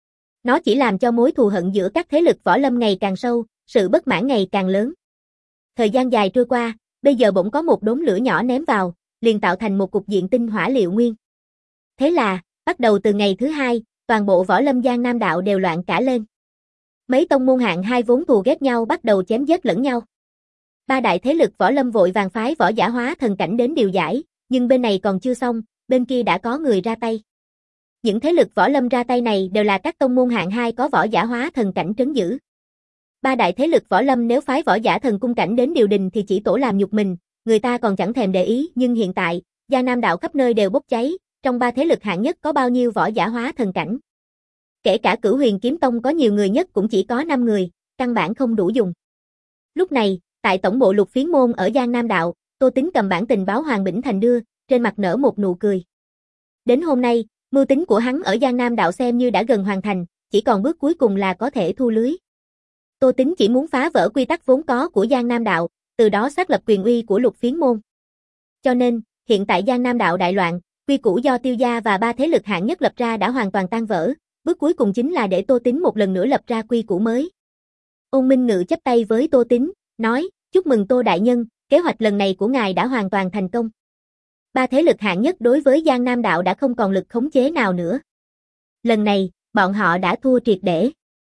Nó chỉ làm cho mối thù hận giữa các thế lực võ lâm ngày càng sâu, sự bất mãn ngày càng lớn. Thời gian dài trôi qua, bây giờ bỗng có một đốm lửa nhỏ ném vào, liền tạo thành một cục diện tinh hỏa liệu nguyên. Thế là, bắt đầu từ ngày thứ hai, toàn bộ Võ Lâm Giang Nam đạo đều loạn cả lên. Mấy tông môn hạng hai vốn thù ghét nhau bắt đầu chém giết lẫn nhau. Ba đại thế lực võ lâm vội vàng phái võ giả hóa thần cảnh đến điều giải, nhưng bên này còn chưa xong, bên kia đã có người ra tay. Những thế lực võ lâm ra tay này đều là các tông môn hạng hai có võ giả hóa thần cảnh trấn giữ. Ba đại thế lực võ lâm nếu phái võ giả thần cung cảnh đến điều đình thì chỉ tổ làm nhục mình, người ta còn chẳng thèm để ý, nhưng hiện tại, Giang Nam đạo khắp nơi đều bốc cháy, trong ba thế lực hạng nhất có bao nhiêu võ giả hóa thần cảnh. Kể cả Cửu Huyền Kiếm Tông có nhiều người nhất cũng chỉ có năm người, căn bản không đủ dùng. Lúc này, tại tổng bộ Lục Phiến môn ở Giang Nam đạo, Tô Tính cầm bản tình báo Hoàng Bỉnh Thành đưa, trên mặt nở một nụ cười. Đến hôm nay, mưu tính của hắn ở Giang Nam đạo xem như đã gần hoàn thành, chỉ còn bước cuối cùng là có thể thu lưới. Tô Tính chỉ muốn phá vỡ quy tắc vốn có của Giang Nam đạo, từ đó xác lập quyền uy của Lục Phiến môn. Cho nên, hiện tại Giang Nam đạo đại loạn, quy củ do Tiêu gia và ba thế lực hạng nhất lập ra đã hoàn toàn tan vỡ, bước cuối cùng chính là để Tô Tính một lần nữa lập ra quy củ mới. Ôn Minh Ngự chắp tay với Tô Tính, nói, chúc mừng Tô đại nhân, kế hoạch lần này của ngài đã hoàn toàn thành công. Ba thế lực hạng nhất đối với Giang Nam đạo đã không còn lực khống chế nào nữa. Lần này, bọn họ đã thua triệt để.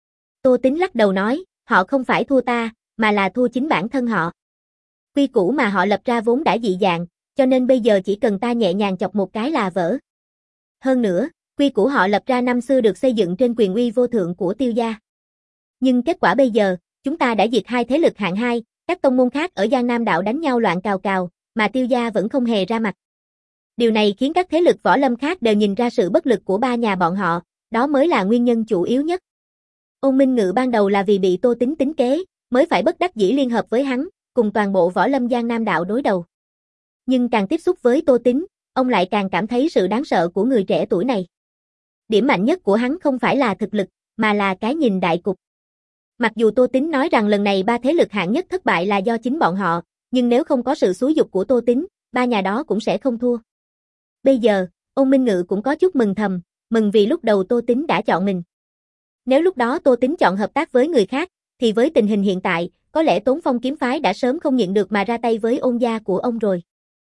Tô Tính lắc đầu nói, họ không phải thua ta, mà là thua chính bản thân họ. Quy củ mà họ lập ra vốn đã dị dạng, cho nên bây giờ chỉ cần ta nhẹ nhàng chọc một cái là vỡ. Hơn nữa, quy củ họ lập ra năm xưa được xây dựng trên quyền uy vô thượng của Tiêu gia. Nhưng kết quả bây giờ, chúng ta đã diệt hai thế lực hạng hai, các tông môn khác ở Giang Nam đạo đánh nhau loạn cào cào, mà Tiêu gia vẫn không hề ra mặt. Điều này khiến các thế lực võ lâm khác đều nhìn ra sự bất lực của ba nhà bọn họ, đó mới là nguyên nhân chủ yếu nhất. Ôn Minh Ngự ban đầu là vì bị Tô Tính tính kế, mới phải bất đắc dĩ liên hợp với hắn, cùng toàn bộ võ lâm Giang Nam đạo đối đầu. Nhưng càng tiếp xúc với Tô Tính, ông lại càng cảm thấy sự đáng sợ của người trẻ tuổi này. Điểm mạnh nhất của hắn không phải là thực lực, mà là cái nhìn đại cục. Mặc dù Tô Tính nói rằng lần này ba thế lực hạng nhất thất bại là do chính bọn họ, nhưng nếu không có sự xúi giục của Tô Tính, ba nhà đó cũng sẽ không thua. Bây giờ, Ôn Minh Ngự cũng có chút mừng thầm, mừng vì lúc đầu Tô Tính đã chọn mình. Nếu lúc đó Tô Tính chọn hợp tác với người khác, thì với tình hình hiện tại, có lẽ Tốn Phong kiếm phái đã sớm không nhịn được mà ra tay với Ôn gia của ông rồi.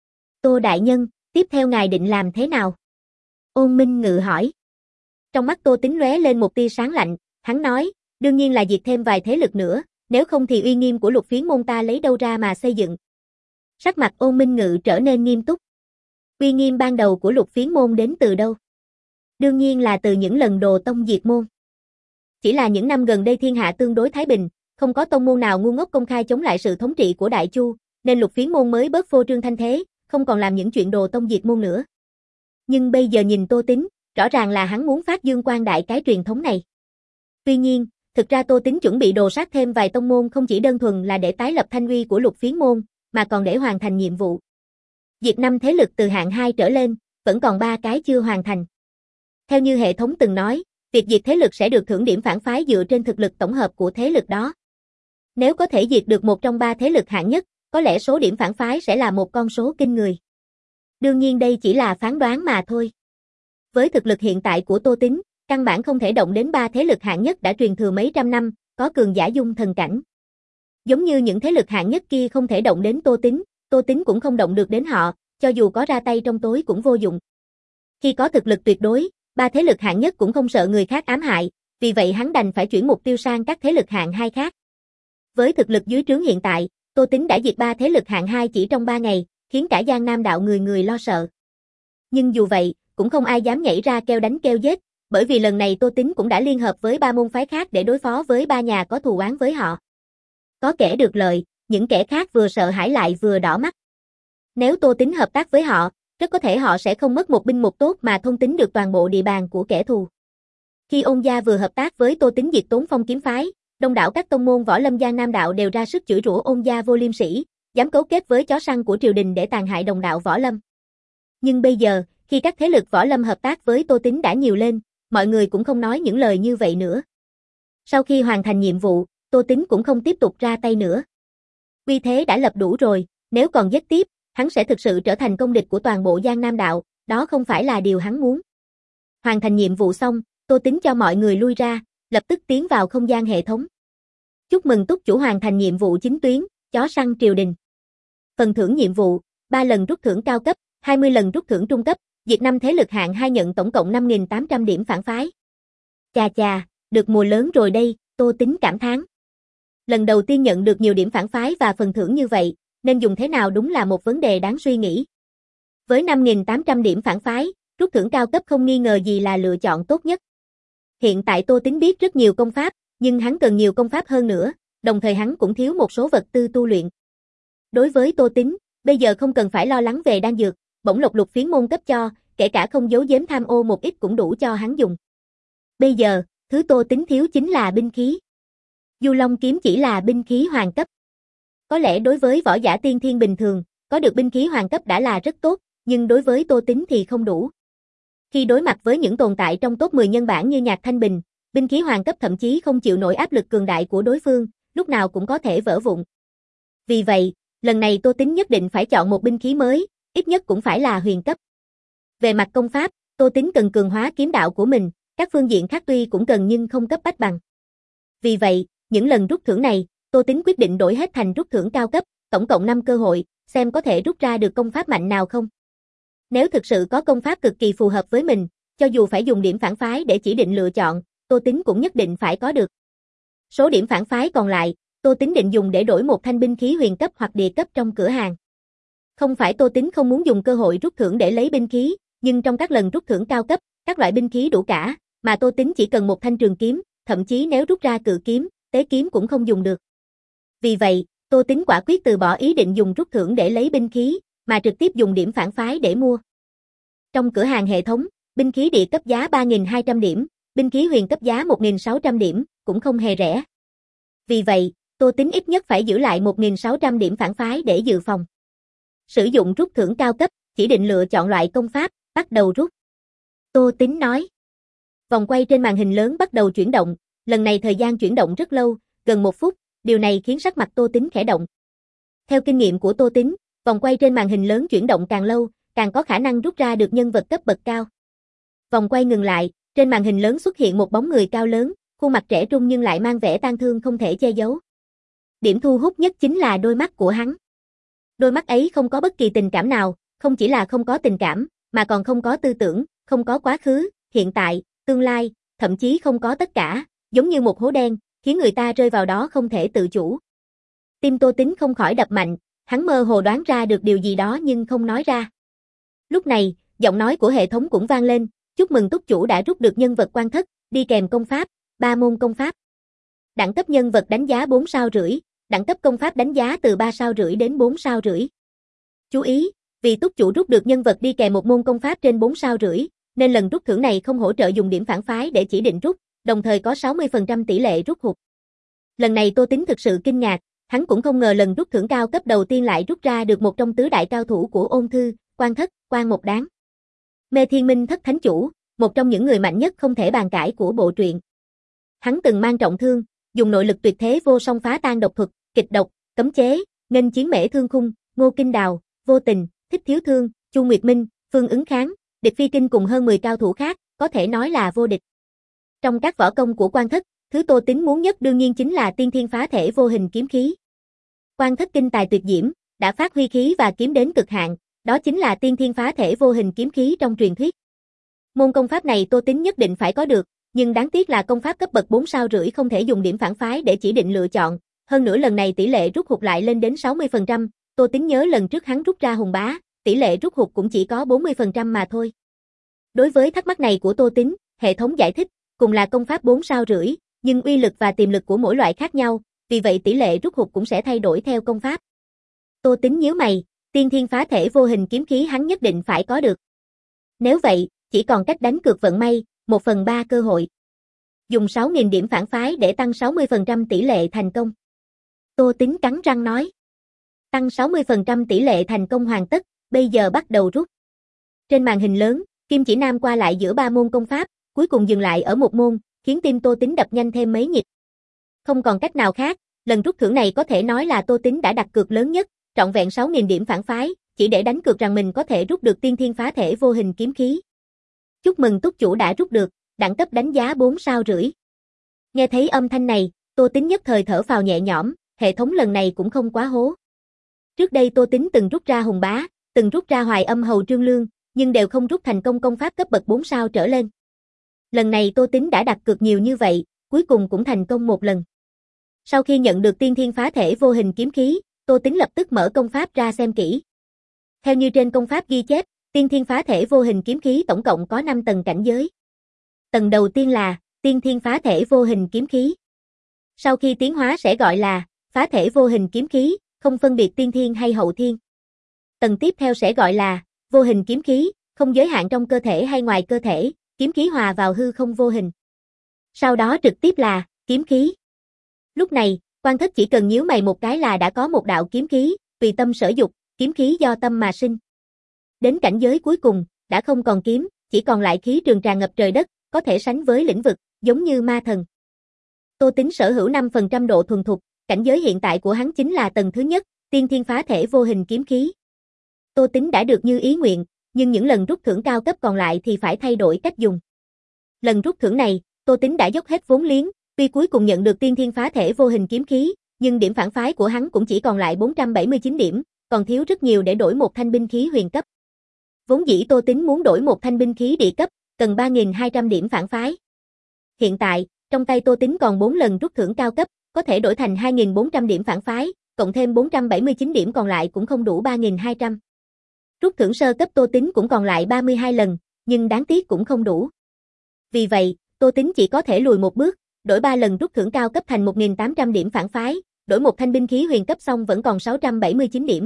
Tô đại nhân, tiếp theo ngài định làm thế nào? Ôn Minh Ngự hỏi. Trong mắt Tô Tính lóe lên một tia sáng lạnh, hắn nói, đương nhiên là diệt thêm vài thế lực nữa, nếu không thì uy nghiêm của Lục Phiến môn ta lấy đâu ra mà xây dựng. Sắc mặt Ôn Minh Ngự trở nên nghiêm túc. Uy nghiêm ban đầu của Lục Phiến môn đến từ đâu? Đương nhiên là từ những lần Đồ tông diệt môn. Chỉ là những năm gần đây thiên hạ tương đối thái bình, không có tông môn nào ngu ngốc công khai chống lại sự thống trị của Đại Chu, nên Lục Phiến môn mới bớt phô trương thanh thế, không còn làm những chuyện Đồ tông diệt môn nữa. Nhưng bây giờ nhìn Tô Tính, rõ ràng là hắn muốn phát dương quang đại cái truyền thống này. Tuy nhiên, thực ra Tô Tính chuẩn bị đồ sát thêm vài tông môn không chỉ đơn thuần là để tái lập thanh uy của Lục Phiến môn, mà còn để hoàn thành nhiệm vụ. Diệt năm thế lực từ hạng hai trở lên, vẫn còn ba cái chưa hoàn thành. Theo như hệ thống từng nói, việc diệt thế lực sẽ được thưởng điểm phản phái dựa trên thực lực tổng hợp của thế lực đó. Nếu có thể diệt được một trong ba thế lực hạng nhất, có lẽ số điểm phản phái sẽ là một con số kinh người. Đương nhiên đây chỉ là phán đoán mà thôi. Với thực lực hiện tại của Tô Tính, căn bản không thể động đến ba thế lực hạng nhất đã truyền thừa mấy trăm năm, có cường giả dung thần cảnh. Giống như những thế lực hạng nhất kia không thể động đến Tô Tính, Tô Tính cũng không động được đến họ, cho dù có ra tay trong tối cũng vô dụng. Khi có thực lực tuyệt đối, ba thế lực hạng nhất cũng không sợ người khác ám hại, vì vậy hắn đành phải chuyển mục tiêu sang các thế lực hạng hai khác. Với thực lực dưới trướng hiện tại, Tô Tính đã diệt ba thế lực hạng hai chỉ trong ba ngày, khiến cả Giang Nam đạo người người lo sợ. Nhưng dù vậy, cũng không ai dám nhảy ra kêu đánh kêu giết, bởi vì lần này Tô Tính cũng đã liên hợp với ba môn phái khác để đối phó với ba nhà có thù oán với họ. Có kẻ được lợi, những kẻ khác vừa sợ hãi lại vừa đỏ mắt. Nếu Tô Tính hợp tác với họ, rất có thể họ sẽ không mất một binh một tốt mà thôn tính được toàn bộ địa bàn của kẻ thù. Khi Ôn gia vừa hợp tác với Tô Tính diệt Tốn Phong kiếm phái, đông đảo các tông môn võ lâm Giang Nam đạo đều ra sức chửi rủa Ôn gia vô liêm sỉ, dám cấu kết với chó săn của triều đình để tàn hại đồng đạo võ lâm. Nhưng bây giờ, khi các thế lực võ lâm hợp tác với Tô Tính đã nhiều lên, mọi người cũng không nói những lời như vậy nữa. Sau khi hoàn thành nhiệm vụ, Tô Tính cũng không tiếp tục ra tay nữa. Uy thế đã lập đủ rồi, nếu còn giết tiếp, hắn sẽ thực sự trở thành công địch của toàn bộ Giang Nam đạo, đó không phải là điều hắn muốn. Hoàn thành nhiệm vụ xong, Tô Tính cho mọi người lui ra, lập tức tiến vào không gian hệ thống. Chúc mừng túc chủ hoàn thành nhiệm vụ chính tuyến, chó săn triều đình. Phần thưởng nhiệm vụ, ba lần rút thưởng cao cấp, hai mươi lần rút thưởng trung cấp, diệt năm thế lực hạng hai nhận tổng cộng năm nghìn tám trăm điểm phản phái. Chà chà, được mùa lớn rồi đây, Tô Tính cảm thán. Lần đầu tiên nhận được nhiều điểm phản phái và phần thưởng như vậy, nên dùng thế nào đúng là một vấn đề đáng suy nghĩ. Với năm nghìn tám trăm điểm phản phái, Rút thưởng cao cấp không nghi ngờ gì là lựa chọn tốt nhất. Hiện tại Tô Tính biết rất nhiều công pháp, nhưng hắn cần nhiều công pháp hơn nữa, đồng thời hắn cũng thiếu một số vật tư tu luyện. Đối với Tô Tính, bây giờ không cần phải lo lắng về đan dược, bổng lộc lục phiến môn cấp cho, kể cả không giấu giếm tham ô một ít cũng đủ cho hắn dùng. Bây giờ, thứ Tô Tính thiếu chính là binh khí. Du Long kiếm chỉ là binh khí hoàng cấp. Có lẽ đối với võ giả tiên thiên bình thường, có được binh khí hoàng cấp đã là rất tốt, nhưng đối với Tô Tính thì không đủ. Khi đối mặt với những tồn tại trong top mười nhân bản như Nhạc Thanh Bình, binh khí hoàng cấp thậm chí không chịu nổi áp lực cường đại của đối phương, lúc nào cũng có thể vỡ vụn. Vì vậy, lần này Tô Tính nhất định phải chọn một binh khí mới, ít nhất cũng phải là huyền cấp. Về mặt công pháp, Tô Tính cần cường hóa kiếm đạo của mình, các phương diện khác tuy cũng cần nhưng không cấp bách bằng. Vì vậy, những lần rút thưởng này, Tô Tính quyết định đổi hết thành rút thưởng cao cấp, tổng cộng năm cơ hội, xem có thể rút ra được công pháp mạnh nào không. Nếu thực sự có công pháp cực kỳ phù hợp với mình, cho dù phải dùng điểm phản phái để chỉ định lựa chọn, Tô Tính cũng nhất định phải có được. Số điểm phản phái còn lại, Tô Tính định dùng để đổi một thanh binh khí huyền cấp hoặc địa cấp trong cửa hàng. Không phải Tô Tính không muốn dùng cơ hội rút thưởng để lấy binh khí, nhưng trong các lần rút thưởng cao cấp, các loại binh khí đủ cả, mà Tô Tính chỉ cần một thanh trường kiếm, thậm chí nếu rút ra cự kiếm, tế kiếm cũng không dùng được. Vì vậy, Tô Tính quả quyết từ bỏ ý định dùng rút thưởng để lấy binh khí, mà trực tiếp dùng điểm phản phái để mua. Trong cửa hàng hệ thống, binh khí địa cấp giá ba nghìn hai trăm điểm, binh khí huyền cấp giá một nghìn sáu trăm điểm, cũng không hề rẻ. Vì vậy, Tô Tính ít nhất phải giữ lại một nghìn sáu trăm điểm phản phái để dự phòng. Sử dụng rút thưởng cao cấp, chỉ định lựa chọn loại công pháp, bắt đầu rút. Tô Tính nói. Vòng quay trên màn hình lớn bắt đầu chuyển động, lần này thời gian chuyển động rất lâu, gần một phút, điều này khiến sắc mặt Tô Tính khẽ động. Theo kinh nghiệm của Tô Tính, vòng quay trên màn hình lớn chuyển động càng lâu, càng có khả năng rút ra được nhân vật cấp bậc cao. Vòng quay ngừng lại, trên màn hình lớn xuất hiện một bóng người cao lớn, khuôn mặt trẻ trung nhưng lại mang vẻ tang thương không thể che giấu. Điểm thu hút nhất chính là đôi mắt của hắn. Đôi mắt ấy không có bất kỳ tình cảm nào, không chỉ là không có tình cảm, mà còn không có tư tưởng, không có quá khứ, hiện tại, tương lai, thậm chí không có tất cả, giống như một hố đen, khiến người ta rơi vào đó không thể tự chủ. Tim Tô Tính không khỏi đập mạnh, hắn mơ hồ đoán ra được điều gì đó nhưng không nói ra. Lúc này, giọng nói của hệ thống cũng vang lên, chúc mừng túc chủ đã rút được nhân vật quan thất, đi kèm công pháp, ba môn công pháp. Đẳng cấp nhân vật đánh giá bốn sao rưỡi, đẳng cấp công pháp đánh giá từ ba sao rưỡi đến bốn sao rưỡi. Chú ý, vì túc chủ rút được nhân vật đi kèm một môn công pháp trên bốn sao rưỡi, nên lần rút thưởng này không hỗ trợ dùng điểm phản phái để chỉ định rút, đồng thời có sáu mươi phần trăm tỷ lệ rút hụt. Lần này Tô Tính thực sự kinh ngạc, hắn cũng không ngờ lần rút thưởng cao cấp đầu tiên lại rút ra được một trong tứ đại cao thủ của ôn thư, Quan Thất, Quan Một Đáng. Mê Thiên Minh Thất Thánh Chủ, một trong những người mạnh nhất không thể bàn cãi của bộ truyện. Hắn từng mang trọng thương, dùng nội lực tuyệt thế vô song phá tan độc thuật, kịch độc, cấm chế, nghênh chiến Mễ Thương Khung, Ngô Kinh Đào, Vô Tình, Thích Thiếu Thương, Chu Nguyệt Minh, Phương Ứng Kháng, Địch Phi Kinh cùng hơn mười cao thủ khác, có thể nói là vô địch. Trong các võ công của Quan Thất, thứ Tô Tính muốn nhất đương nhiên chính là tiên thiên phá thể vô hình kiếm khí. Quan Thất kinh tài tuyệt diễm, đã phát huy khí và kiếm đến cực hạn, đó chính là tiên thiên phá thể vô hình kiếm khí trong truyền thuyết. Môn công pháp này Tô Tính nhất định phải có được, nhưng đáng tiếc là công pháp cấp bậc bốn sao rưỡi không thể dùng điểm phản phái để chỉ định lựa chọn, hơn nữa lần này tỷ lệ rút hụt lại lên đến sáu mươi phần trăm, Tô Tính nhớ lần trước hắn rút ra Hùng Bá, tỷ lệ rút hụt cũng chỉ có bốn mươi phần trăm mà thôi. Đối với thắc mắc này của Tô Tính, hệ thống giải thích, cùng là công pháp bốn sao rưỡi, nhưng uy lực và tiềm lực của mỗi loại khác nhau, vì vậy tỷ lệ rút hụt cũng sẽ thay đổi theo công pháp. Tô Tính nhíu mày, tiên thiên phá thể vô hình kiếm khí hắn nhất định phải có được. Nếu vậy, chỉ còn cách đánh cược vận may, một phần ba cơ hội. Dùng sáu nghìn điểm phản phái để tăng sáu mươi phần trăm tỷ lệ thành công. Tô Tính cắn răng nói. Tăng sáu mươi phần trăm tỷ lệ thành công hoàn tất, bây giờ bắt đầu rút. Trên màn hình lớn, kim chỉ nam qua lại giữa ba môn công pháp, cuối cùng dừng lại ở một môn, khiến tim Tô Tính đập nhanh thêm mấy nhịp. Không còn cách nào khác, lần rút thưởng này có thể nói là Tô Tính đã đặt cược lớn nhất, trọn vẹn sáu nghìn điểm phản phái, chỉ để đánh cược rằng mình có thể rút được tiên thiên phá thể vô hình kiếm khí. Chúc mừng túc chủ đã rút được, đẳng cấp đánh giá bốn sao rưỡi. Nghe thấy âm thanh này, Tô Tính nhất thời thở phào nhẹ nhõm, hệ thống lần này cũng không quá hố. Trước đây Tô Tính từng rút ra Hùng Bá, từng rút ra Hoài Âm Hầu Trương Lương, nhưng đều không rút thành công công pháp cấp bậc bốn sao trở lên. Lần này Tô Tính đã đặt cược nhiều như vậy, cuối cùng cũng thành công một lần. Sau khi nhận được tiên thiên phá thể vô hình kiếm khí, Tô Tính lập tức mở công pháp ra xem kỹ. Theo như trên công pháp ghi chép, Tiên Thiên Phá Thể Vô Hình Kiếm Khí tổng cộng có năm tầng cảnh giới. Tầng đầu tiên là Tiên Thiên Phá Thể Vô Hình Kiếm Khí. Sau khi tiến hóa sẽ gọi là Phá Thể Vô Hình Kiếm Khí, không phân biệt tiên thiên hay hậu thiên. Tầng tiếp theo sẽ gọi là Vô Hình Kiếm Khí, không giới hạn trong cơ thể hay ngoài cơ thể, kiếm khí hòa vào hư không vô hình. Sau đó trực tiếp là kiếm khí. Lúc này, Quan Thất chỉ cần nhíu mày một cái là đã có một đạo kiếm khí, tùy tâm sở dục, kiếm khí do tâm mà sinh. Đến cảnh giới cuối cùng, đã không còn kiếm, chỉ còn lại khí trường tràn ngập trời đất, có thể sánh với lĩnh vực, giống như ma thần. Tô Tính sở hữu năm phần trăm độ thuần thục, cảnh giới hiện tại của hắn chính là tầng thứ nhất, Tiên Thiên Phá Thể Vô Hình Kiếm Khí. Tô Tính đã được như ý nguyện, nhưng những lần rút thưởng cao cấp còn lại thì phải thay đổi cách dùng. Lần rút thưởng này, Tô Tính đã dốc hết vốn liếng, tuy cuối cùng nhận được Tiên Thiên Phá Thể Vô Hình Kiếm Khí, nhưng điểm phản phái của hắn cũng chỉ còn lại bốn trăm bảy mươi chín điểm, còn thiếu rất nhiều để đổi một thanh binh khí huyền cấp. Vốn dĩ Tô Tính muốn đổi một thanh binh khí địa cấp, cần ba nghìn hai trăm điểm phản phái. Hiện tại, trong tay Tô Tính còn bốn lần rút thưởng cao cấp, có thể đổi thành hai nghìn bốn trăm điểm phản phái, cộng thêm bốn trăm bảy mươi chín điểm còn lại cũng không đủ ba nghìn hai trăm. Rút thưởng sơ cấp Tô Tính cũng còn lại ba mươi hai lần, nhưng đáng tiếc cũng không đủ. Vì vậy, Tô Tính chỉ có thể lùi một bước, đổi ba lần rút thưởng cao cấp thành một nghìn tám trăm điểm phản phái, đổi một thanh binh khí huyền cấp xong vẫn còn sáu trăm bảy mươi chín điểm.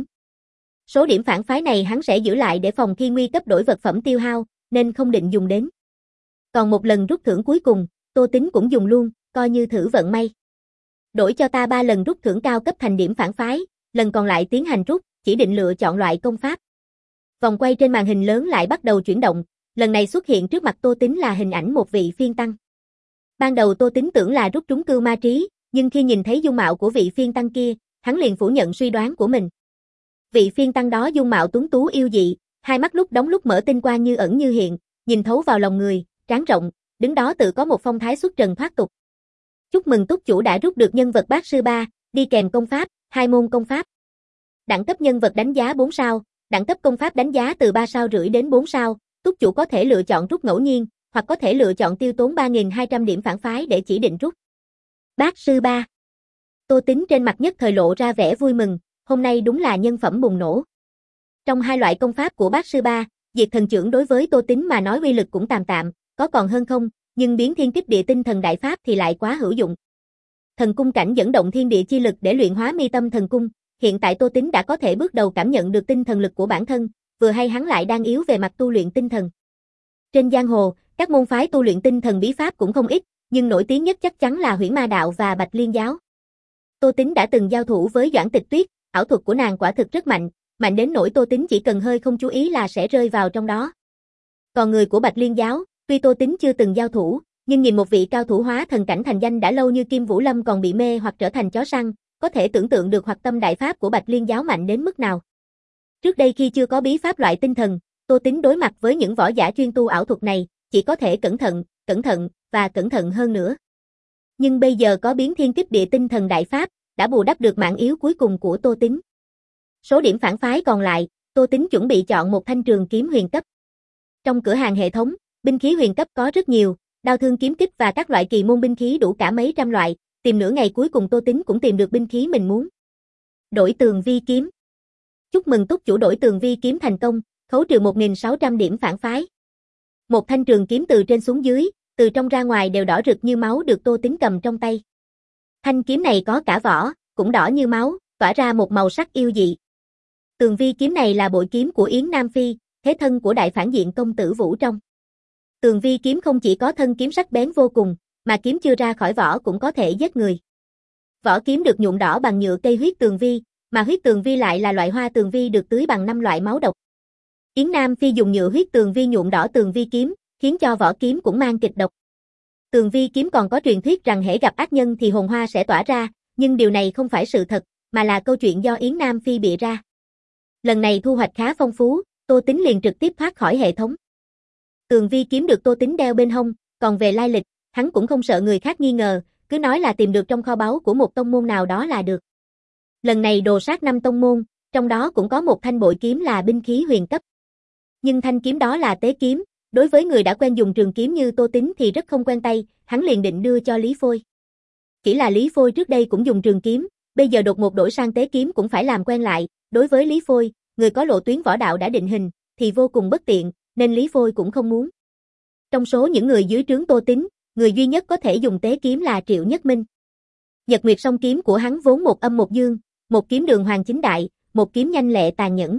Số điểm phản phái này hắn sẽ giữ lại để phòng khi nguy cấp đổi vật phẩm tiêu hao, nên không định dùng đến. Còn một lần rút thưởng cuối cùng, Tô Tính cũng dùng luôn, coi như thử vận may. Đổi cho ta ba lần rút thưởng cao cấp thành điểm phản phái, lần còn lại tiến hành rút, chỉ định lựa chọn loại công pháp. Vòng quay trên màn hình lớn lại bắt đầu chuyển động, lần này xuất hiện trước mặt Tô Tính là hình ảnh một vị phiên tăng. Ban đầu Tô Tính tưởng là rút trúng Cưu Ma Trí, nhưng khi nhìn thấy dung mạo của vị phiên tăng kia, hắn liền phủ nhận suy đoán của mình. Vị phiên tăng đó dung mạo tuấn tú yêu dị, hai mắt lúc đóng lúc mở tinh quang như ẩn như hiện, nhìn thấu vào lòng người, trán rộng, đứng đó tự có một phong thái xuất trần thoát tục. Chúc mừng túc chủ đã rút được nhân vật bát sư ba, đi kèm công pháp, hai môn công pháp. Đẳng cấp nhân vật đánh giá bốn sao, đẳng cấp công pháp đánh giá từ ba sao rưỡi đến bốn sao, túc chủ có thể lựa chọn rút ngẫu nhiên, hoặc có thể lựa chọn tiêu tốn ba nghìn hai trăm điểm phản phái để chỉ định rút. Bát sư ba. Tô Tính trên mặt nhất thời lộ ra vẻ vui mừng, hôm nay đúng là nhân phẩm bùng nổ. Trong hai loại công pháp của bát sư ba, Diệt Thần Chưởng đối với Tô Tính mà nói uy lực cũng tạm tạm, có còn hơn không, nhưng biến thiên kích địa tinh thần đại pháp thì lại quá hữu dụng. Thần cung cảnh dẫn động thiên địa chi lực để luyện hóa mi tâm thần cung, hiện tại Tô Tính đã có thể bước đầu cảm nhận được tinh thần lực của bản thân, vừa hay hắn lại đang yếu về mặt tu luyện tinh thần. Trên giang hồ, các môn phái tu luyện tinh thần bí pháp cũng không ít, nhưng nổi tiếng nhất chắc chắn là Huyễn Ma Đạo và Bạch Liên Giáo. Tô Tính đã từng giao thủ với Doãn Tịch Tuyết, ảo thuật của nàng quả thực rất mạnh, mạnh đến nỗi Tô Tính chỉ cần hơi không chú ý là sẽ rơi vào trong đó. Còn người của Bạch Liên Giáo, tuy Tô Tính chưa từng giao thủ, nhưng nhìn một vị cao thủ hóa thần cảnh thành danh đã lâu như Kim Vũ Lâm còn bị mê hoặc trở thành chó săn, có thể tưởng tượng được hoạt tâm đại pháp của Bạch Liên Giáo mạnh đến mức nào. Trước đây khi chưa có bí pháp loại tinh thần, Tô Tính đối mặt với những võ giả chuyên tu ảo thuật này, chỉ có thể cẩn thận, cẩn thận, và cẩn thận hơn nữa. Nhưng bây giờ có biến thiên kích địa tinh thần đại pháp, đã bù đắp được mạng yếu cuối cùng của Tô Tính. Số điểm phản phái còn lại, Tô Tính chuẩn bị chọn một thanh trường kiếm huyền cấp. Trong cửa hàng hệ thống, binh khí huyền cấp có rất nhiều, đao thương kiếm kích và các loại kỳ môn binh khí đủ cả mấy trăm loại, tìm nửa ngày cuối cùng Tô Tính cũng tìm được binh khí mình muốn. Đổi tường vi kiếm. Chúc mừng túc chủ đổi tường vi kiếm thành công, khấu trừ một nghìn sáu trăm điểm phản phái. Một thanh trường kiếm từ trên xuống dưới, từ trong ra ngoài đều đỏ rực như máu được Tô Tính cầm trong tay. Thanh kiếm này có cả vỏ, cũng đỏ như máu, tỏa ra một màu sắc yêu dị. Tường vi kiếm này là bội kiếm của Yến Nam Phi, thế thân của đại phản diện công tử Vũ Trong. Tường vi kiếm không chỉ có thân kiếm sắc bén vô cùng, mà kiếm chưa ra khỏi vỏ cũng có thể giết người. Vỏ kiếm được nhuộm đỏ bằng nhựa cây huyết tường vi, mà huyết tường vi lại là loại hoa tường vi được tưới bằng năm loại máu độc. Yến Nam Phi dùng nhựa huyết tường vi nhuộm đỏ tường vi kiếm, khiến cho vỏ kiếm cũng mang kịch độc. Tường vi kiếm còn có truyền thuyết rằng hễ gặp ác nhân thì hồn hoa sẽ tỏa ra, nhưng điều này không phải sự thật, mà là câu chuyện do Yến Nam Phi bịa ra. Lần này thu hoạch khá phong phú, Tô Tính liền trực tiếp thoát khỏi hệ thống. Tường vi kiếm được Tô Tính đeo bên hông, còn về lai lịch, hắn cũng không sợ người khác nghi ngờ, cứ nói là tìm được trong kho báu của một tông môn nào đó là được. Lần này đồ sát năm tông môn, trong đó cũng có một thanh bội kiếm là binh khí huyền cấp. Nhưng thanh kiếm đó là tế kiếm, đối với người đã quen dùng trường kiếm như Tô Tính thì rất không quen tay, hắn liền định đưa cho Lý Phôi. Chỉ là Lý Phôi trước đây cũng dùng trường kiếm, bây giờ đột ngột đổi sang tế kiếm cũng phải làm quen lại, đối với Lý Phôi, người có lộ tuyến võ đạo đã định hình, thì vô cùng bất tiện, nên Lý Phôi cũng không muốn. Trong số những người dưới trướng Tô Tín, người duy nhất có thể dùng tế kiếm là Triệu Nhất Minh. Nhật Nguyệt song kiếm của hắn vốn một âm một dương, một kiếm đường hoàng chính đại, một kiếm nhanh lẹ tàn nhẫn.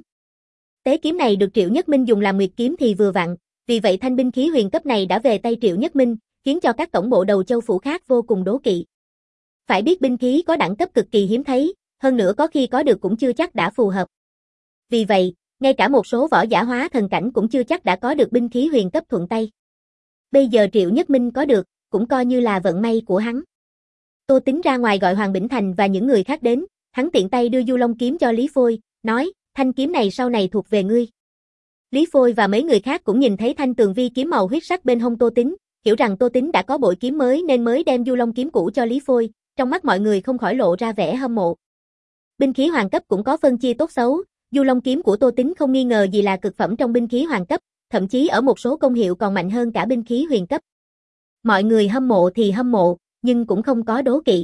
Tế kiếm này được Triệu Nhất Minh dùng làm nguyệt kiếm thì vừa vặn, vì vậy thanh binh khí huyền cấp này đã về tay Triệu Nhất Minh, khiến cho các tổng bộ đầu châu phủ khác vô cùng đố kỵ. Phải biết binh khí có đẳng cấp cực kỳ hiếm thấy, hơn nữa có khi có được cũng chưa chắc đã phù hợp. Vì vậy, ngay cả một số võ giả hóa thần cảnh cũng chưa chắc đã có được binh khí huyền cấp thuận tay. Bây giờ Triệu Nhất Minh có được, cũng coi như là vận may của hắn. Tô Tín ra ngoài gọi Hoàng Bỉnh Thành và những người khác đến, hắn tiện tay đưa Du Long kiếm cho Lý Phôi, nói, thanh kiếm này sau này thuộc về ngươi. Lý Phôi và mấy người khác cũng nhìn thấy thanh tường vi kiếm màu huyết sắc bên hông Tô Tín, hiểu rằng Tô Tín đã có bội kiếm mới nên mới đem Du Long kiếm cũ cho Lý Phôi, trong mắt mọi người không khỏi lộ ra vẻ hâm mộ. Binh khí hoàng cấp cũng có phân chia tốt xấu, Du Long kiếm của Tô Tín không nghi ngờ gì là cực phẩm trong binh khí hoàng cấp, thậm chí ở một số công hiệu còn mạnh hơn cả binh khí huyền cấp. Mọi người hâm mộ thì hâm mộ, nhưng cũng không có đố kỵ.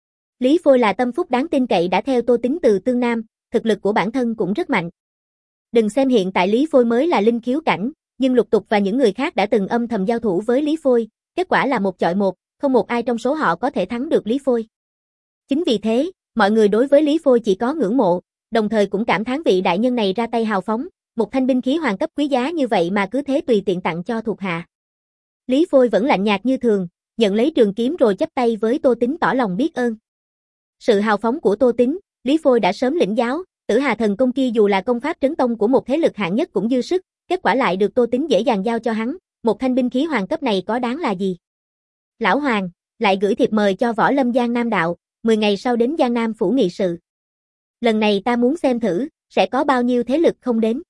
Lý Phôi là tâm phúc đáng tin cậy đã theo Tô Tín từ Tương Nam, thực lực của bản thân cũng rất mạnh. Đừng xem hiện tại Lý Phôi mới là linh khiếu cảnh, nhưng Lục Tục và những người khác đã từng âm thầm giao thủ với Lý Phôi, kết quả là một chọi một, không một ai trong số họ có thể thắng được Lý Phôi. Chính vì thế, mọi người đối với Lý Phôi chỉ có ngưỡng mộ, đồng thời cũng cảm thán vị đại nhân này ra tay hào phóng, một thanh binh khí hoàng cấp quý giá như vậy mà cứ thế tùy tiện tặng cho thuộc hạ. Lý Phôi vẫn lạnh nhạt như thường, nhận lấy trường kiếm rồi chắp tay với Tô Tín tỏ lòng biết ơn. Sự hào phóng của Tô Tín, Lý Phôi đã sớm lĩnh giáo, Tử Hà thần công kia dù là công pháp trấn tông của một thế lực hạng nhất cũng dư sức, kết quả lại được Tô Tín dễ dàng giao cho hắn, một thanh binh khí hoàng cấp này có đáng là gì. Lão Hoàng, lại gửi thiệp mời cho Võ Lâm Giang Nam đạo, mười ngày sau đến Giang Nam phủ nghị sự. Lần này ta muốn xem thử, sẽ có bao nhiêu thế lực không đến.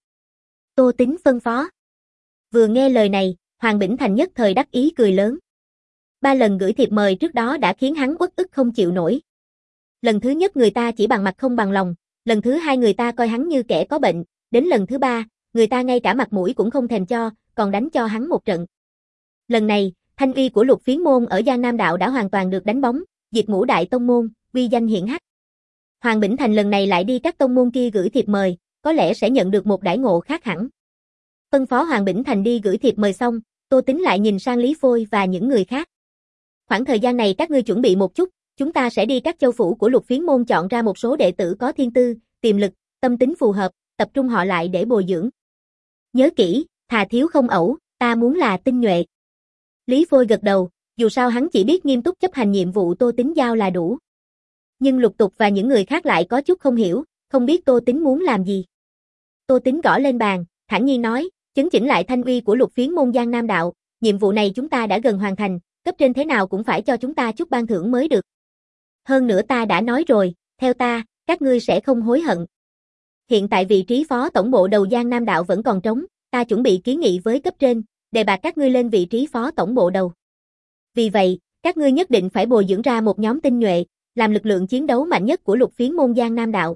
Tô Tín phân phó. Vừa nghe lời này, Hoàng Bỉnh Thành nhất thời đắc ý cười lớn. Ba lần gửi thiệp mời trước đó đã khiến hắn uất ức không chịu nổi. Lần thứ nhất người ta chỉ bằng mặt không bằng lòng, lần thứ hai người ta coi hắn như kẻ có bệnh, đến lần thứ ba, người ta ngay cả mặt mũi cũng không thèm cho, còn đánh cho hắn một trận. Lần này, thanh uy của Lục Phiến môn ở Giang Nam đạo đã hoàn toàn được đánh bóng, diệt ngũ đại tông môn, uy danh hiển hách. Hoàng Bỉnh Thành lần này lại đi các tông môn kia gửi thiệp mời, có lẽ sẽ nhận được một đãi ngộ khác hẳn. Phân phó Hoàng Bỉnh Thành đi gửi thiệp mời xong, Tô Tín lại nhìn sang Lý Phôi và những người khác. Khoảng thời gian này các ngươi chuẩn bị một chút, chúng ta sẽ đi các châu phủ của Lục Phiến môn chọn ra một số đệ tử có thiên tư, tiềm lực, tâm tính phù hợp, tập trung họ lại để bồi dưỡng. Nhớ kỹ, thà thiếu không ẩu, ta muốn là tinh nhuệ. Lý Phôi gật đầu, dù sao hắn chỉ biết nghiêm túc chấp hành nhiệm vụ Tô Tín giao là đủ. Nhưng Lục Tục và những người khác lại có chút không hiểu, không biết Tô Tín muốn làm gì. Tô Tín gõ lên bàn, thản nhiên nói, chấn chỉnh lại thanh uy của Lục Phiến môn Giang Nam đạo, nhiệm vụ này chúng ta đã gần hoàn thành, cấp trên thế nào cũng phải cho chúng ta chút ban thưởng mới được. Hơn nữa ta đã nói rồi, theo ta, các ngươi sẽ không hối hận. Hiện tại vị trí phó tổng bộ đầu Giang Nam đạo vẫn còn trống, ta chuẩn bị kiến nghị với cấp trên, đề bạt các ngươi lên vị trí phó tổng bộ đầu. Vì vậy, các ngươi nhất định phải bồi dưỡng ra một nhóm tinh nhuệ, làm lực lượng chiến đấu mạnh nhất của Lục Phiến môn Giang Nam đạo.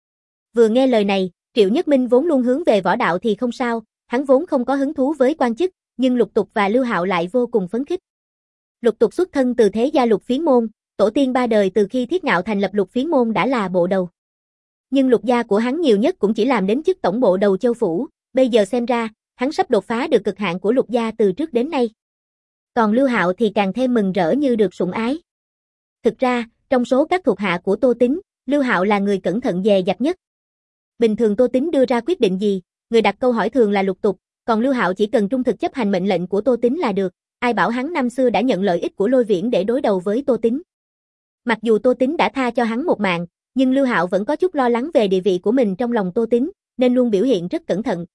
Vừa nghe lời này, Triệu Nhất Minh vốn luôn hướng về võ đạo thì không sao, hắn vốn không có hứng thú với quan chức, nhưng Lục Tục và Lưu Hạo lại vô cùng phấn khích. Lục Tục xuất thân từ thế gia Lục Phiến môn, tổ tiên ba đời từ khi Thiết Ngạo thành lập Lục Phiến môn đã là bộ đầu. Nhưng Lục gia của hắn nhiều nhất cũng chỉ làm đến chức tổng bộ đầu châu phủ, bây giờ xem ra, hắn sắp đột phá được cực hạn của Lục gia từ trước đến nay. Còn Lưu Hạo thì càng thêm mừng rỡ như được sủng ái. Thực ra, trong số các thuộc hạ của Tô Tín, Lưu Hạo là người cẩn thận dè dặt nhất. Bình thường Tô Tín đưa ra quyết định gì, người đặt câu hỏi thường là Lục Tục, còn Lưu Hạo chỉ cần trung thực chấp hành mệnh lệnh của Tô Tín là được, ai bảo hắn năm xưa đã nhận lợi ích của Lôi Viễn để đối đầu với Tô Tín. Mặc dù Tô Tín đã tha cho hắn một mạng, nhưng Lưu Hạo vẫn có chút lo lắng về địa vị của mình trong lòng Tô Tín, nên luôn biểu hiện rất cẩn thận.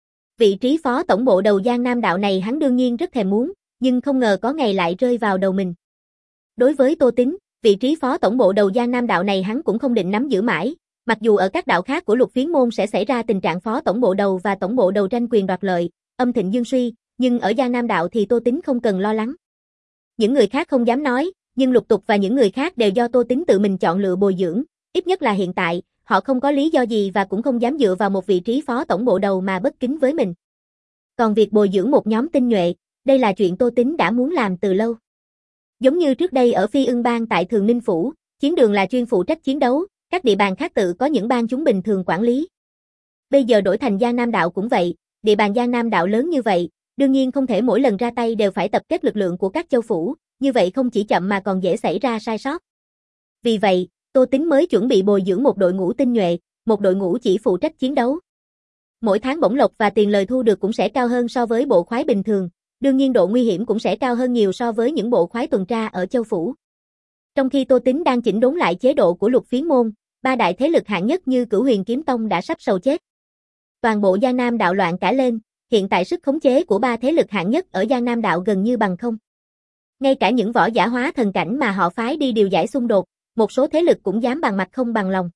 Vị trí phó tổng bộ đầu Giang Nam đạo này hắn đương nhiên rất thèm muốn, nhưng không ngờ có ngày lại rơi vào đầu mình. Đối với Tô Tín, vị trí phó tổng bộ đầu Giang Nam đạo này hắn cũng không định nắm giữ mãi, mặc dù ở các đạo khác của Lục Phiến môn sẽ xảy ra tình trạng phó tổng bộ đầu và tổng bộ đầu tranh quyền đoạt lợi, âm thịnh dương suy, nhưng ở Giang Nam đạo thì Tô Tín không cần lo lắng. Những người khác không dám nói, nhưng Lục Tục và những người khác đều do Tô Tín tự mình chọn lựa bồi dưỡng, ít nhất là hiện tại, họ không có lý do gì và cũng không dám dựa vào một vị trí phó tổng bộ đầu mà bất kính với mình. Còn việc bồi dưỡng một nhóm tinh nhuệ, đây là chuyện Tô Tín đã muốn làm từ lâu. Giống như trước đây ở Phi Ưng Bang tại Thường Ninh Phủ, chiến đường là chuyên phụ trách chiến đấu, các địa bàn khác tự có những bang chúng bình thường quản lý. Bây giờ đổi thành Giang Nam đạo cũng vậy, địa bàn Giang Nam đạo lớn như vậy, đương nhiên không thể mỗi lần ra tay đều phải tập kết lực lượng của các châu phủ, như vậy không chỉ chậm mà còn dễ xảy ra sai sót. Vì vậy, Tô Tín mới chuẩn bị bồi dưỡng một đội ngũ tinh nhuệ, một đội ngũ chỉ phụ trách chiến đấu. Mỗi tháng bổng lộc và tiền lời thu được cũng sẽ cao hơn so với bộ khoái bình thường, đương nhiên độ nguy hiểm cũng sẽ cao hơn nhiều so với những bộ khoái tuần tra ở châu phủ. Trong khi Tô Tín đang chỉnh đốn lại chế độ của Lục Phiến môn, ba đại thế lực hạng nhất như Cửu Huyền Kiếm Tông đã sắp sầu chết. Toàn bộ Giang Nam đạo loạn cả lên, hiện tại sức khống chế của ba thế lực hạng nhất ở Giang Nam đạo gần như bằng không. Ngay cả những võ giả hóa thần cảnh mà họ phái đi điều giải xung đột, một số thế lực cũng dám bằng mặt không bằng lòng.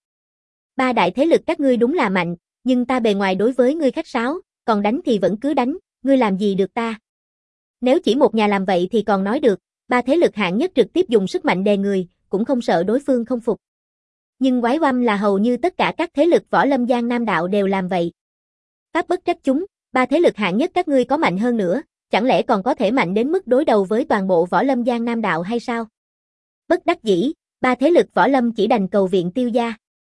Ba đại thế lực các ngươi đúng là mạnh, nhưng ta bề ngoài đối với ngươi khách sáo, còn đánh thì vẫn cứ đánh, ngươi làm gì được ta. Nếu chỉ một nhà làm vậy thì còn nói được, ba thế lực hạng nhất trực tiếp dùng sức mạnh đè người, cũng không sợ đối phương không phục. Nhưng quái oăm là hầu như tất cả các thế lực võ lâm Giang Nam đạo đều làm vậy. Pháp bất trách chúng, ba thế lực hạng nhất các ngươi có mạnh hơn nữa, chẳng lẽ còn có thể mạnh đến mức đối đầu với toàn bộ võ lâm Giang Nam đạo hay sao? Bất đắc dĩ, ba thế lực võ lâm chỉ đành cầu viện Tiêu gia.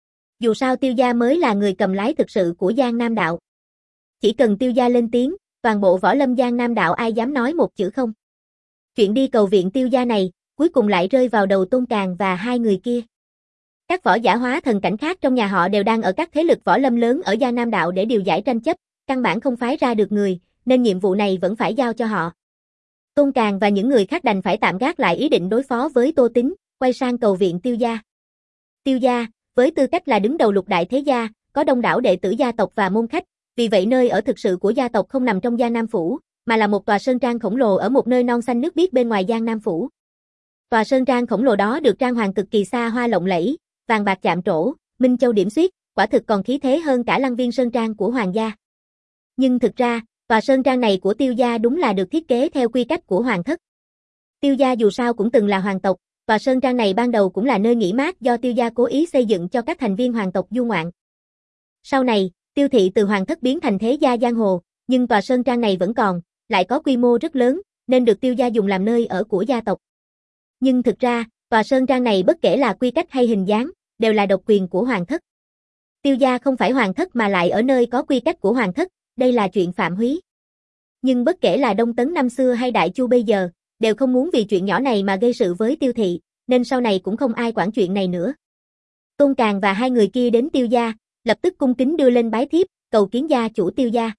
Dù sao Tiêu gia mới là người cầm lái thực sự của Giang Nam đạo. Chỉ cần Tiêu gia lên tiếng, toàn bộ võ lâm Giang Nam đạo ai dám nói một chữ không. Chuyện đi cầu viện Tiêu gia này, cuối cùng lại rơi vào đầu Tôn Càn và hai người kia. Các võ giả hóa thần cảnh khác trong nhà họ đều đang ở các thế lực võ lâm lớn ở Giang Nam đạo để điều giải tranh chấp, căn bản không phái ra được người, nên nhiệm vụ này vẫn phải giao cho họ. Tôn Càn và những người khác đành phải tạm gác lại ý định đối phó với Tô Tín, quay sang cầu viện Tiêu gia. Tiêu gia, với tư cách là đứng đầu lục đại thế gia, có đông đảo đệ tử gia tộc và môn khách, vì vậy nơi ở thực sự của gia tộc không nằm trong Giang Nam phủ, mà là một tòa sơn trang khổng lồ ở một nơi non xanh nước biếc bên ngoài Giang Nam phủ. Tòa sơn trang khổng lồ đó được trang hoàng cực kỳ xa hoa lộng lẫy, vàng bạc chạm trổ, minh châu điểm xuyết, quả thực còn khí thế hơn cả Lăng Viên sơn trang của hoàng gia. Nhưng thực ra, tòa sơn trang này của Tiêu gia đúng là được thiết kế theo quy cách của hoàng thất. Tiêu gia dù sao cũng từng là hoàng tộc, tòa sơn trang này ban đầu cũng là nơi nghỉ mát do Tiêu gia cố ý xây dựng cho các thành viên hoàng tộc du ngoạn. Sau này, Tiêu thị từ hoàng thất biến thành thế gia giang hồ, nhưng tòa sơn trang này vẫn còn, lại có quy mô rất lớn, nên được Tiêu gia dùng làm nơi ở của gia tộc. Nhưng thực ra, tòa sơn trang này bất kể là quy cách hay hình dáng, đều là độc quyền của hoàng thất. Tiêu gia không phải hoàng thất mà lại ở nơi có quy cách của hoàng thất, đây là chuyện phạm húy. Nhưng bất kể là Đông Tấn năm xưa hay Đại Chu bây giờ, đều không muốn vì chuyện nhỏ này mà gây sự với Tiêu thị, nên sau này cũng không ai quản chuyện này nữa. Tôn Càn và hai người kia đến Tiêu gia, lập tức cung kính đưa lên bái thiếp, cầu kiến gia chủ Tiêu gia.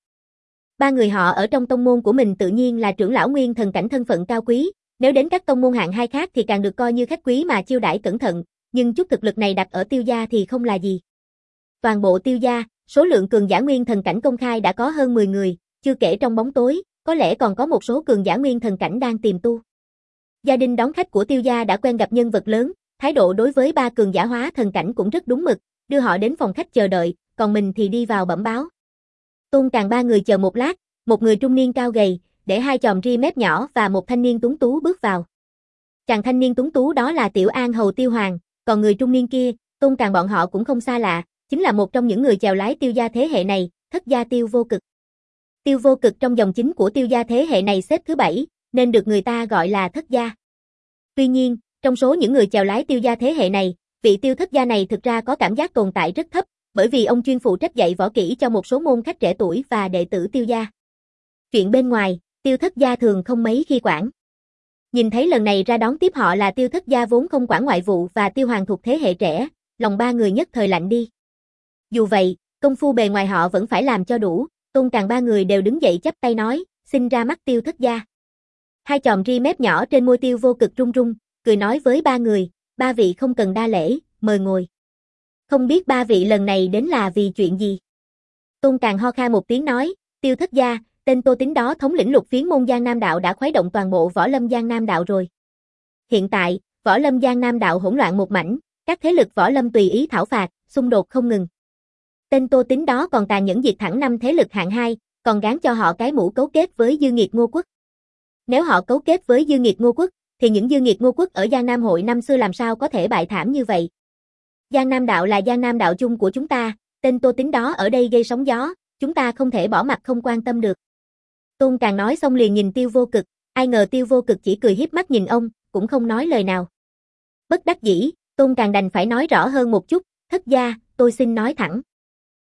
Ba người họ ở trong tông môn của mình tự nhiên là trưởng lão nguyên thần cảnh thân phận cao quý, nếu đến các tông môn hạng hai khác thì càng được coi như khách quý mà chiêu đãi cẩn thận, nhưng chút thực lực này đặt ở Tiêu gia thì không là gì. Toàn bộ Tiêu gia, số lượng cường giả nguyên thần cảnh công khai đã có hơn mười người, chưa kể trong bóng tối, có lẽ còn có một số cường giả nguyên thần cảnh đang tìm tu. Gia đình đón khách của Tiêu gia đã quen gặp nhân vật lớn, thái độ đối với ba cường giả hóa thần cảnh cũng rất đúng mực, đưa họ đến phòng khách chờ đợi, còn mình thì đi vào bẩm báo. Tôn Càn ba người chờ một lát, một người trung niên cao gầy, để hai chòm ri mép nhỏ và một thanh niên tuấn tú bước vào. Chàng thanh niên tuấn tú đó là Tiểu An hầu Tiêu Hoàng, còn người trung niên kia, Tôn Càn bọn họ cũng không xa lạ, chính là một trong những người chèo lái Tiêu gia thế hệ này, thất gia Tiêu Vô Cực. Tiêu Vô Cực trong dòng chính của Tiêu gia thế hệ này xếp thứ bảy, nên được người ta gọi là thất gia. Tuy nhiên, trong số những người chèo lái Tiêu gia thế hệ này, vị Tiêu thất gia này thực ra có cảm giác tồn tại rất thấp, bởi vì ông chuyên phụ trách dạy võ kỹ cho một số môn khách trẻ tuổi và đệ tử Tiêu gia. Chuyện bên ngoài, Tiêu thất gia thường không mấy khi quản. Nhìn thấy lần này ra đón tiếp họ là Tiêu thất gia vốn không quản ngoại vụ và Tiêu Hoàng thuộc thế hệ trẻ, lòng ba người nhất thời lạnh đi. Dù vậy, công phu bề ngoài họ vẫn phải làm cho đủ, Tôn Càn ba người đều đứng dậy chắp tay nói, xin ra mắt Tiêu thất gia. Hai chòm ri mép nhỏ trên môi Tiêu Vô Cực run run, cười nói với ba người, ba vị không cần đa lễ, mời ngồi. Không biết ba vị lần này đến là vì chuyện gì? Tôn Càn ho kha một tiếng nói, Tiêu thất gia, tên Tô Tín đó thống lĩnh Lục Phiến môn Giang Nam đạo đã khuấy động toàn bộ võ lâm Giang Nam đạo rồi. Hiện tại, võ lâm Giang Nam đạo hỗn loạn một mảnh, các thế lực võ lâm tùy ý thảo phạt, xung đột không ngừng. Tên Tô Tín đó còn tàn nhẫn diệt thẳng năm thế lực hạng hai, còn gán cho họ cái mũ cấu kết với Dư Nghiệt Ngô Quốc. Nếu họ cấu kết với Dư Nghiệt Ngô Quốc, thì những Dư Nghiệt Ngô Quốc ở Giang Nam hội năm xưa làm sao có thể bại thảm như vậy? Giang Nam đạo là Giang Nam đạo chung của chúng ta, tên Tô Tín đó ở đây gây sóng gió, chúng ta không thể bỏ mặt không quan tâm được. Tôn Càn nói xong liền nhìn Tiêu Vô Cực, ai ngờ Tiêu Vô Cực chỉ cười hiếp mắt nhìn ông, cũng không nói lời nào. Bất đắc dĩ, Tôn Càn đành phải nói rõ hơn một chút, thất gia, tôi xin nói thẳng.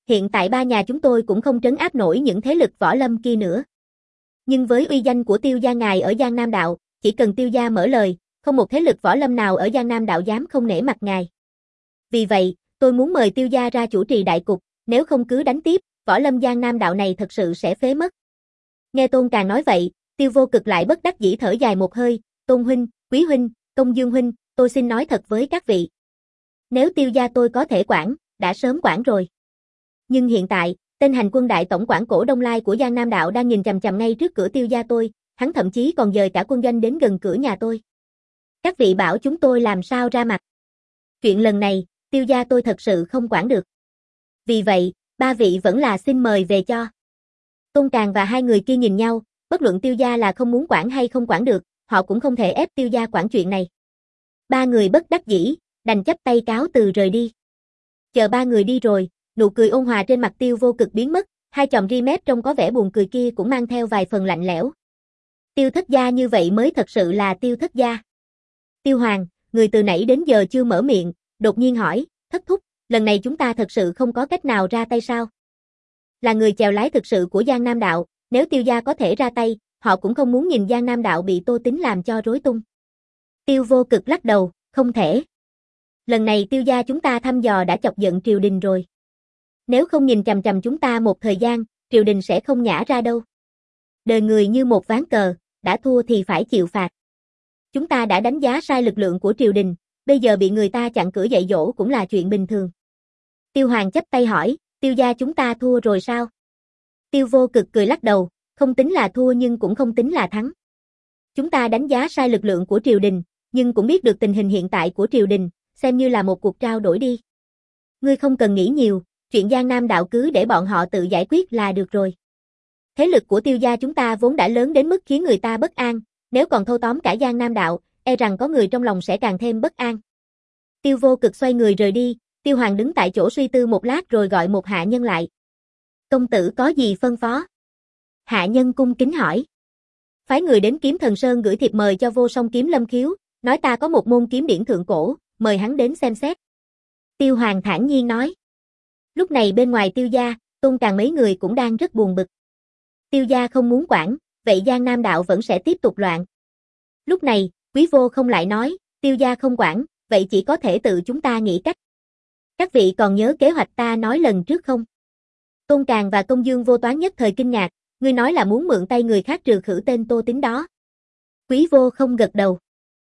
Hiện tại ba nhà chúng tôi cũng không trấn áp nổi những thế lực võ lâm kia nữa. Nhưng với uy danh của Tiêu gia ngài ở Giang Nam Đạo, chỉ cần Tiêu gia mở lời, không một thế lực võ lâm nào ở Giang Nam Đạo dám không nể mặt ngài. Vì vậy, tôi muốn mời Tiêu gia ra chủ trì đại cục, nếu không cứ đánh tiếp, võ lâm Giang Nam Đạo này thật sự sẽ phế mất. Nghe Tôn Càng nói vậy, Tiêu Vô Cực lại bất đắc dĩ thở dài một hơi, Tôn huynh, Quý huynh, Công Dương huynh, tôi xin nói thật với các vị. Nếu Tiêu gia tôi có thể quản, đã sớm quản rồi. Nhưng hiện tại, tên hành quân đại tổng quản cổ Đông Lai của Giang Nam Đạo đang nhìn chằm chằm ngay trước cửa Tiêu gia tôi, hắn thậm chí còn dời cả quân doanh đến gần cửa nhà tôi. Các vị bảo chúng tôi làm sao ra mặt. Chuyện lần này, Tiêu gia tôi thật sự không quản được. Vì vậy, ba vị vẫn là xin mời về cho. Tôn Càng và hai người kia nhìn nhau, bất luận Tiêu gia là không muốn quản hay không quản được, họ cũng không thể ép Tiêu gia quản chuyện này. Ba người bất đắc dĩ, đành chấp tay cáo từ rời đi. Chờ ba người đi rồi, nụ cười ôn hòa trên mặt Tiêu Vô Cực biến mất, hai chòm ri mép trông có vẻ buồn cười kia cũng mang theo vài phần lạnh lẽo. Tiêu thất gia như vậy mới thật sự là Tiêu thất gia. Tiêu Hoàng, người từ nãy đến giờ chưa mở miệng, đột nhiên hỏi, thất thúc, lần này chúng ta thật sự không có cách nào ra tay sao? Là người chèo lái thực sự của Giang Nam Đạo, nếu Tiêu gia có thể ra tay, họ cũng không muốn nhìn Giang Nam Đạo bị Tô Tín làm cho rối tung. Tiêu Vô Cực lắc đầu, không thể. Lần này Tiêu gia chúng ta thăm dò đã chọc giận triều đình rồi. Nếu không nhìn chằm chằm chúng ta một thời gian, triều đình sẽ không nhả ra đâu. Đời người như một ván cờ, đã thua thì phải chịu phạt. Chúng ta đã đánh giá sai lực lượng của triều đình, bây giờ bị người ta chặn cửa dạy dỗ cũng là chuyện bình thường. Tiêu Hoàng chắp tay hỏi, Tiêu gia chúng ta thua rồi sao? Tiêu Vô Cực cười lắc đầu, không tính là thua nhưng cũng không tính là thắng. Chúng ta đánh giá sai lực lượng của triều đình, nhưng cũng biết được tình hình hiện tại của triều đình, xem như là một cuộc trao đổi đi. Ngươi không cần nghĩ nhiều, chuyện Giang Nam Đạo cứ để bọn họ tự giải quyết là được rồi. Thế lực của Tiêu gia chúng ta vốn đã lớn đến mức khiến người ta bất an, nếu còn thâu tóm cả Giang Nam Đạo, e rằng có người trong lòng sẽ càng thêm bất an. Tiêu Vô Cực xoay người rời đi, Tiêu Hoàng đứng tại chỗ suy tư một lát rồi gọi một hạ nhân lại. Công tử có gì phân phó? Hạ nhân cung kính hỏi. Phái người đến Kiếm Thần Sơn gửi thiệp mời cho Vô Song Kiếm Lâm Khiếu, nói ta có một môn kiếm điển thượng cổ, mời hắn đến xem xét. Tiêu Hoàng thản nhiên nói. Lúc này bên ngoài Tiêu gia, Tôn Càng mấy người cũng đang rất buồn bực. Tiêu gia không muốn quản, vậy Giang Nam Đạo vẫn sẽ tiếp tục loạn. Lúc này, Quý Vô không lại nói, Tiêu gia không quản, vậy chỉ có thể tự chúng ta nghĩ cách. Các vị còn nhớ kế hoạch ta nói lần trước không? Tôn Càng và Công Dương Vô Toán nhất thời kinh ngạc, ngươi nói là muốn mượn tay người khác trừ khử tên Tô Tín đó. Quý Vô không gật đầu.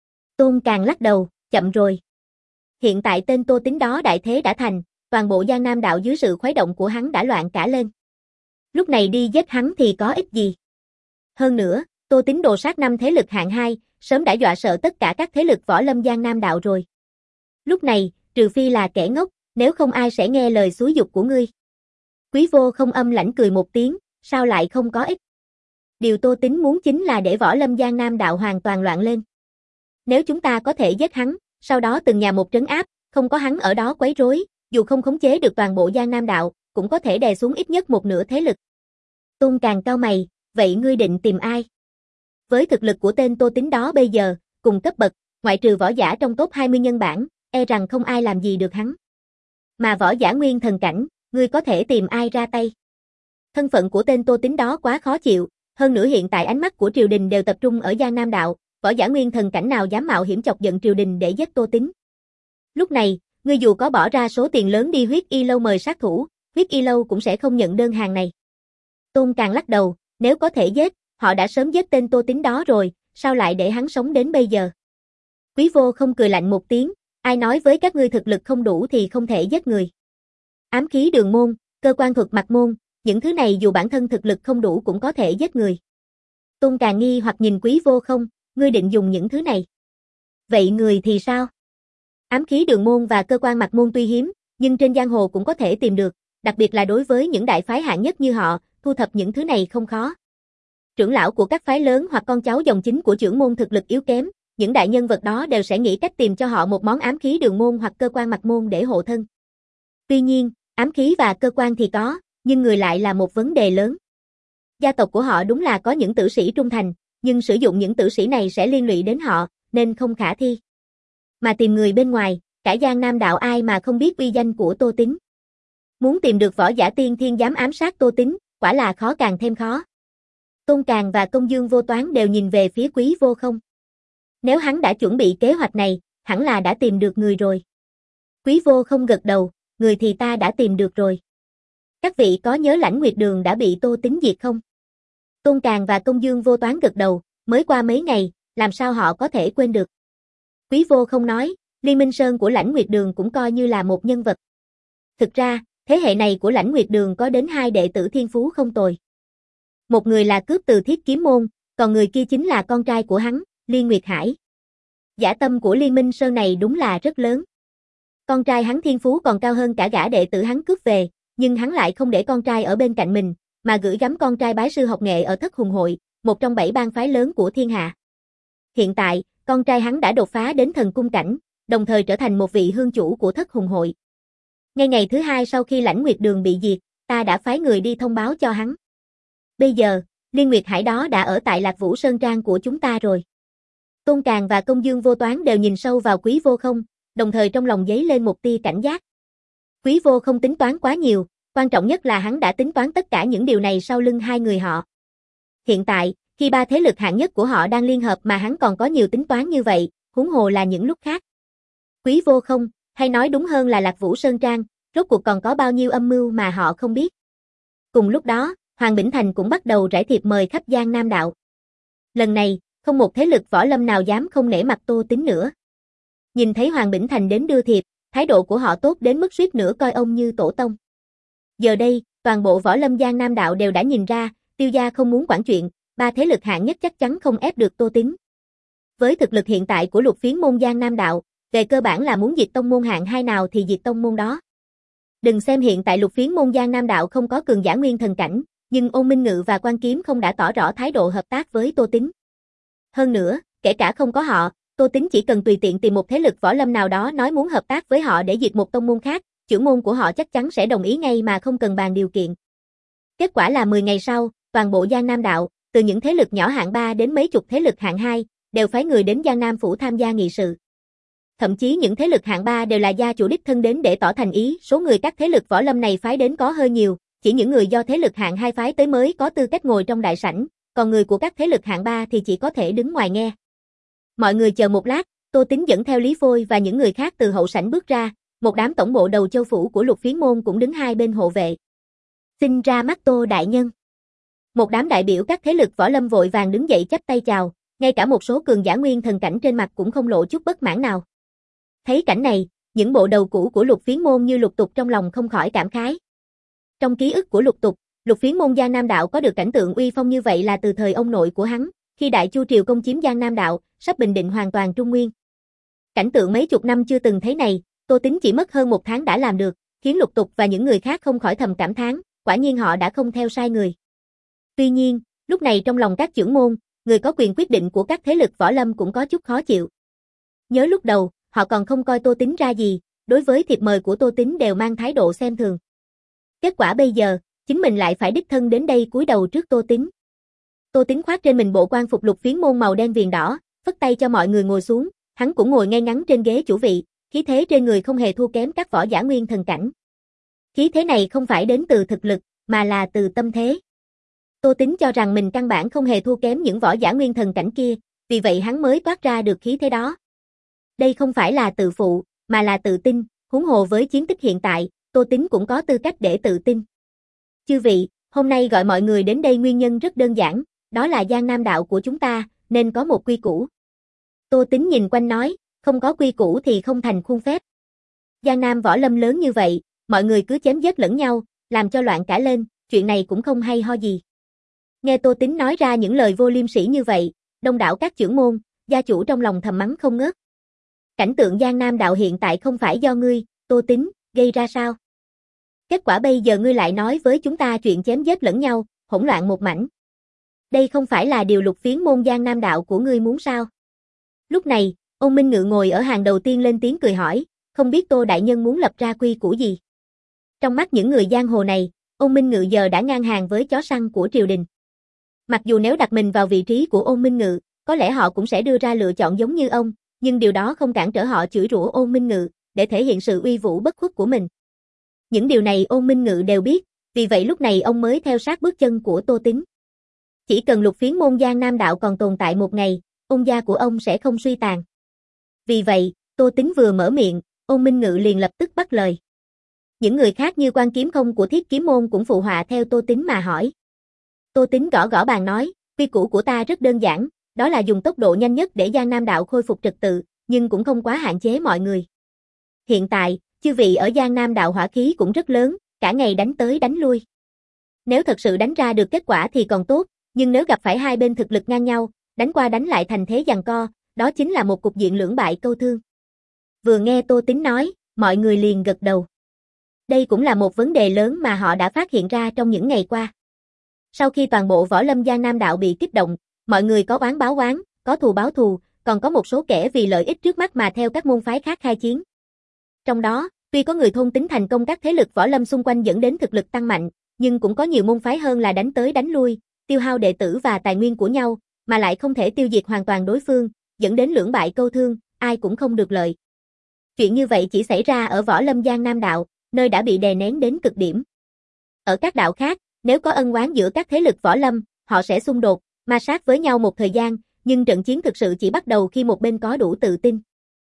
Tôn Càng lắc đầu, chậm rồi. Hiện tại tên Tô Tín đó đại thế đã thành, toàn bộ Giang Nam Đạo dưới sự khuấy động của hắn đã loạn cả lên. Lúc này đi giết hắn thì có ích gì? Hơn nữa, Tô Tín đồ sát năm thế lực hạng hai, sớm đã dọa sợ tất cả các thế lực võ lâm Giang Nam Đạo rồi. Lúc này, trừ phi là kẻ ngốc, nếu không ai sẽ nghe lời xúi giục của ngươi. Quý Vô không âm lãnh cười một tiếng, sao lại không có ích? Điều Tô Tín muốn chính là để võ lâm Giang Nam Đạo hoàn toàn loạn lên. Nếu chúng ta có thể giết hắn, sau đó từng nhà một trấn áp, không có hắn ở đó quấy rối, dù không khống chế được toàn bộ Giang Nam Đạo, cũng có thể đè xuống ít nhất một nửa thế lực. Tôn Càng cau mày, vậy ngươi định tìm ai? Với thực lực của tên Tô Tín đó bây giờ, cùng cấp bậc, ngoại trừ võ giả trong top hai mươi nhân bản, e rằng không ai làm gì được hắn. Mà võ giả nguyên thần cảnh, ngươi có thể tìm ai ra tay? Thân phận của tên Tô Tín đó quá khó chịu, hơn nữa hiện tại ánh mắt của triều đình đều tập trung ở Giang Nam Đạo, võ giả nguyên thần cảnh nào dám mạo hiểm chọc giận triều đình để giết Tô Tín. Lúc này, ngươi dù có bỏ ra số tiền lớn đi huyết y lâu mời sát thủ, huyết y lâu cũng sẽ không nhận đơn hàng này. Tôn Càng lắc đầu, nếu có thể giết, họ đã sớm giết tên Tô Tín đó rồi, sao lại để hắn sống đến bây giờ? Quý Vô không cười lạnh một tiếng, ai nói với các ngươi thực lực không đủ thì không thể giết người. Ám khí đường môn, cơ quan thuật mặt môn, những thứ này dù bản thân thực lực không đủ cũng có thể giết người. Tôn Càng nghi hoặc nhìn Quý Vô không, ngươi định dùng những thứ này. Vậy người thì sao? Ám khí đường môn và cơ quan mặt môn tuy hiếm, nhưng trên giang hồ cũng có thể tìm được, đặc biệt là đối với những đại phái hạng nhất như họ, thu thập những thứ này không khó. Trưởng lão của các phái lớn hoặc con cháu dòng chính của trưởng môn thực lực yếu kém, những đại nhân vật đó đều sẽ nghĩ cách tìm cho họ một món ám khí đường môn hoặc cơ quan mặt môn để hộ thân. Tuy nhiên, ám khí và cơ quan thì có, nhưng người lại là một vấn đề lớn. Gia tộc của họ đúng là có những tử sĩ trung thành, nhưng sử dụng những tử sĩ này sẽ liên lụy đến họ, nên không khả thi. Mà tìm người bên ngoài, cả Giang Nam Đạo ai mà không biết uy danh của Tô Tín. Muốn tìm được võ giả tiên thiên dám ám sát Tô Tín, quả là khó càng thêm khó. Tôn Càn và Công Dương Vô Toán đều nhìn về phía Quý Vô Không. Nếu hắn đã chuẩn bị kế hoạch này, hẳn là đã tìm được người rồi. Quý Vô Không gật đầu, người thì ta đã tìm được rồi. Các vị có nhớ Lãnh Nguyệt Đường đã bị Tô Tín diệt không? Tôn Càn và Công Dương Vô Toán gật đầu, mới qua mấy ngày, làm sao họ có thể quên được. Quý Vô Không nói, Liên Minh Sơn của Lãnh Nguyệt Đường cũng coi như là một nhân vật. Thực ra, thế hệ này của Lãnh Nguyệt Đường có đến hai đệ tử thiên phú không tồi. Một người là cướp từ Thiết Kiếm Môn, còn người kia chính là con trai của hắn, Liên Nguyệt Hải. Dã tâm của Liên Minh Sơn này đúng là rất lớn. Con trai hắn thiên phú còn cao hơn cả gã đệ tử hắn cướp về, nhưng hắn lại không để con trai ở bên cạnh mình, mà gửi gắm con trai bái sư học nghệ ở Thất Hùng Hội, một trong bảy bang phái lớn của thiên hạ. Hiện tại, con trai hắn đã đột phá đến thần cung cảnh, đồng thời trở thành một vị hương chủ của Thất Hùng Hội. Ngay ngày thứ hai sau khi Lãnh Nguyệt Đường bị diệt, ta đã phái người đi thông báo cho hắn. Bây giờ, Liên Nguyệt Hải đó đã ở tại Lạc Vũ Sơn Trang của chúng ta rồi. Tôn Càn và Công Dương Vô Toán đều nhìn sâu vào Quý Vô Không, đồng thời trong lòng dấy lên một tia cảnh giác. Quý Vô Không tính toán quá nhiều, quan trọng nhất là hắn đã tính toán tất cả những điều này sau lưng hai người họ. Hiện tại, khi ba thế lực hạng nhất của họ đang liên hợp mà hắn còn có nhiều tính toán như vậy, huống hồ là những lúc khác. Quý Vô Không, hay nói đúng hơn là Lạc Vũ Sơn Trang, rốt cuộc còn có bao nhiêu âm mưu mà họ không biết. Cùng lúc đó, Hoàng Bỉnh Thành cũng bắt đầu rải thiệp mời khắp Giang Nam Đạo. Lần này, không một thế lực võ lâm nào dám không nể mặt Tô Tín nữa. Nhìn thấy Hoàng Bỉnh Thành đến đưa thiệp, thái độ của họ tốt đến mức suýt nữa coi ông như tổ tông. Giờ đây, toàn bộ võ lâm Giang Nam Đạo đều đã nhìn ra, Tiêu gia không muốn quản chuyện, ba thế lực hạng nhất chắc chắn không ép được Tô Tín. Với thực lực hiện tại của Lục Phiến môn Giang Nam Đạo, về cơ bản là muốn diệt tông môn hạng hai nào thì diệt tông môn đó. Đừng xem hiện tại Lục Phiến môn Giang Nam Đạo không có cường giả nguyên thần cảnh, nhưng Ôn Minh Ngự và Quan Kiếm không đã tỏ rõ thái độ hợp tác với Tô Tín. Hơn nữa, kể cả không có họ, Tô Tín chỉ cần tùy tiện tìm một thế lực võ lâm nào đó nói muốn hợp tác với họ để diệt một tông môn khác, trưởng môn của họ chắc chắn sẽ đồng ý ngay mà không cần bàn điều kiện. Kết quả là mười ngày sau, toàn bộ Giang Nam Đạo, từ những thế lực nhỏ hạng ba đến mấy chục thế lực hạng hai, đều phái người đến Giang Nam phủ tham gia nghị sự. Thậm chí những thế lực hạng ba đều là gia chủ đích thân đến để tỏ thành ý, số người các thế lực võ lâm này phái đến có hơi nhiều, chỉ những người do thế lực hạng hai phái tới mới có tư cách ngồi trong đại sảnh, còn người của các thế lực hạng ba thì chỉ có thể đứng ngoài nghe. Mọi người chờ một lát, Tô Tín dẫn theo Lý Phôi và những người khác từ hậu sảnh bước ra, một đám tổng bộ đầu châu phủ của Lục Phiến môn cũng đứng hai bên hộ vệ. Xin ra mắt Tô đại nhân. Một đám đại biểu các thế lực võ lâm vội vàng đứng dậy chắp tay chào, ngay cả một số cường giả nguyên thần cảnh trên mặt cũng không lộ chút bất mãn nào. Thấy cảnh này, những bộ đầu cũ của Lục Phiến môn như Lục Tục trong lòng không khỏi cảm khái. Trong ký ức của Lục Tục, Lục Phiến môn Giang Nam Đạo có được cảnh tượng uy phong như vậy là từ thời ông nội của hắn, khi Đại Chu triều công chiếm Giang Nam Đạo, sắp bình định hoàn toàn Trung Nguyên. Cảnh tượng mấy chục năm chưa từng thấy này, Tô Tín chỉ mất hơn một tháng đã làm được, khiến Lục Tục và những người khác không khỏi thầm cảm thán, quả nhiên họ đã không theo sai người. Tuy nhiên, lúc này trong lòng các trưởng môn, người có quyền quyết định của các thế lực võ lâm cũng có chút khó chịu. Nhớ lúc đầu, họ còn không coi Tô Tín ra gì, đối với thiệp mời của Tô Tín đều mang thái độ xem thường. Kết quả bây giờ, chính mình lại phải đích thân đến đây cúi đầu trước Tô Tín. Tô Tín khoác trên mình bộ quan phục Lục Phiến môn màu đen viền đỏ, phất tay cho mọi người ngồi xuống, hắn cũng ngồi ngay ngắn trên ghế chủ vị, khí thế trên người không hề thua kém các võ giả nguyên thần cảnh. Khí thế này không phải đến từ thực lực, mà là từ tâm thế. Tô Tín cho rằng mình căn bản không hề thua kém những võ giả nguyên thần cảnh kia, vì vậy hắn mới toát ra được khí thế đó. Đây không phải là tự phụ, mà là tự tin, huống hồ với chiến tích hiện tại, Tô Tín cũng có tư cách để tự tin. Chư vị, hôm nay gọi mọi người đến đây nguyên nhân rất đơn giản, đó là Giang Nam Đạo của chúng ta, nên có một quy củ. Tô Tín nhìn quanh nói, không có quy củ thì không thành khuôn phép. Giang Nam võ lâm lớn như vậy, mọi người cứ chém giết lẫn nhau, làm cho loạn cả lên, chuyện này cũng không hay ho gì. Nghe Tô Tín nói ra những lời vô liêm sỉ như vậy, đông đảo các trưởng môn, gia chủ trong lòng thầm mắng không ngớt. Cảnh tượng Giang Nam Đạo hiện tại không phải do ngươi, Tô Tín, gây ra sao? Kết quả bây giờ ngươi lại nói với chúng ta chuyện chém giết lẫn nhau, hỗn loạn một mảnh. Đây không phải là điều Lục Phiến môn Giang Nam Đạo của ngươi muốn sao? Lúc này, Ôn Minh Ngự ngồi ở hàng đầu tiên lên tiếng cười hỏi, không biết Tô đại nhân muốn lập ra quy củ gì? Trong mắt những người giang hồ này, Ôn Minh Ngự giờ đã ngang hàng với chó săn của triều đình. Mặc dù nếu đặt mình vào vị trí của Ôn Minh Ngự, có lẽ họ cũng sẽ đưa ra lựa chọn giống như ông, nhưng điều đó không cản trở họ chửi rủa Ôn Minh Ngự, để thể hiện sự uy vũ bất khuất của mình. Những điều này Ôn Minh Ngự đều biết, vì vậy lúc này ông mới theo sát bước chân của Tô Tín. Chỉ cần Lục Phiến môn Giang Nam đạo còn tồn tại một ngày, Ôn gia của ông sẽ không suy tàn. Vì vậy, Tô Tín vừa mở miệng, Ôn Minh Ngự liền lập tức bắt lời. Những người khác như Quan Kiếm Không của Thiết Kiếm môn cũng phụ họa theo Tô Tín mà hỏi. Tô Tín gõ gõ bàn nói, quy củ của ta rất đơn giản, đó là dùng tốc độ nhanh nhất để Giang Nam đạo khôi phục trật tự, nhưng cũng không quá hạn chế mọi người. Hiện tại, chư vị ở Giang Nam đạo hỏa khí cũng rất lớn, cả ngày đánh tới đánh lui. Nếu thật sự đánh ra được kết quả thì còn tốt, nhưng nếu gặp phải hai bên thực lực ngang nhau, đánh qua đánh lại thành thế giằng co, đó chính là một cục diện lưỡng bại câu thương. Vừa nghe Tô Tín nói, mọi người liền gật đầu. Đây cũng là một vấn đề lớn mà họ đã phát hiện ra trong những ngày qua. Sau khi toàn bộ võ lâm Giang Nam đạo bị kích động, mọi người có oán báo oán, có thù báo thù, còn có một số kẻ vì lợi ích trước mắt mà theo các môn phái khác khai chiến. Trong đó, tuy có người thôn tính thành công các thế lực võ lâm xung quanh dẫn đến thực lực tăng mạnh, nhưng cũng có nhiều môn phái hơn là đánh tới đánh lui, tiêu hao đệ tử và tài nguyên của nhau, mà lại không thể tiêu diệt hoàn toàn đối phương, dẫn đến lưỡng bại câu thương, ai cũng không được lợi. Chuyện như vậy chỉ xảy ra ở võ lâm Giang Nam đạo, nơi đã bị đè nén đến cực điểm. Ở các đạo khác, nếu có ân oán giữa các thế lực võ lâm, họ sẽ xung đột, ma sát với nhau một thời gian, nhưng trận chiến thực sự chỉ bắt đầu khi một bên có đủ tự tin.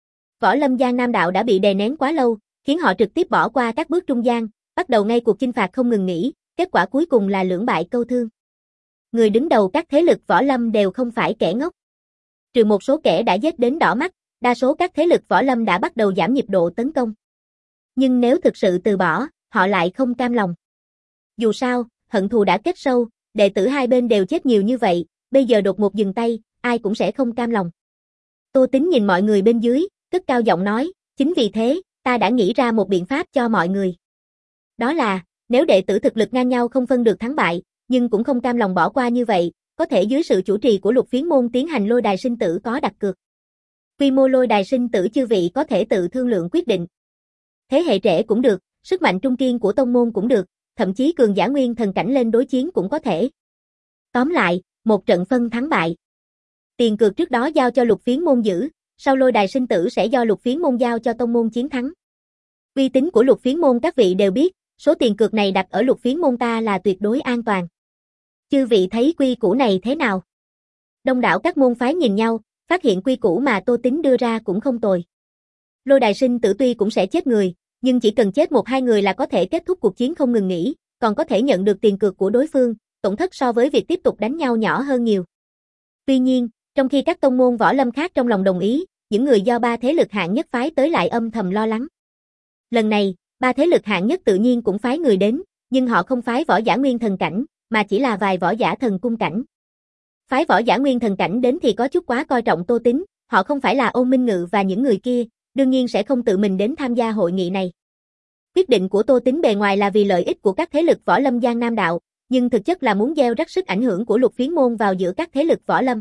Võ lâm Giang Nam đạo đã bị đè nén quá lâu, khiến họ trực tiếp bỏ qua các bước trung gian, bắt đầu ngay cuộc chinh phạt không ngừng nghỉ, kết quả cuối cùng là lưỡng bại câu thương. Người đứng đầu các thế lực võ lâm đều không phải kẻ ngốc. Trừ một số kẻ đã giết đến đỏ mắt, đa số các thế lực võ lâm đã bắt đầu giảm nhịp độ tấn công. Nhưng nếu thực sự từ bỏ, họ lại không cam lòng. Dù sao, hận thù đã kết sâu, đệ tử hai bên đều chết nhiều như vậy, bây giờ đột ngột dừng tay, ai cũng sẽ không cam lòng. Tô Tín nhìn mọi người bên dưới, cất cao giọng nói, chính vì thế, ta đã nghĩ ra một biện pháp cho mọi người. Đó là, nếu đệ tử thực lực ngang nhau không phân được thắng bại, nhưng cũng không cam lòng bỏ qua như vậy, có thể dưới sự chủ trì của Lục Phiến môn tiến hành lôi đài sinh tử có đặt cược. Quy mô lôi đài sinh tử chư vị có thể tự thương lượng quyết định. Thế hệ trẻ cũng được, sức mạnh trung kiên của tông môn cũng được, thậm chí cường giả nguyên thần cảnh lên đối chiến cũng có thể. Tóm lại, một trận phân thắng bại. Tiền cược trước đó giao cho Lục Phiến môn giữ, sau lôi đài sinh tử sẽ do Lục Phiến môn giao cho tông môn chiến thắng. Uy tín của Lục Phiến môn các vị đều biết, số tiền cược này đặt ở Lục Phiến môn ta là tuyệt đối an toàn. Chư vị thấy quy củ này thế nào? Đông đảo các môn phái nhìn nhau, phát hiện quy củ mà Tô Tín đưa ra cũng không tồi. Lôi đài sinh tử tuy cũng sẽ chết người, nhưng chỉ cần chết một hai người là có thể kết thúc cuộc chiến không ngừng nghỉ, còn có thể nhận được tiền cược của đối phương, tổn thất so với việc tiếp tục đánh nhau nhỏ hơn nhiều. Tuy nhiên, trong khi các tông môn võ lâm khác trong lòng đồng ý, những người do ba thế lực hạng nhất phái tới lại âm thầm lo lắng. Lần này, ba thế lực hạng nhất tự nhiên cũng phái người đến, nhưng họ không phái võ giả nguyên thần cảnh, mà chỉ là vài võ giả thần cung cảnh. Phái võ giả nguyên thần cảnh đến thì có chút quá coi trọng Tô Tín, họ không phải là Ôn Minh Ngự và những người kia, đương nhiên sẽ không tự mình đến tham gia hội nghị này. Quyết định của Tô Tín bề ngoài là vì lợi ích của các thế lực võ lâm Giang Nam đạo, nhưng thực chất là muốn gieo rắc sức ảnh hưởng của Lục Phiến môn vào giữa các thế lực võ lâm.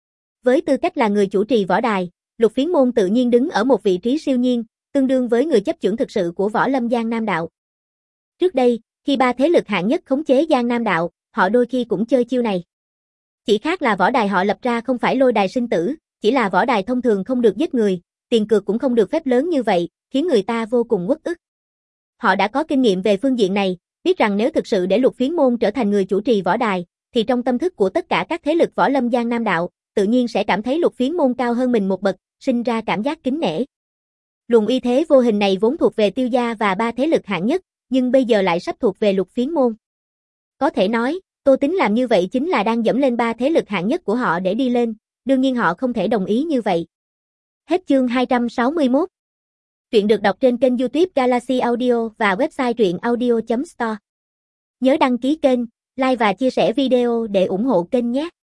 Với tư cách là người chủ trì võ đài, Lục Phiến môn tự nhiên đứng ở một vị trí siêu nhiên, tương đương với người chấp chưởng thực sự của võ lâm Giang Nam đạo. Trước đây, khi ba thế lực hạng nhất khống chế Giang Nam đạo, họ đôi khi cũng chơi chiêu này. Chỉ khác là võ đài họ lập ra không phải lôi đài sinh tử, chỉ là võ đài thông thường không được giết người, tiền cược cũng không được phép lớn như vậy, khiến người ta vô cùng uất ức. Họ đã có kinh nghiệm về phương diện này, biết rằng nếu thực sự để Lục Phiến môn trở thành người chủ trì võ đài, thì trong tâm thức của tất cả các thế lực võ lâm Giang Nam đạo, tự nhiên sẽ cảm thấy Lục Phiến môn cao hơn mình một bậc, sinh ra cảm giác kính nể. Luồng uy thế vô hình này vốn thuộc về Tiêu gia và ba thế lực hạng nhất, nhưng bây giờ lại sắp thuộc về Lục Phiến môn. Có thể nói, Tô Tín làm như vậy chính là đang dẫm lên ba thế lực hạng nhất của họ để đi lên, đương nhiên họ không thể đồng ý như vậy. Hết chương hai trăm sáu mươi mốt. Truyện được đọc trên kênh YouTube Galaxy Audio và website truyện audio chấm store. Nhớ đăng ký kênh, like và chia sẻ video để ủng hộ kênh nhé.